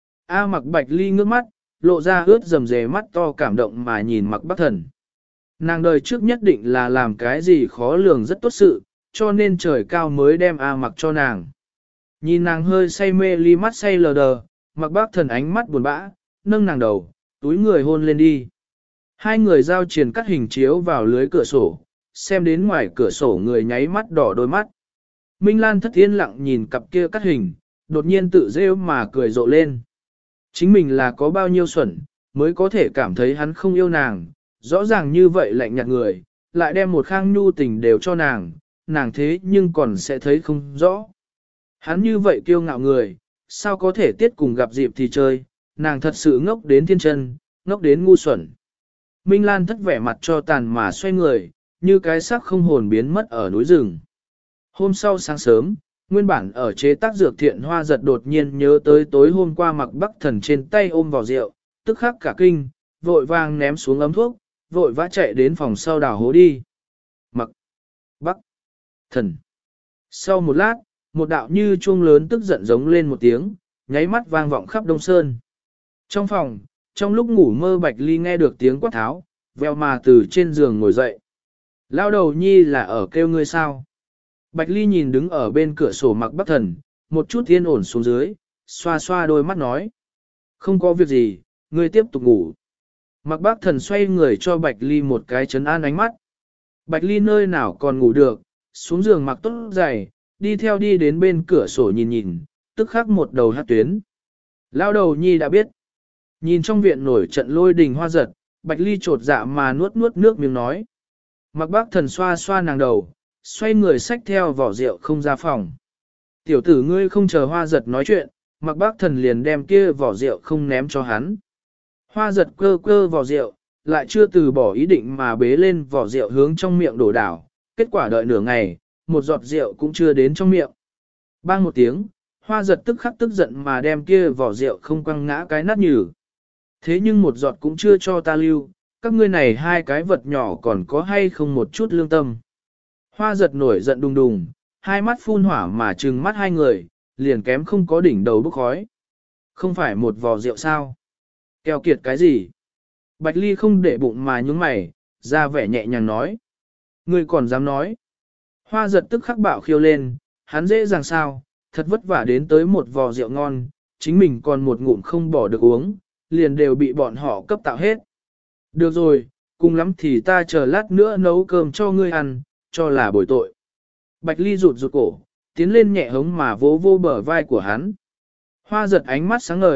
A Mặc Bạch Ly ngước mắt, lộ ra ướt rầm rề mắt to cảm động mà nhìn Mặc Bác Thần. Nàng đời trước nhất định là làm cái gì khó lường rất tốt sự, cho nên trời cao mới đem A Mặc cho nàng. Nhìn nàng hơi say mê ly mắt say lờ đờ, Mặc Bác Thần ánh mắt buồn bã, nâng nàng đầu, túi người hôn lên đi. Hai người giao triền cắt hình chiếu vào lưới cửa sổ, xem đến ngoài cửa sổ người nháy mắt đỏ đôi mắt. Minh Lan thất yên lặng nhìn cặp kia cắt hình, đột nhiên tự rêu mà cười rộ lên. Chính mình là có bao nhiêu xuẩn, mới có thể cảm thấy hắn không yêu nàng, rõ ràng như vậy lạnh nhạt người, lại đem một khang nhu tình đều cho nàng, nàng thế nhưng còn sẽ thấy không rõ. Hắn như vậy kiêu ngạo người, sao có thể tiết cùng gặp dịp thì chơi, nàng thật sự ngốc đến thiên chân, ngốc đến ngu xuẩn. Minh Lan thất vẻ mặt cho tàn mà xoay người, như cái xác không hồn biến mất ở núi rừng. Hôm sau sáng sớm, nguyên bản ở chế tác dược thiện hoa giật đột nhiên nhớ tới tối hôm qua Mặc Bắc Thần trên tay ôm vào rượu, tức khắc cả kinh, vội vàng ném xuống ấm thuốc, vội vã chạy đến phòng sau đào hố đi. Mặc Bắc Thần. Sau một lát, một đạo như chuông lớn tức giận giống lên một tiếng, nháy mắt vang vọng khắp Đông Sơn. Trong phòng, trong lúc ngủ mơ Bạch Ly nghe được tiếng quát tháo, veo mà từ trên giường ngồi dậy. Lao đầu nhi là ở kêu ngươi sao? Bạch Ly nhìn đứng ở bên cửa sổ Mặc Bắc Thần, một chút yên ổn xuống dưới, xoa xoa đôi mắt nói. Không có việc gì, ngươi tiếp tục ngủ. Mặc Bắc Thần xoay người cho Bạch Ly một cái trấn an ánh mắt. Bạch Ly nơi nào còn ngủ được, xuống giường mặc tốt giày, đi theo đi đến bên cửa sổ nhìn nhìn, tức khắc một đầu hát tuyến. Lao đầu nhi đã biết. Nhìn trong viện nổi trận lôi đình hoa giật, Bạch Ly trột dạ mà nuốt nuốt nước miếng nói. Mặc Bác Thần xoa xoa nàng đầu, xoay người xách theo vỏ rượu không ra phòng. Tiểu tử ngươi không chờ hoa giật nói chuyện, Mặc Bác Thần liền đem kia vỏ rượu không ném cho hắn. Hoa giật cơ cơ vỏ rượu, lại chưa từ bỏ ý định mà bế lên vỏ rượu hướng trong miệng đổ đảo, kết quả đợi nửa ngày, một giọt rượu cũng chưa đến trong miệng. Bang một tiếng, hoa giật tức khắc tức giận mà đem kia vỏ rượu không quăng ngã cái nát nhừ. Thế nhưng một giọt cũng chưa cho ta lưu, các ngươi này hai cái vật nhỏ còn có hay không một chút lương tâm. Hoa giật nổi giận đùng đùng, hai mắt phun hỏa mà trừng mắt hai người, liền kém không có đỉnh đầu bốc khói. Không phải một vò rượu sao? Keo kiệt cái gì? Bạch Ly không để bụng mà nhúng mày, ra vẻ nhẹ nhàng nói. Ngươi còn dám nói? Hoa giật tức khắc bạo khiêu lên, hắn dễ dàng sao, thật vất vả đến tới một vò rượu ngon, chính mình còn một ngụm không bỏ được uống, liền đều bị bọn họ cấp tạo hết. Được rồi, cùng lắm thì ta chờ lát nữa nấu cơm cho ngươi ăn, cho là bồi tội. Bạch Ly rụt rụt cổ, tiến lên nhẹ hống mà vỗ vô bờ vai của hắn. Hoa giật ánh mắt sáng ngời,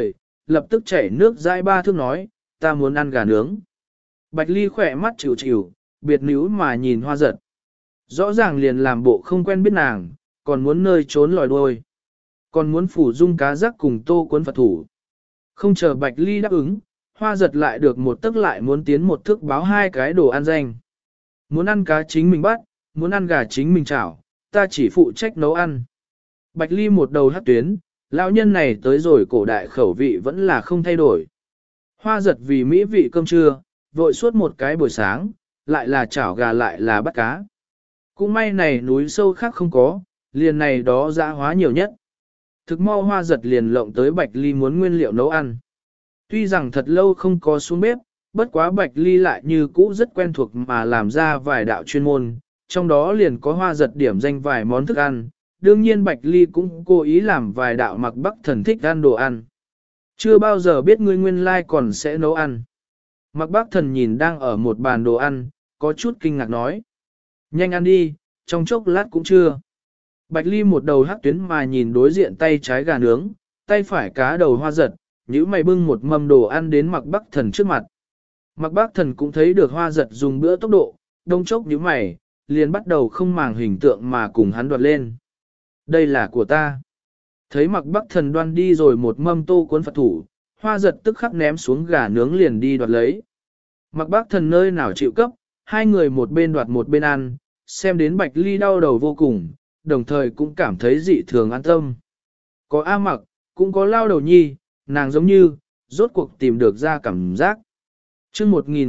lập tức chảy nước dãi 3 thước nói, ta muốn ăn gà nướng. Bạch Ly khỏe mắt chịu chịu, biệt níu mà nhìn Hoa Giật. Rõ ràng liền làm bộ không quen biết nàng, còn muốn nơi trốn lòi đuôi. Còn muốn phủ dung cá rắc cùng tô cuốn Phật thủ. Không chờ Bạch Ly đáp ứng, Hoa Giật lại được một tức lại muốn tiến một thước báo 2 cái đồ ăn danh. Muốn ăn cá chính mình bắt, muốn ăn gà chính mình chảo, ta chỉ phụ trách nấu ăn. Bạch Ly một đầu hất tuyến, lão nhân này tới rồi cổ đại khẩu vị vẫn là không thay đổi. Hoa Giật vì mỹ vị cơm trưa, vội suốt một cái buổi sáng, lại là chảo gà lại là bắt cá. Cũng may này núi sâu khác không có, liền này đó dã hóa nhiều nhất. Thực mau Hoa Giật liền lộng tới Bạch Ly muốn nguyên liệu nấu ăn. Tuy rằng thật lâu không có xuống bếp, bất quá Bạch Ly lại như cũ rất quen thuộc mà làm ra vài đạo chuyên môn, trong đó liền có Hoa Giật điểm danh vài món thức ăn. Đương nhiên Bạch Ly cũng cố ý làm vài đạo Mặc Bắc Thần thích ăn đồ ăn. Chưa bao giờ biết ngươi nguyên lai còn sẽ nấu ăn. Mặc Bắc Thần nhìn đang ở một bàn đồ ăn, có chút kinh ngạc nói. Nhanh ăn đi, trong chốc lát cũng chưa. Bạch Ly một đầu hắc tuyến mà nhìn đối diện tay trái gà nướng, tay phải cá đầu Hoa Giật, nhíu mày bưng một mâm đồ ăn đến Mặc Bắc Thần trước mặt. Mặc Bắc Thần cũng thấy được Hoa Giật dùng bữa tốc độ, đông chốc nhíu mày, liền bắt đầu không màng hình tượng mà cùng hắn đoạt lên. Đây là của ta. Thấy Mặc Bắc Thần đoan đi rồi một mâm tô cuốn Phật thủ, Hoa Giật tức khắc ném xuống gà nướng liền đi đoạt lấy. Mặc Bắc Thần nơi nào chịu cấp, hai người một bên đoạt một bên ăn, xem đến Bạch Ly đau đầu vô cùng, đồng thời cũng cảm thấy dị thường an tâm. Có A Mặc, cũng có lao đầu nhi, nàng giống như, rốt cuộc tìm được ra cảm giác. Chương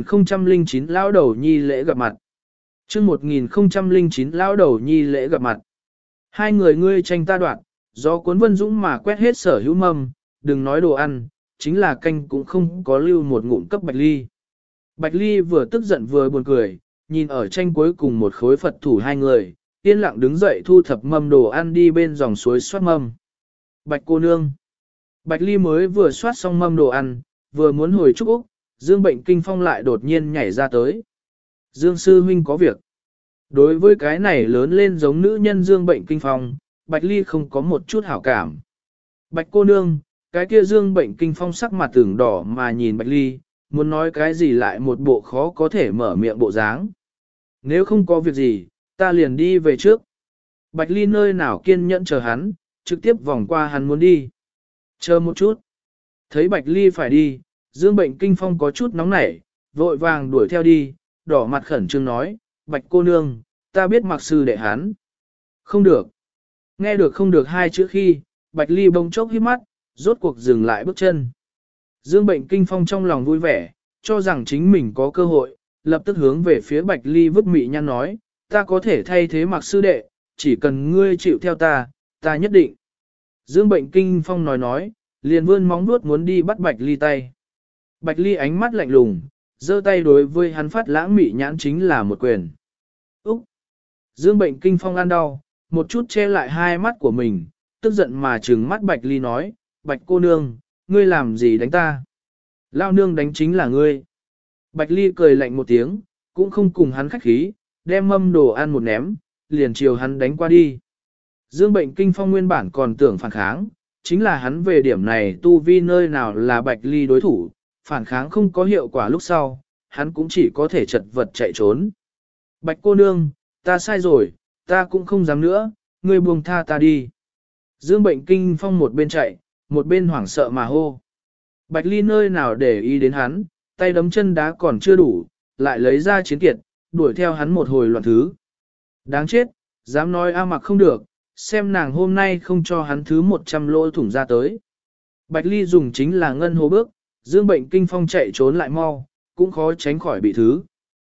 1009 lao đầu nhi lễ gặp mặt. Chương 1009 lao đầu nhi lễ gặp mặt. Hai người ngươi tranh ta đoạt, do cuốn Vân Dũng mà quét hết sở hữu mâm, đừng nói đồ ăn, chính là canh cũng không có lưu một ngụm cấp Bạch Ly. Bạch Ly vừa tức giận vừa buồn cười, nhìn ở tranh cuối cùng một khối Phật thủ hai người, yên lặng đứng dậy thu thập mâm đồ ăn đi bên dòng suối soát mâm. Bạch cô nương. Bạch Ly mới vừa soát xong mâm đồ ăn, vừa muốn hồi chúc Úc, Dương Bệnh Kinh Phong lại đột nhiên nhảy ra tới. Dương sư huynh có việc. Đối với cái này lớn lên giống nữ nhân Dương Bệnh Kinh Phong, Bạch Ly không có một chút hảo cảm. Bạch cô nương, cái kia Dương Bệnh Kinh Phong sắc mặt tưởng đỏ mà nhìn Bạch Ly, muốn nói cái gì lại một bộ khó có thể mở miệng bộ dáng. Nếu không có việc gì, ta liền đi về trước. Bạch Ly nơi nào kiên nhẫn chờ hắn, trực tiếp vòng qua hắn muốn đi. Chờ một chút. Thấy Bạch Ly phải đi, Dương Bệnh Kinh Phong có chút nóng nảy, vội vàng đuổi theo đi, đỏ mặt khẩn trương nói, Bạch cô nương, ta biết Mặc sư đệ hắn. Không được. Nghe được không được hai chữ khi, Bạch Ly bỗng chốc hít mắt, rốt cuộc dừng lại bước chân. Dương Bệnh Kinh Phong trong lòng vui vẻ, cho rằng chính mình có cơ hội, lập tức hướng về phía Bạch Ly vứt mị nhăn nói, ta có thể thay thế Mặc sư đệ, chỉ cần ngươi chịu theo ta, ta nhất định. Dương Bệnh Kinh Phong nói, liền vươn móng vuốt muốn đi bắt Bạch Ly tay. Bạch Ly ánh mắt lạnh lùng, giơ tay đối với hắn phát lãng mị nhãn chính là một quyền. Úc! Dương Bệnh Kinh Phong ăn đau, một chút che lại hai mắt của mình, tức giận mà trừng mắt Bạch Ly nói, Bạch cô nương, ngươi làm gì đánh ta? Lao nương đánh chính là ngươi. Bạch Ly cười lạnh một tiếng, cũng không cùng hắn khách khí, đem mâm đồ ăn một ném, liền chiều hắn đánh qua đi. Dương Bệnh Kinh Phong nguyên bản còn tưởng phản kháng, chính là hắn về điểm này tu vi nơi nào là Bạch Ly đối thủ, phản kháng không có hiệu quả lúc sau, hắn cũng chỉ có thể chật vật chạy trốn. Bạch cô nương, ta sai rồi, ta cũng không dám nữa, ngươi buông tha ta đi. Dương Bệnh Kinh Phong một bên chạy, một bên hoảng sợ mà hô. Bạch Ly nơi nào để ý đến hắn, tay đấm chân đá còn chưa đủ, lại lấy ra chiến kiệt, đuổi theo hắn một hồi loạn thứ. Đáng chết, dám nói A Mặc không được, xem nàng hôm nay không cho hắn thứ 100 lỗ thủng ra tới. Bạch Ly dùng chính là ngân hồ bước, Dương Bệnh Kinh Phong chạy trốn lại mau, cũng khó tránh khỏi bị thứ.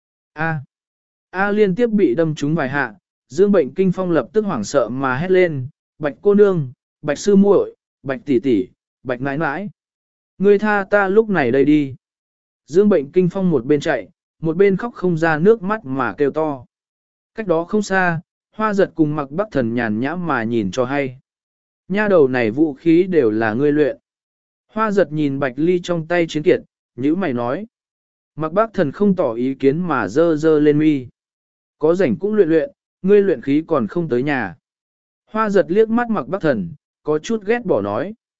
A liên tiếp bị đâm trúng vài hạ, Dương Bệnh Kinh Phong lập tức hoảng sợ mà hét lên, Bạch cô nương, Bạch sư muội, Bạch tỷ tỷ, Bạch nãi nãi. Ngươi tha ta lúc này đây đi. Dương Bệnh Kinh Phong một bên chạy, một bên khóc không ra nước mắt mà kêu to. Cách đó không xa, Hoa Giật cùng Mặc Bắc Thần nhàn nhã mà nhìn cho hay. Nha đầu này vũ khí đều là ngươi luyện. Hoa Giật nhìn Bạch Ly trong tay chiến kiệt, nhữ mày nói. Mặc Bắc Thần không tỏ ý kiến mà dơ dơ lên mi. Có rảnh cũng luyện luyện, ngươi luyện khí còn không tới nhà. Hoa Giật liếc mắt Mặc Bắc Thần, có chút ghét bỏ nói.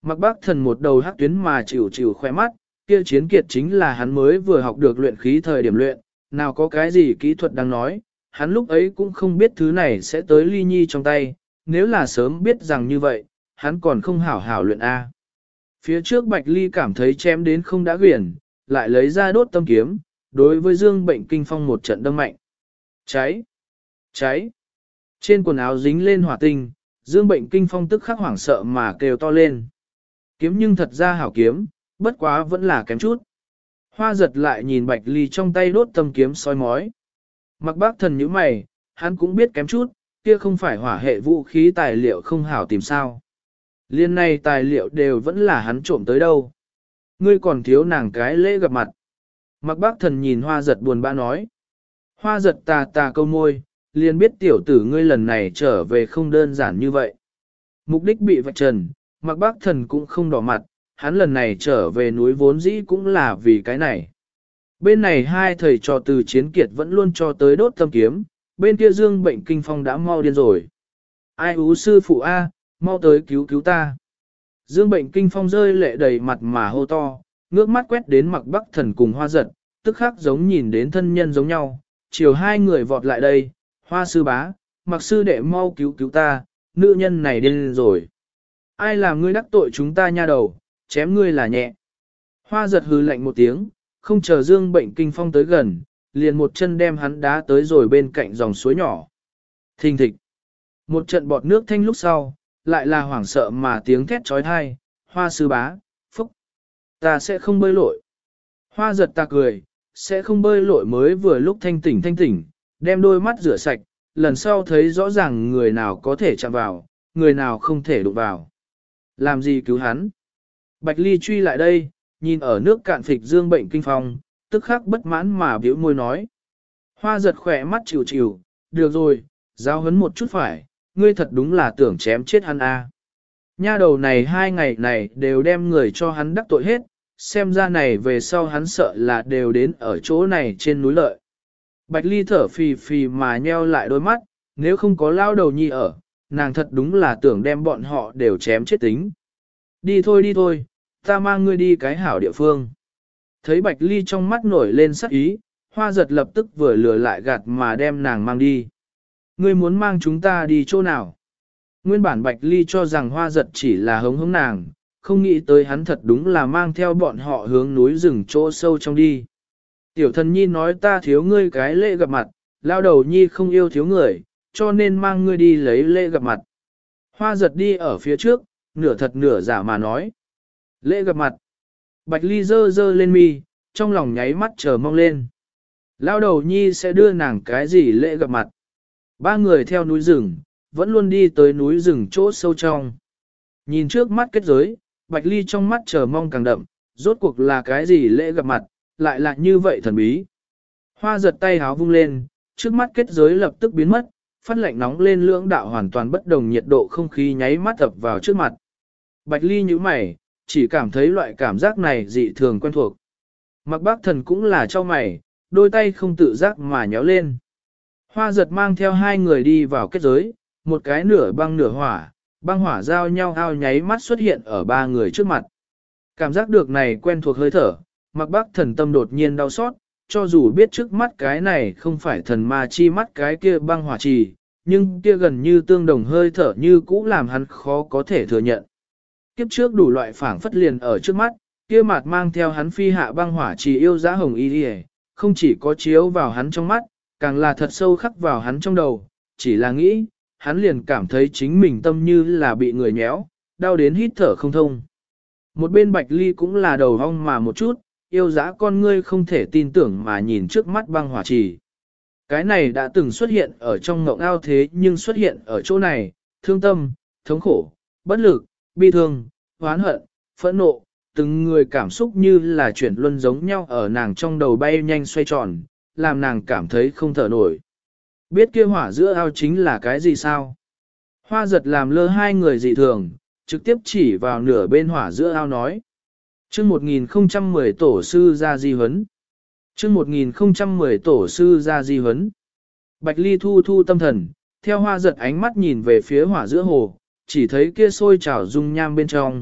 Mặc Bác Thần một đầu hắc tuyến mà chịu chịu khỏe mắt, kia chiến kiệt chính là hắn mới vừa học được luyện khí thời điểm luyện, nào có cái gì kỹ thuật đang nói, hắn lúc ấy cũng không biết thứ này sẽ tới Ly Nhi trong tay, nếu là sớm biết rằng như vậy, hắn còn không hảo hảo luyện A. Phía trước Bạch Ly cảm thấy chém đến không đã quyển, lại lấy ra đốt tâm kiếm, đối với Dương Bệnh Kinh Phong một trận đâm mạnh. Cháy! Cháy! Trên quần áo dính lên hỏa tinh, Dương Bệnh Kinh Phong tức khắc hoảng sợ mà kêu to lên. Kiếm nhưng thật ra hảo kiếm, bất quá vẫn là kém chút. Hoa giật lại nhìn Bạch Ly trong tay đốt tâm kiếm soi mói. Mặc Bác Thần như mày, hắn cũng biết kém chút, kia không phải hỏa hệ vũ khí tài liệu không hảo tìm sao. Liên này tài liệu đều vẫn là hắn trộm tới đâu. Ngươi còn thiếu nàng cái lễ gặp mặt. Mặc Bác Thần nhìn Hoa giật buồn bã nói. Hoa giật tà tà câu môi, liền biết tiểu tử ngươi lần này trở về không đơn giản như vậy. Mục đích bị vạch trần, Mặc Bác Thần cũng không đỏ mặt, hắn lần này trở về núi vốn dĩ cũng là vì cái này. Bên này hai thầy trò từ chiến kiệt vẫn luôn cho tới đốt tâm kiếm, bên kia Dương Bệnh Kinh Phong đã mau điên rồi. Ai ú sư phụ A, mau tới cứu cứu ta. Dương Bệnh Kinh Phong rơi lệ đầy mặt mà hô to, ngước mắt quét đến Mặc Bác Thần cùng Hoa giật, tức khắc giống nhìn đến thân nhân giống nhau, chiều hai người vọt lại đây, Hoa sư bá, Mặc sư đệ mau cứu cứu ta, nữ nhân này điên rồi. Ai làm ngươi đắc tội chúng ta nha đầu, chém ngươi là nhẹ. Hoa giật hừ lạnh một tiếng, không chờ Dương Bệnh Kinh Phong tới gần, liền một chân đem hắn đá tới rồi bên cạnh dòng suối nhỏ. Thình thịch. Một trận bọt nước thanh lúc sau, lại là hoảng sợ mà tiếng thét trói thai, Hoa sư bá, phúc. Ta sẽ không bơi lội. Hoa giật ta cười, sẽ không bơi lội mới vừa lúc thanh tỉnh, đem đôi mắt rửa sạch, lần sau thấy rõ ràng người nào có thể chạm vào, người nào không thể đụng vào. Làm gì cứu hắn? Bạch Ly truy lại đây, nhìn ở nước cạn phịch Dương Bệnh Kinh Phong, tức khắc bất mãn mà biểu môi nói. Hoa giật khỏe mắt chịu chịu, được rồi, giao hấn một chút phải, ngươi thật đúng là tưởng chém chết hắn a. Nha đầu này hai ngày này đều đem người cho hắn đắc tội hết, xem ra này về sau hắn sợ là đều đến ở chỗ này trên núi lợi. Bạch Ly thở phì phì mà nheo lại đôi mắt, nếu không có lao đầu nhi ở, nàng thật đúng là tưởng đem bọn họ đều chém chết tính. Đi thôi, ta mang ngươi đi cái hảo địa phương. Thấy Bạch Ly trong mắt nổi lên sắc ý, Hoa giật lập tức vừa lừa lại gạt mà đem nàng mang đi. Ngươi muốn mang chúng ta đi chỗ nào? Nguyên bản Bạch Ly cho rằng Hoa giật chỉ là hống hống nàng, không nghĩ tới hắn thật đúng là mang theo bọn họ hướng núi rừng chỗ sâu trong đi. Tiểu thần nhi nói ta thiếu ngươi cái lễ gặp mặt, lao đầu nhi không yêu thiếu người, cho nên mang ngươi đi lấy lễ gặp mặt. Hoa giật đi ở phía trước, nửa thật nửa giả mà nói. Lễ gặp mặt. Bạch Ly dơ dơ lên mi, trong lòng nháy mắt chờ mong lên. Lao đầu nhi sẽ đưa nàng cái gì lễ gặp mặt. Ba người theo núi rừng, vẫn luôn đi tới núi rừng chỗ sâu trong. Nhìn trước mắt kết giới, Bạch Ly trong mắt chờ mong càng đậm, rốt cuộc là cái gì lễ gặp mặt, lại là như vậy thần bí. Hoa giật tay háo vung lên, trước mắt kết giới lập tức biến mất, phát lạnh nóng lên lưỡng đạo hoàn toàn bất đồng nhiệt độ không khí nháy mắt ập vào trước mặt. Bạch Ly nhíu mày, chỉ cảm thấy loại cảm giác này dị thường quen thuộc. Mặc Bác Thần cũng là cho mày, đôi tay không tự giác mà nhéo lên. Hoa giật mang theo hai người đi vào kết giới, một cái nửa băng nửa hỏa, băng hỏa giao nhau ao nháy mắt xuất hiện ở ba người trước mặt. Cảm giác được này quen thuộc hơi thở, Mặc Bác Thần tâm đột nhiên đau xót, cho dù biết trước mắt cái này không phải thần ma chi mắt cái kia băng hỏa trì, nhưng kia gần như tương đồng hơi thở như cũ làm hắn khó có thể thừa nhận. Kiếp trước đủ loại phảng phất liền ở trước mắt, kia mặt mang theo hắn phi hạ băng hỏa trì yêu giá hồng y đi, không chỉ có chiếu vào hắn trong mắt, càng là thật sâu khắc vào hắn trong đầu, chỉ là nghĩ, hắn liền cảm thấy chính mình tâm như là bị người nhéo, đau đến hít thở không thông. Một bên Bạch Ly cũng là đầu hong mà một chút, yêu dã con ngươi không thể tin tưởng mà nhìn trước mắt băng hỏa trì. Cái này đã từng xuất hiện ở trong ngộng ao thế nhưng xuất hiện ở chỗ này, thương tâm, thống khổ, bất lực, bi thương, hoán hận, phẫn nộ, từng người cảm xúc như là chuyển luân giống nhau ở nàng trong đầu bay nhanh xoay tròn, làm nàng cảm thấy không thở nổi. Biết kia hỏa giữa ao chính là cái gì sao? Hoa giật làm lơ hai người dị thường, trực tiếp chỉ vào nửa bên hỏa giữa ao nói. Chương 1010 tổ sư ra di huấn. Chương 1010 tổ sư ra di huấn. Bạch Ly thu thu tâm thần, theo hoa giật ánh mắt nhìn về phía hỏa giữa hồ, chỉ thấy kia sôi trào dung nham bên trong,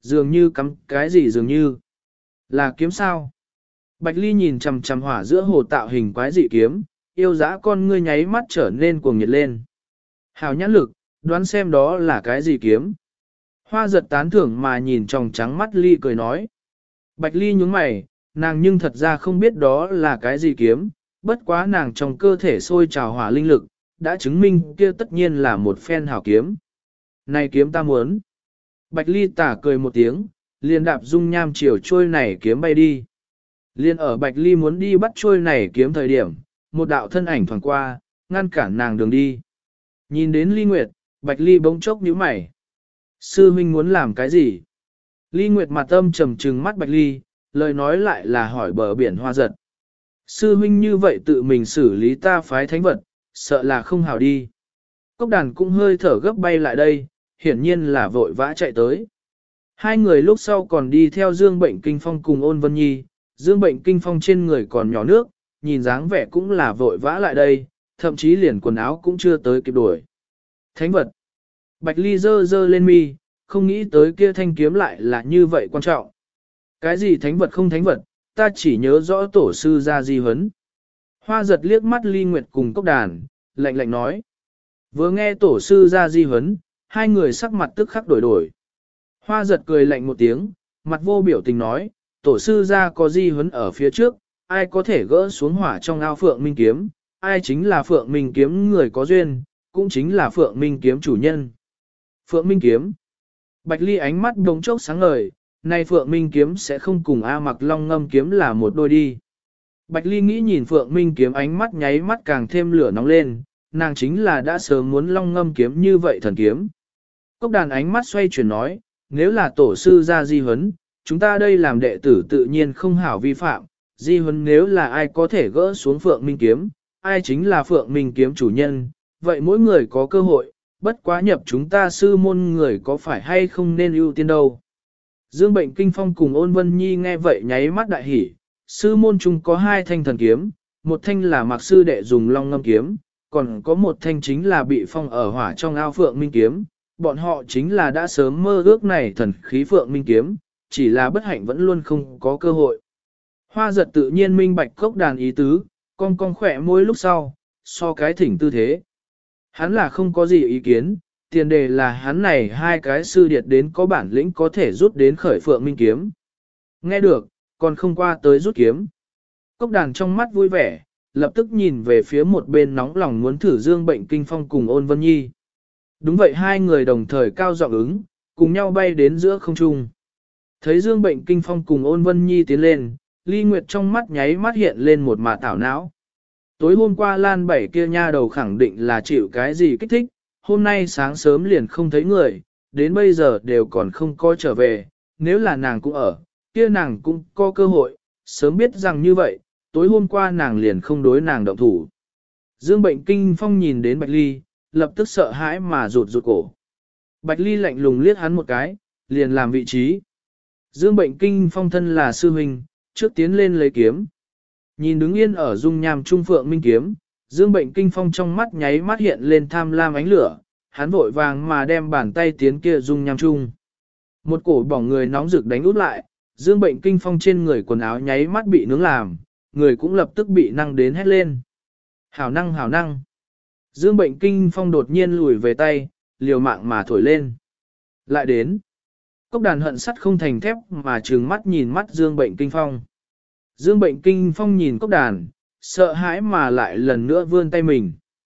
Dường như cắm cái gì dường như. Là kiếm sao? Bạch Ly nhìn chằm chằm hỏa giữa hồ tạo hình quái dị kiếm, yêu dã con ngươi nháy mắt trở nên cuồng nhiệt lên. Hào nhãn lực, đoán xem đó là cái gì kiếm. Hoa giật tán thưởng mà nhìn tròng trắng mắt Ly cười nói. Bạch Ly nhúng mày, nàng nhưng thật ra không biết đó là cái gì kiếm, bất quá nàng trong cơ thể sôi trào hỏa linh lực, đã chứng minh kia tất nhiên là một phen hảo kiếm. Này kiếm ta muốn. Bạch Ly tả cười một tiếng, liền đạp dung nham chiều trôi này kiếm bay đi. Liên ở Bạch Ly muốn đi bắt trôi này kiếm thời điểm, một đạo thân ảnh thoảng qua, ngăn cản nàng đường đi. Nhìn đến Ly Nguyệt, Bạch Ly bỗng chốc nhíu mày. Sư huynh muốn làm cái gì? Ly Nguyệt mặt âm trầm trừng mắt Bạch Ly, lời nói lại là hỏi bờ biển Hoa giật. Sư huynh như vậy tự mình xử lý ta phái thánh vật, sợ là không hảo đi. Cốc đàn cũng hơi thở gấp bay lại đây, hiển nhiên là vội vã chạy tới. Hai người lúc sau còn đi theo Dương Bệnh Kinh Phong cùng Ôn Vân Nhi, Dương Bệnh Kinh Phong trên người còn nhỏ nước, nhìn dáng vẻ cũng là vội vã lại đây, thậm chí liền quần áo cũng chưa tới kịp đuổi. Thánh vật. Bạch Ly dơ dơ lên mi, không nghĩ tới kia thanh kiếm lại là như vậy quan trọng. Cái gì thánh vật không thánh vật, ta chỉ nhớ rõ tổ sư ra di huấn. Hoa giật liếc mắt Ly Nguyệt cùng Cốc đàn, lạnh lạnh nói. Vừa nghe tổ sư ra di huấn, hai người sắc mặt tức khắc đổi đổi. Hoa giật cười lạnh một tiếng, mặt vô biểu tình nói, tổ sư ra có di huấn ở phía trước, ai có thể gỡ xuống hỏa trong ao Phượng Minh Kiếm, ai chính là Phượng Minh Kiếm người có duyên, cũng chính là Phượng Minh Kiếm chủ nhân. Phượng Minh Kiếm. Bạch Ly ánh mắt đống chốc sáng ngời, nay Phượng Minh Kiếm sẽ không cùng A Mặc Long Ngâm Kiếm là một đôi đi. Bạch Ly nghĩ nhìn Phượng Minh Kiếm ánh mắt nháy mắt càng thêm lửa nóng lên, nàng chính là đã sớm muốn Long Ngâm Kiếm như vậy thần kiếm. Cốc đàn ánh mắt xoay chuyển nói, nếu là tổ sư ra di huấn, chúng ta đây làm đệ tử tự nhiên không hảo vi phạm, di huấn nếu là ai có thể gỡ xuống Phượng Minh Kiếm, ai chính là Phượng Minh Kiếm chủ nhân, vậy mỗi người có cơ hội, bất quá nhập chúng ta sư môn người có phải hay không nên ưu tiên đâu. Dương Bệnh Kinh Phong cùng Ôn Vân Nhi nghe vậy nháy mắt đại hỉ, sư môn chung có hai thanh thần kiếm, một thanh là Mạc sư đệ dùng Long Ngâm Kiếm, còn có một thanh chính là bị phong ở hỏa trong ao Phượng Minh Kiếm, bọn họ chính là đã sớm mơ ước này thần khí Phượng Minh Kiếm, chỉ là bất hạnh vẫn luôn không có cơ hội. Hoa giật tự nhiên minh bạch Cốc đàn ý tứ, cong cong khỏe môi lúc sau, so cái thỉnh tư thế. Hắn là không có gì ý kiến, tiền đề là hắn này hai cái sư điệt đến có bản lĩnh có thể rút đến khởi Phượng Minh Kiếm. Nghe được, còn không qua tới rút kiếm. Cốc đàn trong mắt vui vẻ, lập tức nhìn về phía một bên nóng lòng muốn thử Dương Bệnh Kinh Phong cùng Ôn Vân Nhi. Đúng vậy, hai người đồng thời cao giọng ứng, cùng nhau bay đến giữa không trung. Thấy Dương Bệnh Kinh Phong cùng Ôn Vân Nhi tiến lên, Ly Nguyệt trong mắt nháy mắt hiện lên một mạt tảo não. Tối hôm qua Lan Bảy kia nha đầu khẳng định là chịu cái gì kích thích, hôm nay sáng sớm liền không thấy người, đến bây giờ đều còn không có trở về, nếu là nàng cũng ở, kia nàng cũng có cơ hội, sớm biết rằng như vậy, tối hôm qua nàng liền không đối nàng động thủ. Dương Bệnh Kinh Phong nhìn đến Bạch Ly, lập tức sợ hãi mà rụt rụt cổ. Bạch Ly lạnh lùng liếc hắn một cái, liền làm vị trí. Dương Bệnh Kinh Phong thân là sư huynh, trước tiến lên lấy kiếm. Nhìn đứng yên ở dung nham trung Phượng Minh Kiếm, Dương Bệnh Kinh Phong trong mắt nháy mắt hiện lên tham lam ánh lửa, hắn vội vàng mà đem bàn tay tiến kia dung nham trung. Một cổ bỏng người nóng rực đánh út lại, Dương Bệnh Kinh Phong trên người quần áo nháy mắt bị nướng làm, người cũng lập tức bị năng đến hét lên. Hảo năng hảo năng. Dương Bệnh Kinh Phong đột nhiên lùi về tay, liều mạng mà thổi lên. Lại đến. Cốc đàn hận sắt không thành thép mà trừng mắt nhìn mắt Dương Bệnh Kinh Phong. Dương Bệnh Kinh Phong nhìn cốc đàn, sợ hãi mà lại lần nữa vươn tay mình.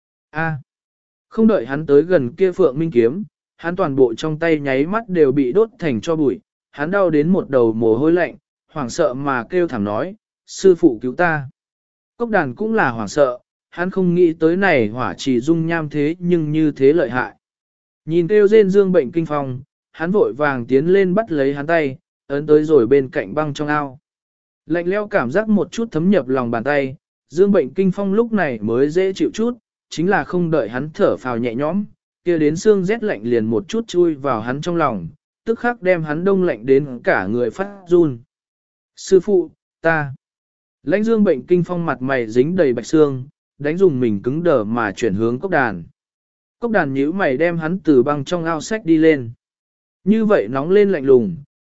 A. Không đợi hắn tới gần kia Phượng Minh Kiếm, hắn toàn bộ trong tay nháy mắt đều bị đốt thành cho bụi, hắn đau đến một đầu mồ hôi lạnh, hoảng sợ mà kêu thảm nói, sư phụ cứu ta. Cốc đàn cũng là hoảng sợ, hắn không nghĩ tới này hỏa chỉ dung nham thế nhưng như thế lợi hại. Nhìn kêu rên Dương Bệnh Kinh Phong, hắn vội vàng tiến lên bắt lấy hắn tay, ấn tới rồi bên cạnh băng trong ao. Lạnh leo cảm giác một chút thấm nhập lòng bàn tay, Dương Bệnh Kinh Phong lúc này mới dễ chịu chút, chính là không đợi hắn thở phào nhẹ nhõm, kia đến xương rét lạnh liền một chút chui vào hắn trong lòng, tức khắc đem hắn đông lạnh đến cả người phát run. Sư phụ, ta. Lãnh Dương Bệnh Kinh Phong mặt mày dính đầy bạch xương, đánh dùng mình cứng đờ mà chuyển hướng cốc đàn. Cốc đàn nhíu mày đem hắn từ băng trong ao sách đi lên. Như vậy nóng lên lạnh lùng,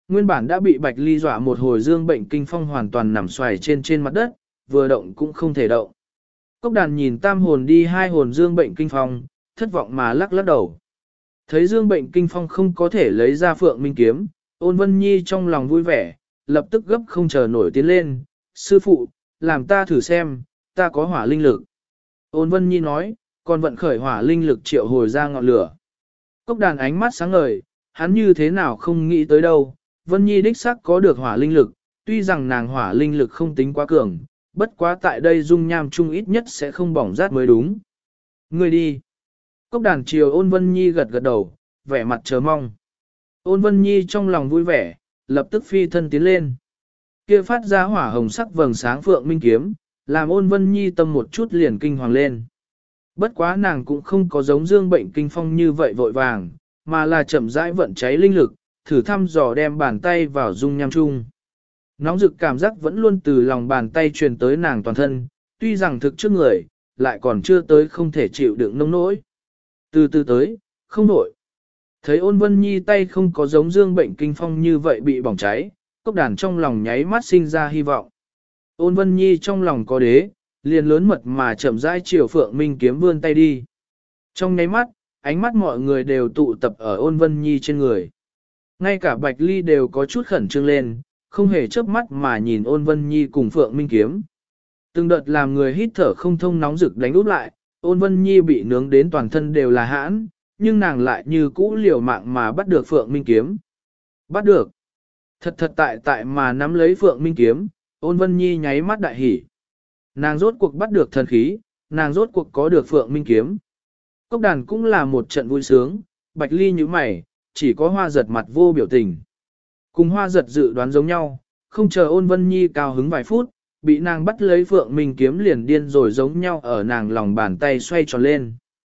Nguyên bản đã bị Bạch Ly dọa một hồi dương bệnh kinh phong hoàn toàn nằm xoài trên mặt đất, vừa động cũng không thể động. Cốc đàn nhìn tam hồn đi hai hồn dương bệnh kinh phong, thất vọng mà lắc lắc đầu. Thấy dương bệnh kinh phong không có thể lấy ra phượng minh kiếm, Ôn Vân Nhi trong lòng vui vẻ, lập tức gấp không chờ nổi tiến lên. Sư phụ, làm ta thử xem, ta có hỏa linh lực. Ôn Vân Nhi nói, còn vận khởi hỏa linh lực triệu hồi ra ngọn lửa. Cốc đàn ánh mắt sáng ngời, hắn như thế nào không nghĩ tới đâu. Vân Nhi đích xác có được hỏa linh lực, tuy rằng nàng hỏa linh lực không tính quá cường, bất quá tại đây dung nham chung ít nhất sẽ không bỏng rát mới đúng. Ngươi đi. Cốc đàn chiều Ôn Vân Nhi gật gật đầu, vẻ mặt chờ mong. Ôn Vân Nhi trong lòng vui vẻ, lập tức phi thân tiến lên. Kia phát ra hỏa hồng sắc vầng sáng phượng minh kiếm, làm Ôn Vân Nhi tâm một chút liền kinh hoàng lên. Bất quá nàng cũng không có giống dương bệnh kinh phong như vậy vội vàng, mà là chậm rãi vận cháy linh lực, thử thăm dò đem bàn tay vào dung nham chung. Nóng rực cảm giác vẫn luôn từ lòng bàn tay truyền tới nàng toàn thân, tuy rằng thực trước người, lại còn chưa tới không thể chịu đựng nông nỗi. Từ từ tới, không nổi. Thấy Ôn Vân Nhi tay không có giống dương bệnh kinh phong như vậy bị bỏng cháy, cốc đàn trong lòng nháy mắt sinh ra hy vọng. Ôn Vân Nhi trong lòng có đế, liền lớn mật mà chậm rãi chiều Phượng Minh kiếm vươn tay đi. Trong nháy mắt, ánh mắt mọi người đều tụ tập ở Ôn Vân Nhi trên người. Ngay cả Bạch Ly đều có chút khẩn trương lên, không hề chớp mắt mà nhìn Ôn Vân Nhi cùng Phượng Minh kiếm. Từng đợt làm người hít thở không thông nóng rực đánh úp lại, Ôn Vân Nhi bị nướng đến toàn thân đều là hãn, nhưng nàng lại như cũ liều mạng mà bắt được Phượng Minh kiếm. Bắt được. Thật tại mà nắm lấy Phượng Minh kiếm, Ôn Vân Nhi nháy mắt đại hỉ. Nàng rốt cuộc bắt được thần khí, nàng rốt cuộc có được Phượng Minh kiếm. Cốc đàn cũng là một trận vui sướng, Bạch Ly như mày, chỉ có Hoa Giật mặt vô biểu tình. Cùng Hoa Giật dự đoán giống nhau, không chờ Ôn Vân Nhi cao hứng vài phút, bị nàng bắt lấy Phượng Minh kiếm liền điên rồi giống nhau ở nàng lòng bàn tay xoay tròn lên.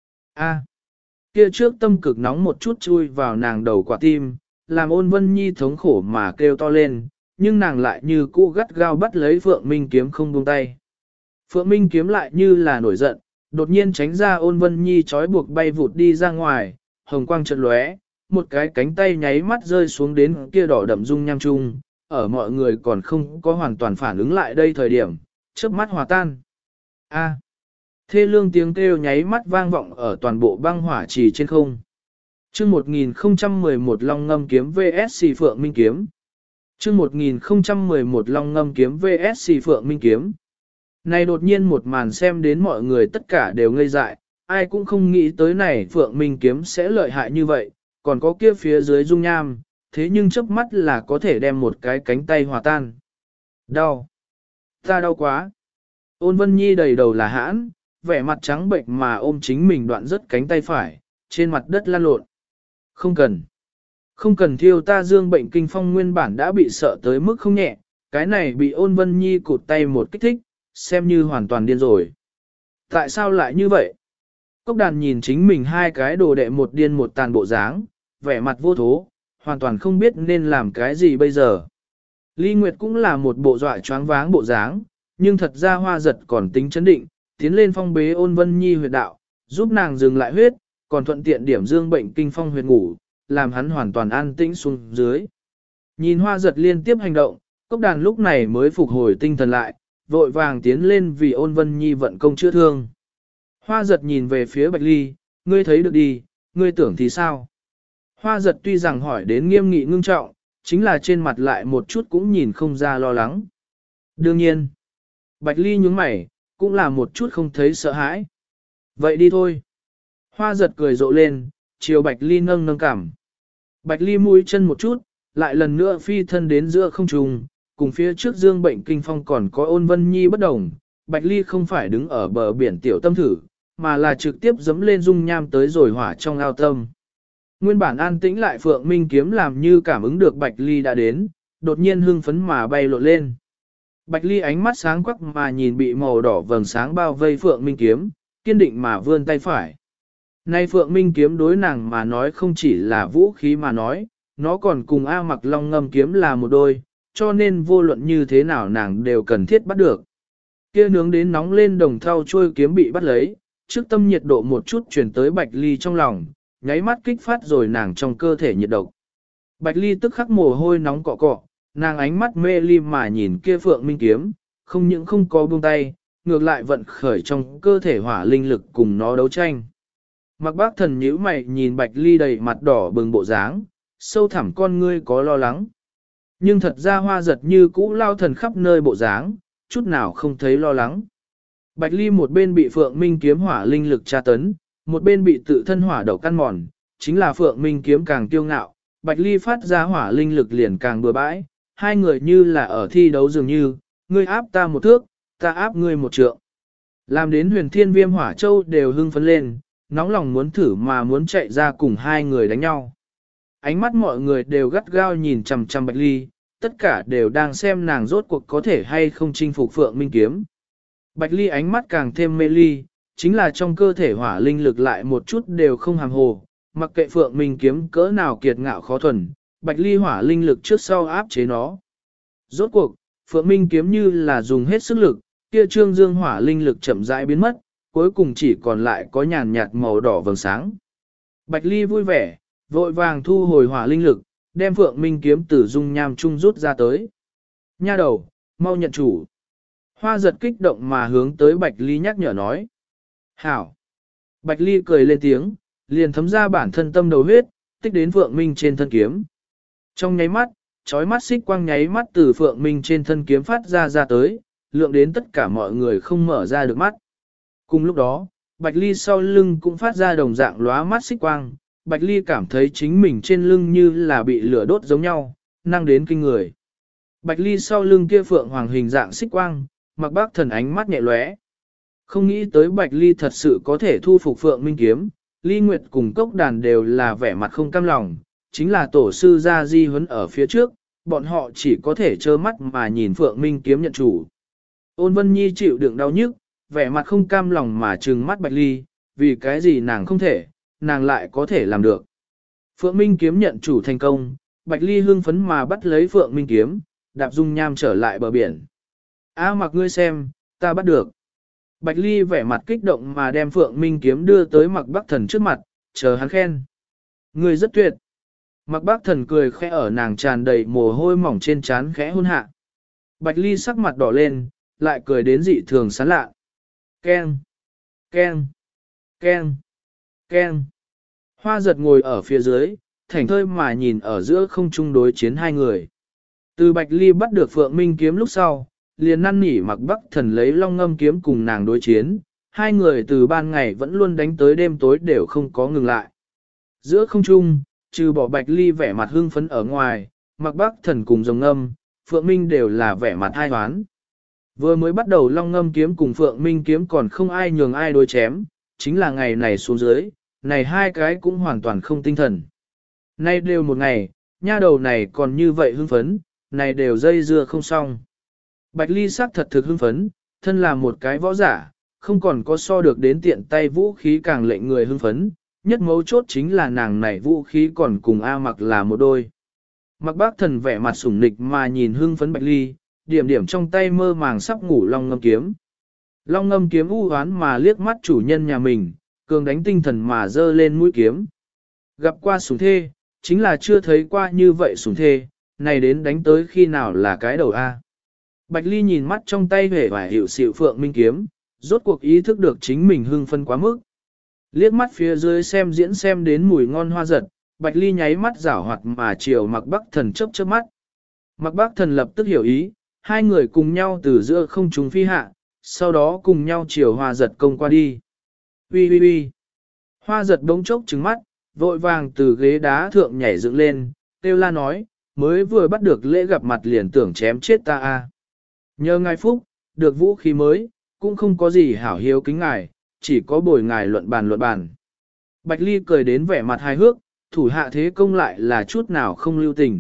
A, kia trước tâm cực nóng một chút chui vào nàng đầu quả tim, làm Ôn Vân Nhi thống khổ mà kêu to lên, nhưng nàng lại như cũ gắt gao bắt lấy Phượng Minh kiếm không buông tay. Phượng Minh kiếm lại như là nổi giận, đột nhiên tránh ra Ôn Vân Nhi trói buộc bay vụt đi ra ngoài, hồng quang chợt lóe, một cái cánh tay nháy mắt rơi xuống đến kia đỏ đậm dung nham chung, ở mọi người còn không có hoàn toàn phản ứng lại đây thời điểm, chớp mắt hòa tan. A. Thê lương tiếng kêu nháy mắt vang vọng ở toàn bộ băng hỏa trì trên không. Chương 1011 Long Ngâm kiếm VS Phượng Minh kiếm. Chương 1011 Long Ngâm kiếm VS Phượng Minh kiếm. Này đột nhiên một màn xem đến mọi người tất cả đều ngây dại, ai cũng không nghĩ tới này Phượng Minh kiếm sẽ lợi hại như vậy, còn có kia phía dưới dung nham, thế nhưng chớp mắt là có thể đem một cái cánh tay hòa tan. Đau. Ta đau quá. Ôn Vân Nhi đầy đầu là hãn, vẻ mặt trắng bệnh mà ôm chính mình đoạn rất cánh tay phải, trên mặt đất lăn lộn. Không cần. Không cần thiêu ta dương bệnh kinh phong nguyên bản đã bị sợ tới mức không nhẹ, cái này bị Ôn Vân Nhi cụt tay một kích thích, xem như hoàn toàn điên rồi. Tại sao lại như vậy? Cốc đàn nhìn chính mình hai cái đồ đệ một điên một tàn bộ dáng, vẻ mặt vô thố, hoàn toàn không biết nên làm cái gì bây giờ. Ly Nguyệt cũng là một bộ dọa choáng váng bộ dáng, nhưng thật ra Hoa Giật còn tính chấn định, tiến lên phong bế Ôn Vân Nhi huyệt đạo, giúp nàng dừng lại huyết, còn thuận tiện điểm dương bệnh kinh phong huyệt ngủ, làm hắn hoàn toàn an tĩnh xuống dưới. Nhìn Hoa Giật liên tiếp hành động, cốc đàn lúc này mới phục hồi tinh thần lại, vội vàng tiến lên vì Ôn Vân Nhi vận công chữa thương. Hoa Giật nhìn về phía Bạch Ly, ngươi thấy được đi, ngươi tưởng thì sao? Hoa Giật tuy rằng hỏi đến nghiêm nghị ngưng trọng, chính là trên mặt lại một chút cũng nhìn không ra lo lắng. Đương nhiên, Bạch Ly nhướng mày, cũng là một chút không thấy sợ hãi. Vậy đi thôi. Hoa Giật cười rộ lên, chiều Bạch Ly nâng nâng cảm. Bạch Ly mũi chân một chút, lại lần nữa phi thân đến giữa không trung, cùng phía trước dương bệnh kinh phong còn có Ôn Vân Nhi bất đồng. Bạch Ly không phải đứng ở bờ biển tiểu tâm thử, mà là trực tiếp dẫm lên dung nham tới rồi hỏa trong ao tâm. Nguyên bản an tĩnh lại Phượng Minh kiếm làm như cảm ứng được Bạch Ly đã đến, đột nhiên hưng phấn mà bay lộn lên. Bạch Ly ánh mắt sáng quắc mà nhìn bị màu đỏ vầng sáng bao vây Phượng Minh kiếm, kiên định mà vươn tay phải. Nay Phượng Minh kiếm đối nàng mà nói không chỉ là vũ khí mà nói, nó còn cùng A Mặc Long Ngâm kiếm là một đôi, cho nên vô luận như thế nào nàng đều cần thiết bắt được. Kia nướng đến nóng lên đồng thau trôi kiếm bị bắt lấy, trước tâm nhiệt độ một chút chuyển tới Bạch Ly trong lòng, nháy mắt kích phát rồi nàng trong cơ thể nhiệt độc. Bạch Ly tức khắc mồ hôi nóng cọ cọ, nàng ánh mắt mê ly mà nhìn kia Phượng Minh kiếm, không những không có buông tay, ngược lại vận khởi trong cơ thể hỏa linh lực cùng nó đấu tranh. Mặc Bác Thần nhíu mày nhìn Bạch Ly đầy mặt đỏ bừng bộ dáng, sâu thẳm con ngươi có lo lắng. Nhưng thật ra Hoa Giật như cũ lao thần khắp nơi bộ dáng, chút nào không thấy lo lắng. Bạch Ly một bên bị Phượng Minh kiếm hỏa linh lực tra tấn, một bên bị tự thân hỏa độc căn mòn, chính là Phượng Minh kiếm càng kiêu ngạo, Bạch Ly phát ra hỏa linh lực liền càng bừa bãi, hai người như là ở thi đấu dường như, ngươi áp ta một thước, ta áp ngươi một trượng. Làm đến Huyền Thiên Viêm Hỏa Châu đều hưng phấn lên, nóng lòng muốn thử mà muốn chạy ra cùng hai người đánh nhau. Ánh mắt mọi người đều gắt gao nhìn chằm chằm Bạch Ly, tất cả đều đang xem nàng rốt cuộc có thể hay không chinh phục Phượng Minh kiếm. Bạch Ly ánh mắt càng thêm mê ly, chính là trong cơ thể hỏa linh lực lại một chút đều không hàm hồ, mặc kệ Phượng Minh kiếm cỡ nào kiệt ngạo khó thuần, Bạch Ly hỏa linh lực trước sau áp chế nó. Rốt cuộc, Phượng Minh kiếm như là dùng hết sức lực, kia trương dương hỏa linh lực chậm rãi biến mất, cuối cùng chỉ còn lại có nhàn nhạt màu đỏ vầng sáng. Bạch Ly vui vẻ, vội vàng thu hồi hỏa linh lực, đem Phượng Minh kiếm từ dung nham trung rút ra tới. Nha đầu, mau nhận chủ. Hoa Giật kích động mà hướng tới Bạch Ly nhắc nhở nói. Hảo. Bạch Ly cười lên tiếng, liền thấm ra bản thân tâm đầu huyết, tích đến Phượng Minh trên thân kiếm. Trong nháy mắt, chói mắt xích quang nháy mắt từ Phượng Minh trên thân kiếm phát ra tới, lượng đến tất cả mọi người không mở ra được mắt. Cùng lúc đó, Bạch Ly sau lưng cũng phát ra đồng dạng lóa mắt xích quang, Bạch Ly cảm thấy chính mình trên lưng như là bị lửa đốt giống nhau, năng đến kinh người. Bạch Ly sau lưng kia phượng hoàng hình dạng xích quang, Mặc Bác Thần ánh mắt nhẹ lóe. Không nghĩ tới Bạch Ly thật sự có thể thu phục Phượng Minh kiếm, Ly Nguyệt cùng Cốc Đàn đều là vẻ mặt không cam lòng, chính là tổ sư Gia Di huấn ở phía trước, bọn họ chỉ có thể trơ mắt mà nhìn Phượng Minh kiếm nhận chủ. Ôn Vân Nhi chịu đựng đau nhức, vẻ mặt không cam lòng mà trừng mắt Bạch Ly, vì cái gì nàng không thể, nàng lại có thể làm được. Phượng Minh kiếm nhận chủ thành công, Bạch Ly hưng phấn mà bắt lấy Phượng Minh kiếm, đạp dung nham trở lại bờ biển. A Mặc ngươi xem, ta bắt được. Bạch Ly vẻ mặt kích động mà đem Phượng Minh kiếm đưa tới Mặc Bác Thần trước mặt, chờ hắn khen. Ngươi rất tuyệt. Mặc Bác Thần cười khẽ ở nàng tràn đầy mồ hôi mỏng trên trán khẽ hôn hạ. Bạch Ly sắc mặt đỏ lên, lại cười đến dị thường sán lạ. Keng, keng, keng, keng. Hoa Giật ngồi ở phía dưới, thảnh thơi mà nhìn ở giữa không trung đối chiến hai người. Từ Bạch Ly bắt được Phượng Minh kiếm lúc sau, liền năn nỉ Mặc Bắc Thần lấy Long Ngâm kiếm cùng nàng đối chiến, hai người từ ban ngày vẫn luôn đánh tới đêm tối đều không có ngừng lại. Giữa không trung, trừ bỏ Bạch Ly vẻ mặt hưng phấn ở ngoài, Mặc Bắc Thần cùng Rồng Ngâm, Phượng Minh đều là vẻ mặt ai hoán. Vừa mới bắt đầu Long Ngâm kiếm cùng Phượng Minh kiếm còn không ai nhường ai đối chém, chính là ngày này xuống dưới, này hai cái cũng hoàn toàn không tinh thần. Nay đều một ngày, nha đầu này còn như vậy hưng phấn, này đều dây dưa không xong. Bạch Ly sắc thật thực hưng phấn, thân là một cái võ giả, không còn có so được đến tiện tay vũ khí càng lệnh người hưng phấn, nhất mấu chốt chính là nàng này vũ khí còn cùng A Mặc là một đôi. Mặc Bác Thần vẻ mặt sủng nịch mà nhìn hưng phấn Bạch Ly, điểm điểm trong tay mơ màng sắp ngủ Long Ngâm kiếm. Long Ngâm kiếm u hoán mà liếc mắt chủ nhân nhà mình, cường đánh tinh thần mà dơ lên mũi kiếm. Gặp qua sủng thê, chính là chưa thấy qua như vậy sủng thê, này đến đánh tới khi nào là cái đầu A. Bạch Ly nhìn mắt trong tay vẻ vải hiệu xịu Phượng Minh kiếm, rốt cuộc ý thức được chính mình hưng phân quá mức. Liếc mắt phía dưới xem diễn xem đến mùi ngon Hoa Giật, Bạch Ly nháy mắt giảo hoạt mà chiều Mặc Bắc Thần chớp chớp mắt. Mặc Bắc Thần lập tức hiểu ý, hai người cùng nhau từ giữa không trung phi hạ, sau đó cùng nhau chiều Hoa Giật công qua đi. Ui ui ui. Hoa Giật đống chốc trừng mắt, vội vàng từ ghế đá thượng nhảy dựng lên, kêu la nói, mới vừa bắt được lễ gặp mặt liền tưởng chém chết ta a. Nhờ ngài phúc, được vũ khí mới, cũng không có gì hảo hiếu kính ngài, chỉ có bồi ngài luận bàn luận bàn. Bạch Ly cười đến vẻ mặt hài hước, thủ hạ thế công lại là chút nào không lưu tình.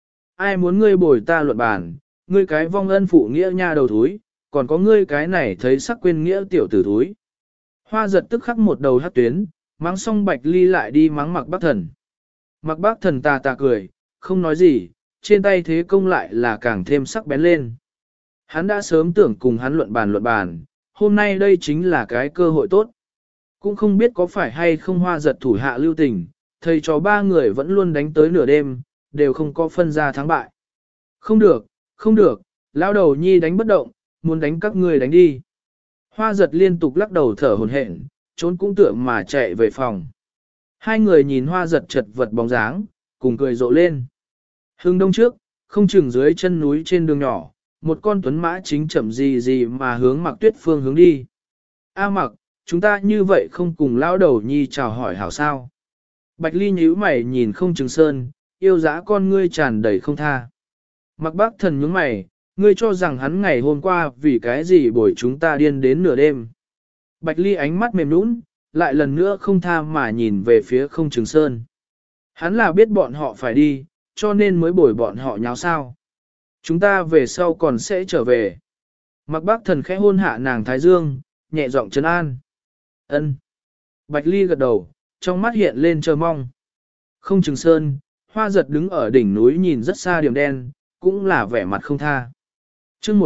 Ai muốn ngươi bồi ta luận bàn, ngươi cái vong ân phụ nghĩa nha đầu thúi, còn có ngươi cái này thấy sắc quên nghĩa tiểu tử thúi. Hoa Giật tức khắc một đầu hắc tuyến, mắng xong Bạch Ly lại đi mắng Mặc Bác Thần. Mặc Bác Thần tà tà cười, không nói gì, trên tay thế công lại là càng thêm sắc bén lên. Hắn đã sớm tưởng cùng hắn luận bàn, hôm nay đây chính là cái cơ hội tốt. Cũng không biết có phải hay không Hoa Giật thủ hạ lưu tình, thầy trò ba người vẫn luôn đánh tới nửa đêm, đều không có phân ra thắng bại. Không được, không được, lão đầu nhi đánh bất động, muốn đánh các ngươi đánh đi. Hoa giật liên tục lắc đầu thở hổn hển, trốn cũng tựa mà chạy về phòng. Hai người nhìn hoa giật chật vật bóng dáng, cùng cười rộ lên. Hưng đông trước, không chừng dưới chân núi trên đường nhỏ, một con tuấn mã chính chậm gì gì mà hướng Mặc Tuyết phương hướng đi. A Mặc, chúng ta như vậy không cùng lão đầu nhi chào hỏi hảo sao. Bạch Ly nhíu mày nhìn không chừng sơn, yêu dã con ngươi tràn đầy không tha. Mặc Bác Thần nhướng mày, ngươi cho rằng hắn ngày hôm qua vì cái gì bồi chúng ta điên đến nửa đêm. Bạch Ly ánh mắt mềm nũng, lại lần nữa không tha mà nhìn về phía không chừng sơn. Hắn là biết bọn họ phải đi, cho nên mới bồi bọn họ nháo sao. Chúng ta về sau còn sẽ trở về. Mặc Bác Thần khẽ hôn hạ nàng thái dương, nhẹ giọng trấn an. Ân. Bạch Ly gật đầu, trong mắt hiện lên chờ mong. Không chừng sơn, hoa giật đứng ở đỉnh núi nhìn rất xa điểm đen, cũng là vẻ mặt không tha. Chương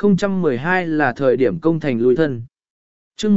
1012 là thời điểm công thành lui thân. Chương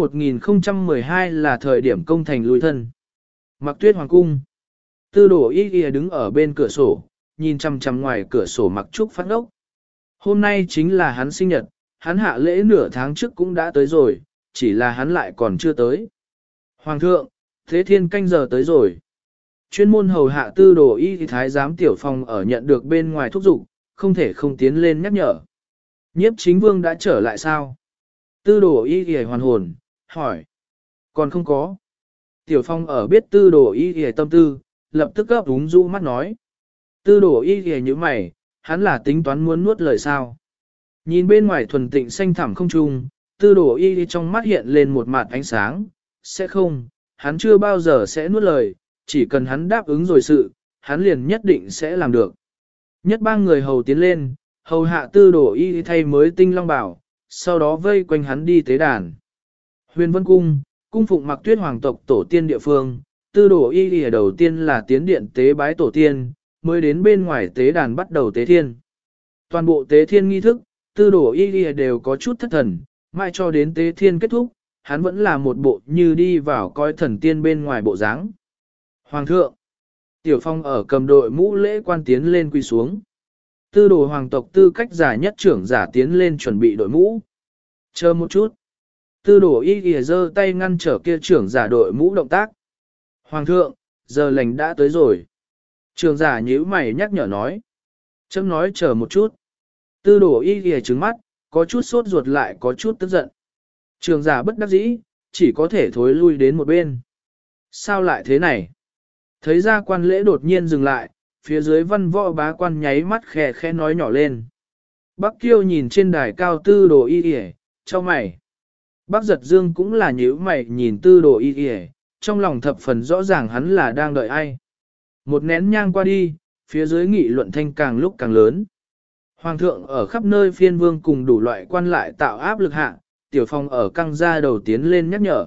1012 là thời điểm công thành lui thân. Mặc Tuyết hoàng cung. Tư Đồ Y Y đứng ở bên cửa sổ, nhìn chằm chằm ngoài cửa sổ Mặc Trúc phát ốc. Hôm nay chính là hắn sinh nhật, hắn hạ lễ nửa tháng trước cũng đã tới rồi, chỉ là hắn lại còn chưa tới. Hoàng thượng, Thế Thiên canh giờ tới rồi. Chuyên môn hầu hạ Tư Đồ Y thì thái giám tiểu phong ở nhận được bên ngoài thúc giục, không thể không tiến lên nhắc nhở. Nhiếp Chính Vương đã trở lại sao? Tư Đồ Y thì hoàn hồn, hỏi. Còn không có. Tiểu phong ở biết Tư Đồ Y thì tâm tư, lập tức gấp úng rũ mắt nói. Tư Đồ Y thì như mày, hắn là tính toán muốn nuốt lời sao? Nhìn bên ngoài thuần tịnh xanh thẳm không trung, Tư Đồ Y thì trong mắt hiện lên một mặt ánh sáng. Sẽ không, hắn chưa bao giờ sẽ nuốt lời, chỉ cần hắn đáp ứng rồi sự, hắn liền nhất định sẽ làm được. Nhất ba người hầu tiến lên, hầu hạ Tư Đồ Y thay mới tinh long bảo, sau đó vây quanh hắn đi tế đàn. Huyền Vân Cung, cung phụng Mặc Tuyết hoàng tộc tổ tiên địa phương, Tư Đồ Y đầu tiên là tiến điện tế bái tổ tiên, mới đến bên ngoài tế đàn bắt đầu tế thiên. Toàn bộ tế thiên nghi thức, Tư Đồ Y đều có chút thất thần, mãi cho đến tế thiên kết thúc, hắn vẫn là một bộ như đi vào coi thần tiên bên ngoài bộ dáng. Hoàng thượng, Tiểu Phong ở cầm đội mũ lễ quan tiến lên quy xuống. Tư Đồ hoàng tộc tư cách giả nhất trưởng giả tiến lên chuẩn bị đội mũ. Chờ một chút. Tư Đồ Y giơ tay ngăn trở kia trưởng giả đội mũ động tác. Hoàng thượng, giờ lành đã tới rồi. Trưởng giả nhíu mày nhắc nhở nói. Chấm nói chờ một chút. Tư Đồ Y trừng mắt, có chút sốt ruột lại có chút tức giận. Trưởng giả bất đắc dĩ, chỉ có thể thối lui đến một bên. Sao lại thế này? Thấy ra quan lễ đột nhiên dừng lại, phía dưới văn võ bá quan nháy mắt khẽ khẽ nói nhỏ lên. Bắc Kiêu nhìn trên đài cao Tư Đồ Y, cho mày. Bắc Giật Dương cũng là nhíu mày nhìn Tư Đồ Y, trong lòng thập phần rõ ràng hắn là đang đợi ai. Một nén nhang qua đi, phía dưới nghị luận thanh càng lúc càng lớn. Hoàng thượng ở khắp nơi phiên vương cùng đủ loại quan lại tạo áp lực hạ, Tiểu Phong ở căng ra đầu tiến lên nhắc nhở.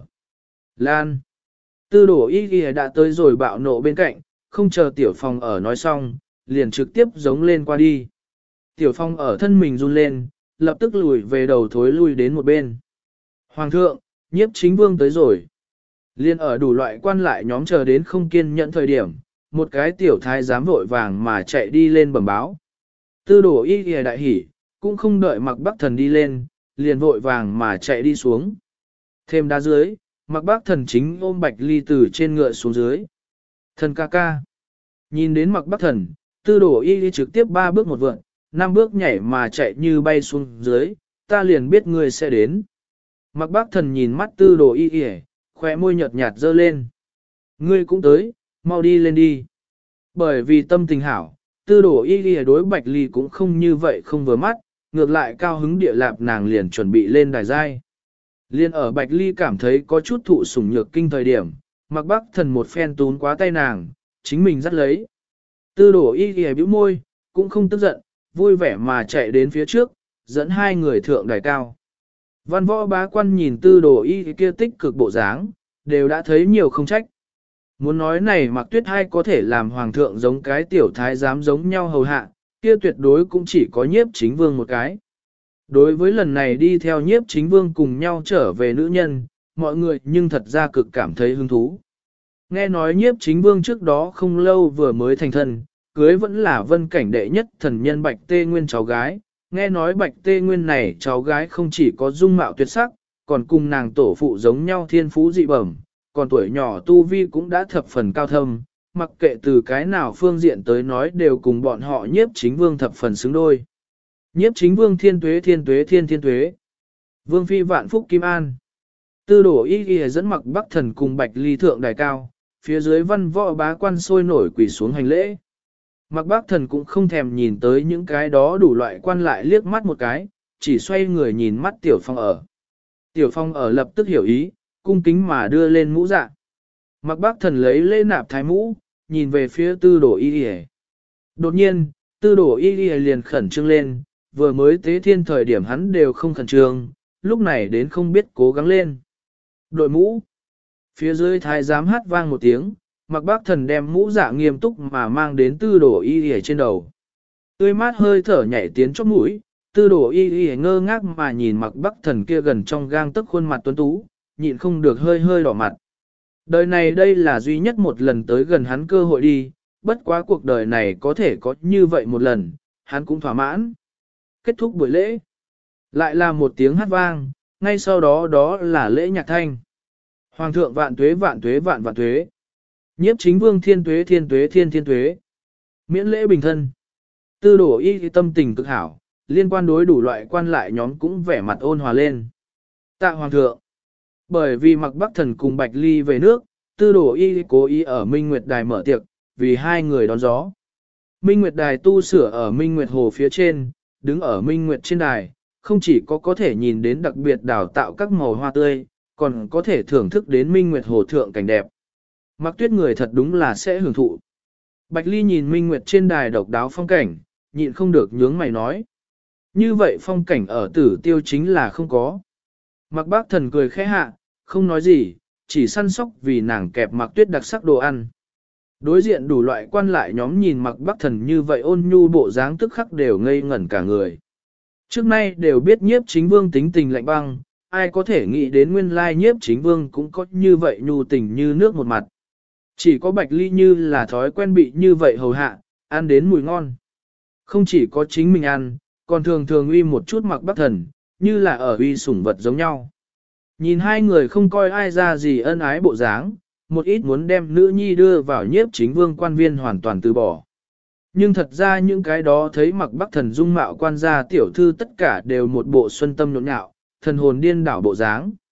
Lan. Tư Đồ Y đã tới rồi bạo nộ bên cạnh, không chờ Tiểu Phong ở nói xong, liền trực tiếp giống lên qua đi. Tiểu Phong ở thân mình run lên, lập tức lùi về đầu thối lui đến một bên. Hoàng thượng, Nhiếp Chính Vương tới rồi. Liên ở đủ loại quan lại nhóm chờ đến không kiên nhẫn thời điểm, một cái tiểu thái giám vội vàng mà chạy đi lên bẩm báo. Tư Đồ Y đại hỉ, cũng không đợi Mặc Bắc Thần đi lên, liền vội vàng mà chạy đi xuống. Thêm đá dưới, Mặc Bắc Thần chính ôm Bạch Ly từ trên ngựa xuống dưới. Thần ca ca. Nhìn đến Mặc Bắc Thần, Tư Đồ Y trực tiếp 3 bước một vượn, 5 bước nhảy mà chạy như bay xuống dưới, ta liền biết ngươi sẽ đến. Mặc Bắc Thần nhìn mắt Tư Đồ Y, khóe môi nhợt nhạt dơ lên. Ngươi cũng tới, mau đi lên đi. Bởi vì tâm tình hảo, Tư Đồ Y đối Bạch Ly cũng không như vậy không vừa mắt, ngược lại cao hứng địa lạp nàng liền chuẩn bị lên đài giai. Liên ở Bạch Ly cảm thấy có chút thụ sủng nhược kinh thời điểm, Mặc Bắc Thần một phen tún quá tay nàng, chính mình dắt lấy. Tư Đồ Y bĩu môi, cũng không tức giận, vui vẻ mà chạy đến phía trước, dẫn hai người thượng đài cao. Văn võ bá quan nhìn Tư Đồ Y kia tích cực bộ dáng, đều đã thấy nhiều không trách. Muốn nói này Mặc Tuyết hay có thể làm hoàng thượng giống cái tiểu thái giám giống nhau hầu hạ, kia tuyệt đối cũng chỉ có Nhiếp Chính Vương một cái. Đối với lần này đi theo Nhiếp Chính Vương cùng nhau trở về nữ nhân, mọi người nhưng thật ra cực cảm thấy hứng thú. Nghe nói Nhiếp Chính Vương trước đó không lâu vừa mới thành thân, cưới vẫn là vân cảnh đệ nhất thần nhân Bạch Tê Nguyên cháu gái. Nghe nói Bạch Tê Nguyên này cháu gái không chỉ có dung mạo tuyệt sắc, còn cùng nàng tổ phụ giống nhau thiên phú dị bẩm, còn tuổi nhỏ tu vi cũng đã thập phần cao thâm, mặc kệ từ cái nào phương diện tới nói đều cùng bọn họ nhiếp chính vương thập phần xứng đôi. Nhiếp chính vương thiên tuế thiên tuế thiên thiên tuế. Vương phi vạn phúc kim an. Tư đổ y ghi dẫn mặc bắc thần cùng bạch ly thượng đài cao, phía dưới văn võ bá quan sôi nổi quỳ xuống hành lễ. Mặc bắc thần cũng không thèm nhìn tới những cái đó đủ loại quan lại liếc mắt một cái, chỉ xoay người nhìn mắt tiểu phong ở. Tiểu phong ở lập tức hiểu ý, cung kính mà đưa lên mũ dạ. Mặc bắc thần lấy lễ nạp thái mũ, nhìn về phía tư đổ y ghi. Đột nhiên, tư đổ y ghi liền khẩn trương lên, vừa mới tế thiên thời điểm hắn đều không khẩn trương, lúc này đến không biết cố gắng lên. Đội mũ. Phía dưới thái giám hát vang một tiếng, mặc bác thần đem mũ dạ nghiêm túc mà mang đến tư đổ y y trên đầu. Tươi mát hơi thở nhảy tiến chóp mũi, tư đổ y y ngơ ngác mà nhìn mặc bác thần kia gần trong gang tức khuôn mặt tuấn tú, nhịn không được hơi hơi đỏ mặt. Đời này đây là duy nhất một lần tới gần hắn cơ hội đi, bất quá cuộc đời này có thể có như vậy một lần, hắn cũng thỏa mãn. Kết thúc buổi lễ. Lại là một tiếng hát vang, ngay sau đó đó là lễ nhạc thanh. Hoàng thượng vạn tuế vạn tuế vạn vạn tuế. Nhiếp chính vương thiên tuế thiên tuế thiên thiên tuế. Miễn lễ bình thân. Tư đổ y tâm tình cực hảo, liên quan đối đủ loại quan lại nhóm cũng vẻ mặt ôn hòa lên. Tạ hoàng thượng. Bởi vì mặc bắc thần cùng Bạch Ly về nước, tư đổ y cố ý ở Minh Nguyệt Đài mở tiệc, vì hai người đón gió. Minh Nguyệt Đài tu sửa ở Minh Nguyệt Hồ phía trên, đứng ở Minh Nguyệt trên đài, không chỉ có thể nhìn đến đặc biệt đào tạo các màu hoa tươi, còn có thể thưởng thức đến Minh Nguyệt Hồ thượng cảnh đẹp. Mặc Tuyết người thật đúng là sẽ hưởng thụ. Bạch Ly nhìn Minh Nguyệt trên đài độc đáo phong cảnh, nhịn không được nhướng mày nói. Như vậy phong cảnh ở Tử Tiêu chính là không có. Mặc Bác Thần cười khẽ hạ, không nói gì, chỉ săn sóc vì nàng kẹp Mặc Tuyết đặc sắc đồ ăn. Đối diện đủ loại quan lại nhóm nhìn Mặc Bác Thần như vậy ôn nhu bộ dáng tức khắc đều ngây ngẩn cả người. Trước nay đều biết nhiếp chính vương tính tình lạnh băng, ai có thể nghĩ đến nguyên lai nhiếp chính vương cũng có như vậy nhu tình như nước một mặt. Chỉ có Bạch Ly như là thói quen bị như vậy hầu hạ, ăn đến mùi ngon. Không chỉ có chính mình ăn, còn thường thường uy một chút Mặc Bác Thần, như là ở uy sủng vật giống nhau. Nhìn hai người không coi ai ra gì ân ái bộ dáng, một ít muốn đem nữ nhi đưa vào nhiếp chính vương quan viên hoàn toàn từ bỏ. Nhưng thật ra những cái đó thấy Mặc Bắc Thần dung mạo quan gia tiểu thư tất cả đều một bộ xuân tâm nhộn nhạo, thần hồn điên đảo bộ dáng.